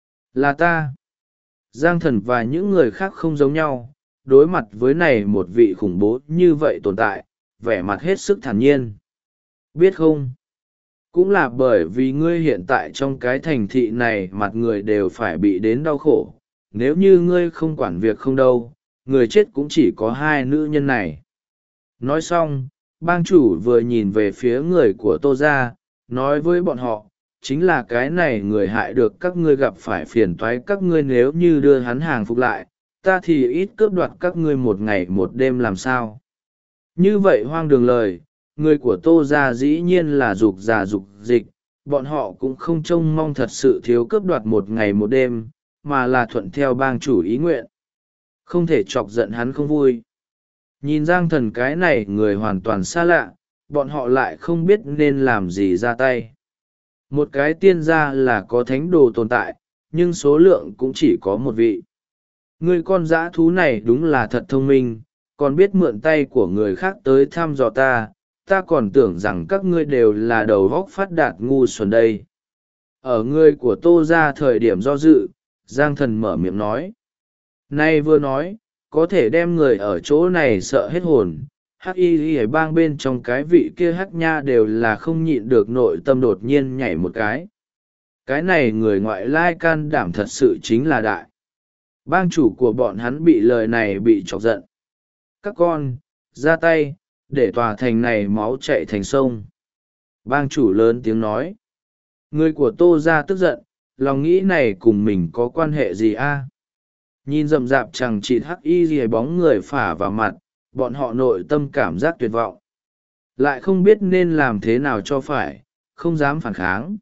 Là ta. Giang Thần và những người khác không giống nhau, đối mặt với này một vị khủng bố như vậy tồn tại, vẻ mặt hết sức thản nhiên. Biết không? Cũng là bởi vì ngươi hiện tại trong cái thành thị này mặt người đều phải bị đến đau khổ. Nếu như ngươi không quản việc không đâu, người chết cũng chỉ có hai nữ nhân này. Nói xong, bang chủ vừa nhìn về phía người của Tô Gia, nói với bọn họ, chính là cái này người hại được các ngươi gặp phải phiền toái các ngươi nếu như đưa hắn hàng phục lại, ta thì ít cướp đoạt các ngươi một ngày một đêm làm sao. Như vậy hoang đường lời, người của Tô Gia dĩ nhiên là dục già dục dịch, bọn họ cũng không trông mong thật sự thiếu cướp đoạt một ngày một đêm, mà là thuận theo bang chủ ý nguyện. Không thể chọc giận hắn không vui. Nhìn Giang Thần cái này người hoàn toàn xa lạ, bọn họ lại không biết nên làm gì ra tay. Một cái tiên gia là có thánh đồ tồn tại, nhưng số lượng cũng chỉ có một vị. Người con dã thú này đúng là thật thông minh, còn biết mượn tay của người khác tới thăm dò ta, ta còn tưởng rằng các ngươi đều là đầu óc phát đạt ngu xuẩn đây. Ở người của Tô Gia thời điểm do dự, Giang Thần mở miệng nói. Nay vừa nói, có thể đem người ở chỗ này sợ hết hồn. Hắc Y ở bang bên trong cái vị kia Hắc Nha đều là không nhịn được nội tâm đột nhiên nhảy một cái. Cái này người ngoại lai can đảm thật sự chính là đại. Bang chủ của bọn hắn bị lời này bị chọc giận. Các con, ra tay, để tòa thành này máu chạy thành sông. Bang chủ lớn tiếng nói. Người của Tô Gia tức giận, lòng nghĩ này cùng mình có quan hệ gì a? Nhìn rậm rạp chẳng chịt Hắc Y gì bóng người phả vào mặt, bọn họ nội tâm cảm giác tuyệt vọng. Lại không biết nên làm thế nào cho phải, không dám phản kháng.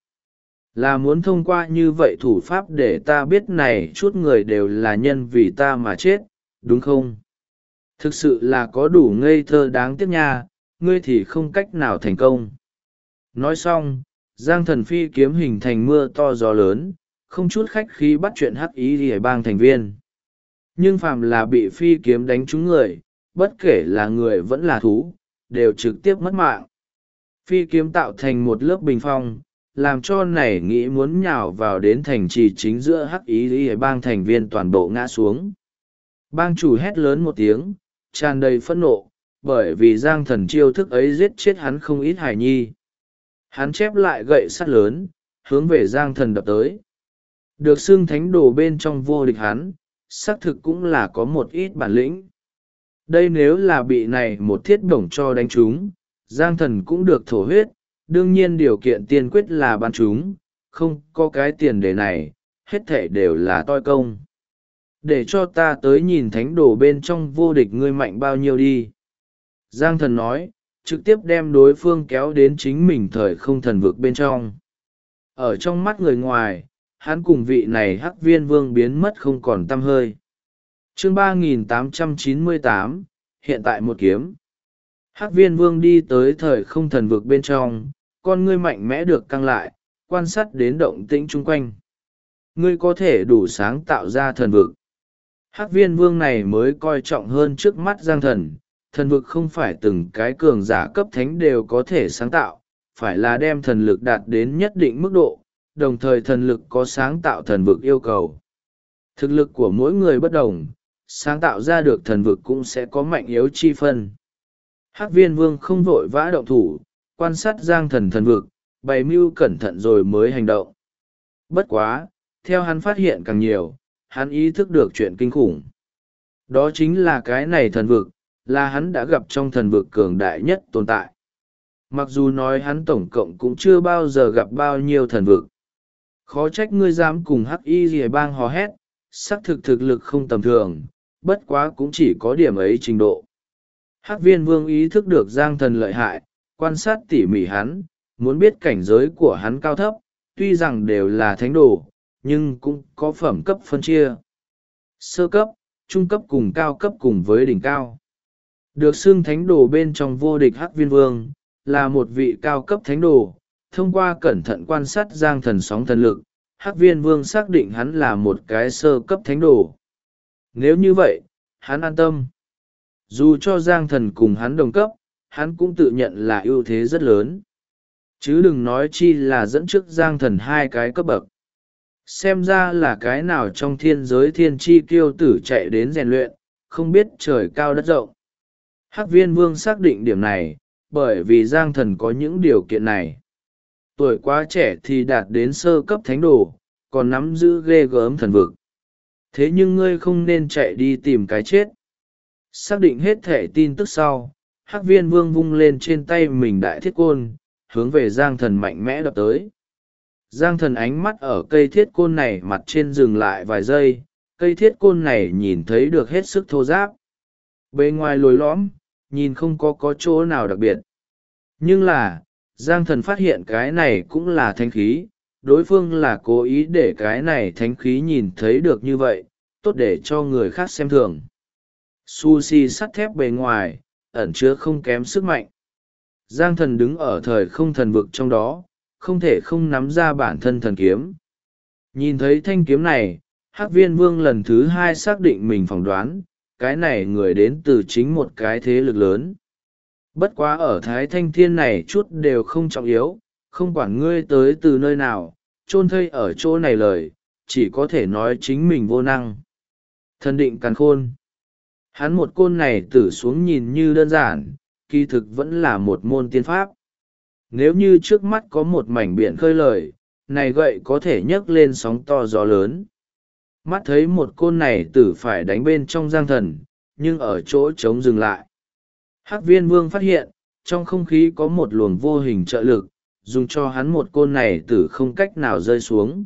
Là muốn thông qua như vậy thủ pháp để ta biết này chút người đều là nhân vì ta mà chết, đúng không? Thực sự là có đủ ngây thơ đáng tiếc nha, ngươi thì không cách nào thành công. Nói xong, Giang Thần phi kiếm hình thành mưa to gió lớn, không chút khách khí bắt chuyện Hắc Y Lìa Bang thành viên. Nhưng phàm là bị phi kiếm đánh trúng người, bất kể là người vẫn là thú, đều trực tiếp mất mạng. Phi kiếm tạo thành một lớp bình phong, làm cho nảy nghĩ muốn nhào vào đến thành trì chính giữa Hắc Y Lìa Bang thành viên toàn bộ ngã xuống. Bang chủ hét lớn một tiếng, tràn đầy phẫn nộ, bởi vì Giang Thần chiêu thức ấy giết chết hắn không ít hài nhi. Hắn chép lại gậy sắt lớn, hướng về Giang Thần đập tới. Được xưng thánh đồ bên trong vô địch hắn, xác thực cũng là có một ít bản lĩnh. Đây nếu là bị này một thiết bổng cho đánh trúng, Giang Thần cũng được thổ huyết, đương nhiên điều kiện tiên quyết là bắn chúng, không có cái tiền đề này, hết thể đều là toi công. Để cho ta tới nhìn thánh đồ bên trong vô địch ngươi mạnh bao nhiêu đi. Giang Thần nói, trực tiếp đem đối phương kéo đến chính mình thời không thần vực bên trong. Ở trong mắt người ngoài, hắn cùng vị này Hắc Viên Vương biến mất không còn tăm hơi. Chương 3898, hiện tại một kiếm. Hắc Viên Vương đi tới thời không thần vực bên trong, con ngươi mạnh mẽ được căng lại, quan sát đến động tĩnh chung quanh. Ngươi có thể đủ sáng tạo ra thần vực. Hắc Viên Vương này mới coi trọng hơn trước mắt Giang Thần, thần vực không phải từng cái cường giả cấp thánh đều có thể sáng tạo, phải là đem thần lực đạt đến nhất định mức độ, đồng thời thần lực có sáng tạo thần vực yêu cầu. Thực lực của mỗi người bất đồng, sáng tạo ra được thần vực cũng sẽ có mạnh yếu chi phân. Hắc Viên Vương không vội vã động thủ, quan sát Giang Thần thần vực, bày mưu cẩn thận rồi mới hành động. Bất quá, theo hắn phát hiện càng nhiều, hắn ý thức được chuyện kinh khủng. Đó chính là cái này thần vực, là hắn đã gặp trong thần vực cường đại nhất tồn tại. Mặc dù nói hắn tổng cộng cũng chưa bao giờ gặp bao nhiêu thần vực. Khó trách ngươi dám cùng Hắc Y Lìa Bang hò hét, xác thực thực lực không tầm thường, bất quá cũng chỉ có điểm ấy trình độ. Hắc Viên Vương ý thức được Giang Thần lợi hại, quan sát tỉ mỉ hắn, muốn biết cảnh giới của hắn cao thấp, tuy rằng đều là thánh đồ, nhưng cũng có phẩm cấp phân chia. Sơ cấp, trung cấp cùng cao cấp cùng với đỉnh cao. Được xưng thánh đồ bên trong vô địch Hắc Viên Vương, là một vị cao cấp thánh đồ. Thông qua cẩn thận quan sát Giang Thần sóng thần lực, Hắc Viên Vương xác định hắn là một cái sơ cấp thánh đồ. Nếu như vậy, hắn an tâm. Dù cho Giang Thần cùng hắn đồng cấp, hắn cũng tự nhận là ưu thế rất lớn. Chứ đừng nói chi là dẫn trước Giang Thần 2 cái cấp bậc. Xem ra là cái nào trong thiên giới thiên chi kiêu tử chạy đến rèn luyện, không biết trời cao đất rộng. Hắc Viên Vương xác định điểm này, bởi vì Giang Thần có những điều kiện này. Tuổi quá trẻ thì đạt đến sơ cấp thánh đồ, còn nắm giữ ghê gớm thần vực. Thế nhưng ngươi không nên chạy đi tìm cái chết. Xác định hết thể tin tức sau, Hắc Viên Vương vung lên trên tay mình đại thiết côn, hướng về Giang Thần mạnh mẽ đập tới. Giang Thần ánh mắt ở cây thiết côn này mặt trên dừng lại vài giây, cây thiết côn này nhìn thấy được hết sức thô ráp. Bề ngoài lồi lõm, nhìn không có chỗ nào đặc biệt. Nhưng là, Giang Thần phát hiện cái này cũng là thánh khí, đối phương là cố ý để cái này thánh khí nhìn thấy được như vậy, tốt để cho người khác xem thường. Sushi sắt thép bề ngoài, ẩn chứa không kém sức mạnh. Giang Thần đứng ở thời không thần vực trong đó, không thể không nắm ra bản thân thần kiếm. Nhìn thấy thanh kiếm này, Hắc Viên Vương lần thứ 2 xác định mình phỏng đoán, cái này người đến từ chính một cái thế lực lớn. Bất quá ở Thái Thanh Thiên này chút đều không trọng yếu, không quản ngươi tới từ nơi nào, chôn thây ở chỗ này lời, chỉ có thể nói chính mình vô năng. Thần định càn khôn. Hắn một côn này tử xuống nhìn như đơn giản, kỳ thực vẫn là một môn tiên pháp. Nếu như trước mắt có một mảnh biển khơi lời, này gậy có thể nhấc lên sóng to gió lớn. Mắt thấy một côn này tử phải đánh bên trong Giang Thần, nhưng ở chỗ trống dừng lại. Hắc Viên Vương phát hiện, trong không khí có một luồng vô hình trợ lực, dùng cho hắn một côn này tử không cách nào rơi xuống.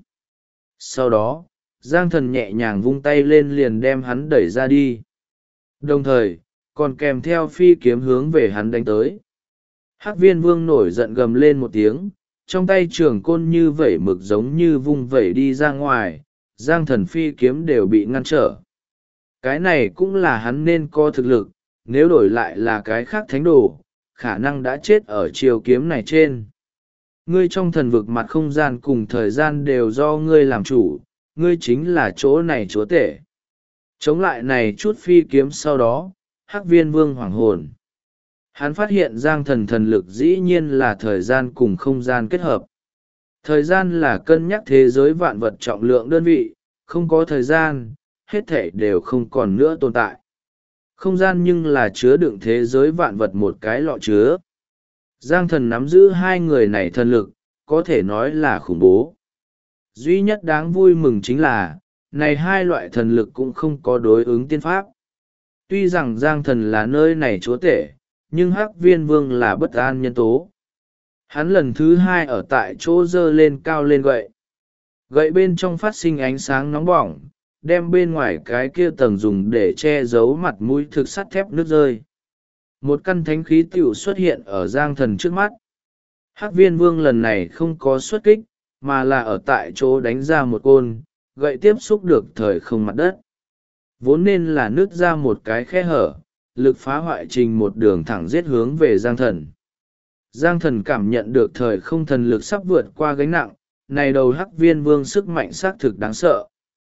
Sau đó, Giang Thần nhẹ nhàng vung tay lên liền đem hắn đẩy ra đi. Đồng thời, còn kèm theo phi kiếm hướng về hắn đánh tới. Hắc Viên Vương nổi giận gầm lên một tiếng, trong tay trường côn như vẩy mực giống như vung vẩy đi ra ngoài, Giang Thần phi kiếm đều bị ngăn trở. Cái này cũng là hắn nên có thực lực, nếu đổi lại là cái khác thánh đồ, khả năng đã chết ở chiều kiếm này trên. Ngươi trong thần vực mặt không gian cùng thời gian đều do ngươi làm chủ, ngươi chính là chỗ này chúa tể. Chống lại này chút phi kiếm sau đó, Hắc Viên Vương hoảng hồn. Hắn phát hiện Giang Thần thần lực dĩ nhiên là thời gian cùng không gian kết hợp. Thời gian là cân nhắc thế giới vạn vật trọng lượng đơn vị, không có thời gian, hết thể đều không còn nữa tồn tại. Không gian nhưng là chứa đựng thế giới vạn vật một cái lọ chứa. Giang Thần nắm giữ hai người này thần lực, có thể nói là khủng bố. Duy nhất đáng vui mừng chính là, này hai loại thần lực cũng không có đối ứng tiên pháp. Tuy rằng Giang Thần là nơi này chúa tể, nhưng Hắc Viên Vương là bất an nhân tố. Hắn lần thứ 2 ở tại chỗ giơ lên cao lên gậy. Gậy bên trong phát sinh ánh sáng nóng bỏng, đem bên ngoài cái kia tầng dùng để che giấu mặt mũi thực sắt thép nước rơi. Một căn thánh khí tiểu xuất hiện ở Giang Thần trước mắt. Hắc Viên Vương lần này không có xuất kích, mà là ở tại chỗ đánh ra một côn, gậy tiếp xúc được thời không mặt đất. Vốn nên là nứt ra một cái khe hở, lực phá hoại trình một đường thẳng giết hướng về Giang Thần. Giang Thần cảm nhận được thời không thần lực sắp vượt qua gánh nặng, này đầu Hắc Viên Vương sức mạnh xác thực đáng sợ.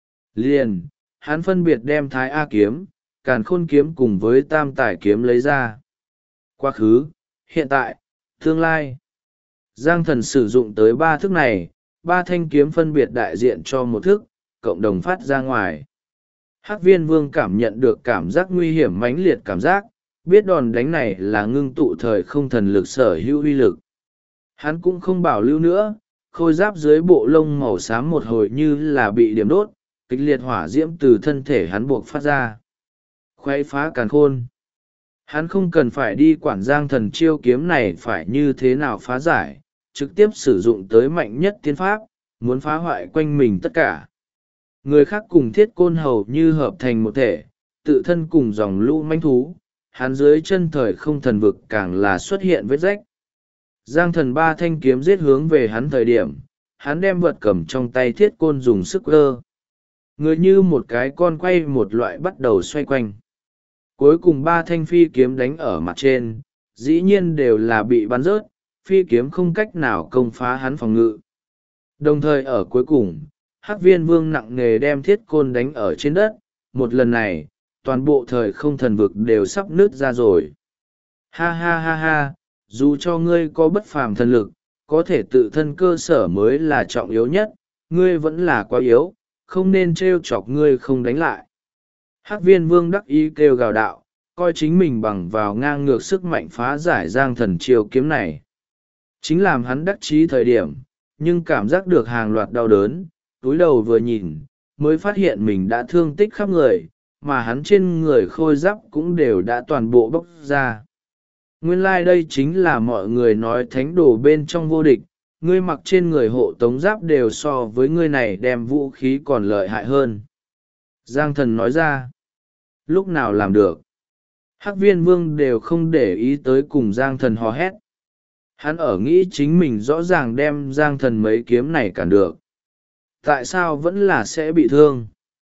Liền, hắn phân biệt đem Thái A kiếm, Càn Khôn kiếm cùng với Tam Tải kiếm lấy ra. Quá khứ, hiện tại, tương lai. Giang Thần sử dụng tới 3 thức này, 3 thanh kiếm phân biệt đại diện cho một thức, cộng đồng phát ra ngoài. Hắc Viên Vương cảm nhận được cảm giác nguy hiểm mãnh liệt cảm giác, biết đòn đánh này là ngưng tụ thời không thần lực sở hữu uy lực. Hắn cũng không bảo lưu nữa, khôi giáp dưới bộ lông màu xám một hồi như là bị điểm đốt, kịch liệt hỏa diễm từ thân thể hắn buộc phát ra. Khuấy phá càn khôn. Hắn không cần phải đi quản Giang Thần chiêu kiếm này phải như thế nào phá giải, trực tiếp sử dụng tới mạnh nhất tiên pháp, muốn phá hoại quanh mình tất cả. Người khác cùng thiết côn hầu như hợp thành một thể, tự thân cùng dòng lũ manh thú, hắn dưới chân thời không thần vực càng là xuất hiện vết rách. Giang Thần 3 thanh kiếm giết hướng về hắn thời điểm, hắn đem vật cầm trong tay thiết côn dùng sức ơ người như một cái con quay một loại bắt đầu xoay quanh. Cuối cùng 3 thanh phi kiếm đánh ở mặt trên, dĩ nhiên đều là bị bắn rớt, phi kiếm không cách nào công phá hắn phòng ngự. Đồng thời ở cuối cùng, Hắc Viên Vương nặng nề đem thiết côn đánh ở trên đất, một lần này, toàn bộ thời không thần vực đều sắp nứt ra rồi. Ha ha ha ha, dù cho ngươi có bất phàm thần lực, có thể tự thân cơ sở mới là trọng yếu nhất, ngươi vẫn là quá yếu, không nên trêu chọc ngươi không đánh lại. Hắc Viên Vương đắc ý kêu gào đạo, coi chính mình bằng vào ngang ngược sức mạnh phá giải Giang Thần chiêu kiếm này. Chính làm hắn đắc chí thời điểm, nhưng cảm giác được hàng loạt đau đớn, túi đầu vừa nhìn, mới phát hiện mình đã thương tích khắp người, mà hắn trên người khôi giáp cũng đều đã toàn bộ bốc ra. Nguyên lai đây chính là mọi người nói thánh đồ bên trong vô địch, ngươi mặc trên người hộ tống giáp đều so với ngươi này đem vũ khí còn lợi hại hơn. Giang Thần nói ra, lúc nào làm được? Hắc Viên Vương đều không để ý tới cùng Giang Thần hò hét. Hắn ở nghĩ chính mình rõ ràng đem Giang Thần mấy kiếm này cản được. Tại sao vẫn là sẽ bị thương?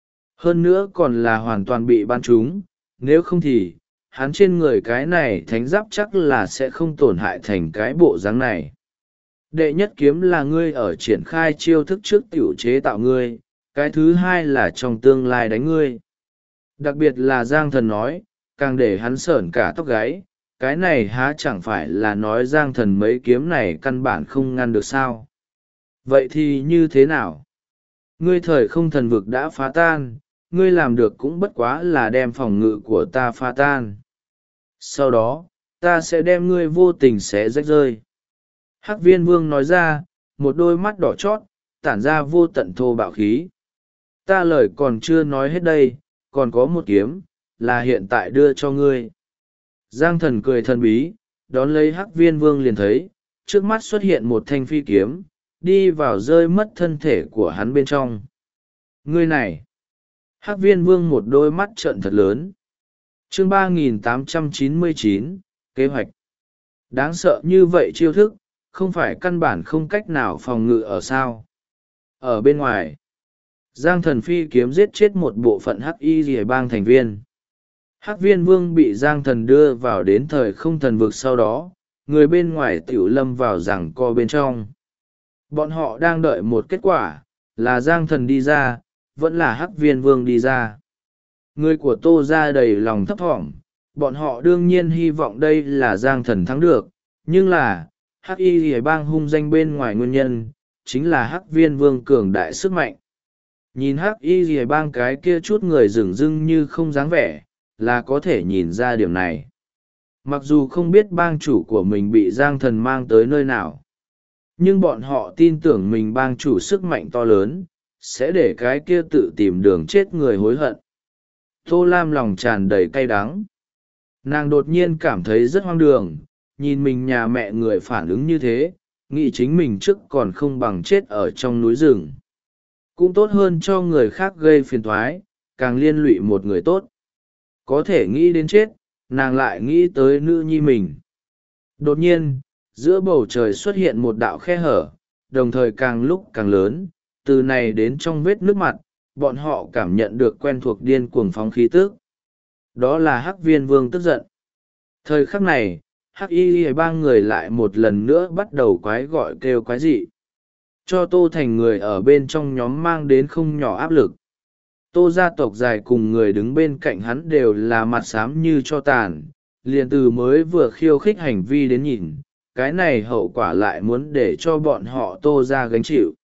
Hơn nữa còn là hoàn toàn bị bắn trúng, nếu không thì, hắn trên người cái này thánh giáp chắc là sẽ không tổn hại thành cái bộ dáng này. Đệ nhất kiếm là ngươi ở triển khai chiêu thức trước tiểu chế tạo ngươi, cái thứ hai là trong tương lai đánh ngươi. Đặc biệt là Giang Thần nói, càng để hắn sởn cả tóc gáy, cái này há chẳng phải là nói Giang Thần mấy kiếm này căn bản không ngăn được sao. Vậy thì như thế nào? Ngươi thời không thần vực đã phá tan, ngươi làm được cũng bất quá là đem phòng ngự của ta phá tan. Sau đó, ta sẽ đem ngươi vô tình xé rách rơi. Hắc Viên Vương nói ra, một đôi mắt đỏ chót, tản ra vô tận thô bạo khí. Ta lời còn chưa nói hết đây, còn có một kiếm, là hiện tại đưa cho ngươi. Giang Thần cười thần bí, đón lấy Hắc Viên Vương liền thấy, trước mắt xuất hiện một thanh phi kiếm, đi vào rơi mất thân thể của hắn bên trong. Ngươi này! Hắc Viên Vương một đôi mắt trợn thật lớn. Chương 3899, kế hoạch. Đáng sợ như vậy chiêu thức, không phải căn bản không cách nào phòng ngự ở sao. Ở bên ngoài, Giang Thần phi kiếm giết chết một bộ phận Hắc Y Rìa Bang thành viên. Hắc Viên Vương bị Giang Thần đưa vào đến thời không thần vực sau đó, người bên ngoài tiểu lâm vào giằng co bên trong. Bọn họ đang đợi một kết quả, là Giang Thần đi ra, vẫn là Hắc Viên Vương đi ra. Người của Tô ra đầy lòng thấp thỏm, bọn họ đương nhiên hy vọng đây là Giang Thần thắng được, nhưng là, Hắc Y Rìa Bang hung danh bên ngoài nguyên nhân, chính là Hắc Viên Vương cường đại sức mạnh. Nhìn Hắc Y Rìa Bang cái kia chút người rừng rưng như không dáng vẻ, là có thể nhìn ra điểm này. Mặc dù không biết bang chủ của mình bị Giang Thần mang tới nơi nào, nhưng bọn họ tin tưởng mình bang chủ sức mạnh to lớn, sẽ để cái kia tự tìm đường chết người hối hận. Tô Lam lòng tràn đầy cay đắng. Nàng đột nhiên cảm thấy rất hoang đường, nhìn mình nhà mẹ người phản ứng như thế, nghĩ chính mình trước còn không bằng chết ở trong núi rừng. Cũng tốt hơn cho người khác gây phiền thoái, càng liên lụy một người tốt. Có thể nghĩ đến chết, nàng lại nghĩ tới nữ nhi mình. Đột nhiên, giữa bầu trời xuất hiện một đạo khe hở, đồng thời càng lúc càng lớn, từ này đến trong vết nước mặt, bọn họ cảm nhận được quen thuộc điên cuồng phóng khí tức. Đó là Hắc Viên Vương tức giận. Thời khắc này, Hắc Y Bang người lại một lần nữa bắt đầu quái gọi kêu quái dị. Cho Tô Thành người ở bên trong nhóm mang đến không nhỏ áp lực. Tô gia tộc dài cùng người đứng bên cạnh hắn đều là mặt xám như cho tàn, liền từ mới vừa khiêu khích hành vi đến nhìn, cái này hậu quả lại muốn để cho bọn họ Tô gia gánh chịu.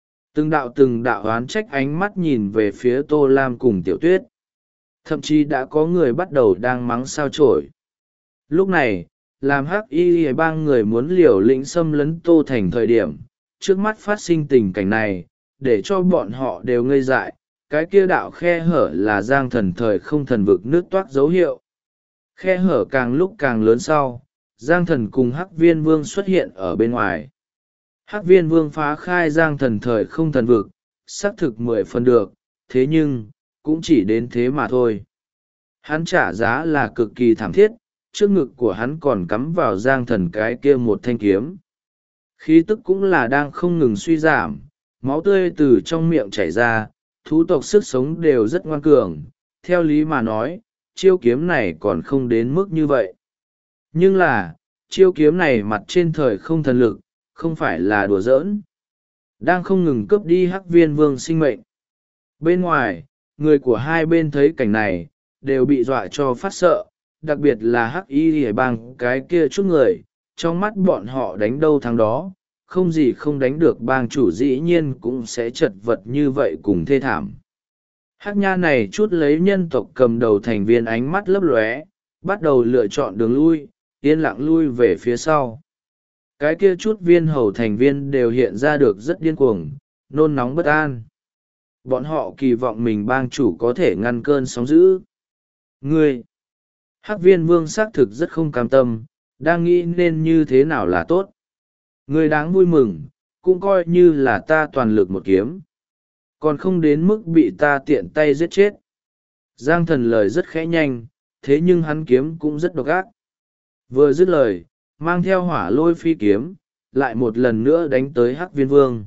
Từng đạo oán trách ánh mắt nhìn về phía Tô Lam cùng Tiểu Tuyết. Thậm chí đã có người bắt đầu đang mắng sao chổi. Lúc này, làm Hắc Y Bang người muốn liều lĩnh xâm lấn Tô Thành thời điểm, trước mắt phát sinh tình cảnh này, để cho bọn họ đều ngây dại, cái kia đạo khe hở là Giang Thần thời không thần vực nước toát dấu hiệu. Khe hở càng lúc càng lớn sau, Giang Thần cùng Hắc Viên Vương xuất hiện ở bên ngoài. Hắc Viên Vương phá khai Giang Thần thời không thần vực, xác thực 10 phần được, thế nhưng, cũng chỉ đến thế mà thôi. Hắn trả giá là cực kỳ thảm thiết, trước ngực của hắn còn cắm vào Giang Thần cái kia một thanh kiếm. khí tức cũng là đang không ngừng suy giảm, máu tươi từ trong miệng chảy ra, thú tộc sức sống đều rất ngoan cường, theo lý mà nói, chiêu kiếm này còn không đến mức như vậy. Nhưng là, chiêu kiếm này mặt trên thời không thần lực, không phải là đùa giỡn. Đang không ngừng cướp đi Hắc Viên Vương sinh mệnh. Bên ngoài, người của hai bên thấy cảnh này, đều bị dọa cho phát sợ, đặc biệt là Hắc Y Lìa Bang cái kia chút người, trong mắt bọn họ đánh đâu thắng đó, không gì không đánh được bang chủ dĩ nhiên cũng sẽ chật vật như vậy cùng thê thảm. Hắc nha này chút lấy nhân tộc cầm đầu thành viên ánh mắt lấp lóe, bắt đầu lựa chọn đường lui, yên lặng lui về phía sau. Cái kia chút viên hầu thành viên đều hiện ra được rất điên cuồng, nôn nóng bất an. Bọn họ kỳ vọng mình bang chủ có thể ngăn cơn sóng dữ. Ngươi! Hắc Viên Vương xác thực rất không cam tâm, đang nghĩ nên như thế nào là tốt. Ngươi đáng vui mừng, cũng coi như là ta toàn lực một kiếm. Còn không đến mức bị ta tiện tay giết chết. Giang Thần lời rất khẽ nhanh, thế nhưng hắn kiếm cũng rất độc ác. Vừa dứt lời, mang theo hỏa lôi phi kiếm, lại một lần nữa đánh tới Hắc Viên Vương.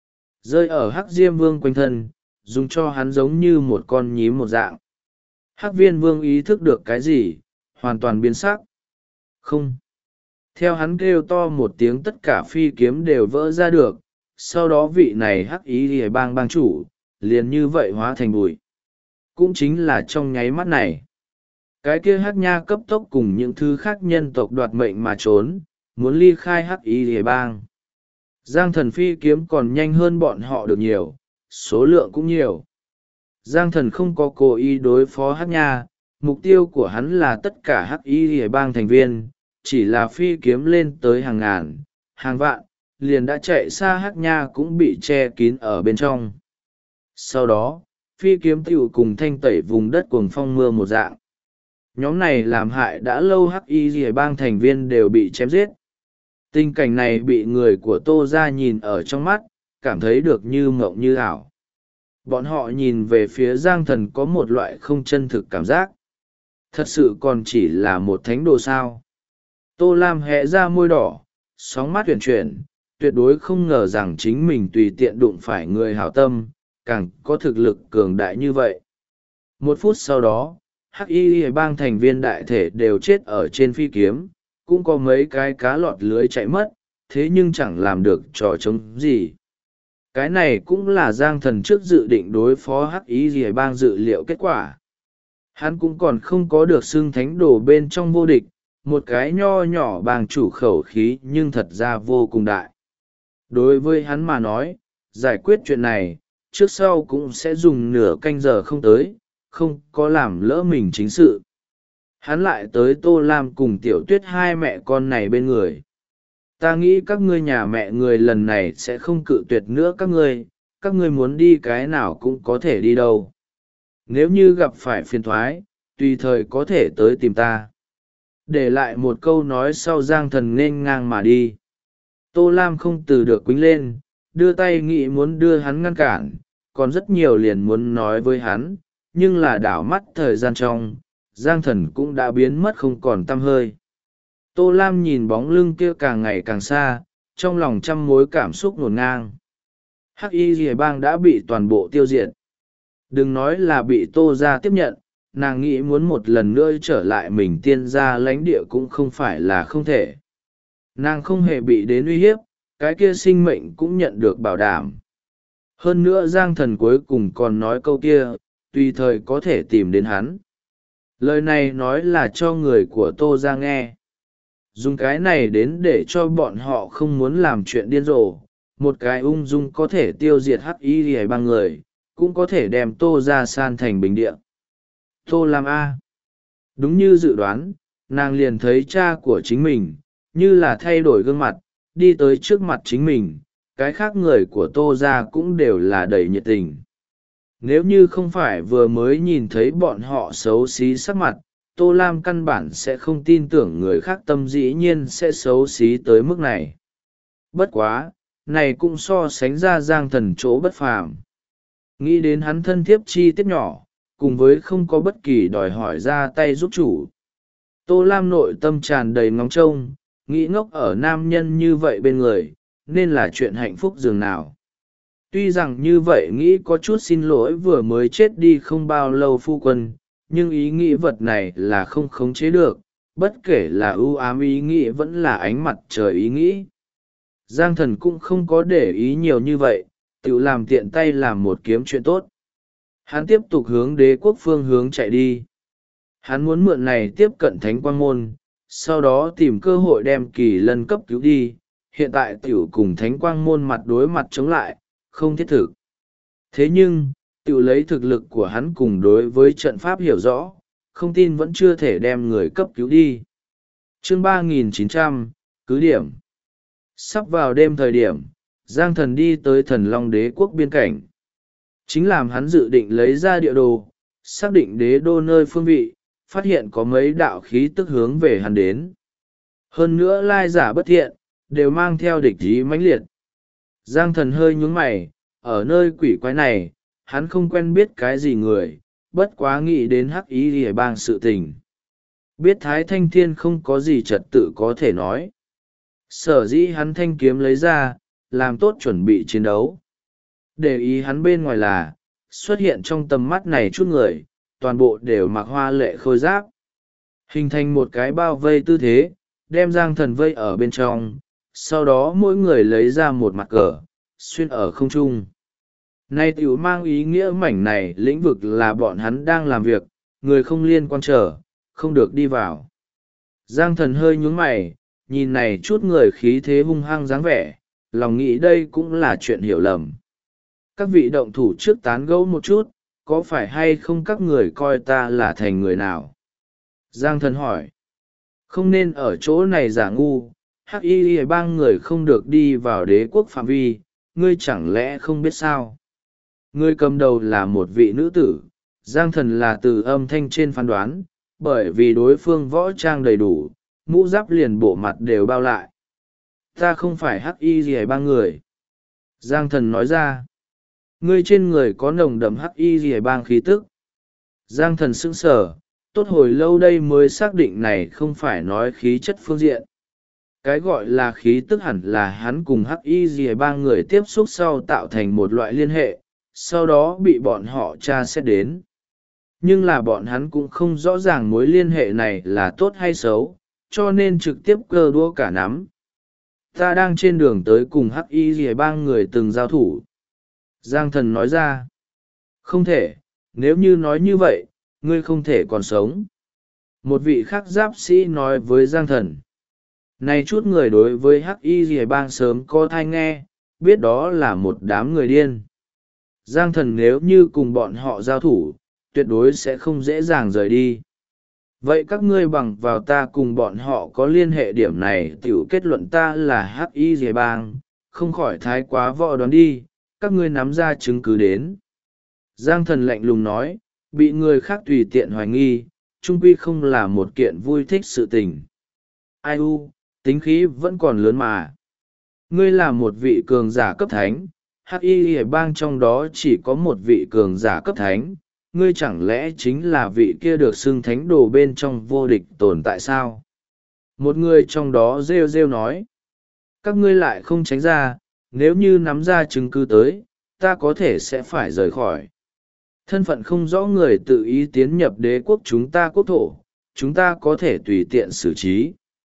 Rơi ở Hắc Diêm Vương quanh thân, dùng cho hắn giống như một con nhím một dạng. Hắc Viên Vương ý thức được cái gì, hoàn toàn biến sắc. Không. Theo hắn kêu to một tiếng, tất cả phi kiếm đều vỡ ra được, sau đó vị này Hắc Y Lìa Bang bang chủ, liền như vậy hóa thành bụi. Cũng chính là trong nháy mắt này. Cái kia Hắc Nha cấp tốc cùng những thứ khác nhân tộc đoạt mệnh mà trốn, muốn ly khai Hắc Y Lìa Bang. Giang Thần phi kiếm còn nhanh hơn bọn họ được nhiều, số lượng cũng nhiều. Giang Thần không có cố ý đối phó Hắc Nha, mục tiêu của hắn là tất cả Hắc Y Lìa Bang thành viên, chỉ là phi kiếm lên tới hàng ngàn, hàng vạn, liền đã chạy xa Hắc Nha cũng bị che kín ở bên trong. Sau đó, phi kiếm tiểu cùng thanh tẩy vùng đất cuồng phong mưa một dạng. Nhóm này làm hại đã lâu Hắc Y Lìa Bang thành viên đều bị chém giết. Tình cảnh này bị người của Tô Gia nhìn ở trong mắt, cảm thấy được như mộng như ảo. Bọn họ nhìn về phía Giang Thần có một loại không chân thực cảm giác. Thật sự còn chỉ là một thánh đồ sao. Tô Lam hé ra môi đỏ, sóng mắt chuyển chuyển, tuyệt đối không ngờ rằng chính mình tùy tiện đụng phải người hảo tâm, càng có thực lực cường đại như vậy. Một phút sau đó, Hắc Y Bang thành viên đại thể đều chết ở trên phi kiếm, cũng có mấy cái cá lọt lưới chạy mất, thế nhưng chẳng làm được trò chống gì. Cái này cũng là Giang Thần trước dự định đối phó Hắc Y Bang dự liệu kết quả. Hắn cũng còn không có được xưng thánh đồ bên trong vô địch, một cái nho nhỏ bang chủ khẩu khí nhưng thật ra vô cùng đại. Đối với hắn mà nói, giải quyết chuyện này, trước sau cũng sẽ dùng nửa canh giờ không tới, không có làm lỡ mình chính sự. Hắn lại tới Tô Lam cùng Tiểu Tuyết hai mẹ con này bên người. Ta nghĩ các ngươi nhà mẹ người lần này sẽ không cự tuyệt nữa các ngươi muốn đi cái nào cũng có thể đi đâu. Nếu như gặp phải phiền thoái, tùy thời có thể tới tìm ta. Để lại một câu nói sau Giang Thần nên ngang mà đi. Tô Lam không từ được quýnh lên, đưa tay nghĩ muốn đưa hắn ngăn cản, còn rất nhiều liền muốn nói với hắn, nhưng là đảo mắt thời gian trong, Giang Thần cũng đã biến mất không còn tăm hơi. Tô Lam nhìn bóng lưng kia càng ngày càng xa, trong lòng trăm mối cảm xúc ngổn ngang. Hắc Y Lìa Bang đã bị toàn bộ tiêu diệt. Đừng nói là bị Tô Gia tiếp nhận, nàng nghĩ muốn một lần nữa trở lại mình tiên gia lãnh địa cũng không phải là không thể. Nàng không hề bị đến uy hiếp, cái kia sinh mệnh cũng nhận được bảo đảm. Hơn nữa Giang Thần cuối cùng còn nói câu kia, tùy thời có thể tìm đến hắn. Lời này nói là cho người của Tô Gia nghe. Dùng cái này đến để cho bọn họ không muốn làm chuyện điên rồ, một cái ung dung có thể tiêu diệt Hắc Y Lìa Bang người, cũng có thể đem Tô Gia san thành bình địa. Tô Lam A. Đúng như dự đoán, nàng liền thấy cha của chính mình, như là thay đổi gương mặt, đi tới trước mặt chính mình, cái khác người của Tô Gia cũng đều là đầy nhiệt tình. Nếu như không phải vừa mới nhìn thấy bọn họ xấu xí sắc mặt, Tô Lam căn bản sẽ không tin tưởng người khác tâm dĩ nhiên sẽ xấu xí tới mức này. Bất quá, này cũng so sánh ra Giang Thần chỗ bất phàm. Nghĩ đến hắn thân thiếp chi tiết nhỏ, cùng với không có bất kỳ đòi hỏi ra tay giúp chủ. Tô Lam nội tâm tràn đầy ngóng trông, nghĩ ngốc ở nam nhân như vậy bên người, nên là chuyện hạnh phúc dường nào. Tuy rằng như vậy nghĩ có chút xin lỗi vừa mới chết đi không bao lâu phu quân, nhưng ý nghĩ vật này là không khống chế được, bất kể là ưu ám ý nghĩ vẫn là ánh mặt trời ý nghĩ. Giang Thần cũng không có để ý nhiều như vậy, tự làm tiện tay làm một kiếm chuyện tốt. Hắn tiếp tục hướng đế quốc phương hướng chạy đi. Hắn muốn mượn này tiếp cận Thánh Quang Môn, sau đó tìm cơ hội đem Kỳ Lân cấp cứu đi. Hiện tại tiểu cùng Thánh Quang Môn mặt đối mặt chống lại, không thiết thực. Thế nhưng, tiểu lấy thực lực của hắn cùng đối với trận pháp hiểu rõ, không tin vẫn chưa thể đem người cấp cứu đi. Chương 3900, cứ điểm. Sắp vào đêm thời điểm, Giang Thần đi tới Thần Long Đế quốc biên cảnh. Chính làm hắn dự định lấy ra địa đồ, xác định đế đô nơi phương vị, phát hiện có mấy đạo khí tức hướng về hắn đến. Hơn nữa lai giả bất thiện, đều mang theo địch ý mãnh liệt. Giang Thần hơi nhướng mày, ở nơi quỷ quái này, hắn không quen biết cái gì người, bất quá nghĩ đến hắc ý lìa bang sự tình. Biết Thái Thanh Thiên không có gì trật tự có thể nói. Sở dĩ hắn thanh kiếm lấy ra, làm tốt chuẩn bị chiến đấu. Để ý hắn bên ngoài là, xuất hiện trong tầm mắt này chút người, toàn bộ đều mặc hoa lệ khôi giáp. Hình thành một cái bao vây tư thế, đem Giang Thần vây ở bên trong, sau đó mỗi người lấy ra một mặt cờ, xuyên ở không trung. Nay tiểu mang ý nghĩa mảnh này lĩnh vực là bọn hắn đang làm việc, người không liên quan trở, không được đi vào. Giang Thần hơi nhướng mày, nhìn này chút người khí thế hung hăng dáng vẻ, lòng nghĩ đây cũng là chuyện hiểu lầm. Các vị động thủ trước tán gẫu một chút, có phải hay không các người coi ta là thành người nào? Giang Thần hỏi. Không nên ở chỗ này giả ngu, hắc y bang người không được đi vào đế quốc phạm vi, ngươi chẳng lẽ không biết sao? Người cầm đầu là một vị nữ tử, Giang Thần là từ âm thanh trên phán đoán, bởi vì đối phương võ trang đầy đủ, mũ giáp liền bộ mặt đều bao lại. Ta không phải hắc y gì bang người. Giang Thần nói ra. Ngươi trên người có nồng đậm hắc y gì bang khí tức. Giang Thần sững sờ, tốt hồi lâu đây mới xác định này không phải nói khí chất phương diện. Cái gọi là khí tức hẳn là hắn cùng hắc y gì bang người tiếp xúc sau tạo thành một loại liên hệ, sau đó bị bọn họ tra xét đến. Nhưng là bọn hắn cũng không rõ ràng mối liên hệ này là tốt hay xấu, cho nên trực tiếp cơ đua cả nắm. Ta đang trên đường tới cùng hắc y gì bang người từng giao thủ. Giang Thần nói ra. Không thể, nếu như nói như vậy, ngươi không thể còn sống. Một vị khác giáp sĩ nói với Giang Thần. Này chút người đối với hắc y gì bang sớm có thai nghe, biết đó là một đám người điên. Giang Thần nếu như cùng bọn họ giao thủ, tuyệt đối sẽ không dễ dàng rời đi. Vậy các ngươi bằng vào ta cùng bọn họ có liên hệ điểm này tiểu kết luận ta là hắc y gì bang, không khỏi thái quá võ đoán đi, các ngươi nắm ra chứng cứ đến. Giang Thần lạnh lùng nói, bị người khác tùy tiện hoài nghi, chung quy không là một kiện vui thích sự tình. Ai u, tính khí vẫn còn lớn mà. Ngươi là một vị cường giả cấp thánh, hắc y bang trong đó chỉ có một vị cường giả cấp thánh, ngươi chẳng lẽ chính là vị kia được xưng thánh đồ bên trong vô địch tồn tại sao? Một người trong đó rêu rêu nói, các ngươi lại không tránh ra, nếu như nắm ra chứng cứ tới, ta có thể sẽ phải rời khỏi. Thân phận không rõ người tự ý tiến nhập đế quốc chúng ta quốc thổ, chúng ta có thể tùy tiện xử trí.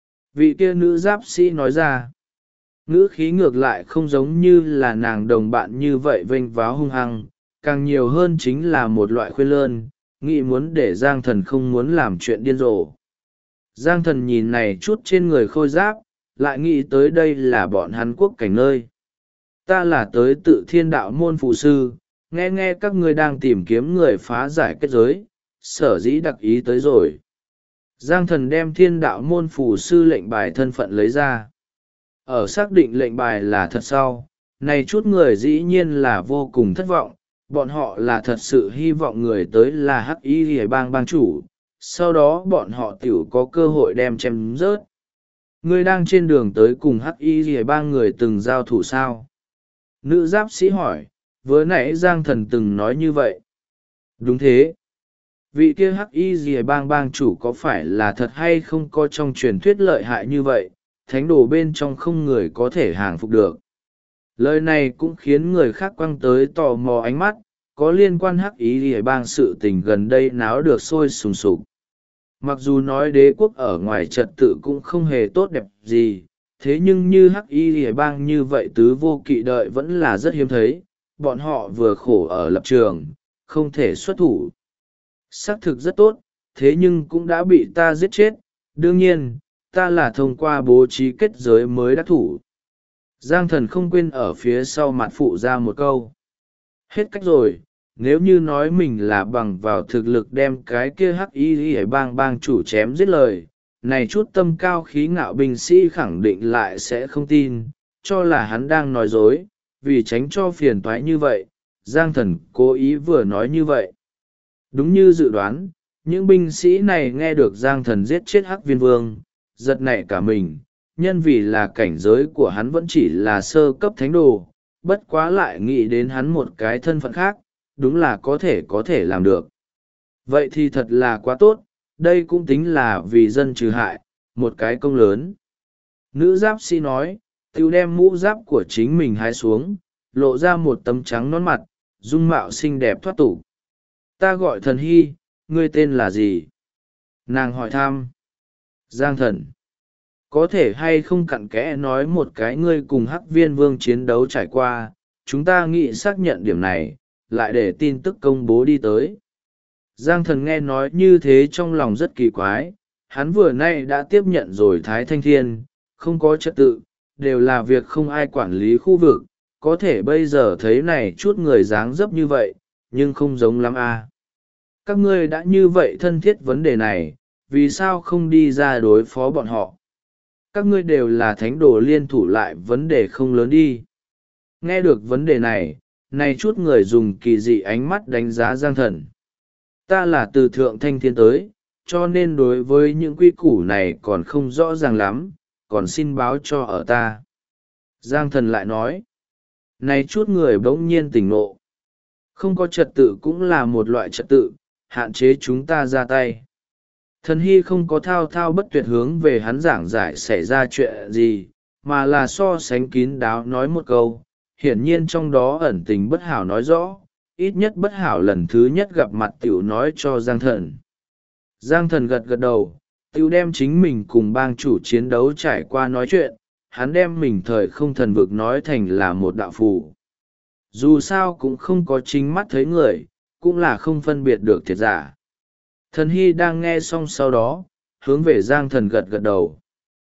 Vị kia nữ giáp sĩ nói ra, ngữ khí ngược lại không giống như là nàng đồng bạn như vậy vênh váo hung hăng, càng nhiều hơn chính là một loại khuyên lơn, nghĩ muốn để Giang Thần không muốn làm chuyện điên rồ. Giang Thần nhìn này chút trên người khôi giáp, lại nghĩ tới đây là bọn hắn quốc cảnh nơi. Ta là tới tự thiên đạo môn phụ sư, nghe các ngươi đang tìm kiếm người phá giải kết giới, sở dĩ đặc ý tới rồi. Giang Thần đem thiên đạo môn phù sư lệnh bài thân phận lấy ra. Ở xác định lệnh bài là thật sau, này chút người dĩ nhiên là vô cùng thất vọng, bọn họ là thật sự hy vọng người tới là hắc y rìa bang bang chủ, sau đó bọn họ tiểu có cơ hội đem chém rớt. Ngươi đang trên đường tới cùng hắc y rìa bang người từng giao thủ sao? Nữ giáp sĩ hỏi, vừa nãy Giang Thần từng nói như vậy. Đúng thế. Vị kia hắc y rìa bang bang chủ có phải là thật hay không có trong truyền thuyết lợi hại như vậy, thánh đồ bên trong không người có thể hàng phục được. Lời này cũng khiến người khác quăng tới tò mò ánh mắt, có liên quan Hắc Y Lìa Bang sự tình gần đây náo được sôi sùng sục. Mặc dù nói đế quốc ở ngoài trật tự cũng không hề tốt đẹp gì, thế nhưng như Hắc Y Lìa Bang như vậy tứ vô kỵ đợi vẫn là rất hiếm thấy. Bọn họ vừa khổ ở lập trường, không thể xuất thủ. Xác thực rất tốt, thế nhưng cũng đã bị ta giết chết. Đương nhiên, ta là thông qua bố trí kết giới mới đắc thủ. Giang Thần không quên ở phía sau mặt phụ ra một câu. Hết cách rồi, nếu như nói mình là bằng vào thực lực đem cái kia Hắc Y ở bang chủ chém giết lời, này chút tâm cao khí ngạo binh sĩ khẳng định lại sẽ không tin, cho là hắn đang nói dối. Vì tránh cho phiền toái như vậy, Giang Thần cố ý vừa nói như vậy. Đúng như dự đoán, những binh sĩ này nghe được Giang Thần giết chết Hắc Viên Vương, giật nảy cả mình, nhân vì là cảnh giới của hắn vẫn chỉ là sơ cấp thánh đồ, bất quá lại nghĩ đến hắn một cái thân phận khác, đúng là có thể làm được. Vậy thì thật là quá tốt, đây cũng tính là vì dân trừ hại, một cái công lớn. Nữ giáp sĩ nói, tiêu đem mũ giáp của chính mình hái xuống, lộ ra một tấm trắng nón mặt, dung mạo xinh đẹp thoát tục. Ta gọi Thần Hy, ngươi tên là gì? Nàng hỏi thăm. Giang Thần. Có thể hay không cặn kẽ nói một cái ngươi cùng Hắc Viên Vương chiến đấu trải qua, chúng ta nghĩ xác nhận điểm này, lại để tin tức công bố đi tới. Giang Thần nghe nói như thế trong lòng rất kỳ quái, hắn vừa nay đã tiếp nhận rồi Thái Thanh Thiên, không có trật tự, đều là việc không ai quản lý khu vực, có thể bây giờ thấy này chút người dáng dấp như vậy, nhưng không giống lắm à. Các ngươi đã như vậy thân thiết vấn đề này, vì sao không đi ra đối phó bọn họ? Các ngươi đều là thánh đồ liên thủ lại vấn đề không lớn đi. Nghe được vấn đề này, này chút người dùng kỳ dị ánh mắt đánh giá Giang Thần. Ta là từ Thượng Thanh Thiên tới, cho nên đối với những quy củ này còn không rõ ràng lắm, còn xin báo cho ở ta. Giang Thần lại nói, này chút người bỗng nhiên tỉnh ngộ. Không có trật tự cũng là một loại trật tự, hạn chế chúng ta ra tay. Thần Hy không có thao thao bất tuyệt hướng về hắn giảng giải xảy ra chuyện gì, mà là so sánh kín đáo nói một câu, hiển nhiên trong đó ẩn tình bất hảo nói rõ, ít nhất bất hảo lần thứ nhất gặp mặt tiểu nói cho Giang Thần. Giang Thần gật gật đầu, tiểu đem chính mình cùng bang chủ chiến đấu trải qua nói chuyện, hắn đem mình thời không thần vực nói thành là một đạo phù. Dù sao cũng không có chính mắt thấy người, cũng là không phân biệt được thiệt giả. Thần Hy đang nghe xong sau đó, hướng về Giang Thần gật gật đầu.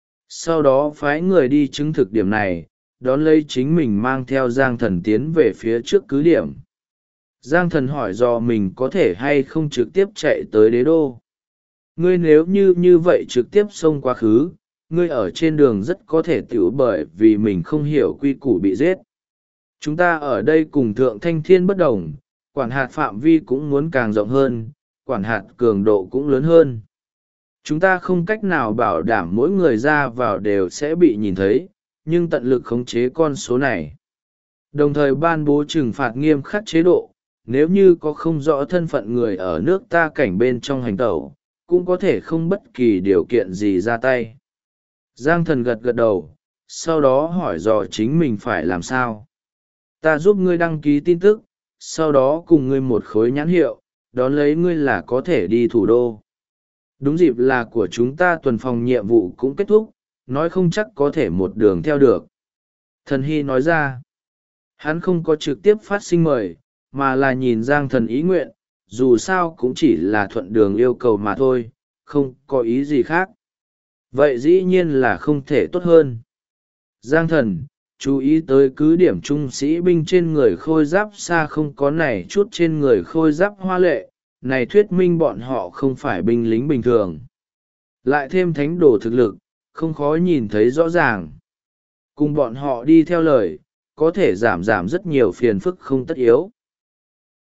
Sau đó phái người đi chứng thực điểm này, đón lấy chính mình mang theo Giang Thần tiến về phía trước cứ điểm. Giang Thần hỏi do mình có thể hay không trực tiếp chạy tới đế đô. Ngươi nếu như vậy trực tiếp xông quá khứ, ngươi ở trên đường rất có thể tiểu bởi vì mình không hiểu quy củ bị giết. Chúng ta ở đây cùng Thượng Thanh Thiên bất đồng, quản hạt phạm vi cũng muốn càng rộng hơn, quản hạt cường độ cũng lớn hơn. Chúng ta không cách nào bảo đảm mỗi người ra vào đều sẽ bị nhìn thấy, nhưng tận lực khống chế con số này. Đồng thời ban bố trừng phạt nghiêm khắc chế độ, nếu như có không rõ thân phận người ở nước ta cảnh bên trong hành tẩu, cũng có thể không bất kỳ điều kiện gì ra tay. Giang Thần gật gật đầu, sau đó hỏi dò chính mình phải làm sao. Ta giúp ngươi đăng ký tin tức, sau đó cùng ngươi một khối nhãn hiệu, đón lấy ngươi là có thể đi thủ đô. Đúng dịp là của chúng ta tuần phòng nhiệm vụ cũng kết thúc, nói không chắc có thể một đường theo được. Thần Hy nói ra, hắn không có trực tiếp phát sinh mời, mà là nhìn Giang Thần ý nguyện, dù sao cũng chỉ là thuận đường yêu cầu mà thôi, không có ý gì khác. Vậy dĩ nhiên là không thể tốt hơn. Giang Thần, chú ý tới cứ điểm trung sĩ binh trên người khôi giáp xa không có này chút trên người khôi giáp hoa lệ, này thuyết minh bọn họ không phải binh lính bình thường. Lại thêm thánh đồ thực lực, không khó nhìn thấy rõ ràng. Cùng bọn họ đi theo lời, có thể giảm rất nhiều phiền phức không tất yếu.